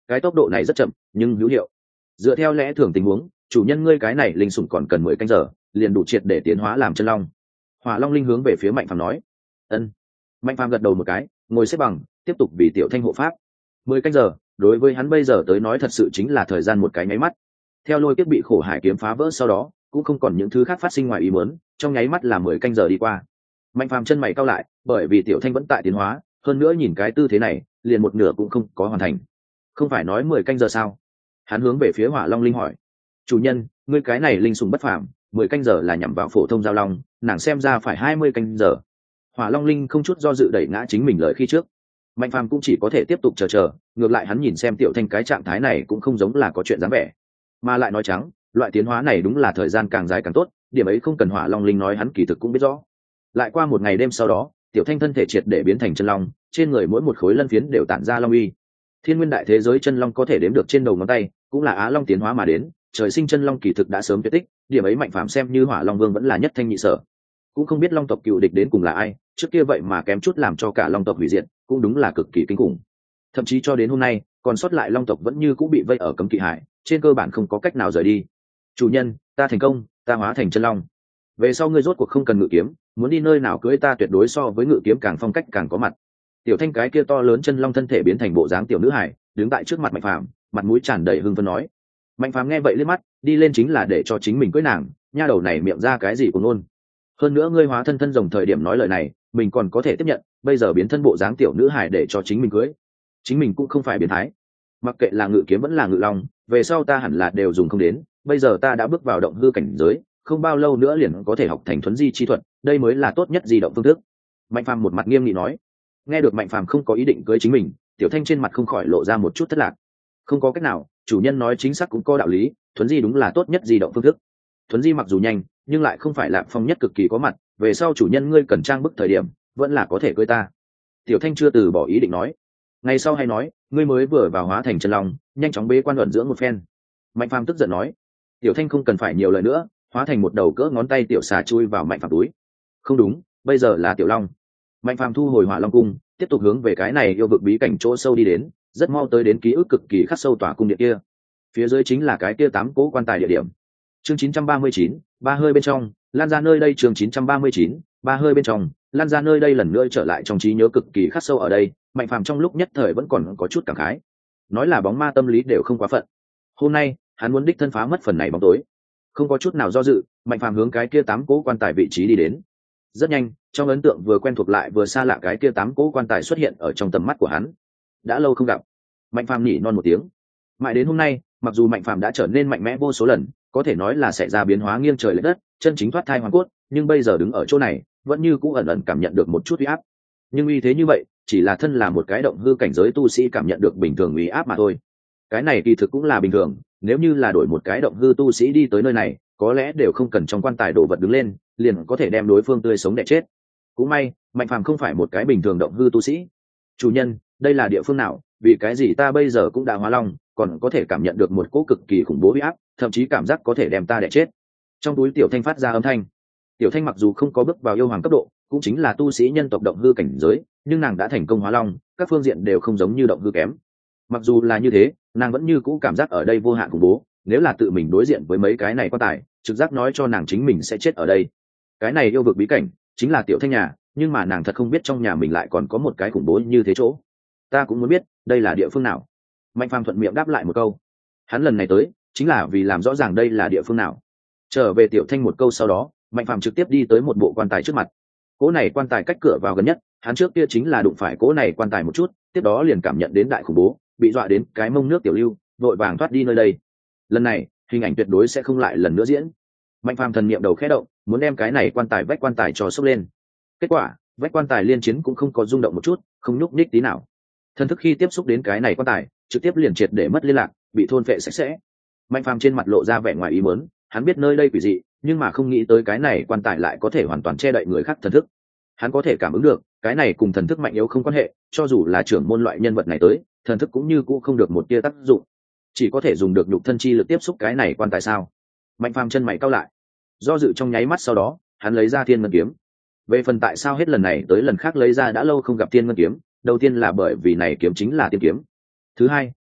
cái tốc độ này rất chậm nhưng hữu hiệu. Dựa theo lẽ thường tình huống, chủ nhân ngươi cái này linh sủng còn cần mười canh giờ liền đủ triệt để tiến hóa làm chân long. Hỏa Long linh hướng về phía Mạnh Phàm nói. Ân. Mạnh Phàm gật đầu một cái, ngồi xếp bằng, tiếp tục vì Tiểu Thanh hộ pháp. Mười canh giờ đối với hắn bây giờ tới nói thật sự chính là thời gian một cái nháy mắt. Theo lôi kiếp bị khổ hải kiếm phá vỡ sau đó cũng không còn những thứ khác phát sinh ngoài ý muốn, trong nháy mắt là mười canh giờ đi qua. Mạnh Phàm chân mày cau lại, bởi vì Tiểu Thanh vẫn tại tiến hóa, hơn nữa nhìn cái tư thế này liền một nửa cũng không có hoàn thành. Không phải nói mười canh giờ sao? Hắn hướng về phía Hỏa Long linh hỏi. Chủ nhân, ngươi cái này linh sủng bất phàm, mười canh giờ là nhằm vào phổ thông giao long, nàng xem ra phải hai mươi canh giờ. Hỏa Long linh không chút do dự đẩy ngã chính mình lời khi trước. Mạnh Phàm cũng chỉ có thể tiếp tục chờ chờ, ngược lại hắn nhìn xem Tiểu Thanh cái trạng thái này cũng không giống là có chuyện dáng vẻ, mà lại nói trắng, loại tiến hóa này đúng là thời gian càng dài càng tốt, điểm ấy không cần Hỏa Long linh nói hắn kỳ thực cũng biết rõ. Lại qua một ngày đêm sau đó, Tiểu Thanh thân thể triệt để biến thành chân long, trên người mỗi một khối lân phiến đều tản ra long uy. Thiên nguyên đại thế giới chân long có thể đếm được trên đầu ngón tay, cũng là Á Long tiến hóa mà đến, trời sinh chân long kỳ thực đã sớm tuyệt tích, điểm ấy Mạnh Phàm xem như Hỏa Long Vương vẫn là nhất thanh nhị sở. Cũng không biết long tộc cựu địch đến cùng là ai, trước kia vậy mà kém chút làm cho cả long tộc hủy diệt, cũng đúng là cực kỳ kinh khủng. Thậm chí cho đến hôm nay, còn sót lại long tộc vẫn như cũng bị vây ở cấm kỵ hải, trên cơ bản không có cách nào rời đi. Chủ nhân, ta thành công, ta hóa thành chân long. Về sau ngươi rốt cuộc không cần ngự kiếm, muốn đi nơi nào cưỡi ta tuyệt đối so với ngự kiếm càng phong cách càng có mặt. Tiểu Thanh cái kia to lớn chân long thân thể biến thành bộ dáng tiểu nữ hải, đứng tại trước mặt Mạnh Phàm, mặt mũi tràn đầy hưng phấn nói. Mạnh Phàm nghe vậy liếc mắt, đi lên chính là để cho chính mình cưỡi nàng, nha đầu này miệng ra cái gì cũng luôn. Hơn nữa ngươi hóa thân thân rồng thời điểm nói lời này, mình còn có thể tiếp nhận, bây giờ biến thân bộ dáng tiểu nữ hải để cho chính mình cưỡi, chính mình cũng không phải biến thái. Mặc kệ là ngự kiếm vẫn là ngự long, về sau ta hẳn là đều dùng không đến, bây giờ ta đã bước vào động hư cảnh giới, không bao lâu nữa liền có thể học thành thuấn di chi thuật, đây mới là tốt nhất di động phương thức. Mạnh Phàm một mặt nghiêm nghị nói. Nghe được Mạnh Phàm không có ý định cưới chính mình, Tiểu Thanh trên mặt không khỏi lộ ra một chút thất lạc. Không có cách nào, chủ nhân nói chính xác cũng có đạo lý, thuấn di đúng là tốt nhất di động phương thức. Thuấn di mặc dù nhanh, nhưng lại không phải là phong nhất cực kỳ có mặt, về sau chủ nhân ngươi cần trang bức thời điểm, vẫn là có thể cưới ta. Tiểu Thanh chưa từ bỏ ý định nói. Ngày sau hay nói, ngươi mới vừa vào hóa thành chân long, nhanh chóng bế quan luận dưỡng một phen. Mạnh Phàm tức giận nói. Tiểu Thanh không cần phải nhiều lời nữa, hóa thành một đầu cỡ ngón tay tiểu xà chui vào Mạnh Phàm túi. Không đúng, bây giờ là Tiểu Long. Mạnh Phàm thu hồi Hỏa Long cung, tiếp tục hướng về cái này yêu vực bí cảnh chỗ sâu đi đến, rất mau tới đến ký ức cực kỳ khắc sâu tỏa cung điện kia. Phía dưới chính là cái kia tám cố quan tài địa điểm. Chương chín trăm ba mươi chín, ba hơi bên trong, lan ra nơi đây. Chương chín trăm ba mươi chín, ba hơi bên trong, lan ra nơi đây lần nữa trở lại trong trí nhớ cực kỳ khắc sâu ở đây. Mạnh Phàm trong lúc nhất thời vẫn còn có chút cảm khái, nói là bóng ma tâm lý đều không quá phận. Hôm nay hắn muốn đích thân phá mất phần này bóng tối, không có chút nào do dự, Mạnh Phàm hướng cái kia tám cố quan tài vị trí đi đến. Rất nhanh, trong ấn tượng vừa quen thuộc lại vừa xa lạ cái kia tám cố quan tài xuất hiện ở trong tầm mắt của hắn. Đã lâu không gặp, Mạnh Phàm nhỉ non một tiếng. Mãi đến hôm nay, mặc dù Mạnh Phàm đã trở nên mạnh mẽ vô số lần, có thể nói là sẽ ra biến hóa nghiêng trời lệch đất, chân chính thoát thai hoàn cốt, nhưng bây giờ đứng ở chỗ này, vẫn như cũ ẩn ẩn cảm nhận được một chút uy áp. Nhưng uy thế như vậy, chỉ là thân là một cái động hư cảnh giới tu sĩ cảm nhận được bình thường uy áp mà thôi. Cái này kỳ thực cũng là bình thường, nếu như là đổi một cái động hư tu sĩ đi tới nơi này, có lẽ đều không cần trong quan tài đổ vật đứng lên, liền có thể đem đối phương tươi sống đẻ chết. Cũng may, Mạnh Phàm không phải một cái bình thường động hư tu sĩ. Chủ nhân, đây là địa phương nào? Vì cái gì ta bây giờ cũng đã hóa long, còn có thể cảm nhận được một cỗ cực kỳ khủng bố uy áp, thậm chí cảm giác có thể đem ta đẻ chết. Trong túi Tiểu Thanh phát ra âm thanh. Tiểu Thanh mặc dù không có bước vào yêu hoàng cấp độ, cũng chính là tu sĩ nhân tộc động hư cảnh giới, nhưng nàng đã thành công hóa long, các phương diện đều không giống như động hư kém. Mặc dù là như thế, nàng vẫn như cũ cảm giác ở đây vô hạn khủng bố, nếu là tự mình đối diện với mấy cái này quan tài, trực giác nói cho nàng chính mình sẽ chết ở đây. Cái này yêu vực bí cảnh chính là Tiểu Thanh nhà, nhưng mà nàng thật không biết trong nhà mình lại còn có một cái khủng bố như thế chỗ. Ta cũng muốn biết đây là địa phương nào. Mạnh Phàm thuận miệng đáp lại một câu. Hắn lần này tới chính là vì làm rõ ràng đây là địa phương nào. Trở về Tiểu Thanh một câu sau đó, Mạnh Phàm trực tiếp đi tới một bộ quan tài trước mặt. Cỗ này quan tài cách cửa vào gần nhất, hắn trước kia chính là đụng phải cỗ này quan tài một chút, tiếp đó liền cảm nhận đến đại khủng bố, bị dọa đến cái mông nước tiểu lưu, vội vàng thoát đi nơi đây. Lần này hình ảnh tuyệt đối sẽ không lại lần nữa diễn. Mạnh Phàm thần niệm đầu khẽ động, muốn đem cái này quan tài vách quan tài cho sốc lên. Kết quả vách quan tài liên chiến cũng không có rung động một chút, không nhúc nhích tí nào. Thân thức khi tiếp xúc đến cái này quan tài, trực tiếp liền triệt để mất liên lạc, bị thôn phệ sạch sẽ. Mạnh Phàm trên mặt lộ ra vẻ ngoài ý muốn, hắn biết nơi đây quỷ dị, nhưng mà không nghĩ tới cái này quan tài lại có thể hoàn toàn che đậy người khác thần thức. Hắn có thể cảm ứng được, cái này cùng thần thức mạnh yếu không quan hệ, cho dù là trưởng môn loại nhân vật này tới, thần thức cũng như cũ không được một tia tác dụng, chỉ có thể dùng được nhục thân chi lực tiếp xúc cái này quan tài sao? Mạnh Phàm chân mày cau lại, do dự trong nháy mắt sau đó, hắn lấy ra Thiên Ngân kiếm. Về phần tại sao hết lần này tới lần khác lấy ra đã lâu không gặp Thiên Ngân kiếm, đầu tiên là bởi vì này kiếm chính là tiên kiếm. Thứ hai,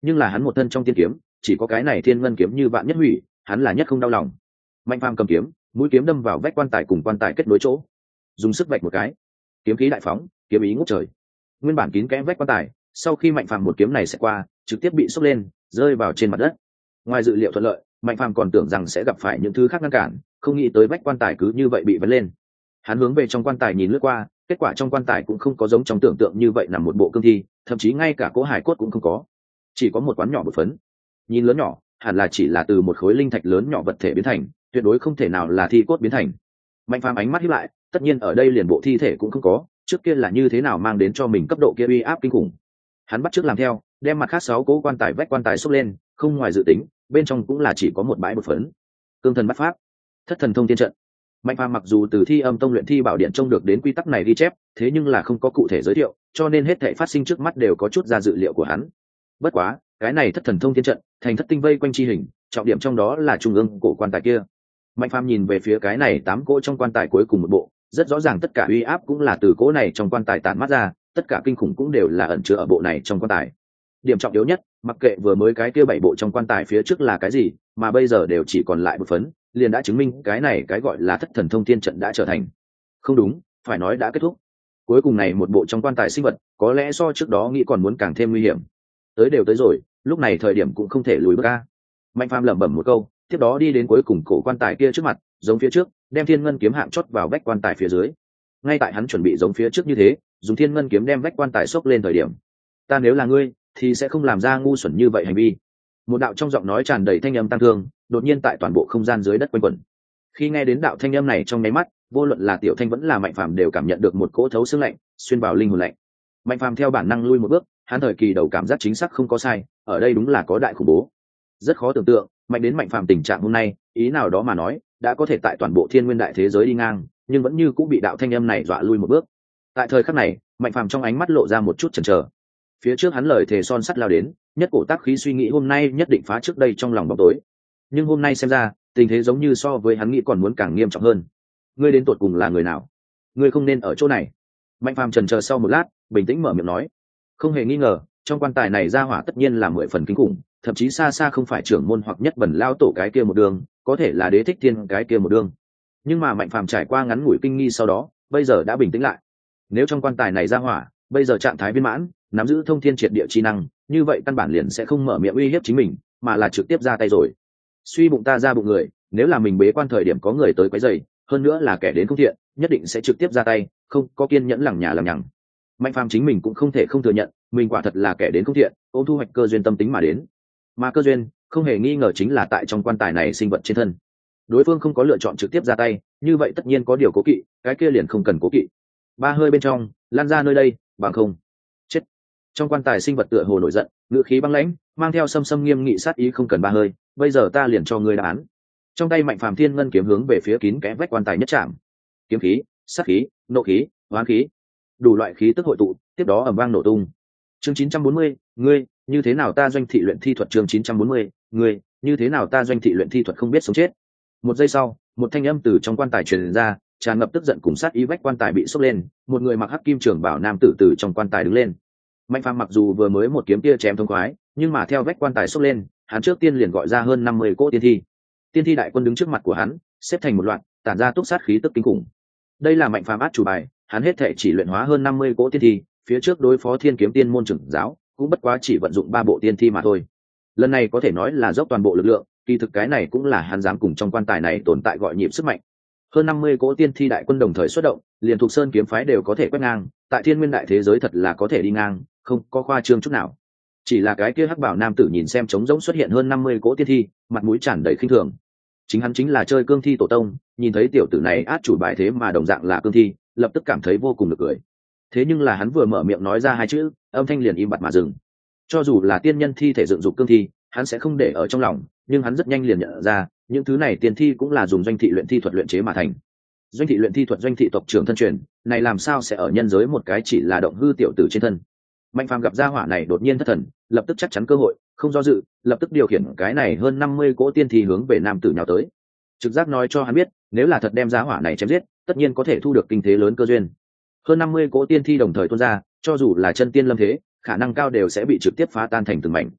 nhưng là hắn một thân trong tiên kiếm chỉ có cái này thiên ngân kiếm như bạn nhất hủy, hắn là nhất không đau lòng. Mạnh phàm cầm kiếm, mũi kiếm đâm vào vách quan tài cùng quan tài kết nối chỗ, dùng sức vạch một cái, kiếm khí đại phóng, kiếm ý ngút trời. Nguyên bản kín kẽ vách quan tài, sau khi mạnh phàm một kiếm này sẽ qua, trực tiếp bị sốc lên, rơi vào trên mặt đất. Ngoài dự liệu thuận lợi, mạnh phàm còn tưởng rằng sẽ gặp phải những thứ khác ngăn cản, không nghĩ tới vách quan tài cứ như vậy bị vấn lên. Hắn hướng về trong quan tài nhìn lướt qua, kết quả trong quan tài cũng không có giống trong tưởng tượng như vậy nằm một bộ cương thi, thậm chí ngay cả cỗ hải cốt cũng không có, chỉ có một quán nhỏ bột phấn. Nhìn lớn nhỏ, hẳn là chỉ là từ một khối linh thạch lớn nhỏ vật thể biến thành, tuyệt đối không thể nào là thi cốt biến thành. Mạnh phàm ánh mắt híp lại, tất nhiên ở đây liền bộ thi thể cũng không có, trước kia là như thế nào mang đến cho mình cấp độ kia uy áp kinh khủng. Hắn bắt chước làm theo, đem mặt khác sáu cố quan tài vách quan tài xốc lên, không ngoài dự tính, bên trong cũng là chỉ có một bãi bột phấn. Cương thần bắt pháp, thất thần thông thiên trận. Mạnh phàm mặc dù từ Thi Âm Tông luyện thi bảo điện trông được đến quy tắc này ghi chép, thế nhưng là không có cụ thể giới thiệu, cho nên hết thảy phát sinh trước mắt đều có chút ra dự liệu của hắn. Bất quá, cái này thất thần thông thiên trận, thành thất tinh vây quanh chi hình, trọng điểm trong đó là trung ương cổ quan tài kia. Mạnh phàm nhìn về phía cái này tám cỗ trong quan tài cuối cùng một bộ, rất rõ ràng tất cả uy áp cũng là từ cỗ này trong quan tài tản mát ra, tất cả kinh khủng cũng đều là ẩn chứa ở bộ này trong quan tài. Điểm trọng yếu nhất, mặc kệ vừa mới cái kia bảy bộ trong quan tài phía trước là cái gì, mà bây giờ đều chỉ còn lại một phấn, liền đã chứng minh cái này cái gọi là thất thần thông thiên trận đã trở thành. Không đúng, phải nói đã kết thúc. Cuối cùng này một bộ trong quan tài sinh vật, có lẽ so trước đó nghĩ còn muốn càng thêm nguy hiểm. Tới đều tới rồi, lúc này thời điểm cũng không thể lùi bước ra. Mạnh phàm lẩm bẩm một câu, tiếp đó đi đến cuối cùng cổ quan tài kia trước mặt, giống phía trước, đem thiên ngân kiếm hạng chốt vào vách quan tài phía dưới. Ngay tại hắn chuẩn bị giống phía trước như thế, dùng thiên ngân kiếm đem vách quan tài xốc lên thời điểm, ta nếu là ngươi thì sẽ không làm ra ngu xuẩn như vậy hành vi. Một đạo trong giọng nói tràn đầy thanh âm tăng thương, đột nhiên tại toàn bộ không gian dưới đất quanh quẩn. Khi nghe đến đạo thanh âm này trong nháy mắt, vô luận là Tiểu Thanh vẫn là Mạnh Phàm đều cảm nhận được một cỗ thấu xương lạnh xuyên vào linh hồn lạnh. Mạnh Phàm theo bản năng lui một bước, hắn thời kỳ đầu cảm giác chính xác không có sai, ở đây đúng là có đại khủng bố. Rất khó tưởng tượng, mạnh đến Mạnh Phàm tình trạng hôm nay, ý nào đó mà nói, đã có thể tại toàn bộ thiên nguyên đại thế giới đi ngang, nhưng vẫn như cũng bị đạo thanh âm này dọa lui một bước. Tại thời khắc này, Mạnh Phàm trong ánh mắt lộ ra một chút chần chờ. Phía trước hắn lời thề son sắt lao đến, nhất cổ tác khí suy nghĩ hôm nay nhất định phá trước đây trong lòng bóng tối. Nhưng hôm nay xem ra, tình thế giống như so với hắn nghĩ còn muốn càng nghiêm trọng hơn. Ngươi đến tột cùng là người nào? Ngươi không nên ở chỗ này. Mạnh Phàm chần chờ sau một lát, bình tĩnh mở miệng nói. Không hề nghi ngờ, trong quan tài này ra hỏa tất nhiên là mười phần kinh khủng, thậm chí xa xa không phải trưởng môn hoặc nhất bẩn lao tổ cái kia một đường, có thể là Đế Thích Thiên cái kia một đường. Nhưng mà Mạnh Phàm trải qua ngắn ngủi kinh nghi sau đó, bây giờ đã bình tĩnh lại. Nếu trong quan tài này ra hỏa, bây giờ trạng thái viên mãn, nắm giữ thông thiên triệt địa chi năng, như vậy căn bản liền sẽ không mở miệng uy hiếp chính mình, mà là trực tiếp ra tay rồi. Suy bụng ta ra bụng người, nếu là mình bế quan thời điểm có người tới quấy rầy, hơn nữa là kẻ đến không thiện, nhất định sẽ trực tiếp ra tay, không có kiên nhẫn lằng nhà lằng nhằng. Mạnh Phàm chính mình cũng không thể không thừa nhận, mình quả thật là kẻ đến không thiện, ôm thu hoạch cơ duyên tâm tính mà đến. Mà cơ duyên, không hề nghi ngờ chính là tại trong quan tài này sinh vật trên thân. Đối phương không có lựa chọn trực tiếp ra tay, như vậy tất nhiên có điều cố kỵ, cái kia liền không cần cố kỵ. Ba hơi bên trong, lan ra nơi đây, bằng không chết. Trong quan tài sinh vật tựa hồ nổi giận, ngữ khí băng lãnh, mang theo xâm xâm nghiêm nghị sát ý, không cần ba hơi, bây giờ ta liền cho ngươi đáp án. Trong tay Mạnh Phàm thiên ngân kiếm hướng về phía kín kẽ vách quan tài nhất chạm. Kiếm khí, sát khí, nộ khí, hoán khí, đủ loại khí tức hội tụ, tiếp đó ầm vang nổ tung. Chương chín trăm bốn mươi, ngươi, như thế nào ta doanh thị luyện thi thuật chương chín trăm bốn mươi, ngươi, như thế nào ta doanh thị luyện thi thuật không biết sống chết. Một giây sau, một thanh âm từ trong quan tài truyền ra, tràn ngập tức giận cùng sát ý, vách quan tài bị sốc lên, một người mặc hắc kim trường bảo nam tử từ trong quan tài đứng lên. Mạnh Phàm mặc dù vừa mới một kiếm kia chém thông khoái, nhưng mà theo vách quan tài sốc lên, hắn trước tiên liền gọi ra hơn năm mươi cỗ tiên thi. Tiên thi đại quân đứng trước mặt của hắn, xếp thành một loạt, tản ra túc sát khí tức kinh khủng. Đây là Mạnh Phàm át chủ bài, hắn hết thể chỉ luyện hóa hơn năm mươi cỗ tiên thi, phía trước đối phó Thiên Kiếm Tiên môn trưởng giáo, cũng bất quá chỉ vận dụng ba bộ tiên thi mà thôi. Lần này có thể nói là dốc toàn bộ lực lượng, kỳ thực cái này cũng là hắn dám cùng trong quan tài này tồn tại gọi nhịp sức mạnh. Hơn năm mươi cỗ tiên thi đại quân đồng thời xuất động, liền thuộc sơn kiếm phái đều có thể quét ngang, tại thiên nguyên đại thế giới thật là có thể đi ngang, không có khoa trương chút nào. Chỉ là cái kia hắc bảo nam tử nhìn xem trống rỗng xuất hiện hơn năm mươi cỗ tiên thi, mặt mũi tràn đầy khinh thường. Chính hắn chính là chơi cương thi tổ tông, nhìn thấy tiểu tử này át chủ bài thế mà đồng dạng là cương thi, lập tức cảm thấy vô cùng nực cười. Thế nhưng là hắn vừa mở miệng nói ra hai chữ, âm thanh liền im bặt mà dừng. Cho dù là tiên nhân thi thể dựng dục cương thi, hắn sẽ không để ở trong lòng, nhưng hắn rất nhanh liền nhận ra, những thứ này tiên thi cũng là dùng doanh thị luyện thi thuật luyện chế mà thành. Doanh thị luyện thi thuật doanh thị tộc trưởng thân truyền, này làm sao sẽ ở nhân giới một cái chỉ là động hư tiểu tử trên thân. Mạnh Phàm gặp gia hỏa này đột nhiên thất thần, lập tức chắc chắn cơ hội, không do dự, lập tức điều khiển cái này hơn năm mươi cỗ tiên thi hướng về nam tử nhào tới. Trực giác nói cho hắn biết, nếu là thật đem gia hỏa này chém giết, tất nhiên có thể thu được kinh thế lớn cơ duyên. Hơn năm mươi cỗ tiên thi đồng thời tuôn ra, cho dù là chân tiên lâm thế, khả năng cao đều sẽ bị trực tiếp phá tan thành từng mảnh.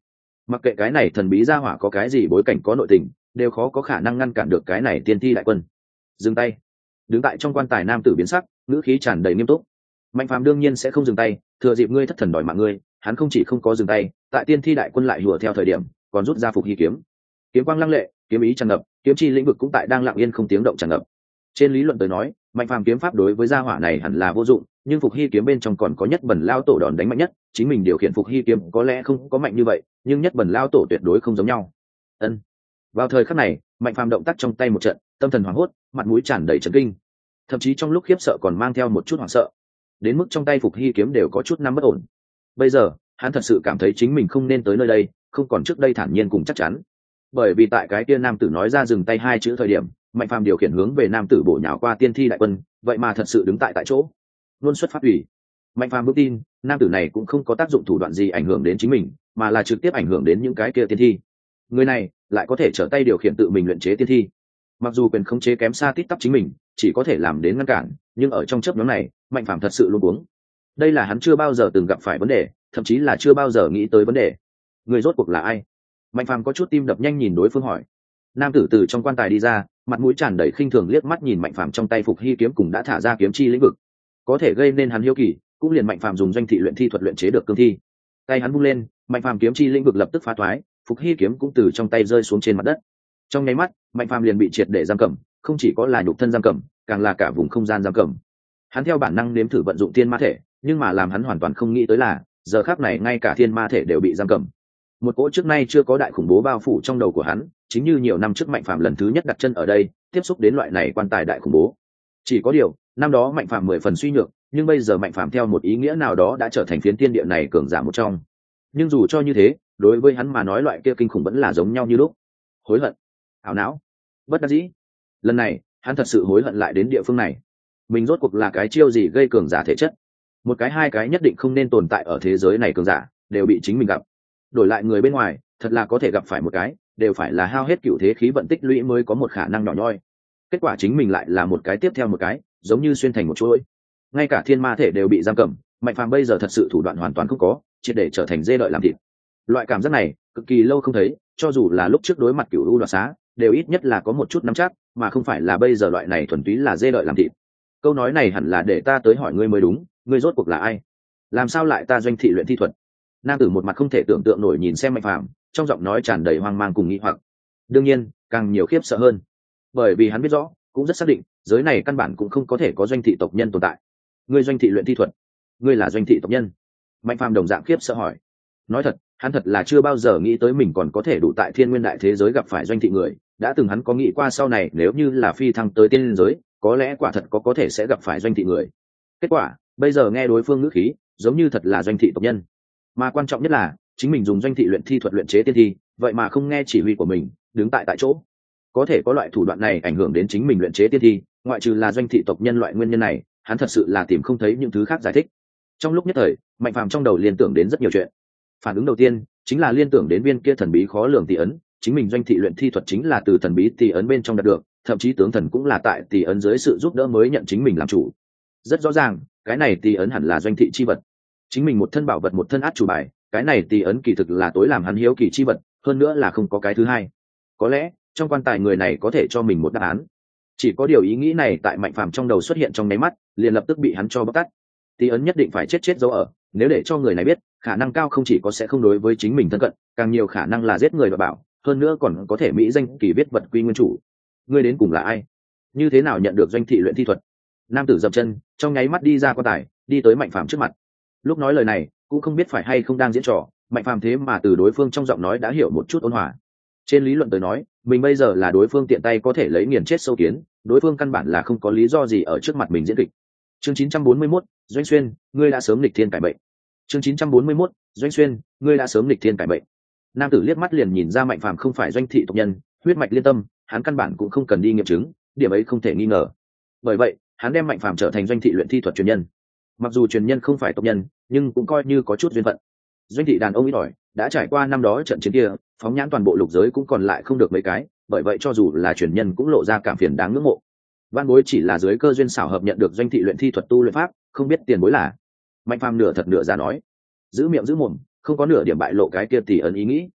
Mặc kệ cái này thần bí gia hỏa có cái gì bối cảnh có nội tình, đều khó có khả năng ngăn cản được cái này tiên thi đại quân. Dừng tay. Đứng tại trong quan tài nam tử biến sắc, ngữ khí tràn đầy nghiêm túc. Mạnh Phàm đương nhiên sẽ không dừng tay, thừa dịp ngươi thất thần đòi mạng ngươi, hắn không chỉ không có dừng tay, tại tiên thi đại quân lại hùa theo thời điểm, còn rút ra phục hy kiếm. Kiếm quang lăng lệ, kiếm ý tràn ngập, kiếm chi lĩnh vực cũng tại đang lặng yên không tiếng động tràn ngập. Trên lý luận tới nói, Mạnh Phàm kiếm pháp đối với gia hỏa này hẳn là vô dụng, nhưng phục hy kiếm bên trong còn có nhất bẩn lao tổ đòn đánh mạnh nhất, chính mình điều khiển phục hy kiếm có lẽ không có mạnh như vậy, nhưng nhất bẩn lao tổ tuyệt đối không giống nhau. Ân. Vào thời khắc này, Mạnh Phàm động tác trong tay một trận, tâm thần hoảng hốt, mặt mũi tràn đầy chấn kinh, thậm chí trong lúc khiếp sợ còn mang theo một chút hoảng sợ, đến mức trong tay phục hy kiếm đều có chút nắm bất ổn. Bây giờ hắn thật sự cảm thấy chính mình không nên tới nơi đây, không còn trước đây thản nhiên cùng chắc chắn, bởi vì tại cái kia nam tử nói ra dừng tay hai chữ thời điểm, Mạnh Phàm điều khiển hướng về nam tử bổ nhào qua tiên thi đại quân, vậy mà thật sự đứng tại tại chỗ, luôn xuất phát ủy. Mạnh Phàm bước tin nam tử này cũng không có tác dụng thủ đoạn gì ảnh hưởng đến chính mình, mà là trực tiếp ảnh hưởng đến những cái kia tiên thi. Người này lại có thể trở tay điều khiển tự mình luyện chế tiên thi, mặc dù quyền khống chế kém xa tít tắp chính mình, chỉ có thể làm đến ngăn cản, nhưng ở trong chớp nhoáng này, Mạnh Phàm thật sự luống cuống. Đây là hắn chưa bao giờ từng gặp phải vấn đề, thậm chí là chưa bao giờ nghĩ tới vấn đề. Người rốt cuộc là ai? Mạnh Phàm có chút tim đập nhanh nhìn đối phương hỏi. Nam tử từ trong quan tài đi ra, mặt mũi tràn đầy khinh thường liếc mắt nhìn Mạnh Phàm trong tay phục hy kiếm cùng đã thả ra kiếm chi lĩnh vực, có thể gây nên hắn hiếu kỳ, cũng liền Mạnh Phàm dùng doanh thị luyện thi thuật luyện chế được cương thi. Tay hắn vung lên, Mạnh Phàm kiếm chi lĩnh vực lập tức phá thoái, phục hy kiếm cũng từ trong tay rơi xuống trên mặt đất. Trong nháy mắt, Mạnh Phàm liền bị triệt để giam cầm, không chỉ có là nhục thân giam cầm, càng là cả vùng không gian giam cầm. Hắn theo bản năng nếm thử vận dụng thiên ma thể, nhưng mà làm hắn hoàn toàn không nghĩ tới là, giờ khắc này ngay cả thiên ma thể đều bị giam cầm. Một cỗ trước nay chưa có đại khủng bố bao phủ trong đầu của hắn, chính như nhiều năm trước Mạnh Phàm lần thứ nhất đặt chân ở đây, tiếp xúc đến loại này quan tài đại khủng bố. Chỉ có điều, năm đó Mạnh Phàm mười phần suy nhược, nhưng bây giờ Mạnh Phàm theo một ý nghĩa nào đó đã trở thành phiến tiên địa này cường giả một trong. Nhưng dù cho như thế, đối với hắn mà nói loại kia kinh khủng vẫn là giống nhau như lúc. Hối hận, ảo não, bất đắc dĩ. Lần này, hắn thật sự hối hận lại đến địa phương này. Mình rốt cuộc là cái chiêu gì gây cường giả thể chất? Một cái hai cái nhất định không nên tồn tại ở thế giới này cường giả, đều bị chính mình gặp. Đổi lại người bên ngoài, thật là có thể gặp phải một cái, đều phải là hao hết cựu thế khí vận tích lũy mới có một khả năng nhỏ nhoi. Kết quả chính mình lại là một cái tiếp theo một cái, giống như xuyên thành một chuỗi. Ngay cả thiên ma thể đều bị giam cầm, Mạnh Phàm bây giờ thật sự thủ đoạn hoàn toàn không có, triệt để trở thành dê đợi làm thịt. Loại cảm giác này, cực kỳ lâu không thấy, cho dù là lúc trước đối mặt cựu u đoạt xá, đều ít nhất là có một chút nắm chắc, mà không phải là bây giờ loại này thuần túy là dê đợi làm thịt. Câu nói này hẳn là để ta tới hỏi ngươi mới đúng, ngươi rốt cuộc là ai? Làm sao lại ta doanh thị luyện thi thuật? Nam tử một mặt không thể tưởng tượng nổi nhìn xem Mạnh Phàm, trong giọng nói tràn đầy hoang mang cùng nghi hoặc. Đương nhiên, càng nhiều khiếp sợ hơn, bởi vì hắn biết rõ, cũng rất xác định, giới này căn bản cũng không có thể có doanh thị tộc nhân tồn tại. Ngươi doanh thị luyện thi thuật, ngươi là doanh thị tộc nhân? Mạnh Phàm đồng dạng khiếp sợ hỏi. Nói thật, hắn thật là chưa bao giờ nghĩ tới mình còn có thể đủ tại thiên nguyên đại thế giới gặp phải doanh thị người. Đã từng hắn có nghĩ qua sau này nếu như là phi thăng tới tiên giới, có lẽ quả thật có có thể sẽ gặp phải doanh thị người. Kết quả, bây giờ nghe đối phương ngữ khí, giống như thật là doanh thị tộc nhân. Mà quan trọng nhất là, chính mình dùng doanh thị luyện thi thuật luyện chế tiên thi, vậy mà không nghe chỉ huy của mình, đứng tại tại chỗ. Có thể có loại thủ đoạn này ảnh hưởng đến chính mình luyện chế tiên thi, ngoại trừ là doanh thị tộc nhân loại nguyên nhân này, hắn thật sự là tìm không thấy những thứ khác giải thích. Trong lúc nhất thời, Mạnh Phàm trong đầu liên tưởng đến rất nhiều chuyện. Phản ứng đầu tiên chính là liên tưởng đến viên kia thần bí khó lường tỷ ấn, chính mình doanh thị luyện thi thuật chính là từ thần bí tỷ ấn bên trong đạt được, thậm chí tướng thần cũng là tại tỷ ấn dưới sự giúp đỡ mới nhận chính mình làm chủ. Rất rõ ràng, cái này tỷ ấn hẳn là doanh thị chi vật. Chính mình một thân bảo vật một thân át chủ bài, cái này tỷ ấn kỳ thực là tối làm hắn hiếu kỳ chi vật, hơn nữa là không có cái thứ hai. Có lẽ, trong quan tài người này có thể cho mình một đáp án. Chỉ có điều ý nghĩ này tại Mạnh Phàm trong đầu xuất hiện trong nháy mắt, liền lập tức bị hắn cho bóc tát. Tỷ ấn nhất định phải chết chết dấu ở, nếu để cho người này biết, khả năng cao không chỉ có sẽ không đối với chính mình thân cận, càng nhiều khả năng là giết người và bảo, hơn nữa còn có thể mỹ danh kỳ viết vật quy nguyên chủ. Ngươi đến cùng là ai? Như thế nào nhận được doanh thị luyện thi thuật? Nam tử dậm chân, trong nháy mắt đi ra quan tài, đi tới Mạnh Phàm trước mặt. Lúc nói lời này, cũng không biết phải hay không đang diễn trò, Mạnh Phàm thế mà từ đối phương trong giọng nói đã hiểu một chút ôn hòa. Trên lý luận tới nói, mình bây giờ là đối phương tiện tay có thể lấy nghiền chết sâu kiến, đối phương căn bản là không có lý do gì ở trước mặt mình diễn kịch. Chương chín trăm bốn mươi mốt, Doanh Xuyên, ngươi đã sớm nghịch thiên cải bệnh. Chương chín trăm bốn mươi mốt, Doanh Xuyên, ngươi đã sớm nghịch thiên cải bệnh. Nam tử liếc mắt liền nhìn ra Mạnh Phàm không phải doanh thị tộc nhân, huyết mạch liên tâm, hắn căn bản cũng không cần đi nghiệm chứng, điểm ấy không thể nghi ngờ. Bởi vậy, hắn đem Mạnh Phàm trở thành doanh thị luyện thi thuật truyền nhân. Mặc dù truyền nhân không phải tộc nhân, nhưng cũng coi như có chút duyên phận. Doanh thị đàn ông ít ỏi, đã trải qua năm đó trận chiến kia, phóng nhãn toàn bộ lục giới cũng còn lại không được mấy cái, bởi vậy cho dù là truyền nhân cũng lộ ra cảm phiền đáng ngưỡng mộ. Văn bối chỉ là dưới cơ duyên xảo hợp nhận được doanh thị luyện thi thuật tu luyện pháp, không biết tiền bối là. Mạnh Phàm nửa thật nửa giả nói, giữ miệng giữ mồm, không có nửa điểm bại lộ cái kia tỷ ấn ý nghĩ.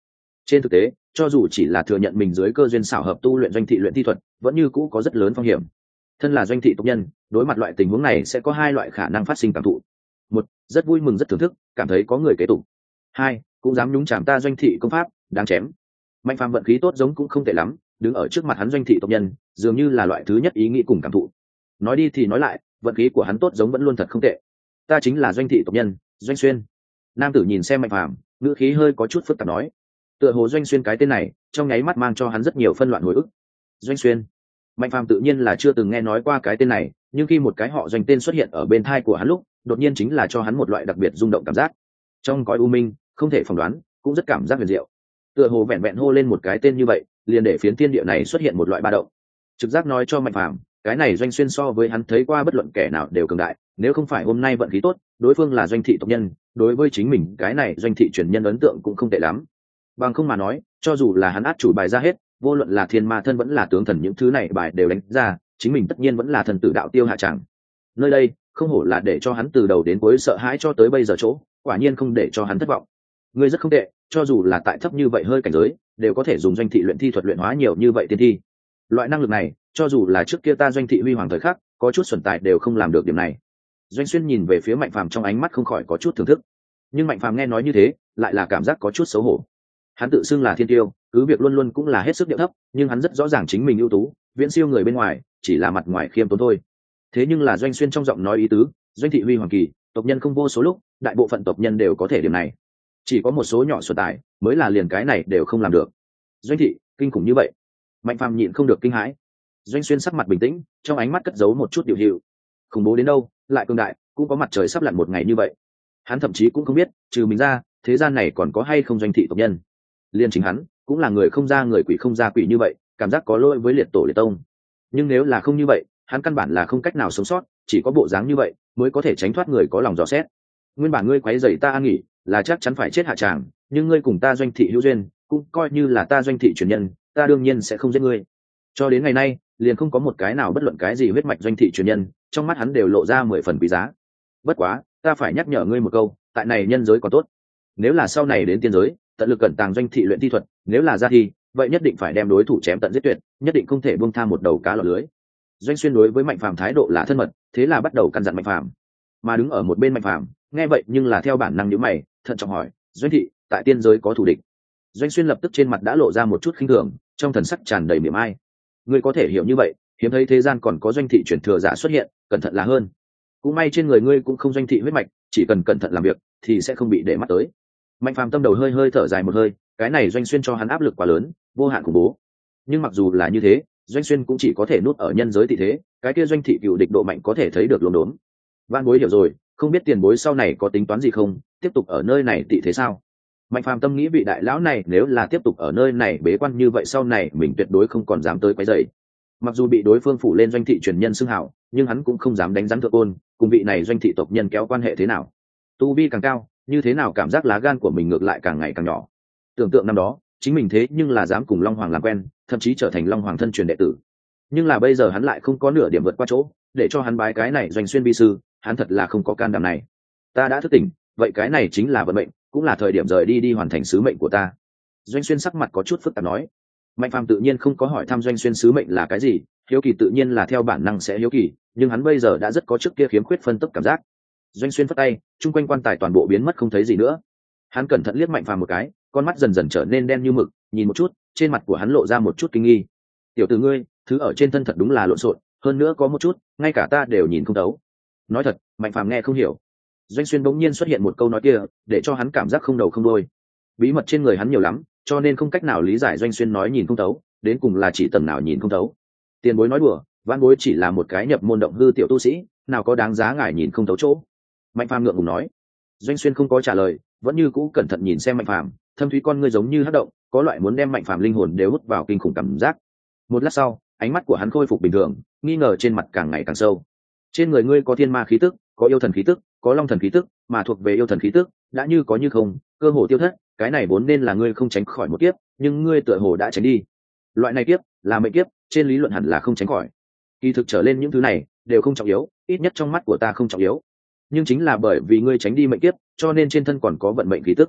Trên thực tế, cho dù chỉ là thừa nhận mình dưới cơ duyên xảo hợp tu luyện doanh thị luyện thi thuật, vẫn như cũ có rất lớn phong hiểm. Thân là doanh thị tộc nhân, đối mặt loại tình huống này sẽ có hai loại khả năng phát sinh cảm thụ. Một, rất vui mừng rất thưởng thức, cảm thấy có người kế tục. Hai, cũng dám nhúng chàm ta doanh thị công pháp, đáng chém. Mạnh Phàm vận khí tốt giống cũng không tệ lắm, đứng ở trước mặt hắn doanh thị tộc nhân, dường như là loại thứ nhất ý nghĩ cùng cảm thụ. Nói đi thì nói lại, vận khí của hắn tốt giống vẫn luôn thật không tệ. Ta chính là doanh thị tộc nhân, Doanh Xuyên. Nam tử nhìn xem Mạnh Phàm, ngữ khí hơi có chút phức tạp nói. Tựa hồ Doanh Xuyên cái tên này, trong nháy mắt mang cho hắn rất nhiều phân loạn hồi ức. Doanh Xuyên. Mạnh Phàm tự nhiên là chưa từng nghe nói qua cái tên này, nhưng khi một cái họ Doanh tên xuất hiện ở bên tai của hắn lúc, đột nhiên chính là cho hắn một loại đặc biệt rung động cảm giác. Trong cõi u minh, không thể phỏng đoán, cũng rất cảm giác huyền diệu. Tựa hồ vẹn vẹn hô lên một cái tên như vậy, liền để phiến thiên địa này xuất hiện một loại ba động. Trực giác nói cho Mạnh Phàm, cái này Doanh Xuyên so với hắn thấy qua bất luận kẻ nào đều cường đại, nếu không phải hôm nay vận khí tốt, đối phương là doanh thị tộc nhân, đối với chính mình cái này doanh thị truyền nhân ấn tượng cũng không tệ lắm. Bằng không mà nói, cho dù là hắn át chủ bài ra hết, vô luận là thiên ma thân vẫn là tướng thần những thứ này bài đều đánh ra, chính mình tất nhiên vẫn là thần tử đạo tiêu hạ chẳng. Nơi đây, không hổ là để cho hắn từ đầu đến cuối sợ hãi cho tới bây giờ chỗ, quả nhiên không để cho hắn thất vọng. Ngươi rất không tệ, cho dù là tại thấp như vậy hơi cảnh giới, đều có thể dùng doanh thị luyện thi thuật luyện hóa nhiều như vậy tiên thi. Loại năng lực này, cho dù là trước kia ta doanh thị huy hoàng thời khắc, có chút xuẩn tài đều không làm được điểm này. Doanh Xuyên nhìn về phía Mạnh Phàm trong ánh mắt không khỏi có chút thưởng thức. Nhưng Mạnh Phàm nghe nói như thế, lại là cảm giác có chút xấu hổ. Hắn tự xưng là thiên tiêu, cứ việc luôn luôn cũng là hết sức điệu thấp, nhưng hắn rất rõ ràng chính mình ưu tú, viễn siêu người bên ngoài, chỉ là mặt ngoài khiêm tốn thôi. Thế nhưng là Doanh Xuyên trong giọng nói ý tứ, doanh thị huy hoàng kỳ, tộc nhân không vô số lúc, đại bộ phận tộc nhân đều có thể điểm này. Chỉ có một số nhỏ xuẩn tài, mới là liền cái này đều không làm được. Doanh thị, kinh khủng như vậy. Mạnh Phàm nhịn không được kinh hãi. Doanh Xuyên sắc mặt bình tĩnh, trong ánh mắt cất giấu một chút điều hiệu. Khủng bố đến đâu, lại cường đại, cũng có mặt trời sắp lặn một ngày như vậy. Hắn thậm chí cũng không biết, trừ mình ra, thế gian này còn có hay không doanh thị tộc nhân. Liên chính hắn, cũng là người không ra người quỷ không ra quỷ như vậy, cảm giác có lỗi với liệt tổ liệt tông. Nhưng nếu là không như vậy, hắn căn bản là không cách nào sống sót, chỉ có bộ dáng như vậy mới có thể tránh thoát người có lòng dò xét. Nguyên bản ngươi quấy rầy ta an nghỉ, là chắc chắn phải chết hạ tràng, nhưng ngươi cùng ta doanh thị hữu duyên, cũng coi như là ta doanh thị truyền nhân, ta đương nhiên sẽ không giết ngươi. Cho đến ngày nay, liền không có một cái nào bất luận cái gì huyết mạch doanh thị truyền nhân, trong mắt hắn đều lộ ra mười phần quý giá. Bất quá, ta phải nhắc nhở ngươi một câu, tại này nhân giới còn tốt. Nếu là sau này đến tiên giới, tận lực cẩn tàng doanh thị luyện thi thuật, nếu là ra thi, vậy nhất định phải đem đối thủ chém tận giết tuyệt, nhất định không thể buông tha một đầu cá lọt lưới. Doanh Xuyên đối với Mạnh Phàm thái độ là thân mật, thế là bắt đầu căn dặn Mạnh Phàm. Mà đứng ở một bên Mạnh Phàm, nghe vậy nhưng là theo bản năng nhíu mày, thận trọng hỏi, "Doanh thị, tại tiên giới có thù địch?" Doanh Xuyên lập tức trên mặt đã lộ ra một chút khinh thường, trong thần sắc tràn đầy mỉa mai. Ngươi có thể hiểu như vậy, hiếm thấy thế gian còn có doanh thị chuyển thừa giả xuất hiện, cẩn thận là hơn. Cũng may trên người ngươi cũng không doanh thị huyết mạch, chỉ cần cẩn thận làm việc thì sẽ không bị để mắt tới. Mạnh Phàm tâm đầu hơi hơi thở dài một hơi, cái này Doanh Xuyên cho hắn áp lực quá lớn, vô hạn khủng bố. Nhưng mặc dù là như thế, Doanh Xuyên cũng chỉ có thể nuốt ở nhân giới tị thế, cái kia doanh thị cựu địch độ mạnh có thể thấy được luống đốn. Vạn bối hiểu rồi, không biết tiền bối sau này có tính toán gì không, tiếp tục ở nơi này tị thế sao? Mạnh Phàm tâm nghĩ vị đại lão này nếu là tiếp tục ở nơi này bế quan như vậy sau này mình tuyệt đối không còn dám tới quấy rầy. Mặc dù bị đối phương phủ lên doanh thị truyền nhân xưng hảo, nhưng hắn cũng không dám đánh rắn thượng ôn, cùng vị này doanh thị tộc nhân kéo quan hệ thế nào. Tu vi càng cao, như thế nào cảm giác lá gan của mình ngược lại càng ngày càng nhỏ. Tưởng tượng năm đó, chính mình thế nhưng là dám cùng Long Hoàng làm quen, thậm chí trở thành Long Hoàng thân truyền đệ tử. Nhưng là bây giờ hắn lại không có nửa điểm vượt qua chỗ, để cho hắn bái cái này Doanh Xuyên vi sư, hắn thật là không có can đảm này. Ta đã thức tỉnh, vậy cái này chính là vận mệnh, cũng là thời điểm rời đi đi hoàn thành sứ mệnh của ta. Doanh Xuyên sắc mặt có chút phức tạp nói. Mạnh Phàm tự nhiên không có hỏi thăm Doanh Xuyên sứ mệnh là cái gì, hiếu kỳ tự nhiên là theo bản năng sẽ hiếu kỳ, nhưng hắn bây giờ đã rất có trước kia khiếm khuyết phân tích cảm giác. Doanh Xuyên phất tay, chung quanh quan tài toàn bộ biến mất không thấy gì nữa. Hắn cẩn thận liếc Mạnh Phàm một cái, con mắt dần dần trở nên đen như mực, nhìn một chút, trên mặt của hắn lộ ra một chút kinh nghi. Tiểu tử ngươi, thứ ở trên thân thật đúng là lộn xộn, hơn nữa có một chút, ngay cả ta đều nhìn không thấu. Nói thật, Mạnh Phàm nghe không hiểu. Doanh Xuyên bỗng nhiên xuất hiện một câu nói kia, để cho hắn cảm giác không đầu không đuôi. Bí mật trên người hắn nhiều lắm, cho nên không cách nào lý giải Doanh Xuyên nói nhìn không thấu, đến cùng là chỉ tầng nào nhìn không thấu. Tiền bối nói đùa, Vãn bối chỉ là một cái nhập môn động hư tiểu tu sĩ, nào có đáng giá ngài nhìn không thấu chỗ. Mạnh Phàm ngượng ngùng nói. Doanh Xuyên không có trả lời, vẫn như cũ cẩn thận nhìn xem Mạnh Phàm, thâm thúy con ngươi giống như hất động, có loại muốn đem Mạnh Phàm linh hồn đều hút vào kinh khủng cảm giác. Một lát sau, ánh mắt của hắn khôi phục bình thường, nghi ngờ trên mặt càng ngày càng sâu. Trên người ngươi có thiên ma khí tức, có yêu thần khí tức, có long thần khí tức, mà thuộc về yêu thần khí tức, đã như có như không, cơ hồ tiêu thất, cái này vốn nên là ngươi không tránh khỏi một kiếp, nhưng ngươi tựa hồ đã tránh đi. Loại này kiếp, là mệnh kiếp, trên lý luận hẳn là không tránh khỏi. Kỳ thực trở lên những thứ này, đều không trọng yếu, ít nhất trong mắt của ta không trọng yếu. Nhưng chính là bởi vì ngươi tránh đi mệnh kiếp, cho nên trên thân còn có vận mệnh khí tức.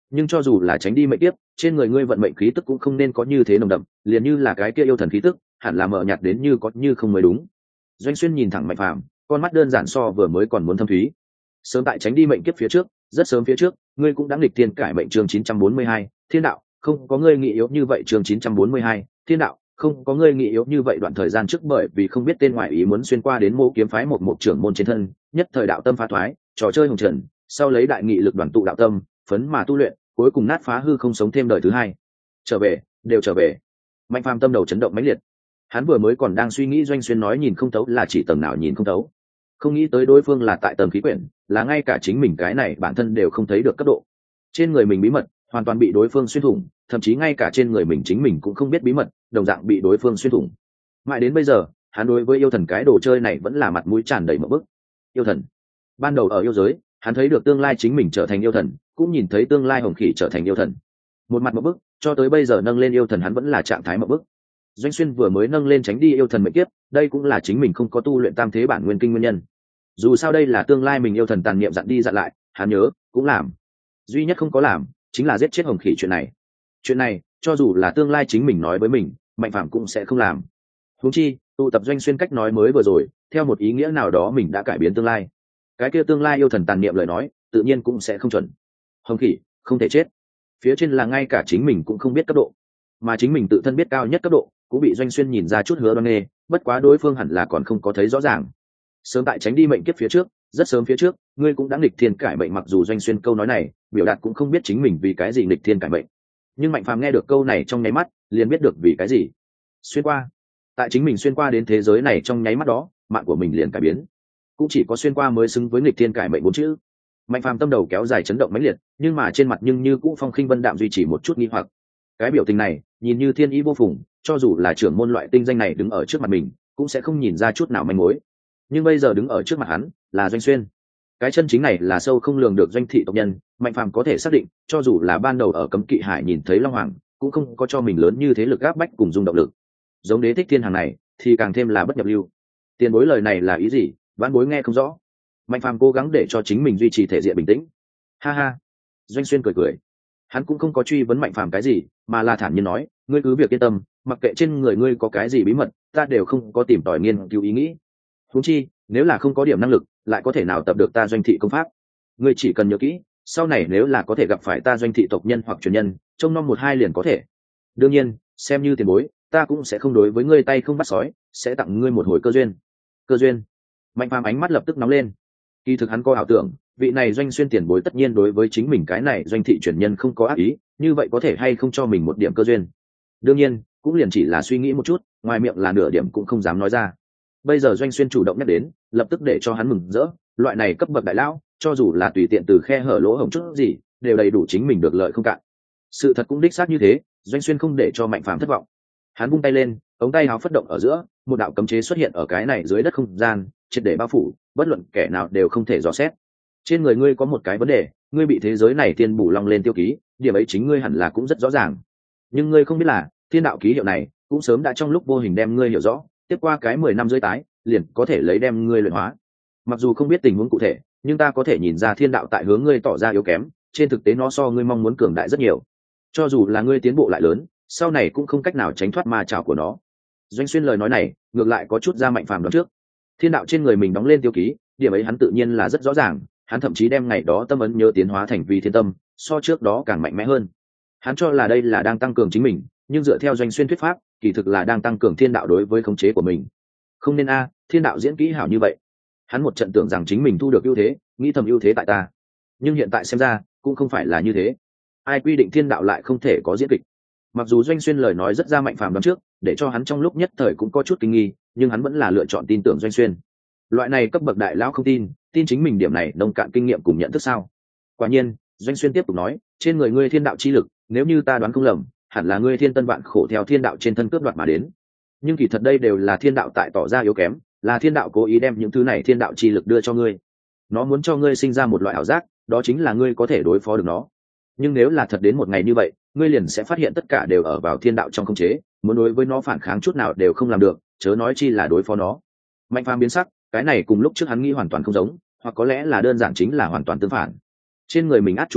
nhưng cho dù là tránh đi mệnh tiếp, trên người ngươi vận mệnh khí tức cũng không nên có như thế nồng đậm, liền như là cái kia yêu thần khí tức hẳn là mờ nhạt đến như có như không mới đúng. Doanh Xuyên nhìn thẳng Mạnh Phàm, con mắt đơn giản so vừa mới còn muốn thâm thúy. Sớm tại tránh đi mệnh kiếp phía trước, rất sớm phía trước, ngươi cũng đã nghịch thiên cải mệnh. Chương chín trăm bốn mươi hai, Thiên đạo, không có ngươi nghĩ yếu như vậy. Chương chín trăm bốn mươi hai, Thiên đạo, không có ngươi nghĩ yếu như vậy. Đoạn thời gian trước bởi vì không biết tên ngoại ý muốn xuyên qua đến Mộ Kiếm phái một một trưởng môn trên thân, nhất thời đạo tâm phá thoái, trò chơi hồng trần, sau lấy đại nghị lực đoàn tụ đạo tâm, phấn mà tu luyện, cuối cùng nát phá hư không sống thêm đời thứ hai. Trở về, đều trở về. Mạnh Phàm tâm đầu chấn động mãnh liệt. Hắn vừa mới còn đang suy nghĩ Doanh Xuyên nói nhìn không thấu là chỉ tầng nào nhìn không thấu, không nghĩ tới đối phương là tại tầng khí quyển, là ngay cả chính mình cái này bản thân đều không thấy được cấp độ. Trên người mình bí mật hoàn toàn bị đối phương xuyên thủng, thậm chí ngay cả trên người mình chính mình cũng không biết bí mật, đồng dạng bị đối phương xuyên thủng. Mãi đến bây giờ, hắn đối với yêu thần cái đồ chơi này vẫn là mặt mũi tràn đầy mộng bức. Yêu thần, ban đầu ở yêu giới, hắn thấy được tương lai chính mình trở thành yêu thần, cũng nhìn thấy tương lai Hồng Khỉ trở thành yêu thần. Một mặt mộng bức, cho tới bây giờ nâng lên yêu thần hắn vẫn là trạng thái mộng bức. Doanh Xuyên vừa mới nâng lên tránh đi yêu thần mệnh kiếp, đây cũng là chính mình không có tu luyện tam thế bản nguyên kinh nguyên nhân. Dù sao đây là tương lai mình yêu thần tàn niệm dặn đi dặn lại, hắn nhớ cũng làm, duy nhất không có làm chính là giết chết Hồng Khỉ chuyện này. Chuyện này cho dù là tương lai chính mình nói với mình, Mạnh Phàm cũng sẽ không làm. Huống chi tụ tập Doanh Xuyên cách nói mới vừa rồi, theo một ý nghĩa nào đó mình đã cải biến tương lai. Cái kia tương lai yêu thần tàn niệm lời nói, tự nhiên cũng sẽ không chuẩn. Hồng Khỉ không thể chết, phía trên là ngay cả chính mình cũng không biết cấp độ, mà chính mình tự thân biết cao nhất cấp độ cũng bị Doanh Xuyên nhìn ra chút hứa đoan nghê, bất quá đối phương hẳn là còn không có thấy rõ ràng. Sớm tại tránh đi mệnh kiếp phía trước, rất sớm phía trước, ngươi cũng đã nghịch thiên cải mệnh. Mặc dù Doanh Xuyên câu nói này biểu đạt cũng không biết chính mình vì cái gì nghịch thiên cải mệnh, nhưng Mạnh Phàm nghe được câu này trong nháy mắt liền biết được vì cái gì. Xuyên qua, tại chính mình xuyên qua đến thế giới này trong nháy mắt đó, mạng của mình liền cải biến. Cũng chỉ có xuyên qua mới xứng với nghịch thiên cải mệnh bốn chữ. Mạnh Phàm tâm đầu kéo dài chấn động mãnh liệt, nhưng mà trên mặt nhưng như cũ phong khinh vân đạm duy trì một chút nghi hoặc. Cái biểu tình này nhìn như thiên ý vô phùng, cho dù là trưởng môn loại tinh danh này đứng ở trước mặt mình cũng sẽ không nhìn ra chút nào manh mối, nhưng bây giờ đứng ở trước mặt hắn là Doanh Xuyên. Cái chân chính này là sâu không lường được doanh thị tộc nhân. Mạnh Phàm có thể xác định, cho dù là ban đầu ở Cấm Kỵ Hải nhìn thấy Long Hoàng cũng không có cho mình lớn như thế lực áp bách cùng dung động lực. Giống Đế Thích Thiên hàng này thì càng thêm là bất nhập lưu. Tiền bối lời này là ý gì, vãn bối nghe không rõ. Mạnh Phàm cố gắng để cho chính mình duy trì thể diện bình tĩnh. Ha ha. Doanh Xuyên cười cười, hắn cũng không có truy vấn Mạnh Phàm cái gì, mà là thản nhiên nói, ngươi cứ việc yên tâm, mặc kệ trên người ngươi có cái gì bí mật, ta đều không có tìm tòi nghiên cứu ý nghĩ. Huống chi nếu là không có điểm năng lực, lại có thể nào tập được ta doanh thị công pháp. Ngươi chỉ cần nhớ kỹ, sau này nếu là có thể gặp phải ta doanh thị tộc nhân hoặc truyền nhân, trông nom một hai liền có thể. Đương nhiên xem như tiền bối, ta cũng sẽ không đối với ngươi tay không bắt sói, sẽ tặng ngươi một hồi cơ duyên. Cơ duyên? Mạnh Phàm ánh mắt lập tức nóng lên. Kỳ thực hắn có ảo tưởng, vị này Doanh Xuyên tiền bối tất nhiên đối với chính mình cái này doanh thị truyền nhân không có ác ý, như vậy có thể hay không cho mình một điểm cơ duyên. Đương nhiên cũng liền chỉ là suy nghĩ một chút, ngoài miệng là nửa điểm cũng không dám nói ra. Bây giờ Doanh Xuyên chủ động nhắc đến, lập tức để cho hắn mừng rỡ. Loại này cấp bậc đại lão, cho dù là tùy tiện từ khe hở lỗ hổng chút gì, đều đầy đủ chính mình được lợi không cạn. Sự thật cũng đích xác như thế, Doanh Xuyên không để cho Mạnh Phàm thất vọng. Hắn vung tay lên, ống tay áo phất động ở giữa, một đạo cấm chế xuất hiện ở cái này dưới đất không gian, triệt để bao phủ, bất luận kẻ nào đều không thể dò xét. Trên người ngươi có một cái vấn đề, ngươi bị thế giới này tiên bù long lên tiêu ký, điểm ấy chính ngươi hẳn là cũng rất rõ ràng. Nhưng ngươi không biết là, thiên đạo ký hiệu này cũng sớm đã trong lúc vô hình đem ngươi hiểu rõ, tiếp qua cái mười năm rưỡi tái, liền có thể lấy đem ngươi luyện hóa. Mặc dù không biết tình huống cụ thể, nhưng ta có thể nhìn ra thiên đạo tại hướng ngươi tỏ ra yếu kém, trên thực tế nó so ngươi mong muốn cường đại rất nhiều. Cho dù là ngươi tiến bộ lại lớn, sau này cũng không cách nào tránh thoát ma trảo của nó. Doanh Xuyên lời nói này, ngược lại có chút ra Mạnh Phàm đoán trước. Thiên đạo trên người mình đóng lên tiêu ký, điểm ấy hắn tự nhiên là rất rõ ràng, hắn thậm chí đem ngày đó tâm ấn nhớ tiến hóa thành vi thiên tâm, so trước đó càng mạnh mẽ hơn. Hắn cho là đây là đang tăng cường chính mình, nhưng dựa theo Doanh Xuyên thuyết pháp, kỳ thực là đang tăng cường thiên đạo đối với khống chế của mình. Không nên a, thiên đạo diễn kỹ hảo như vậy. Hắn một trận tưởng rằng chính mình thu được ưu thế, nghĩ thầm ưu thế tại ta. Nhưng hiện tại xem ra, cũng không phải là như thế. Ai quy định thiên đạo lại không thể có diễn kịch? Mặc dù Doanh Xuyên lời nói rất ra Mạnh Phàm đoán trước, để cho hắn trong lúc nhất thời cũng có chút kinh nghi, nhưng hắn vẫn là lựa chọn tin tưởng Doanh Xuyên. Loại này cấp bậc đại lão không tin, tin chính mình điểm này nông cạn kinh nghiệm cùng nhận thức sao? Quả nhiên, Doanh Xuyên tiếp tục nói, trên người ngươi thiên đạo chi lực, nếu như ta đoán không lầm, hẳn là ngươi thiên tân vạn khổ theo thiên đạo trên thân cướp đoạt mà đến. Nhưng kỳ thật đây đều là thiên đạo tại tỏ ra yếu kém, là thiên đạo cố ý đem những thứ này thiên đạo chi lực đưa cho ngươi. Nó muốn cho ngươi sinh ra một loại ảo giác, đó chính là ngươi có thể đối phó được nó. Nhưng nếu là thật đến một ngày như vậy, ngươi liền sẽ phát hiện tất cả đều ở vào thiên đạo trong khống chế, muốn đối với nó phản kháng chút nào đều không làm được, chớ nói chi là đối phó nó. Mạnh Phàm biến sắc, cái này cùng lúc trước hắn nghĩ hoàn toàn không giống, hoặc có lẽ là đơn giản chính là hoàn toàn tương phản. Trên người mình át chủ bài,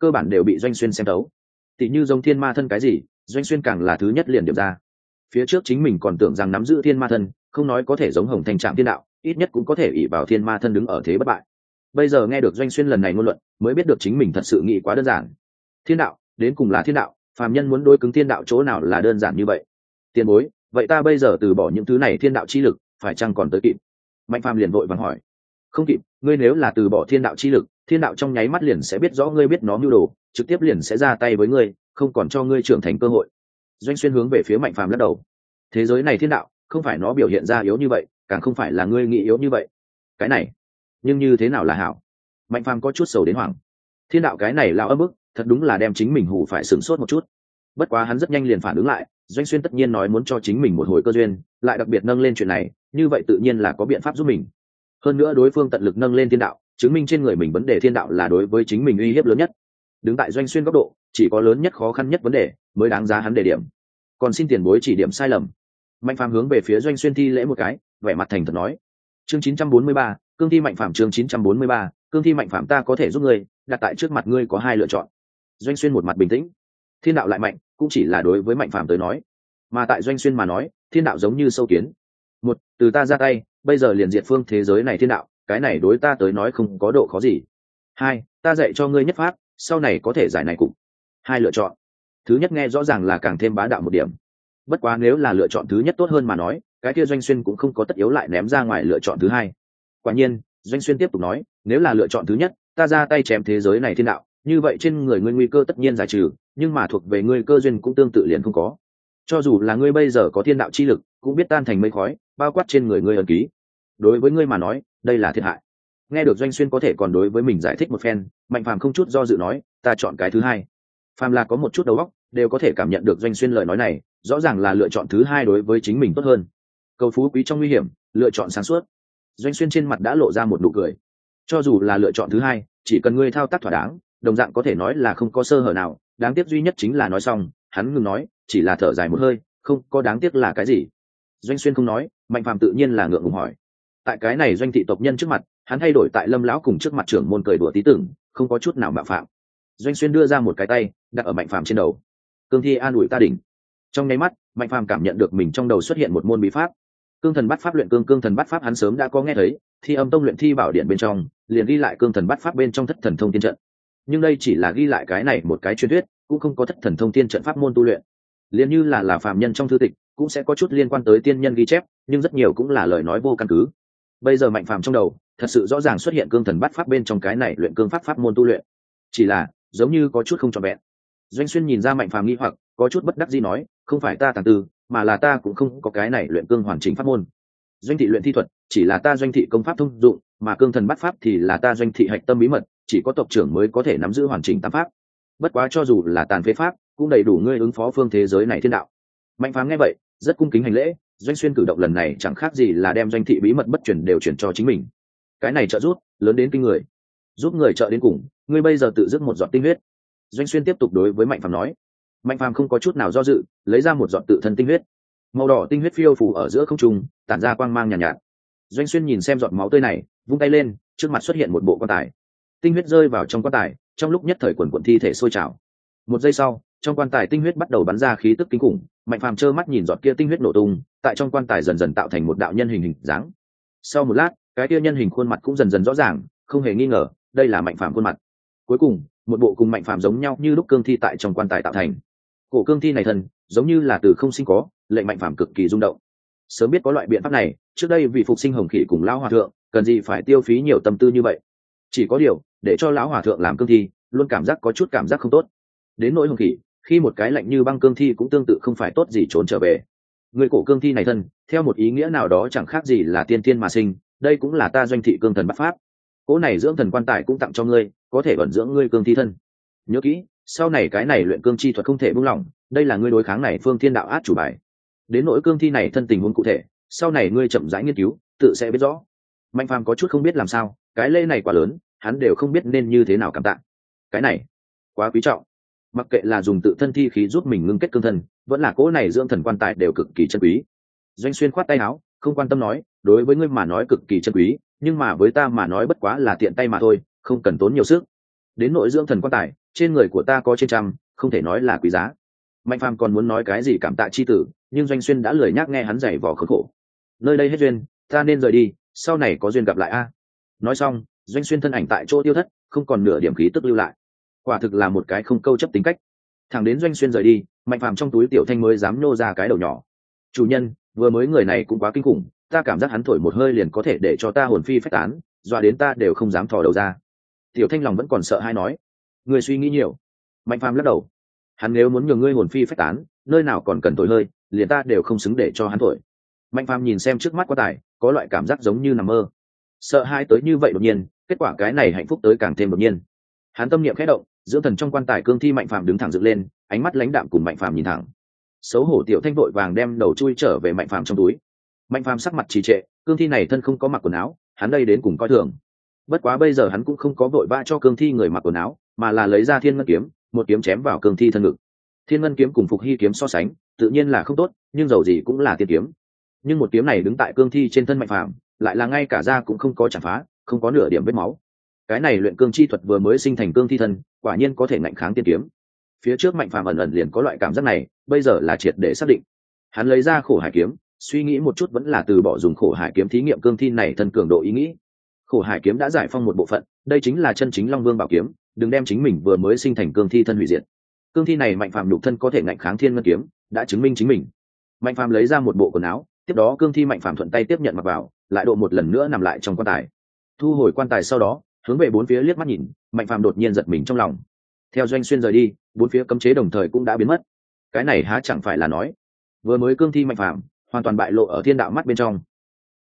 cơ bản đều bị Doanh Xuyên xem thấu. Tỷ như giống thiên ma thân cái gì, Doanh Xuyên càng là thứ nhất liền điểm ra. Phía trước chính mình còn tưởng rằng nắm giữ thiên ma thân, không nói có thể giống Hồng Thành Trạm Thiên Đạo, ít nhất cũng có thể ỷ vào thiên ma thân đứng ở thế bất bại. Bây giờ nghe được Doanh Xuyên lần này ngôn luận, mới biết được chính mình thật sự nghĩ quá đơn giản. Thiên đạo, đến cùng là thiên đạo, phàm nhân muốn đối cứng thiên đạo chỗ nào là đơn giản như vậy? Tiền bối, vậy ta bây giờ từ bỏ những thứ này thiên đạo chi lực, phải chăng còn tới kịp? Mạnh Phàm liền vội vàng hỏi. Không kịp, ngươi nếu là từ bỏ thiên đạo chi lực, thiên đạo trong nháy mắt liền sẽ biết rõ ngươi biết nó mưu đồ, trực tiếp liền sẽ ra tay với ngươi, không còn cho ngươi trưởng thành cơ hội. Doanh Xuyên hướng về phía Mạnh Phàm lắc đầu. Thế giới này thiên đạo, không phải nó biểu hiện ra yếu như vậy, càng không phải là ngươi nghĩ yếu như vậy. Cái này, nhưng như thế nào là hảo? Mạnh Phàm có chút sầu đến hoảng. Thiên đạo cái này lao ấm bức, thật đúng là đem chính mình hù phải sửng sốt một chút. Bất quá hắn rất nhanh liền phản ứng lại, Doanh Xuyên tất nhiên nói muốn cho chính mình một hồi cơ duyên, lại đặc biệt nâng lên chuyện này, như vậy tự nhiên là có biện pháp giúp mình. Hơn nữa đối phương tận lực nâng lên thiên đạo, chứng minh trên người mình vấn đề thiên đạo là đối với chính mình uy hiếp lớn nhất. Đứng tại Doanh Xuyên góc độ, chỉ có lớn nhất khó khăn nhất vấn đề mới đáng giá hắn đề điểm. Còn xin tiền bối chỉ điểm sai lầm. Mạnh Phàm hướng về phía Doanh Xuyên thi lễ một cái, vẻ mặt thành thật nói. Chương chín trăm bốn mươi ba, cương thi Mạnh Phàm chương chín trăm bốn mươi ba, cương thi Mạnh Phàm ta có thể giúp ngươi, đặt tại trước mặt ngươi có hai lựa chọn. Doanh Xuyên một mặt bình tĩnh. Thiên đạo lại mạnh, cũng chỉ là đối với Mạnh Phàm tới nói, mà tại Doanh Xuyên mà nói, thiên đạo giống như sâu kiến. Một, từ ta ra tay, bây giờ liền diệt phương thế giới này thiên đạo, cái này đối ta tới nói không có độ khó gì. Hai, ta dạy cho ngươi nhất pháp, sau này có thể giải này cục. Hai lựa chọn. Thứ nhất nghe rõ ràng là càng thêm bá đạo một điểm. Bất quá nếu là lựa chọn thứ nhất tốt hơn mà nói, cái kia Doanh Xuyên cũng không có tất yếu lại ném ra ngoài lựa chọn thứ hai. Quả nhiên, Doanh Xuyên tiếp tục nói, nếu là lựa chọn thứ nhất, ta ra tay chém thế giới này thiên đạo, như vậy trên người ngươi nguy cơ tất nhiên giải trừ, nhưng mà thuộc về ngươi cơ duyên cũng tương tự liền không có. Cho dù là ngươi bây giờ có thiên đạo chi lực, cũng biết tan thành mây khói, bao quát trên người ngươi ẩn ký. Đối với ngươi mà nói, đây là thiệt hại. Nghe được Doanh Xuyên có thể còn đối với mình giải thích một phen, Mạnh Phàm không chút do dự nói, ta chọn cái thứ hai. Phàm là có một chút đầu óc, đều có thể cảm nhận được Doanh Xuyên lời nói này, rõ ràng là lựa chọn thứ hai đối với chính mình tốt hơn. Cầu phú quý trong nguy hiểm, lựa chọn sáng suốt. Doanh Xuyên trên mặt đã lộ ra một nụ cười. Cho dù là lựa chọn thứ hai, chỉ cần ngươi thao tác thỏa đáng, đồng dạng có thể nói là không có sơ hở nào, đáng tiếc duy nhất chính là nói xong, hắn ngừng nói, chỉ là thở dài một hơi, không có đáng tiếc là cái gì. Doanh Xuyên không nói, Mạnh Phàm tự nhiên là ngượng ngùng hỏi. Tại cái này Doanh thị tộc nhân trước mặt, hắn thay đổi tại Lâm lão cùng trước mặt trưởng môn cười đùa tí tưởng, không có chút nào mạo phạm. Doanh Xuyên đưa ra một cái tay, đặt ở Mạnh Phàm trên đầu. Cương thi an ủi ta đỉnh. Trong nháy mắt, Mạnh Phàm cảm nhận được mình trong đầu xuất hiện một môn bí pháp. Cương thần bắt pháp luyện cương cương thần bắt pháp hắn sớm đã có nghe thấy, Thi Âm Tông luyện thi bảo điện bên trong, liền ghi lại cương thần bắt pháp bên trong thất thần thông tiên trận. Nhưng đây chỉ là ghi lại cái này một cái truyền thuyết, cũng không có thất thần thông tiên trận pháp môn tu luyện. Liền như là là phàm nhân trong thư tịch, cũng sẽ có chút liên quan tới tiên nhân ghi chép, nhưng rất nhiều cũng là lời nói vô căn cứ. Bây giờ Mạnh Phàm trong đầu, thật sự rõ ràng xuất hiện cương thần bắt pháp bên trong cái này luyện cương pháp pháp môn tu luyện. Chỉ là, giống như có chút không trọn vẹn. Doanh Xuyên nhìn ra Mạnh Phàm nghi hoặc, có chút bất đắc dĩ nói, không phải ta tàng tư, mà là ta cũng không có cái này luyện cương hoàn chỉnh pháp môn. Doanh thị luyện thi thuật, chỉ là ta Doanh thị công pháp thông dụng, mà cương thần bắt pháp thì là ta Doanh thị hạch tâm bí mật, chỉ có tộc trưởng mới có thể nắm giữ hoàn chỉnh tam pháp. Bất quá cho dù là tàn phế pháp, cũng đầy đủ ngươi ứng phó phương thế giới này thiên đạo. Mạnh Phàm nghe vậy, rất cung kính hành lễ. Doanh Xuyên cử động lần này chẳng khác gì là đem Doanh thị bí mật bất truyền đều truyền cho chính mình. Cái này trợ giúp lớn đến kinh người, giúp người trợ đến cùng, ngươi bây giờ tự dứt một giọt tinh huyết. Doanh Xuyên tiếp tục đối với Mạnh Phàm nói. Mạnh Phàm không có chút nào do dự, lấy ra một giọt tự thân tinh huyết. Màu đỏ tinh huyết phiêu phù ở giữa không trung, tản ra quang mang nhàn nhạt, nhạt. Doanh Xuyên nhìn xem giọt máu tươi này, vung tay lên, trước mặt xuất hiện một bộ quan tài. Tinh huyết rơi vào trong quan tài, trong lúc nhất thời quần quần thi thể sôi trào. Một giây sau, trong quan tài tinh huyết bắt đầu bắn ra khí tức kinh khủng. Mạnh Phàm trơ mắt nhìn giọt kia tinh huyết nổ tung, tại trong quan tài dần dần tạo thành một đạo nhân hình hình dáng. Sau một lát, cái kia nhân hình khuôn mặt cũng dần dần rõ ràng, không hề nghi ngờ, đây là Mạnh Phàm khuôn mặt. Cuối cùng, một bộ cùng Mạnh Phàm giống nhau như lúc cương thi tại trong quan tài tạo thành. Cổ cương thi này thần, giống như là từ không sinh có, lệnh Mạnh Phàm cực kỳ rung động. Sớm biết có loại biện pháp này, trước đây vì phục sinh Hồng Khỉ cùng lão hòa thượng, cần gì phải tiêu phí nhiều tâm tư như vậy. Chỉ có điều, để cho lão hòa thượng làm cương thi, luôn cảm giác có chút cảm giác không tốt. Đến nỗi Hồng Khỉ, khi một cái lạnh như băng cương thi cũng tương tự không phải tốt gì trốn trở về. Người cổ cương thi này thân, theo một ý nghĩa nào đó chẳng khác gì là tiên tiên mà sinh, đây cũng là ta Doanh thị cương thần bắt pháp. Cỗ này dưỡng thần quan tài cũng tặng cho ngươi, có thể vận dưỡng ngươi cương thi thân. Nhớ kỹ, sau này cái này luyện cương chi thuật không thể buông lỏng, đây là ngươi đối kháng này phương thiên đạo át chủ bài. Đến nỗi cương thi này thân tình huống cụ thể, sau này ngươi chậm rãi nghiên cứu, tự sẽ biết rõ. Mạnh Phàm có chút không biết làm sao, cái lễ này quá lớn, hắn đều không biết nên như thế nào cảm tạ. Cái này quá quý trọng, mặc kệ là dùng tự thân thi khí giúp mình ngưng kết cương thân, vẫn là cỗ này dưỡng thần quan tài đều cực kỳ chân quý. Doanh Xuyên khoát tay áo, không quan tâm nói, đối với ngươi mà nói cực kỳ chân quý, nhưng mà với ta mà nói bất quá là tiện tay mà thôi, không cần tốn nhiều sức. Đến nội dưỡng thần quan tài, trên người của ta có trên trăm, không thể nói là quý giá. Mạnh Phàm còn muốn nói cái gì cảm tạ chi tử, nhưng Doanh Xuyên đã lười nhác nghe hắn giày vò khốn khổ. Nơi đây hết duyên, ta nên rời đi, sau này có duyên gặp lại a. Nói xong, Doanh Xuyên thân ảnh tại chỗ tiêu thất, không còn nửa điểm khí tức lưu lại. Quả thực là một cái không câu chấp tính cách. Thẳng đến Doanh Xuyên rời đi, Mạnh Phàm trong túi tiểu thanh mới dám nhô ra cái đầu nhỏ. Chủ nhân, vừa mới người này cũng quá kinh khủng, ta cảm giác hắn thổi một hơi liền có thể để cho ta hồn phi phách tán, dọa đến ta đều không dám thò đầu ra. Tiểu thanh lòng vẫn còn sợ hãi nói, người suy nghĩ nhiều. Mạnh Phàm lắc đầu, hắn nếu muốn nhường ngươi hồn phi phách tán, nơi nào còn cần thổi hơi, liền ta đều không xứng để cho hắn thổi. Mạnh Phàm nhìn xem trước mắt quan tài, có loại cảm giác giống như nằm mơ, sợ hãi tới như vậy đột nhiên, kết quả cái này hạnh phúc tới càng thêm đột nhiên. Hắn tâm niệm khẽ động, dưỡng thần trong quan tài cương thi Mạnh Phàm đứng thẳng dựng lên, ánh mắt lãnh đạm cùng Mạnh Phàm nhìn thẳng. Xấu hổ tiểu thanh vội vàng đem đầu chui trở về Mạnh Phàm trong túi. Mạnh Phàm sắc mặt trì trệ, cương thi này thân không có mặc quần áo, hắn đây đến cùng coi thường. Bất quá bây giờ hắn cũng không có vội vã cho cương thi người mặc quần áo, mà là lấy ra thiên ngân kiếm, một kiếm chém vào cương thi thân ngực. Thiên ngân kiếm cùng phục hy kiếm so sánh, tự nhiên là không tốt, nhưng dầu gì cũng là tiên kiếm. Nhưng một kiếm này đứng tại cương thi trên thân Mạnh Phàm, lại là ngay cả da cũng không có chạm phá, không có nửa điểm vết máu. Cái này luyện cương chi thuật vừa mới sinh thành cương thi thân, quả nhiên có thể ngạnh kháng tiên kiếm. Phía trước Mạnh Phàm ẩn ẩn liền có loại cảm giác này, bây giờ là triệt để xác định. Hắn lấy ra khổ hải kiếm, suy nghĩ một chút vẫn là từ bỏ dùng khổ hải kiếm thí nghiệm cương thi này thân cường độ ý nghĩ. Khổ hải kiếm đã giải phong một bộ phận, đây chính là chân chính Long Vương bảo kiếm, đừng đem chính mình vừa mới sinh thành cương thi thân hủy diệt. Cương thi này Mạnh Phàm nhục thân có thể ngạnh kháng thiên ngân kiếm, đã chứng minh chính mình. Mạnh Phàm lấy ra một bộ quần áo, tiếp đó cương thi Mạnh Phàm thuận tay tiếp nhận mặc vào, lại độ một lần nữa nằm lại trong quan tài. Thu hồi quan tài sau đó, hướng về bốn phía liếc mắt nhìn, Mạnh Phàm đột nhiên giật mình trong lòng. Theo Doanh Xuyên rời đi, bốn phía cấm chế đồng thời cũng đã biến mất. Cái này há chẳng phải là nói, vừa mới cương thi Mạnh Phàm hoàn toàn bại lộ ở thiên đạo mắt bên trong.